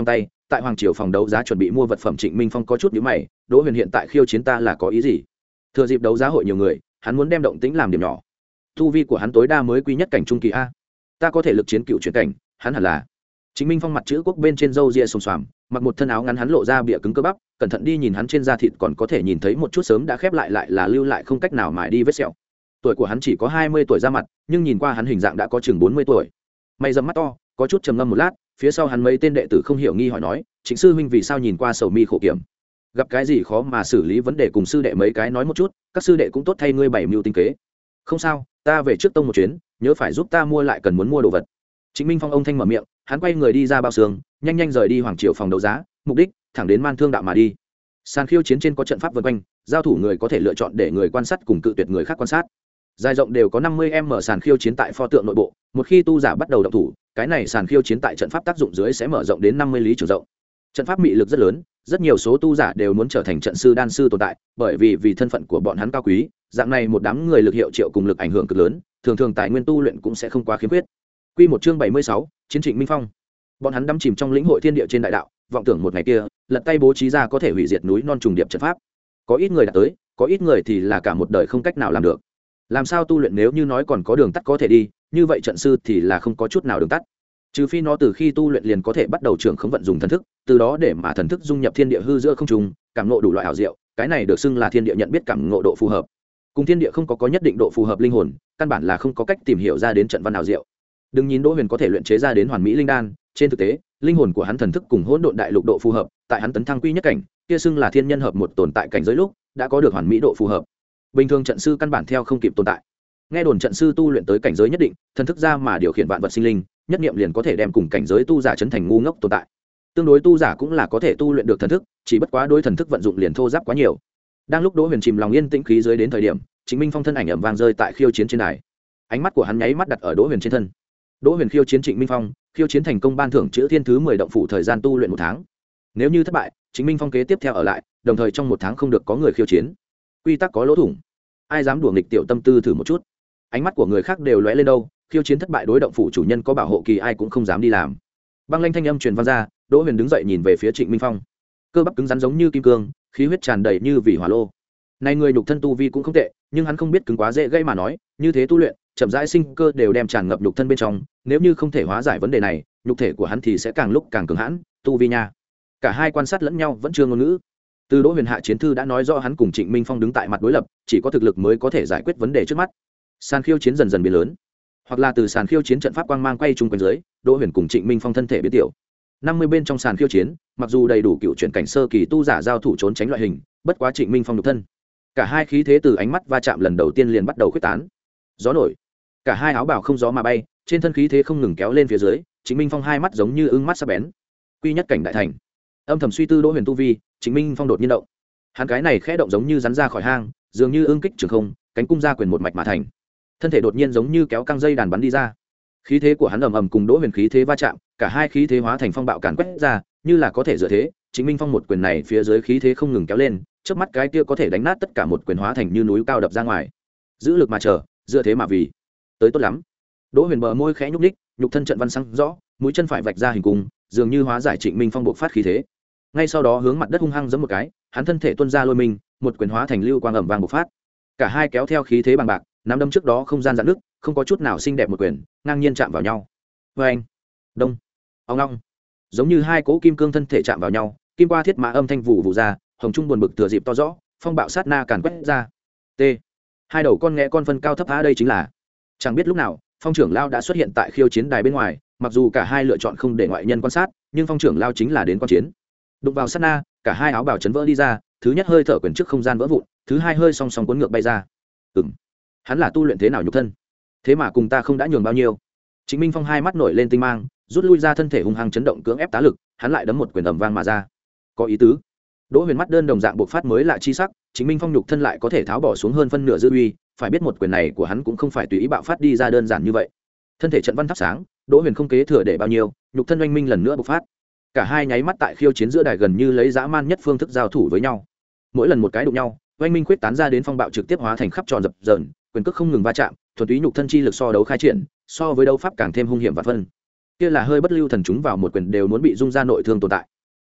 tại hoàng triều phòng đấu giá chuẩn bị mua vật phẩm Trịnh Minh Phong có chút nhíu mày, Đỗ Huyền hiện tại khiêu chiến ta là có ý gì? Thừa dịp đấu giá hội nhiều người, hắn muốn đem động tĩnh làm điểm nhỏ. Tu vi của hắn tối đa mới quy nhất cảnh trung kỳ a. Ta có thể lực chiến cựu chuyển cảnh, hắn hẳn là. Trịnh Minh Phong mặt chữ quốc bên trên râu ria xồm xoàm, mặc một thân áo ngắn hắn lộ ra bìa cứng cơ bắp, cẩn thận đi nhìn hắn trên da thịt còn có thể nhìn thấy một chút sớm đã khép lại lại là lưu lại không cách nào mài đi vết sẹo. Tuổi của hắn chỉ có hai mươi tuổi ra mặt, nhưng nhìn qua hắn hình dạng đã có chừng bốn mươi tuổi. Mày rậm mắt to, có chút trầm ngâm một lát, phía sau hắn mấy tên đệ tử không hiểu nghi hỏi nói, Trịnh sư huynh vì sao nhìn qua sầu mi khổ kiểm? Gặp cái gì khó mà xử lý vấn đề cùng sư đệ mấy cái nói một chút, các sư đệ cũng tốt thay ngươi bảy mưu tinh kế. Không sao, ta về trước tông một chuyến, nhớ phải giúp ta mua lại cần muốn mua đồ vật. Trịnh Minh Phong ông thanh mở miệng, hắn quay người đi ra bao sương, nhanh nhanh rời đi hoàng triều phòng đấu giá, mục đích thẳng đến Man Thương đạo mà đi. Sàn khiêu chiến trên có trận pháp vây quanh, giao thủ người có thể lựa chọn để người quan sát cùng cự tuyệt người khác quan sát. Dài rộng đều có năm mươi m sàn khiêu chiến tại pho tượng nội bộ, một khi tu giả bắt đầu động thủ, cái này sàn khiêu chiến tại trận pháp tác dụng dưới sẽ mở rộng đến năm mươi lý chiều rộng. Trận pháp mị lực rất lớn, rất nhiều số tu giả đều muốn trở thành trận sư đan sư tồn tại, bởi vì vì thân phận của bọn hắn cao quý, dạng này một đám người lực hiệu triệu cùng lực ảnh hưởng cực lớn, thường thường tài nguyên tu luyện cũng sẽ không quá khiếm khuyết. Quy một chương bảy mươi sáu, chiến Trịnh Minh Phong. Bọn hắn đắm chìm trong lĩnh hội thiên địa trên đại đạo, vọng tưởng một ngày kia, lật tay bố trí ra có thể hủy diệt núi non trùng điệp trận pháp. Có ít người đã tới, có ít người thì là cả một đời không cách nào làm được. Làm sao tu luyện nếu như nói còn có đường tắt có thể đi, như vậy trận sư thì là không có chút nào đường tắt. Trừ phi nó từ khi tu luyện liền có thể bắt đầu trưởng khống vận dùng thần thức, từ đó để mà thần thức dung nhập thiên địa hư giữa không trung, cảm ngộ đủ loại ảo diệu, cái này được xưng là thiên địa nhận biết cảm ngộ độ phù hợp. Cùng thiên địa không có có nhất định độ phù hợp linh hồn, căn bản là không có cách tìm hiểu ra đến trận văn ảo diệu. Đừng nhìn Đỗ Huyền có thể luyện chế ra đến hoàn mỹ linh đan, trên thực tế, linh hồn của hắn thần thức cùng hỗn độn đại lục độ phù hợp, tại hắn tấn thăng quy nhất cảnh, kia xưng là thiên nhân hợp một tồn tại cảnh giới lúc, đã có được hoàn mỹ độ phù hợp. Bình thường trận sư căn bản theo không kịp tồn tại. Nghe đồn trận sư tu luyện tới cảnh giới nhất định, thần thức ra mà điều khiển vạn vật sinh linh, nhất niệm liền có thể đem cùng cảnh giới tu giả chấn thành ngu ngốc tồn tại. Tương đối tu giả cũng là có thể tu luyện được thần thức, chỉ bất quá đối thần thức vận dụng liền thô ráp quá nhiều. Đang lúc Đỗ Huyền chìm lòng yên tĩnh khí dưới đến thời điểm, Trịnh Minh Phong thân ảnh ầm vang rơi tại khiêu chiến trên đài. Ánh mắt của hắn nháy mắt đặt ở Đỗ Huyền trên thân. Đỗ Huyền khiêu chiến Trịnh Minh Phong, khiêu chiến thành công ban thưởng chữ thiên thứ mười động phủ thời gian tu luyện một tháng. Nếu như thất bại, Trịnh Minh Phong kế tiếp theo ở lại, đồng thời trong một tháng không được có người khiêu chiến. Quy tắc có lỗ thủng, ai dám đùa nghịch tiểu tâm tư thử một chút. Ánh mắt của người khác đều lóe lên đâu, khiêu chiến thất bại đối động phủ chủ nhân có bảo hộ kỳ ai cũng không dám đi làm. Băng lanh thanh âm truyền vang ra, Đỗ Huyền đứng dậy nhìn về phía Trịnh Minh Phong. Cơ bắp cứng rắn giống như kim cương, khí huyết tràn đầy như vì hỏa lô. Này người nhục thân tu vi cũng không tệ, nhưng hắn không biết cứng quá dễ gây mà nói, như thế tu luyện, chậm rãi sinh cơ đều đem tràn ngập nhục thân bên trong, nếu như không thể hóa giải vấn đề này, nhục thể của hắn thì sẽ càng lúc càng cường hãn, tu vi nha. Cả hai quan sát lẫn nhau vẫn chưa ngôn ngữ. Từ Đỗ Huyền hạ chiến thư đã nói rõ hắn cùng Trịnh Minh Phong đứng tại mặt đối lập, chỉ có thực lực mới có thể giải quyết vấn đề trước mắt. Sàn khiêu chiến dần dần biến lớn, hoặc là từ sàn khiêu chiến trận pháp quang mang quay chung quanh dưới, Đỗ Huyền cùng Trịnh Minh Phong thân thể biến tiểu. năm mươi bên trong sàn khiêu chiến, mặc dù đầy đủ cựu chuyển cảnh sơ kỳ tu giả giao thủ trốn tránh loại hình, bất quá Trịnh Minh Phong nhục thân. Cả hai khí thế từ ánh mắt va chạm lần đầu tiên liền bắt đầu khuếch tán. Gió nổi, cả hai áo bào không gió mà bay, trên thân khí thế không ngừng kéo lên phía dưới, Trịnh Minh Phong hai mắt giống như ưng mắt sắc bén. Quy nhất cảnh đại thành. Âm thầm suy tư Đỗ Huyền tu vi, Trịnh Minh Phong đột nhiên động. Hắn cái này khẽ động giống như rắn ra khỏi hang, dường như ưng kích trường không, cánh cung ra quyền một mạch mà thành. Thân thể đột nhiên giống như kéo căng dây đàn bắn đi ra. Khí thế của hắn ầm ầm cùng Đỗ Huyền khí thế va chạm, cả hai khí thế hóa thành phong bạo càn quét ra, như là có thể dựa thế. Trịnh Minh Phong một quyền này phía dưới khí thế không ngừng kéo lên, trước mắt cái kia có thể đánh nát tất cả một quyền hóa thành như núi cao đập ra ngoài. Giữ lực mà chờ, dựa thế mà vì. Tới tốt lắm. Đỗ Huyền bờ môi khẽ nhúc nhích, nhục thân trận văn sáng rõ, mũi chân phải vạch ra hình cung, dường như hóa giải Trịnh Minh Phong bộc phát khí thế. Ngay sau đó hướng mặt đất hung hăng giẫm một cái, hắn thân thể tuôn ra lôi mình, một quyền hóa thành lưu quang ầm vang bộc phát. Cả hai kéo theo khí thế bằng bạc, nắm đấm trước đó không gian giãn nước, không có chút nào xinh đẹp một quyền, ngang nhiên chạm vào nhau. Oeng, đông, ong long, giống như hai cỗ kim cương thân thể chạm vào nhau, kim qua thiết mã âm thanh vụ vụ ra, hồng trung buồn bực thừa dịp to rõ, phong bạo sát na càn quét ra. T. Hai đầu con nghe con phân cao thấp á đây chính là. Chẳng biết lúc nào, Phong trưởng lao đã xuất hiện tại khiêu chiến đài bên ngoài, mặc dù cả hai lựa chọn không để ngoại nhân quan sát, nhưng Phong trưởng lao chính là đến quan chiến. Đụng vào sát na, cả hai áo bào chấn vỡ đi ra, thứ nhất hơi thở quyền trước không gian vỡ vụn, thứ hai hơi song song cuốn ngược bay ra. Ừm, hắn là tu luyện thế nào nhục thân? Thế mà cùng ta không đã nhường bao nhiêu? Trịnh Minh Phong hai mắt nổi lên tinh mang, rút lui ra thân thể hung hăng chấn động cưỡng ép tá lực, hắn lại đấm một quyền ầm vang mà ra. Có ý tứ. Đỗ Huyền mắt đơn đồng dạng bộc phát mới lạ chi sắc, Trịnh Minh Phong nhục thân lại có thể tháo bỏ xuống hơn phân nửa dư uy, phải biết một quyền này của hắn cũng không phải tùy ý bạo phát đi ra đơn giản như vậy. Thân thể trận văn thắp sáng, Đỗ Huyền không kế thừa để bao nhiêu, nhục thân oanh minh lần nữa bộc phát. Cả hai nháy mắt tại khiêu chiến giữa đài gần như lấy dã man nhất phương thức giao thủ với nhau. Mỗi lần một cái đụng nhau, oanh minh quyết tán ra đến phong bạo trực tiếp hóa thành khắp tròn dập dờn, quyền cước không ngừng va chạm, thuần túy nhục thân chi lực so đấu khai triển, so với đấu pháp càng thêm hung hiểm và phân. Kia là hơi bất lưu thần chúng vào một quyền đều muốn bị rung ra nội thương tồn tại.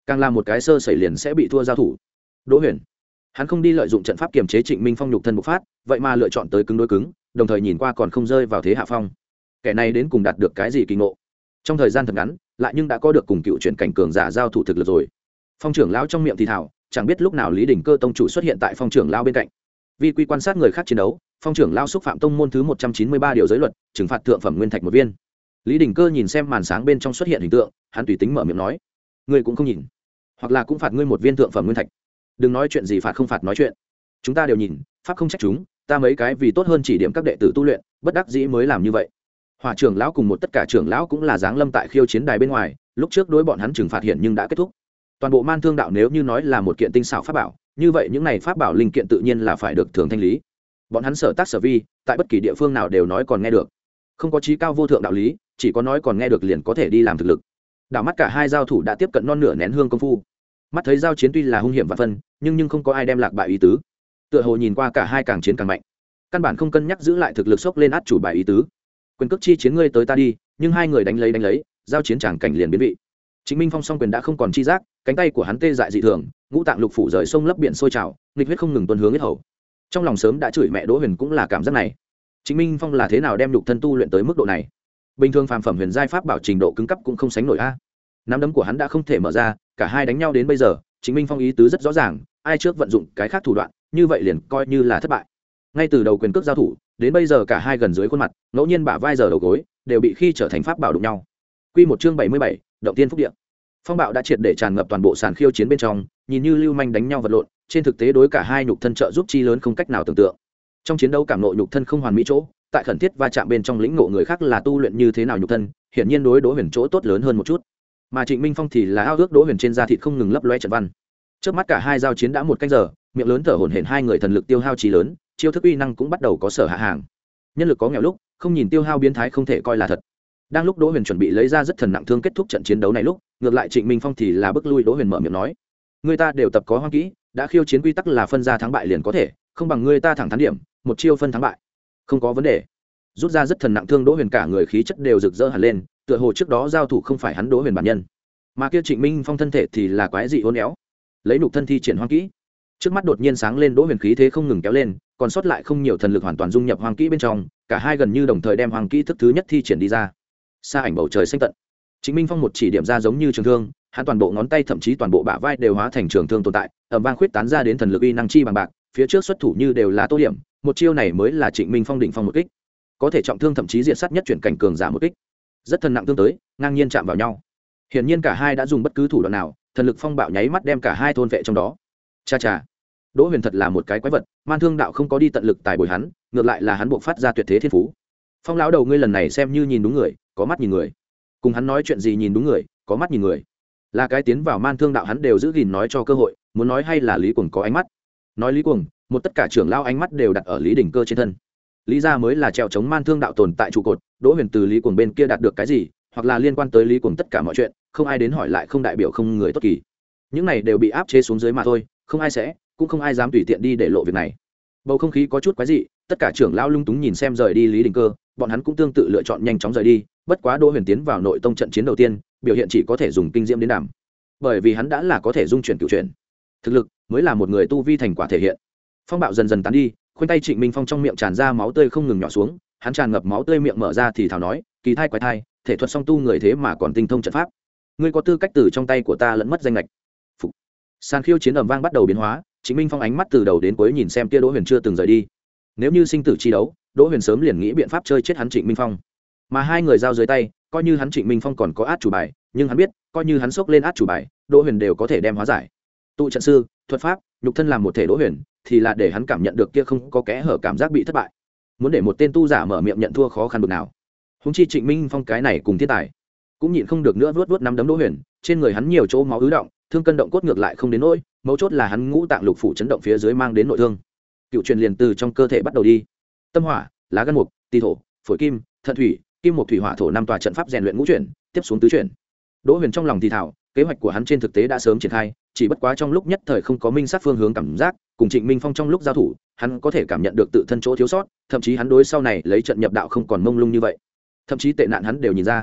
càng là một cái sơ sẩy liền sẽ bị thua giao thủ. Đỗ Huyền, hắn không đi lợi dụng trận pháp kiềm chế Trịnh Minh Phong nhục thân bộc phát, vậy mà lựa chọn tới cứng đối cứng, đồng thời nhìn qua còn không rơi vào thế hạ phong. Kẻ này đến cùng đạt được cái gì kỳ ngộ? Trong thời gian thật ngắn, lại nhưng đã có được cùng cựu chuyển cảnh cường giả giao thủ thực lực rồi. Phong trưởng lão trong miệng thì thào, chẳng biết lúc nào Lý Đỉnh Cơ tông chủ xuất hiện tại phong trưởng lão bên cạnh. Vi quy quan sát người khác chiến đấu, phong trưởng lão xúc phạm tông môn thứ một trăm chín mươi ba điều giới luật, trừng phạt thượng phẩm nguyên thạch một viên. Lý Đỉnh Cơ nhìn xem màn sáng bên trong xuất hiện hình tượng, hắn tùy tính mở miệng nói: "Ngươi cũng không nhìn, hoặc là cũng phạt ngươi một viên thượng phẩm nguyên thạch. Đừng nói chuyện gì phạt không phạt nói chuyện. Chúng ta đều nhìn, pháp không trách chúng, ta mấy cái vì tốt hơn chỉ điểm các đệ tử tu luyện, bất đắc dĩ mới làm như vậy." Hỏa trưởng lão cùng một tất cả trưởng lão cũng là giáng lâm tại khiêu chiến đài bên ngoài, lúc trước đối bọn hắn trừng phạt hiện nhưng đã kết thúc. Toàn bộ Man Thương đạo nếu như nói là một kiện tinh xảo pháp bảo, như vậy những này pháp bảo linh kiện tự nhiên là phải được thường thanh lý. Bọn hắn sở tác sở vi, tại bất kỳ địa phương nào đều nói còn nghe được. Không có chí cao vô thượng đạo lý, chỉ có nói còn nghe được liền có thể đi làm thực lực. Đảo mắt cả hai giao thủ đã tiếp cận non nửa nén hương công phu. Mắt thấy giao chiến tuy là hung hiểm và phân, nhưng nhưng không có ai đem lạc bại ý tứ. Tựa hồ nhìn qua cả hai càng chiến càng mạnh, căn bản không cân nhắc giữ lại thực lực sốc lên át chủ bài ý tứ. Quyền cước chi chiến ngươi tới ta đi, nhưng hai người đánh lấy đánh lấy, giao chiến chẳng cảnh liền biến vị. Chính Minh Phong song quyền đã không còn chi giác, cánh tay của hắn tê dại dị thường, ngũ tạng lục phủ rời sông lấp biển sôi trào, nghịch huyết không ngừng tuôn hướng huyết hầu. Trong lòng sớm đã chửi mẹ Đỗ Huyền cũng là cảm giác này. Chính Minh Phong là thế nào đem nhục thân tu luyện tới mức độ này? Bình thường phàm phẩm huyền giai pháp bảo trình độ cứng cấp cũng không sánh nổi a. Nắm đấm của hắn đã không thể mở ra, cả hai đánh nhau đến bây giờ, Chính Minh Phong ý tứ rất rõ ràng, ai trước vận dụng cái khác thủ đoạn, như vậy liền coi như là thất bại. Ngay từ đầu quyền cước giao thủ, đến bây giờ cả hai gần dưới khuôn mặt, ngẫu nhiên bả vai giờ đầu gối, đều bị khi trở thành pháp bảo đụng nhau. Quy một chương bảy mươi bảy, động tiên phúc địa. Phong bạo đã triệt để tràn ngập toàn bộ sàn khiêu chiến bên trong, nhìn như lưu manh đánh nhau vật lộn, trên thực tế đối cả hai nhục thân trợ giúp chi lớn không cách nào tưởng tượng. Trong chiến đấu cảm ngộ nhục thân không hoàn mỹ chỗ, tại khẩn thiết va chạm bên trong lĩnh ngộ người khác là tu luyện như thế nào nhục thân, hiển nhiên đối Đỗ Huyền chỗ tốt lớn hơn một chút. Mà Trịnh Minh Phong thì là ao ước Đỗ Huyền trên da thịt không ngừng lấp loé trận văn. Trước mắt cả hai giao chiến đã một canh giờ, miệng lớn thở hổn hển, hai người thần lực tiêu hao chí lớn, chiêu thức uy năng cũng bắt đầu có sở hạ hàng. Nhân lực có nghèo lúc, không nhìn tiêu hao biến thái không thể coi là thật. Đang lúc Đỗ Huyền chuẩn bị lấy ra rất thần nặng thương kết thúc trận chiến đấu này lúc, ngược lại Trịnh Minh Phong thì là bức lui Đỗ Huyền mở miệng nói: "Người ta đều tập có hoang kỹ, đã khiêu chiến quy tắc là phân ra thắng bại liền có thể, không bằng người ta thẳng thắn điểm, một chiêu phân thắng bại." "Không có vấn đề." Rút ra rất thần nặng thương, Đỗ Huyền cả người khí chất đều rực rỡ hẳn lên, tựa hồ trước đó giao thủ không phải hắn Đỗ Huyền bản nhân, mà kia Trịnh Minh Phong thân thể thì là quái dị uốn éo, lấy nục thân thi triển hoang kỹ. Trước mắt đột nhiên sáng lên, Đỗ Huyền khí thế không ngừng kéo lên, còn sót lại không nhiều thần lực hoàn toàn dung nhập hoang kỹ bên trong, cả hai gần như đồng thời đem hoang kỹ thức thứ nhất thi triển đi ra. Xa ảnh bầu trời xanh tận, Trịnh Minh Phong một chỉ điểm ra giống như trường thương, hắn toàn bộ ngón tay thậm chí toàn bộ bả vai đều hóa thành trường thương tồn tại, ầm vang khuyết tán ra đến thần lực uy năng chi bằng bạc, phía trước xuất thủ như đều là tô điểm, một chiêu này mới là Trịnh Minh Phong đỉnh phong một kích, có thể trọng thương thậm chí diện sát nhất chuyển cảnh cường giả một kích. Rất thần nặng thương tới, ngang nhiên chạm vào nhau. Hiển nhiên cả hai đã dùng bất cứ thủ đoạn nào, thần lực phong bạo nháy mắt đem cả hai thôn vệ trong đó. Cha cha, Đỗ Huyền thật là một cái quái vật, Man Thương đạo không có đi tận lực tài bồi hắn, ngược lại là hắn buộc phát ra tuyệt thế thiên phú. Phong lão đầu ngươi lần này xem như nhìn đúng người, có mắt nhìn người. Cùng hắn nói chuyện gì nhìn đúng người, có mắt nhìn người. Là cái tiến vào Man Thương đạo hắn đều giữ gìn nói cho cơ hội, muốn nói hay là Lý Cuồng có ánh mắt. Nói Lý Cuồng, một tất cả trưởng lao ánh mắt đều đặt ở Lý Đỉnh Cơ trên thân. Lý gia mới là trèo chống Man Thương đạo tồn tại trụ cột, Đỗ Huyền từ Lý Cuồng bên kia đạt được cái gì, hoặc là liên quan tới Lý Cuồng tất cả mọi chuyện, không ai đến hỏi lại không đại biểu không người tốt kỳ. Những này đều bị áp chế xuống dưới mà thôi, không ai sẽ, cũng không ai dám tùy tiện đi để lộ việc này. Bầu không khí có chút quái dị, tất cả trưởng lão lung túng nhìn xem rời đi Lý Đỉnh Cơ, bọn hắn cũng tương tự lựa chọn nhanh chóng rời đi, bất quá Đỗ Huyền tiến vào nội tông trận chiến đầu tiên, biểu hiện chỉ có thể dùng kinh diễm đến đảm, bởi vì hắn đã là có thể dung chuyển cửu chuyển, thực lực mới là một người tu vi thành quả thể hiện. Phong bạo dần dần tán đi, khoanh tay Trịnh Minh Phong trong miệng tràn ra máu tươi không ngừng nhỏ xuống, hắn tràn ngập máu tươi miệng mở ra thì thào nói: "Kỳ thai quái thai, thể thuật song tu người thế mà còn tinh thông trận pháp, ngươi có tư cách từ trong tay của ta lẫn mất danh lệch." Phục. Sàn khiêu chiến ầm vang bắt đầu biến hóa, Trịnh Minh Phong ánh mắt từ đầu đến cuối nhìn xem kia Đỗ Huyền chưa từng rời đi. Nếu như sinh tử chi đấu, Đỗ Huyền sớm liền nghĩ biện pháp chơi chết hắn Trịnh Minh Phong. Mà hai người giao dưới tay, coi như hắn Trịnh Minh Phong còn có át chủ bài, nhưng hắn biết, coi như hắn sốc lên át chủ bài, Đỗ Huyền đều có thể đem hóa giải. Tụ trận sư, thuật pháp, nhục thân làm một thể Đỗ Huyền, thì là để hắn cảm nhận được kia không có kẽ hở cảm giác bị thất bại. Muốn để một tên tu giả mở miệng nhận thua khó khăn bực nào. Huống chi Trịnh Minh Phong cái này cùng thiên tài, cũng nhịn không được nữa vuốt vuốt nắm đấm Đỗ Huyền, trên người hắn nhiều chỗ máu ứ động, thương cân động cốt ngược lại không đến nỗi, mấu chốt là hắn ngũ tạng lục phủ chấn động phía dưới mang đến nội thương. Cựu truyền liền từ trong cơ thể bắt đầu đi. Tâm hỏa, lá gan mục, tỳ thổ, phổi kim, thận thủy, kim mộc thủy hỏa thổ năm tòa trận pháp rèn luyện ngũ chuyển, tiếp xuống tứ chuyển. Đỗ Huyền trong lòng thì thào, kế hoạch của hắn trên thực tế đã sớm triển khai, chỉ bất quá trong lúc nhất thời không có minh sát phương hướng cảm giác, cùng Trịnh Minh Phong trong lúc giao thủ, hắn có thể cảm nhận được tự thân chỗ thiếu sót, thậm chí hắn đối sau này lấy trận nhập đạo không còn mông lung như vậy. Thậm chí tệ nạn hắn đều nhìn ra.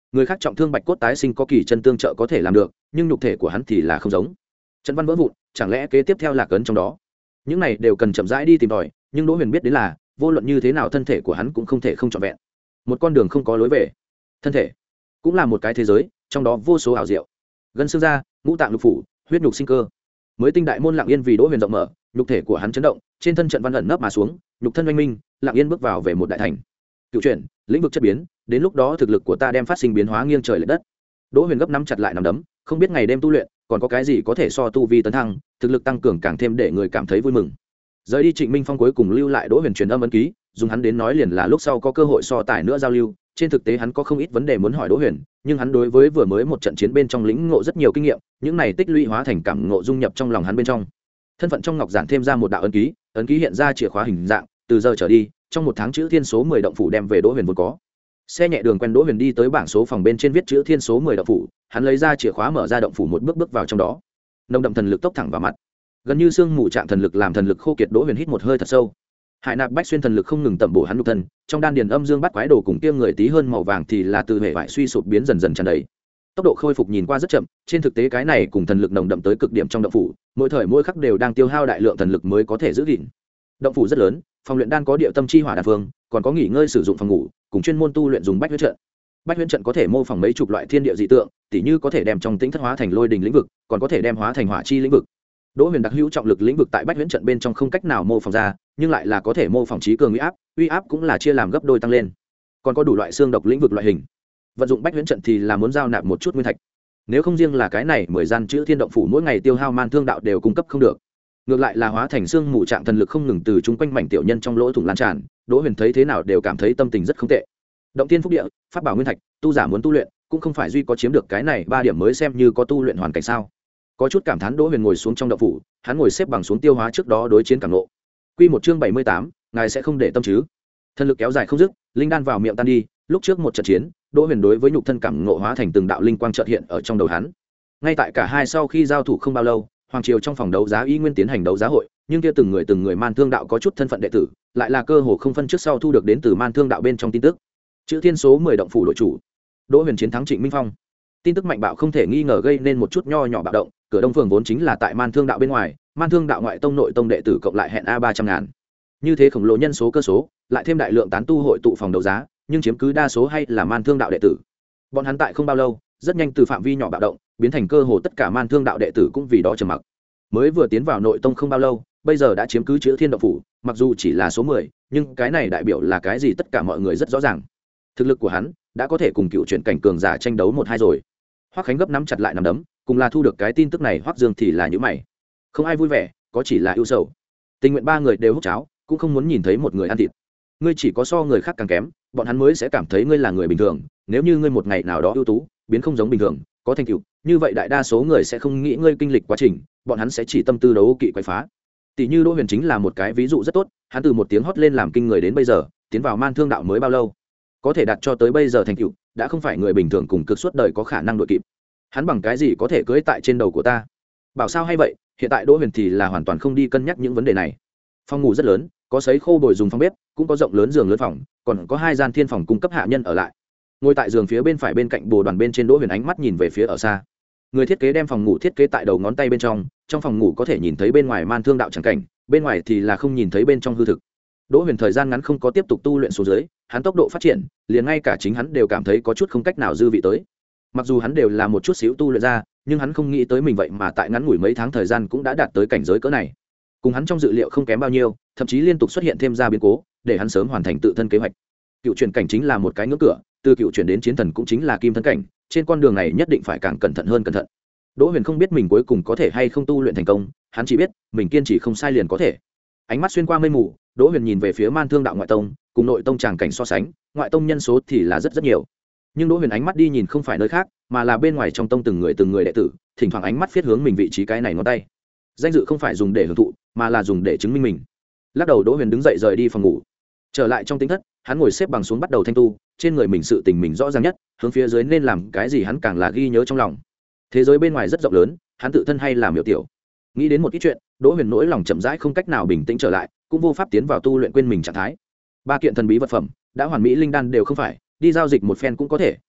người khác trọng thương bạch cốt tái sinh có kỳ chân tương trợ có thể làm được, nhưng nhục thể của hắn thì là không giống. Trận văn vỡ vụn, chẳng lẽ kế tiếp theo là cấn trong đó? Những này đều cần chậm rãi đi tìm tòi, nhưng Đỗ Huyền biết đến là vô luận như thế nào thân thể của hắn cũng không thể không trọn vẹn, một con đường không có lối về. Thân thể cũng là một cái thế giới, trong đó vô số ảo diệu, gân xương da, ngũ tạng lục phủ, huyết nhục sinh cơ. Mới tinh đại môn lặng yên vì Đỗ Huyền rộng mở, nhục thể của hắn chấn động, trên thân trận văn ẩn nấp mà xuống, nhục thân oanh minh, lặng yên bước vào về một đại thành. Cựu chuyển, lĩnh vực chất biến, đến lúc đó thực lực của ta đem phát sinh biến hóa nghiêng trời lệch đất. Đỗ Huyền gấp nắm chặt lại nắm đấm, không biết ngày đêm tu luyện, còn có cái gì có thể so tu vi tấn thăng, thực lực tăng cường càng thêm để người cảm thấy vui mừng. Rời đi Trịnh Minh Phong cuối cùng lưu lại Đỗ Huyền truyền âm ấn ký, dùng hắn đến nói liền là lúc sau có cơ hội so tài nữa giao lưu. Trên thực tế hắn có không ít vấn đề muốn hỏi Đỗ Huyền, nhưng hắn đối với vừa mới một trận chiến bên trong lĩnh ngộ rất nhiều kinh nghiệm, những này tích lũy hóa thành cảm ngộ dung nhập trong lòng hắn bên trong. Thân phận trong ngọc giản thêm ra một đạo ấn ký, ấn ký hiện ra chìa khóa hình dạng, từ giờ trở đi, trong một tháng chữ thiên số mười động phủ đem về Đỗ Huyền vốn có. Xe nhẹ đường quen Đỗ Huyền đi tới bảng số phòng bên trên viết chữ thiên số mười động phủ, hắn lấy ra chìa khóa mở ra động phủ một bước bước vào trong đó. Nồng đậm thần lực tốc thẳng vào mặt, gần như xương mù trạng thần lực làm thần lực khô kiệt. Đỗ Huyền hít một hơi thật sâu. Hải nạp bách xuyên thần lực không ngừng tẩm bổ hắn nhục thân, trong đan điền âm dương bắt quái đồ cùng kia người tí hơn màu vàng thì là từ hệ vải suy sụp biến dần dần tràn đầy. Tốc độ khôi phục nhìn qua rất chậm, trên thực tế cái này cùng thần lực nồng đậm tới cực điểm trong động phủ, mỗi thời mỗi khắc đều đang tiêu hao đại lượng thần lực mới có thể giữ gìn. Động phủ rất lớn, phòng luyện đan có địa tâm chi hỏa đan phương, còn có nghỉ ngơi sử dụng phòng ngủ, cùng chuyên môn tu luyện dùng bách huyễn trận. Bách huyễn trận có thể mô phỏng mấy chục loại thiên địa dị tượng, tỉ như có thể đem trong tĩnh thất hóa thành lôi đình lĩnh vực, còn có thể đem hóa thành hỏa chi lĩnh vực. Đỗ Huyền đặc hữu trọng lực lĩnh vực tại bách huyễn trận bên trong không cách nào mô phỏng ra, nhưng lại là có thể mô phỏng trí cường uy áp, uy áp cũng là chia làm gấp đôi tăng lên. Còn có đủ loại xương độc lĩnh vực loại hình. Vận dụng bách huyễn trận thì là muốn giao nạp một chút nguyên thạch. Nếu không riêng là cái này mười gian chữ thiên động phủ mỗi ngày tiêu hao man thương đạo đều cung cấp không được. Ngược lại là hóa thành xương mù trạng thần lực không ngừng từ chúng quanh mảnh tiểu nhân trong lỗ thủng lan tràn, Đỗ Huyền thấy thế nào đều cảm thấy tâm tình rất không tệ. Động tiên phúc địa, pháp bảo nguyên thạch, tu giả muốn tu luyện, cũng không phải duy có chiếm được cái này ba điểm mới xem như có tu luyện hoàn cảnh sao? Có chút cảm thán, Đỗ Huyền ngồi xuống trong động phủ, hắn ngồi xếp bằng xuống tiêu hóa trước đó đối chiến cảm ngộ. Quy một chương bảy mươi tám, ngài sẽ không để tâm chứ? Thần lực kéo dài không dứt, linh đan vào miệng tan đi, lúc trước một trận chiến, Đỗ Huyền đối với nhục thân cảm ngộ hóa thành từng đạo linh quang chợt hiện ở trong đầu hắn. Ngay tại cả hai sau khi giao thủ không bao lâu, hoàng triều trong phòng đấu giá y nguyên tiến hành đấu giá hội, nhưng kia từng người từng người man thương đạo có chút thân phận đệ tử, lại là cơ hồ không phân trước sau thu được đến từ man thương đạo bên trong tin tức. Chữ thiên số mười động phủ đội chủ, Đỗ Huyền chiến thắng Trịnh Minh Phong. Tin tức mạnh bạo không thể nghi ngờ gây nên một chút nho nhỏ bạo động, cửa đông phường vốn chính là tại man thương đạo bên ngoài, man thương đạo ngoại tông nội tông đệ tử cộng lại hẹn a ba trăm ngàn. Như thế khổng lồ nhân số cơ số, lại thêm đại lượng tán tu hội tụ phòng đấu giá, nhưng chiếm cứ đa số hay là man thương đạo đệ tử. Bọn hắn tại không bao lâu, rất nhanh từ phạm vi nhỏ bạo động biến thành cơ hồ tất cả man thương đạo đệ tử cũng vì đó trầm mặc. Mới vừa tiến vào nội tông không bao lâu, bây giờ đã chiếm cứ chữ thiên động phủ, mặc dù chỉ là số mười, nhưng cái này đại biểu là cái gì tất cả mọi người rất rõ ràng. Thực lực của hắn đã có thể cùng cựu chuyển cảnh cường giả tranh đấu một hai rồi. Hoắc Khánh gấp nắm chặt lại nắm đấm, cùng là thu được cái tin tức này, Hoắc Dương thì là nhíu mày. Không ai vui vẻ, có chỉ là ưu sầu. Tình nguyện ba người đều hút cháo, cũng không muốn nhìn thấy một người ăn thịt. Ngươi chỉ có so người khác càng kém, bọn hắn mới sẽ cảm thấy ngươi là người bình thường. Nếu như ngươi một ngày nào đó ưu tú, biến không giống bình thường, có thành tựu, như vậy đại đa số người sẽ không nghĩ ngươi kinh lịch quá trình, bọn hắn sẽ chỉ tâm tư đấu kỵ quậy phá. Tỷ như Đỗ Huyền chính là một cái ví dụ rất tốt, hắn từ một tiếng hót lên làm kinh người đến bây giờ, tiến vào man thương đạo mới bao lâu, có thể đạt cho tới bây giờ thành tựu, đã không phải người bình thường cùng cực suốt đời có khả năng đuổi kịp. Hắn bằng cái gì có thể cưỡi tại trên đầu của ta? Bảo sao hay vậy, hiện tại Đỗ Huyền thì là hoàn toàn không đi cân nhắc những vấn đề này. Phòng ngủ rất lớn, có sấy khô bồi dùng phòng bếp, cũng có rộng lớn giường lớn phòng, còn có hai gian thiên phòng cung cấp hạ nhân ở lại. Ngồi tại giường phía bên phải bên cạnh bồ đoàn bên trên, Đỗ Huyền ánh mắt nhìn về phía ở xa. Người thiết kế đem phòng ngủ thiết kế tại đầu ngón tay bên trong, trong phòng ngủ có thể nhìn thấy bên ngoài man thương đạo chẳng cảnh, bên ngoài thì là không nhìn thấy bên trong hư thực. Đỗ Huyền thời gian ngắn không có tiếp tục tu luyện xuống dưới, hắn tốc độ phát triển, liền ngay cả chính hắn đều cảm thấy có chút không cách nào dư vị tới. Mặc dù hắn đều là một chút xíu tu luyện ra, nhưng hắn không nghĩ tới mình vậy mà tại ngắn ngủi mấy tháng thời gian cũng đã đạt tới cảnh giới cỡ này. Cùng hắn trong dự liệu không kém bao nhiêu, thậm chí liên tục xuất hiện thêm ra biến cố, để hắn sớm hoàn thành tự thân kế hoạch. Cựu chuyển cảnh chính là một cái ngưỡng cửa, từ cựu chuyển đến chiến thần cũng chính là kim thân cảnh, trên con đường này nhất định phải càng cẩn thận hơn cẩn thận. Đỗ Huyền không biết mình cuối cùng có thể hay không tu luyện thành công, hắn chỉ biết mình kiên trì không sai liền có thể. Ánh mắt xuyên qua mây mù, Đỗ Huyền nhìn về phía man thương đạo ngoại tông, cùng nội tông tràng cảnh so sánh, ngoại tông nhân số thì là rất rất nhiều. Nhưng Đỗ Huyền ánh mắt đi nhìn không phải nơi khác, mà là bên ngoài trong tông từng người từng người đệ tử, thỉnh thoảng ánh mắt phiết hướng mình vị trí cái này ngón tay. Danh dự không phải dùng để hưởng thụ, mà là dùng để chứng minh mình. Lắc đầu, Đỗ Huyền đứng dậy rời đi phòng ngủ. Trở lại trong tính thất, hắn ngồi xếp bằng xuống bắt đầu thanh tu, trên người mình sự tình mình rõ ràng nhất, hướng phía dưới nên làm cái gì hắn càng là ghi nhớ trong lòng. Thế giới bên ngoài rất rộng lớn, hắn tự thân hay là miểu tiểu. Nghĩ đến một ít chuyện, Đỗ Huyền nỗi lòng chậm rãi không cách nào bình tĩnh trở lại, cũng vô pháp tiến vào tu luyện quên mình trạng thái. Ba kiện thần bí vật phẩm, đã hoàn mỹ linh đan đều không phải, đi giao dịch một phen cũng có thể,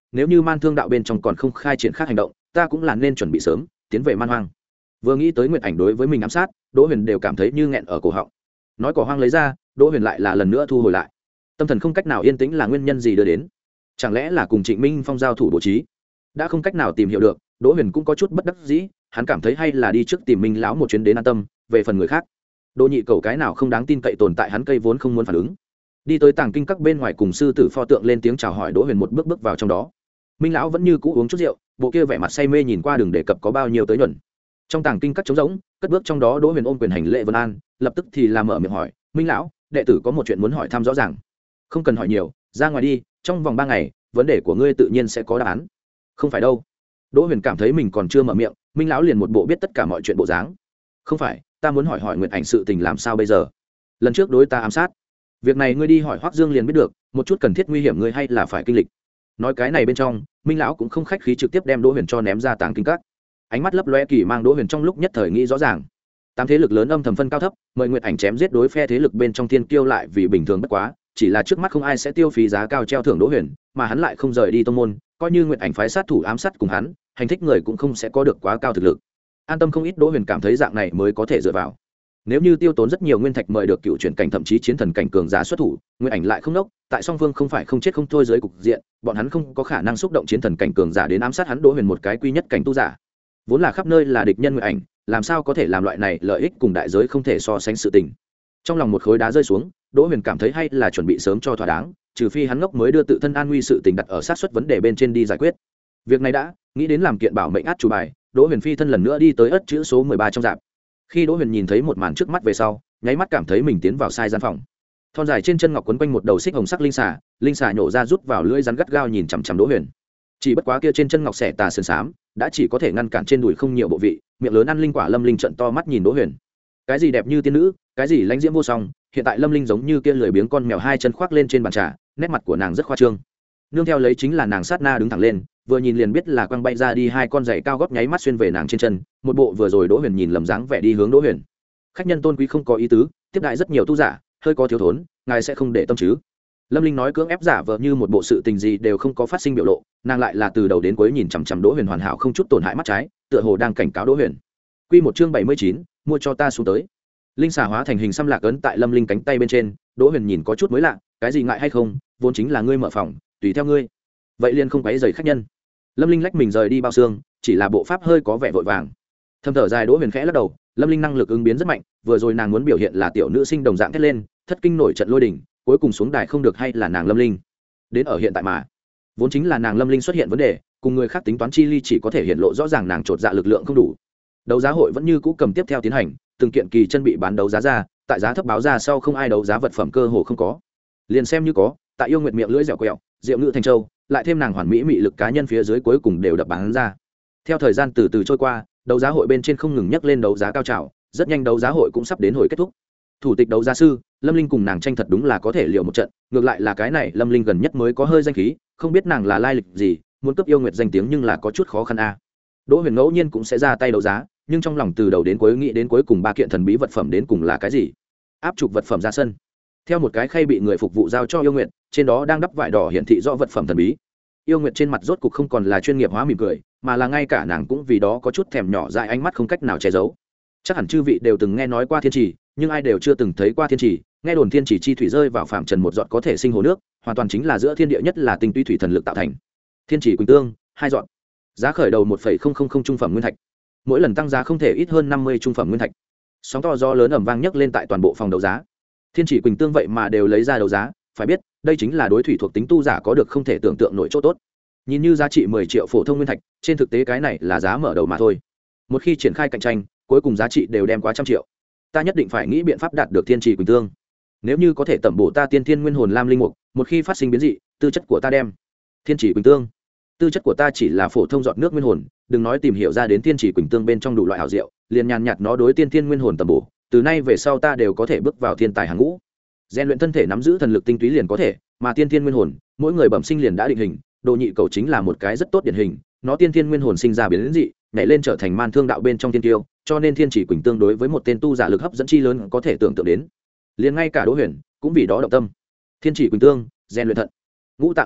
nếu như man thương đạo bên trong còn không khai triển khác hành động ta cũng là nên chuẩn bị sớm tiến về man hoang. Vừa nghĩ tới Nguyệt Ảnh đối với mình ám sát, Đỗ Huyền đều cảm thấy như nghẹn ở cổ họng. Nói cỏ hoang lấy ra, Đỗ Huyền lại là lần nữa thu hồi lại. Tâm thần không cách nào yên tĩnh là nguyên nhân gì đưa đến? Chẳng lẽ là cùng Trịnh Minh Phong giao thủ bố trí? Đã không cách nào tìm hiểu được, Đỗ Huyền cũng có chút bất đắc dĩ, hắn cảm thấy hay là đi trước tìm Minh lão một chuyến đến an tâm, về phần người khác, Đỗ Nhị Cầu cái nào không đáng tin cậy tồn tại hắn cây vốn không muốn phản ứng. Đi tới tàng kinh các bên ngoài cùng sư tử pho tượng lên tiếng chào hỏi, Đỗ Huyền một bước bước vào trong đó. Minh lão vẫn như cũ uống chút rượu, bộ kia vẻ mặt say mê nhìn qua đường đề cập có bao nhiêu tới nhuận. Trong tàng kinh các trống rỗng, cất bước trong đó Đỗ Huyền ôm quyền hành lễ vân an, lập tức thì làm mở miệng hỏi, Minh lão, đệ tử có một chuyện muốn hỏi thăm rõ ràng. Không cần hỏi nhiều, ra ngoài đi, trong vòng ba ngày vấn đề của ngươi tự nhiên sẽ có đáp án. Không phải đâu. Đỗ Huyền cảm thấy mình còn chưa mở miệng, Minh lão liền một bộ biết tất cả mọi chuyện bộ dáng. Không phải, ta muốn hỏi hỏi Nguyệt Ảnh sự tình làm sao bây giờ. Lần trước đối ta ám sát, việc này ngươi đi hỏi Hoắc Dương liền biết được, một chút cần thiết nguy hiểm ngươi hay là phải kinh lịch. Nói cái này bên trong, Minh lão cũng không khách khí trực tiếp đem Đỗ Huyền cho ném ra tàng kinh các. Ánh mắt lấp lóe kỳ mang Đỗ Huyền trong lúc nhất thời nghĩ rõ ràng. Tám thế lực lớn âm thầm phân cao thấp, mời Nguyệt Ảnh chém giết đối phe thế lực bên trong thiên kiêu lại vì bình thường bất quá, chỉ là trước mắt không ai sẽ tiêu phí giá cao treo thưởng Đỗ Huyền, mà hắn lại không rời đi tông môn, coi như Nguyệt Ảnh phái sát thủ ám sát cùng hắn, hành thích người cũng không sẽ có được quá cao thực lực. An tâm không ít, Đỗ Huyền cảm thấy dạng này mới có thể dựa vào. Nếu như tiêu tốn rất nhiều nguyên thạch mời được cựu chuyển cảnh thậm chí chiến thần cảnh cường giả xuất thủ, Nguyệt Ảnh lại không nốc, tại song phương không phải không chết không thôi dưới cục diện, bọn hắn không có khả năng xúc động chiến thần cảnh cường giả đến ám sát hắn Đỗ Huyền một cái quy nhất cảnh tu giả. Vốn là khắp nơi là địch nhân Nguyệt Ảnh, làm sao có thể làm loại này lợi ích cùng đại giới không thể so sánh sự tình. Trong lòng một khối đá rơi xuống, Đỗ Huyền cảm thấy hay là chuẩn bị sớm cho thỏa đáng, trừ phi hắn ngốc mới đưa tự thân an nguy sự tình đặt ở sát suất vấn đề bên trên đi giải quyết. Việc này đã nghĩ đến làm kiện bảo mệnh át chủ bài, Đỗ Huyền phi thân lần nữa đi tới ất chữ số mười ba trong dạp. Khi Đỗ Huyền nhìn thấy một màn trước mắt về sau, nháy mắt cảm thấy mình tiến vào sai gian phòng. Thon dài trên chân ngọc quấn quanh một đầu xích hồng sắc linh xà, linh xà nhổ ra rút vào lưỡi rắn gắt gao nhìn chằm chằm Đỗ Huyền. Chỉ bất quá kia trên chân ngọc xẻ tà sườn xám, đã chỉ có thể ngăn cản trên đùi không nhiều bộ vị, miệng lớn ăn linh quả. Lâm Linh trợn to mắt nhìn Đỗ Huyền. Cái gì đẹp như tiên nữ, cái gì lãnh diễm vô song, hiện tại Lâm Linh giống như kia lười biếng con mèo hai chân khoác lên trên bàn trà, nét mặt của nàng rất khoa trương. Nương theo lấy chính là nàng sát na đứng thẳng lên, vừa nhìn liền biết là quăng bay ra đi hai con giày cao gót nháy mắt xuyên về nàng trên chân, một bộ vừa rồi Đỗ Huyền nhìn lầm dáng vẻ đi hướng Đỗ Huyền. Khách nhân tôn quý không có ý tứ, tiếp đại rất nhiều tu giả, hơi có thiếu thốn, ngài sẽ không để tâm chứ? Lâm Linh nói cưỡng ép giả vờ như một bộ sự tình gì đều không có phát sinh biểu lộ, nàng lại là từ đầu đến cuối nhìn chằm chằm Đỗ Huyền hoàn hảo không chút tổn hại mắt trái, tựa hồ đang cảnh cáo Đỗ Huyền. Quy một chương bảy mươi chín, mua cho ta xuống tới. Linh xà hóa thành hình xăm lạc ấn tại Lâm Linh cánh tay bên trên, Đỗ Huyền nhìn có chút mới lạ, cái gì ngại hay không, vốn chính là ngươi mở phòng, tùy theo ngươi. Vậy liền không quấy rầy khách nhân. Lâm Linh lách mình rời đi bao xương, chỉ là bộ pháp hơi có vẻ vội vàng. Thâm thở dài, Đỗ Huyền khẽ lắc đầu, Lâm Linh năng lực ứng biến rất mạnh, vừa rồi nàng muốn biểu hiện là tiểu nữ sinh đồng dạng thét lên, thất kinh nổi trận lôi đình, cuối cùng xuống đài không được hay là nàng Lâm Linh. Đến ở hiện tại mà, vốn chính là nàng Lâm Linh xuất hiện vấn đề, cùng người khác tính toán chi ly chỉ có thể hiện lộ rõ ràng nàng trột dạ lực lượng không đủ. Đấu giá hội vẫn như cũ cầm tiếp theo tiến hành, từng kiện kỳ chân bị bán đấu giá ra, tại giá thấp báo ra sau không ai đấu giá vật phẩm cơ hồ không có. Liền xem như có, tại Yêu Nguyệt miệng lưỡi dẻo quẹo, Diệu Ngự Thành Châu, lại thêm nàng hoàn mỹ mị lực cá nhân phía dưới cuối cùng đều đập bán ra. Theo thời gian từ từ trôi qua, đấu giá hội bên trên không ngừng nhắc lên đấu giá cao trào, rất nhanh đấu giá hội cũng sắp đến hồi kết thúc. Thủ tịch đấu giá sư Lâm Linh cùng nàng tranh thật đúng là có thể liệu một trận, ngược lại là cái này Lâm Linh gần nhất mới có hơi danh khí, không biết nàng là lai lịch gì, muốn cướp Yêu Nguyệt danh tiếng nhưng là có chút khó khăn a. À. Đỗ Huyền ngẫu nhiên cũng sẽ ra tay đấu giá, nhưng trong lòng từ đầu đến cuối nghĩ đến cuối cùng ba kiện thần bí vật phẩm đến cùng là cái gì. Áp trục vật phẩm ra sân. Theo một cái khay bị người phục vụ giao cho Yêu Nguyệt, trên đó đang đắp vải đỏ hiển thị rõ vật phẩm thần bí. Yêu Nguyệt trên mặt rốt cục không còn là chuyên nghiệp hóa mỉm cười, mà là ngay cả nàng cũng vì đó có chút thèm nhỏ dại, ánh mắt không cách nào che giấu. Chắc hẳn chư vị đều từng nghe nói qua thiên trì, nhưng ai đều chưa từng thấy qua thiên trì. Nghe đồn thiên trì chi thủy rơi vào phạm trần một giọt có thể sinh hồ nước, hoàn toàn chính là giữa thiên địa nhất là tinh túy thủy thần lực tạo thành. Thiên trì quỳnh tương, hai giọt. Giá khởi đầu một phẩy không không không trung phẩm nguyên thạch. Mỗi lần tăng giá không thể ít hơn năm mươi trung phẩm nguyên thạch. Sóng to gió lớn ầm vang nhấc lên tại toàn bộ phòng đấu giá. Thiên trì quỳnh tương vậy mà đều lấy ra đấu giá, phải biết, đây chính là đối thủy thuộc tính tu giả có được không thể tưởng tượng nổi chỗ tốt. Nhìn như giá trị mười triệu phổ thông nguyên thạch, trên thực tế cái này là giá mở đầu mà thôi. Một khi triển khai cạnh tranh, cuối cùng giá trị đều đem quá trăm triệu. Ta nhất định phải nghĩ biện pháp đạt được thiên trì quỳnh tương. Nếu như có thể tẩm bổ ta tiên thiên nguyên hồn lam linh mục, một khi phát sinh biến dị, tư chất của ta đem thiên trì quỳnh tương. Tư chất của ta chỉ là phổ thông giọt nước nguyên hồn, đừng nói tìm hiểu ra đến thiên trì quỳnh tương bên trong đủ loại hảo diệu, liền nhàn nhạt nó đối tiên thiên nguyên hồn tẩm bổ, từ nay về sau ta đều có thể bước vào thiên tài hàng ngũ. Rèn luyện thân thể nắm giữ thần lực tinh túy liền có thể, mà tiên thiên nguyên hồn, mỗi người bẩm sinh liền đã định hình, Đồ Nhị Cầu chính là một cái rất tốt điển hình, nó tiên thiên nguyên hồn sinh ra biến dị, nhảy lên trở thành man thương đạo bên trong tiên tiêu, cho nên thiên chỉ quỳnh tương đối với một tên tu giả lực hấp dẫn chi lớn có thể tưởng tượng đến. Liền ngay cả Đỗ Huyền cũng vì đó động tâm. Thiên chỉ quỳnh tương, rèn luyện thận, ngũ tạng lục phủ,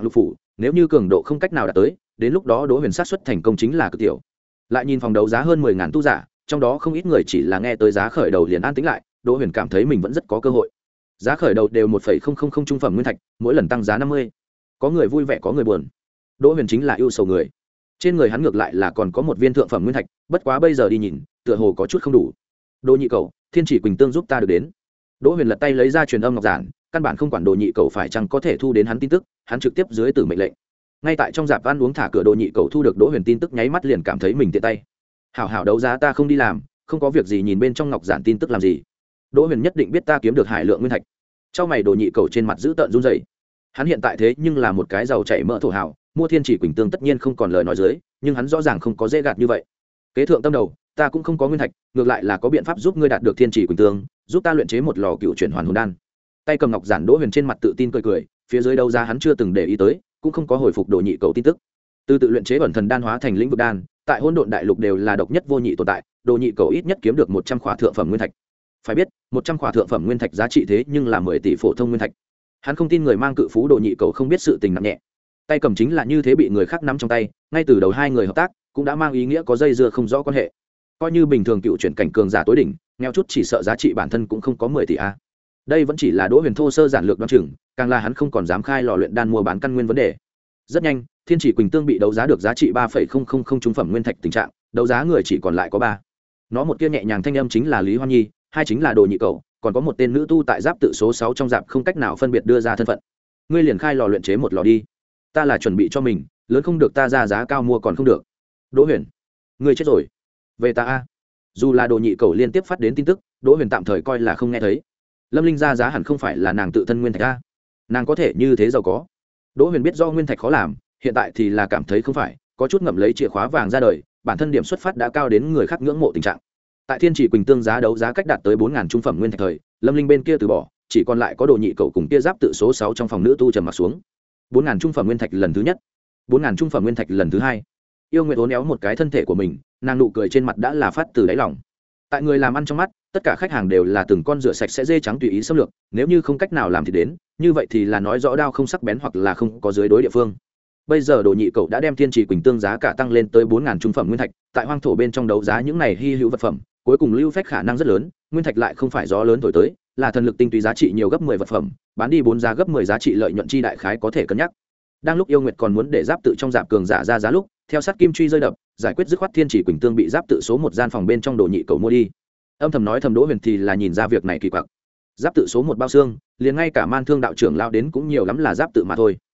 nếu như cường độ không cách nào đạt tới đến lúc đó Đỗ Huyền sát suất thành công chính là cực tiểu. Lại nhìn phòng đấu giá hơn mười ngàn tu giả, trong đó không ít người chỉ là nghe tới giá khởi đầu liền an tĩnh lại, Đỗ Huyền cảm thấy mình vẫn rất có cơ hội. Giá khởi đầu đều một phẩy không không không trung phẩm nguyên thạch, mỗi lần tăng giá năm mươi. Có người vui vẻ có người buồn. Đỗ Huyền chính là ưu sầu người. Trên người hắn ngược lại là còn có một viên thượng phẩm nguyên thạch, bất quá bây giờ đi nhìn, tựa hồ có chút không đủ. Đỗ Nhị Cẩu, Thiên Chỉ Quỳnh Tương giúp ta được đến. Đỗ Huyền lật tay lấy ra truyền âm ngọc giản, căn bản không quản Đồ Nhị Cẩu phải chăng có thể thu đến hắn tin tức, hắn trực tiếp dưới từ mệnh lệnh. Ngay tại trong dạp ăn uống thả cửa Đồ Nhị Cẩu thu được Đỗ Huyền tin tức nháy mắt liền cảm thấy mình tiện tay. Hảo hảo đấu giá ta không đi làm, không có việc gì nhìn bên trong ngọc giản tin tức làm gì. Đỗ Huyền nhất định biết ta kiếm được hải lượng nguyên thạch. Trong mày Đồ Nhị Cẩu trên mặt giữ tợn run rẩy. Hắn hiện tại thế nhưng là một cái giàu chảy mỡ thổ hào, mua Thiên Chỉ Quỳnh Tương tất nhiên không còn lời nói dưới, nhưng hắn rõ ràng không có dễ gạt như vậy. Kế thượng tâm đầu, ta cũng không có nguyên thạch, ngược lại là có biện pháp giúp ngươi đạt được Thiên Chỉ Quỳnh Tương, giúp ta luyện chế một lò cựu chuyển hoàn hồn đan. Tay cầm ngọc giản Đỗ Huyền trên mặt tự tin cười cười, phía dưới đấu giá hắn chưa từng để ý tới, cũng không có hồi phục Đồ Nhị Cẩu tin tức. Từ tự luyện chế ẩn thần đan hóa thành lĩnh vực đan, tại Hỗn Độn Đại Lục đều là độc nhất vô nhị tồn tại, Đồ Nhị Cẩu ít nhất kiếm được một trăm khỏa thượng phẩm nguyên thạch. Phải biết, một trăm khỏa thượng phẩm nguyên thạch giá trị thế nhưng là mười tỷ phổ thông nguyên thạch. Hắn không tin người mang cự phú Đồ Nhị Cẩu không biết sự tình nặng nhẹ. Tay cầm chính là như thế bị người khác nắm trong tay, ngay từ đầu hai người hợp tác, cũng đã mang ý nghĩa có dây dưa không rõ quan hệ. Coi như bình thường cựu chuyển cảnh cường giả tối đỉnh, nghèo chút chỉ sợ giá trị bản thân cũng không có mười tỷ a. Đây vẫn chỉ là Đỗ Huyền thô sơ giản lược đoán chừng, càng là hắn không còn dám khai lò luyện đan mua bán căn nguyên vấn đề. Rất nhanh, Thiên Chỉ Quỳnh Tương bị đấu giá được giá trị ba phẩy không không không trung phẩm nguyên thạch tình trạng, đấu giá người chỉ còn lại có ba. Nó một kia nhẹ nhàng thanh âm chính là Lý Hoan Nhi, hai chính là Đồ Nhị Cẩu, còn có một tên nữ tu tại giáp tự số sáu trong dạp không cách nào phân biệt đưa ra thân phận. Ngươi liền khai lò luyện chế một lò đi. Ta là chuẩn bị cho mình, lớn không được ta ra giá cao mua còn không được. Đỗ Huyền, ngươi chết rồi. Về ta a. Dù là Đồ Nhị Cẩu liên tiếp phát đến tin tức, Đỗ Huyền tạm thời coi là không nghe thấy. Lâm Linh ra giá hẳn không phải là nàng tự thân nguyên thạch a. Nàng có thể như thế giàu có. Đỗ Huyền biết do nguyên thạch khó làm, hiện tại thì là cảm thấy không phải, có chút ngậm lấy chìa khóa vàng ra đời, bản thân điểm xuất phát đã cao đến người khác ngưỡng mộ tình trạng. Tại Thiên Chỉ Quỳnh Tương giá đấu giá cách đạt tới bốn nghìn trung phẩm nguyên thạch thời, Lâm Linh bên kia từ bỏ, chỉ còn lại có Đồ Nhị Cẩu cùng kia giáp tự số sáu trong phòng nữ tu trầm mặc xuống. bốn nghìn trung phẩm nguyên thạch lần thứ nhất, bốn nghìn trung phẩm nguyên thạch lần thứ hai. Yêu Nguyệt uốn éo một cái thân thể của mình, nàng nụ cười trên mặt đã là phát từ đáy lòng. Tại người làm ăn trong mắt, tất cả khách hàng đều là từng con rửa sạch sẽ dê trắng tùy ý xâm lược, nếu như không cách nào làm thì đến, như vậy thì là nói rõ đao không sắc bén hoặc là không có dưới đối địa phương. Bây giờ Đồ Nhị Cẩu đã đem Thiên Chỉ Quỳnh Tương giá cả tăng lên tới bốn nghìn trung phẩm nguyên thạch, tại hoang thổ bên trong đấu giá những này hy hữu vật phẩm, cuối cùng lưu phách khả năng rất lớn, nguyên thạch lại không phải gió lớn thổi tới, là thần lực tinh túy giá trị nhiều gấp mười vật phẩm, bán đi bốn giá gấp mười giá trị lợi nhuận chi đại khái có thể cân nhắc. Đang lúc Yêu Nguyệt còn muốn để giáp tự trong dạp cường giả ra giá lúc, theo sát kim truy rơi đập, giải quyết dứt khoát Thiên Chỉ Quỳnh Tương bị giáp tự số một gian phòng bên trong Đồ Nhị Cẩu mua đi. Âm thầm nói thầm Đỗ Huyền thì là nhìn ra việc này kỳ quặc. Giáp tự số một bao xương, liền ngay cả Man Thương đạo trưởng lao đến cũng nhiều lắm là giáp tự mà thôi.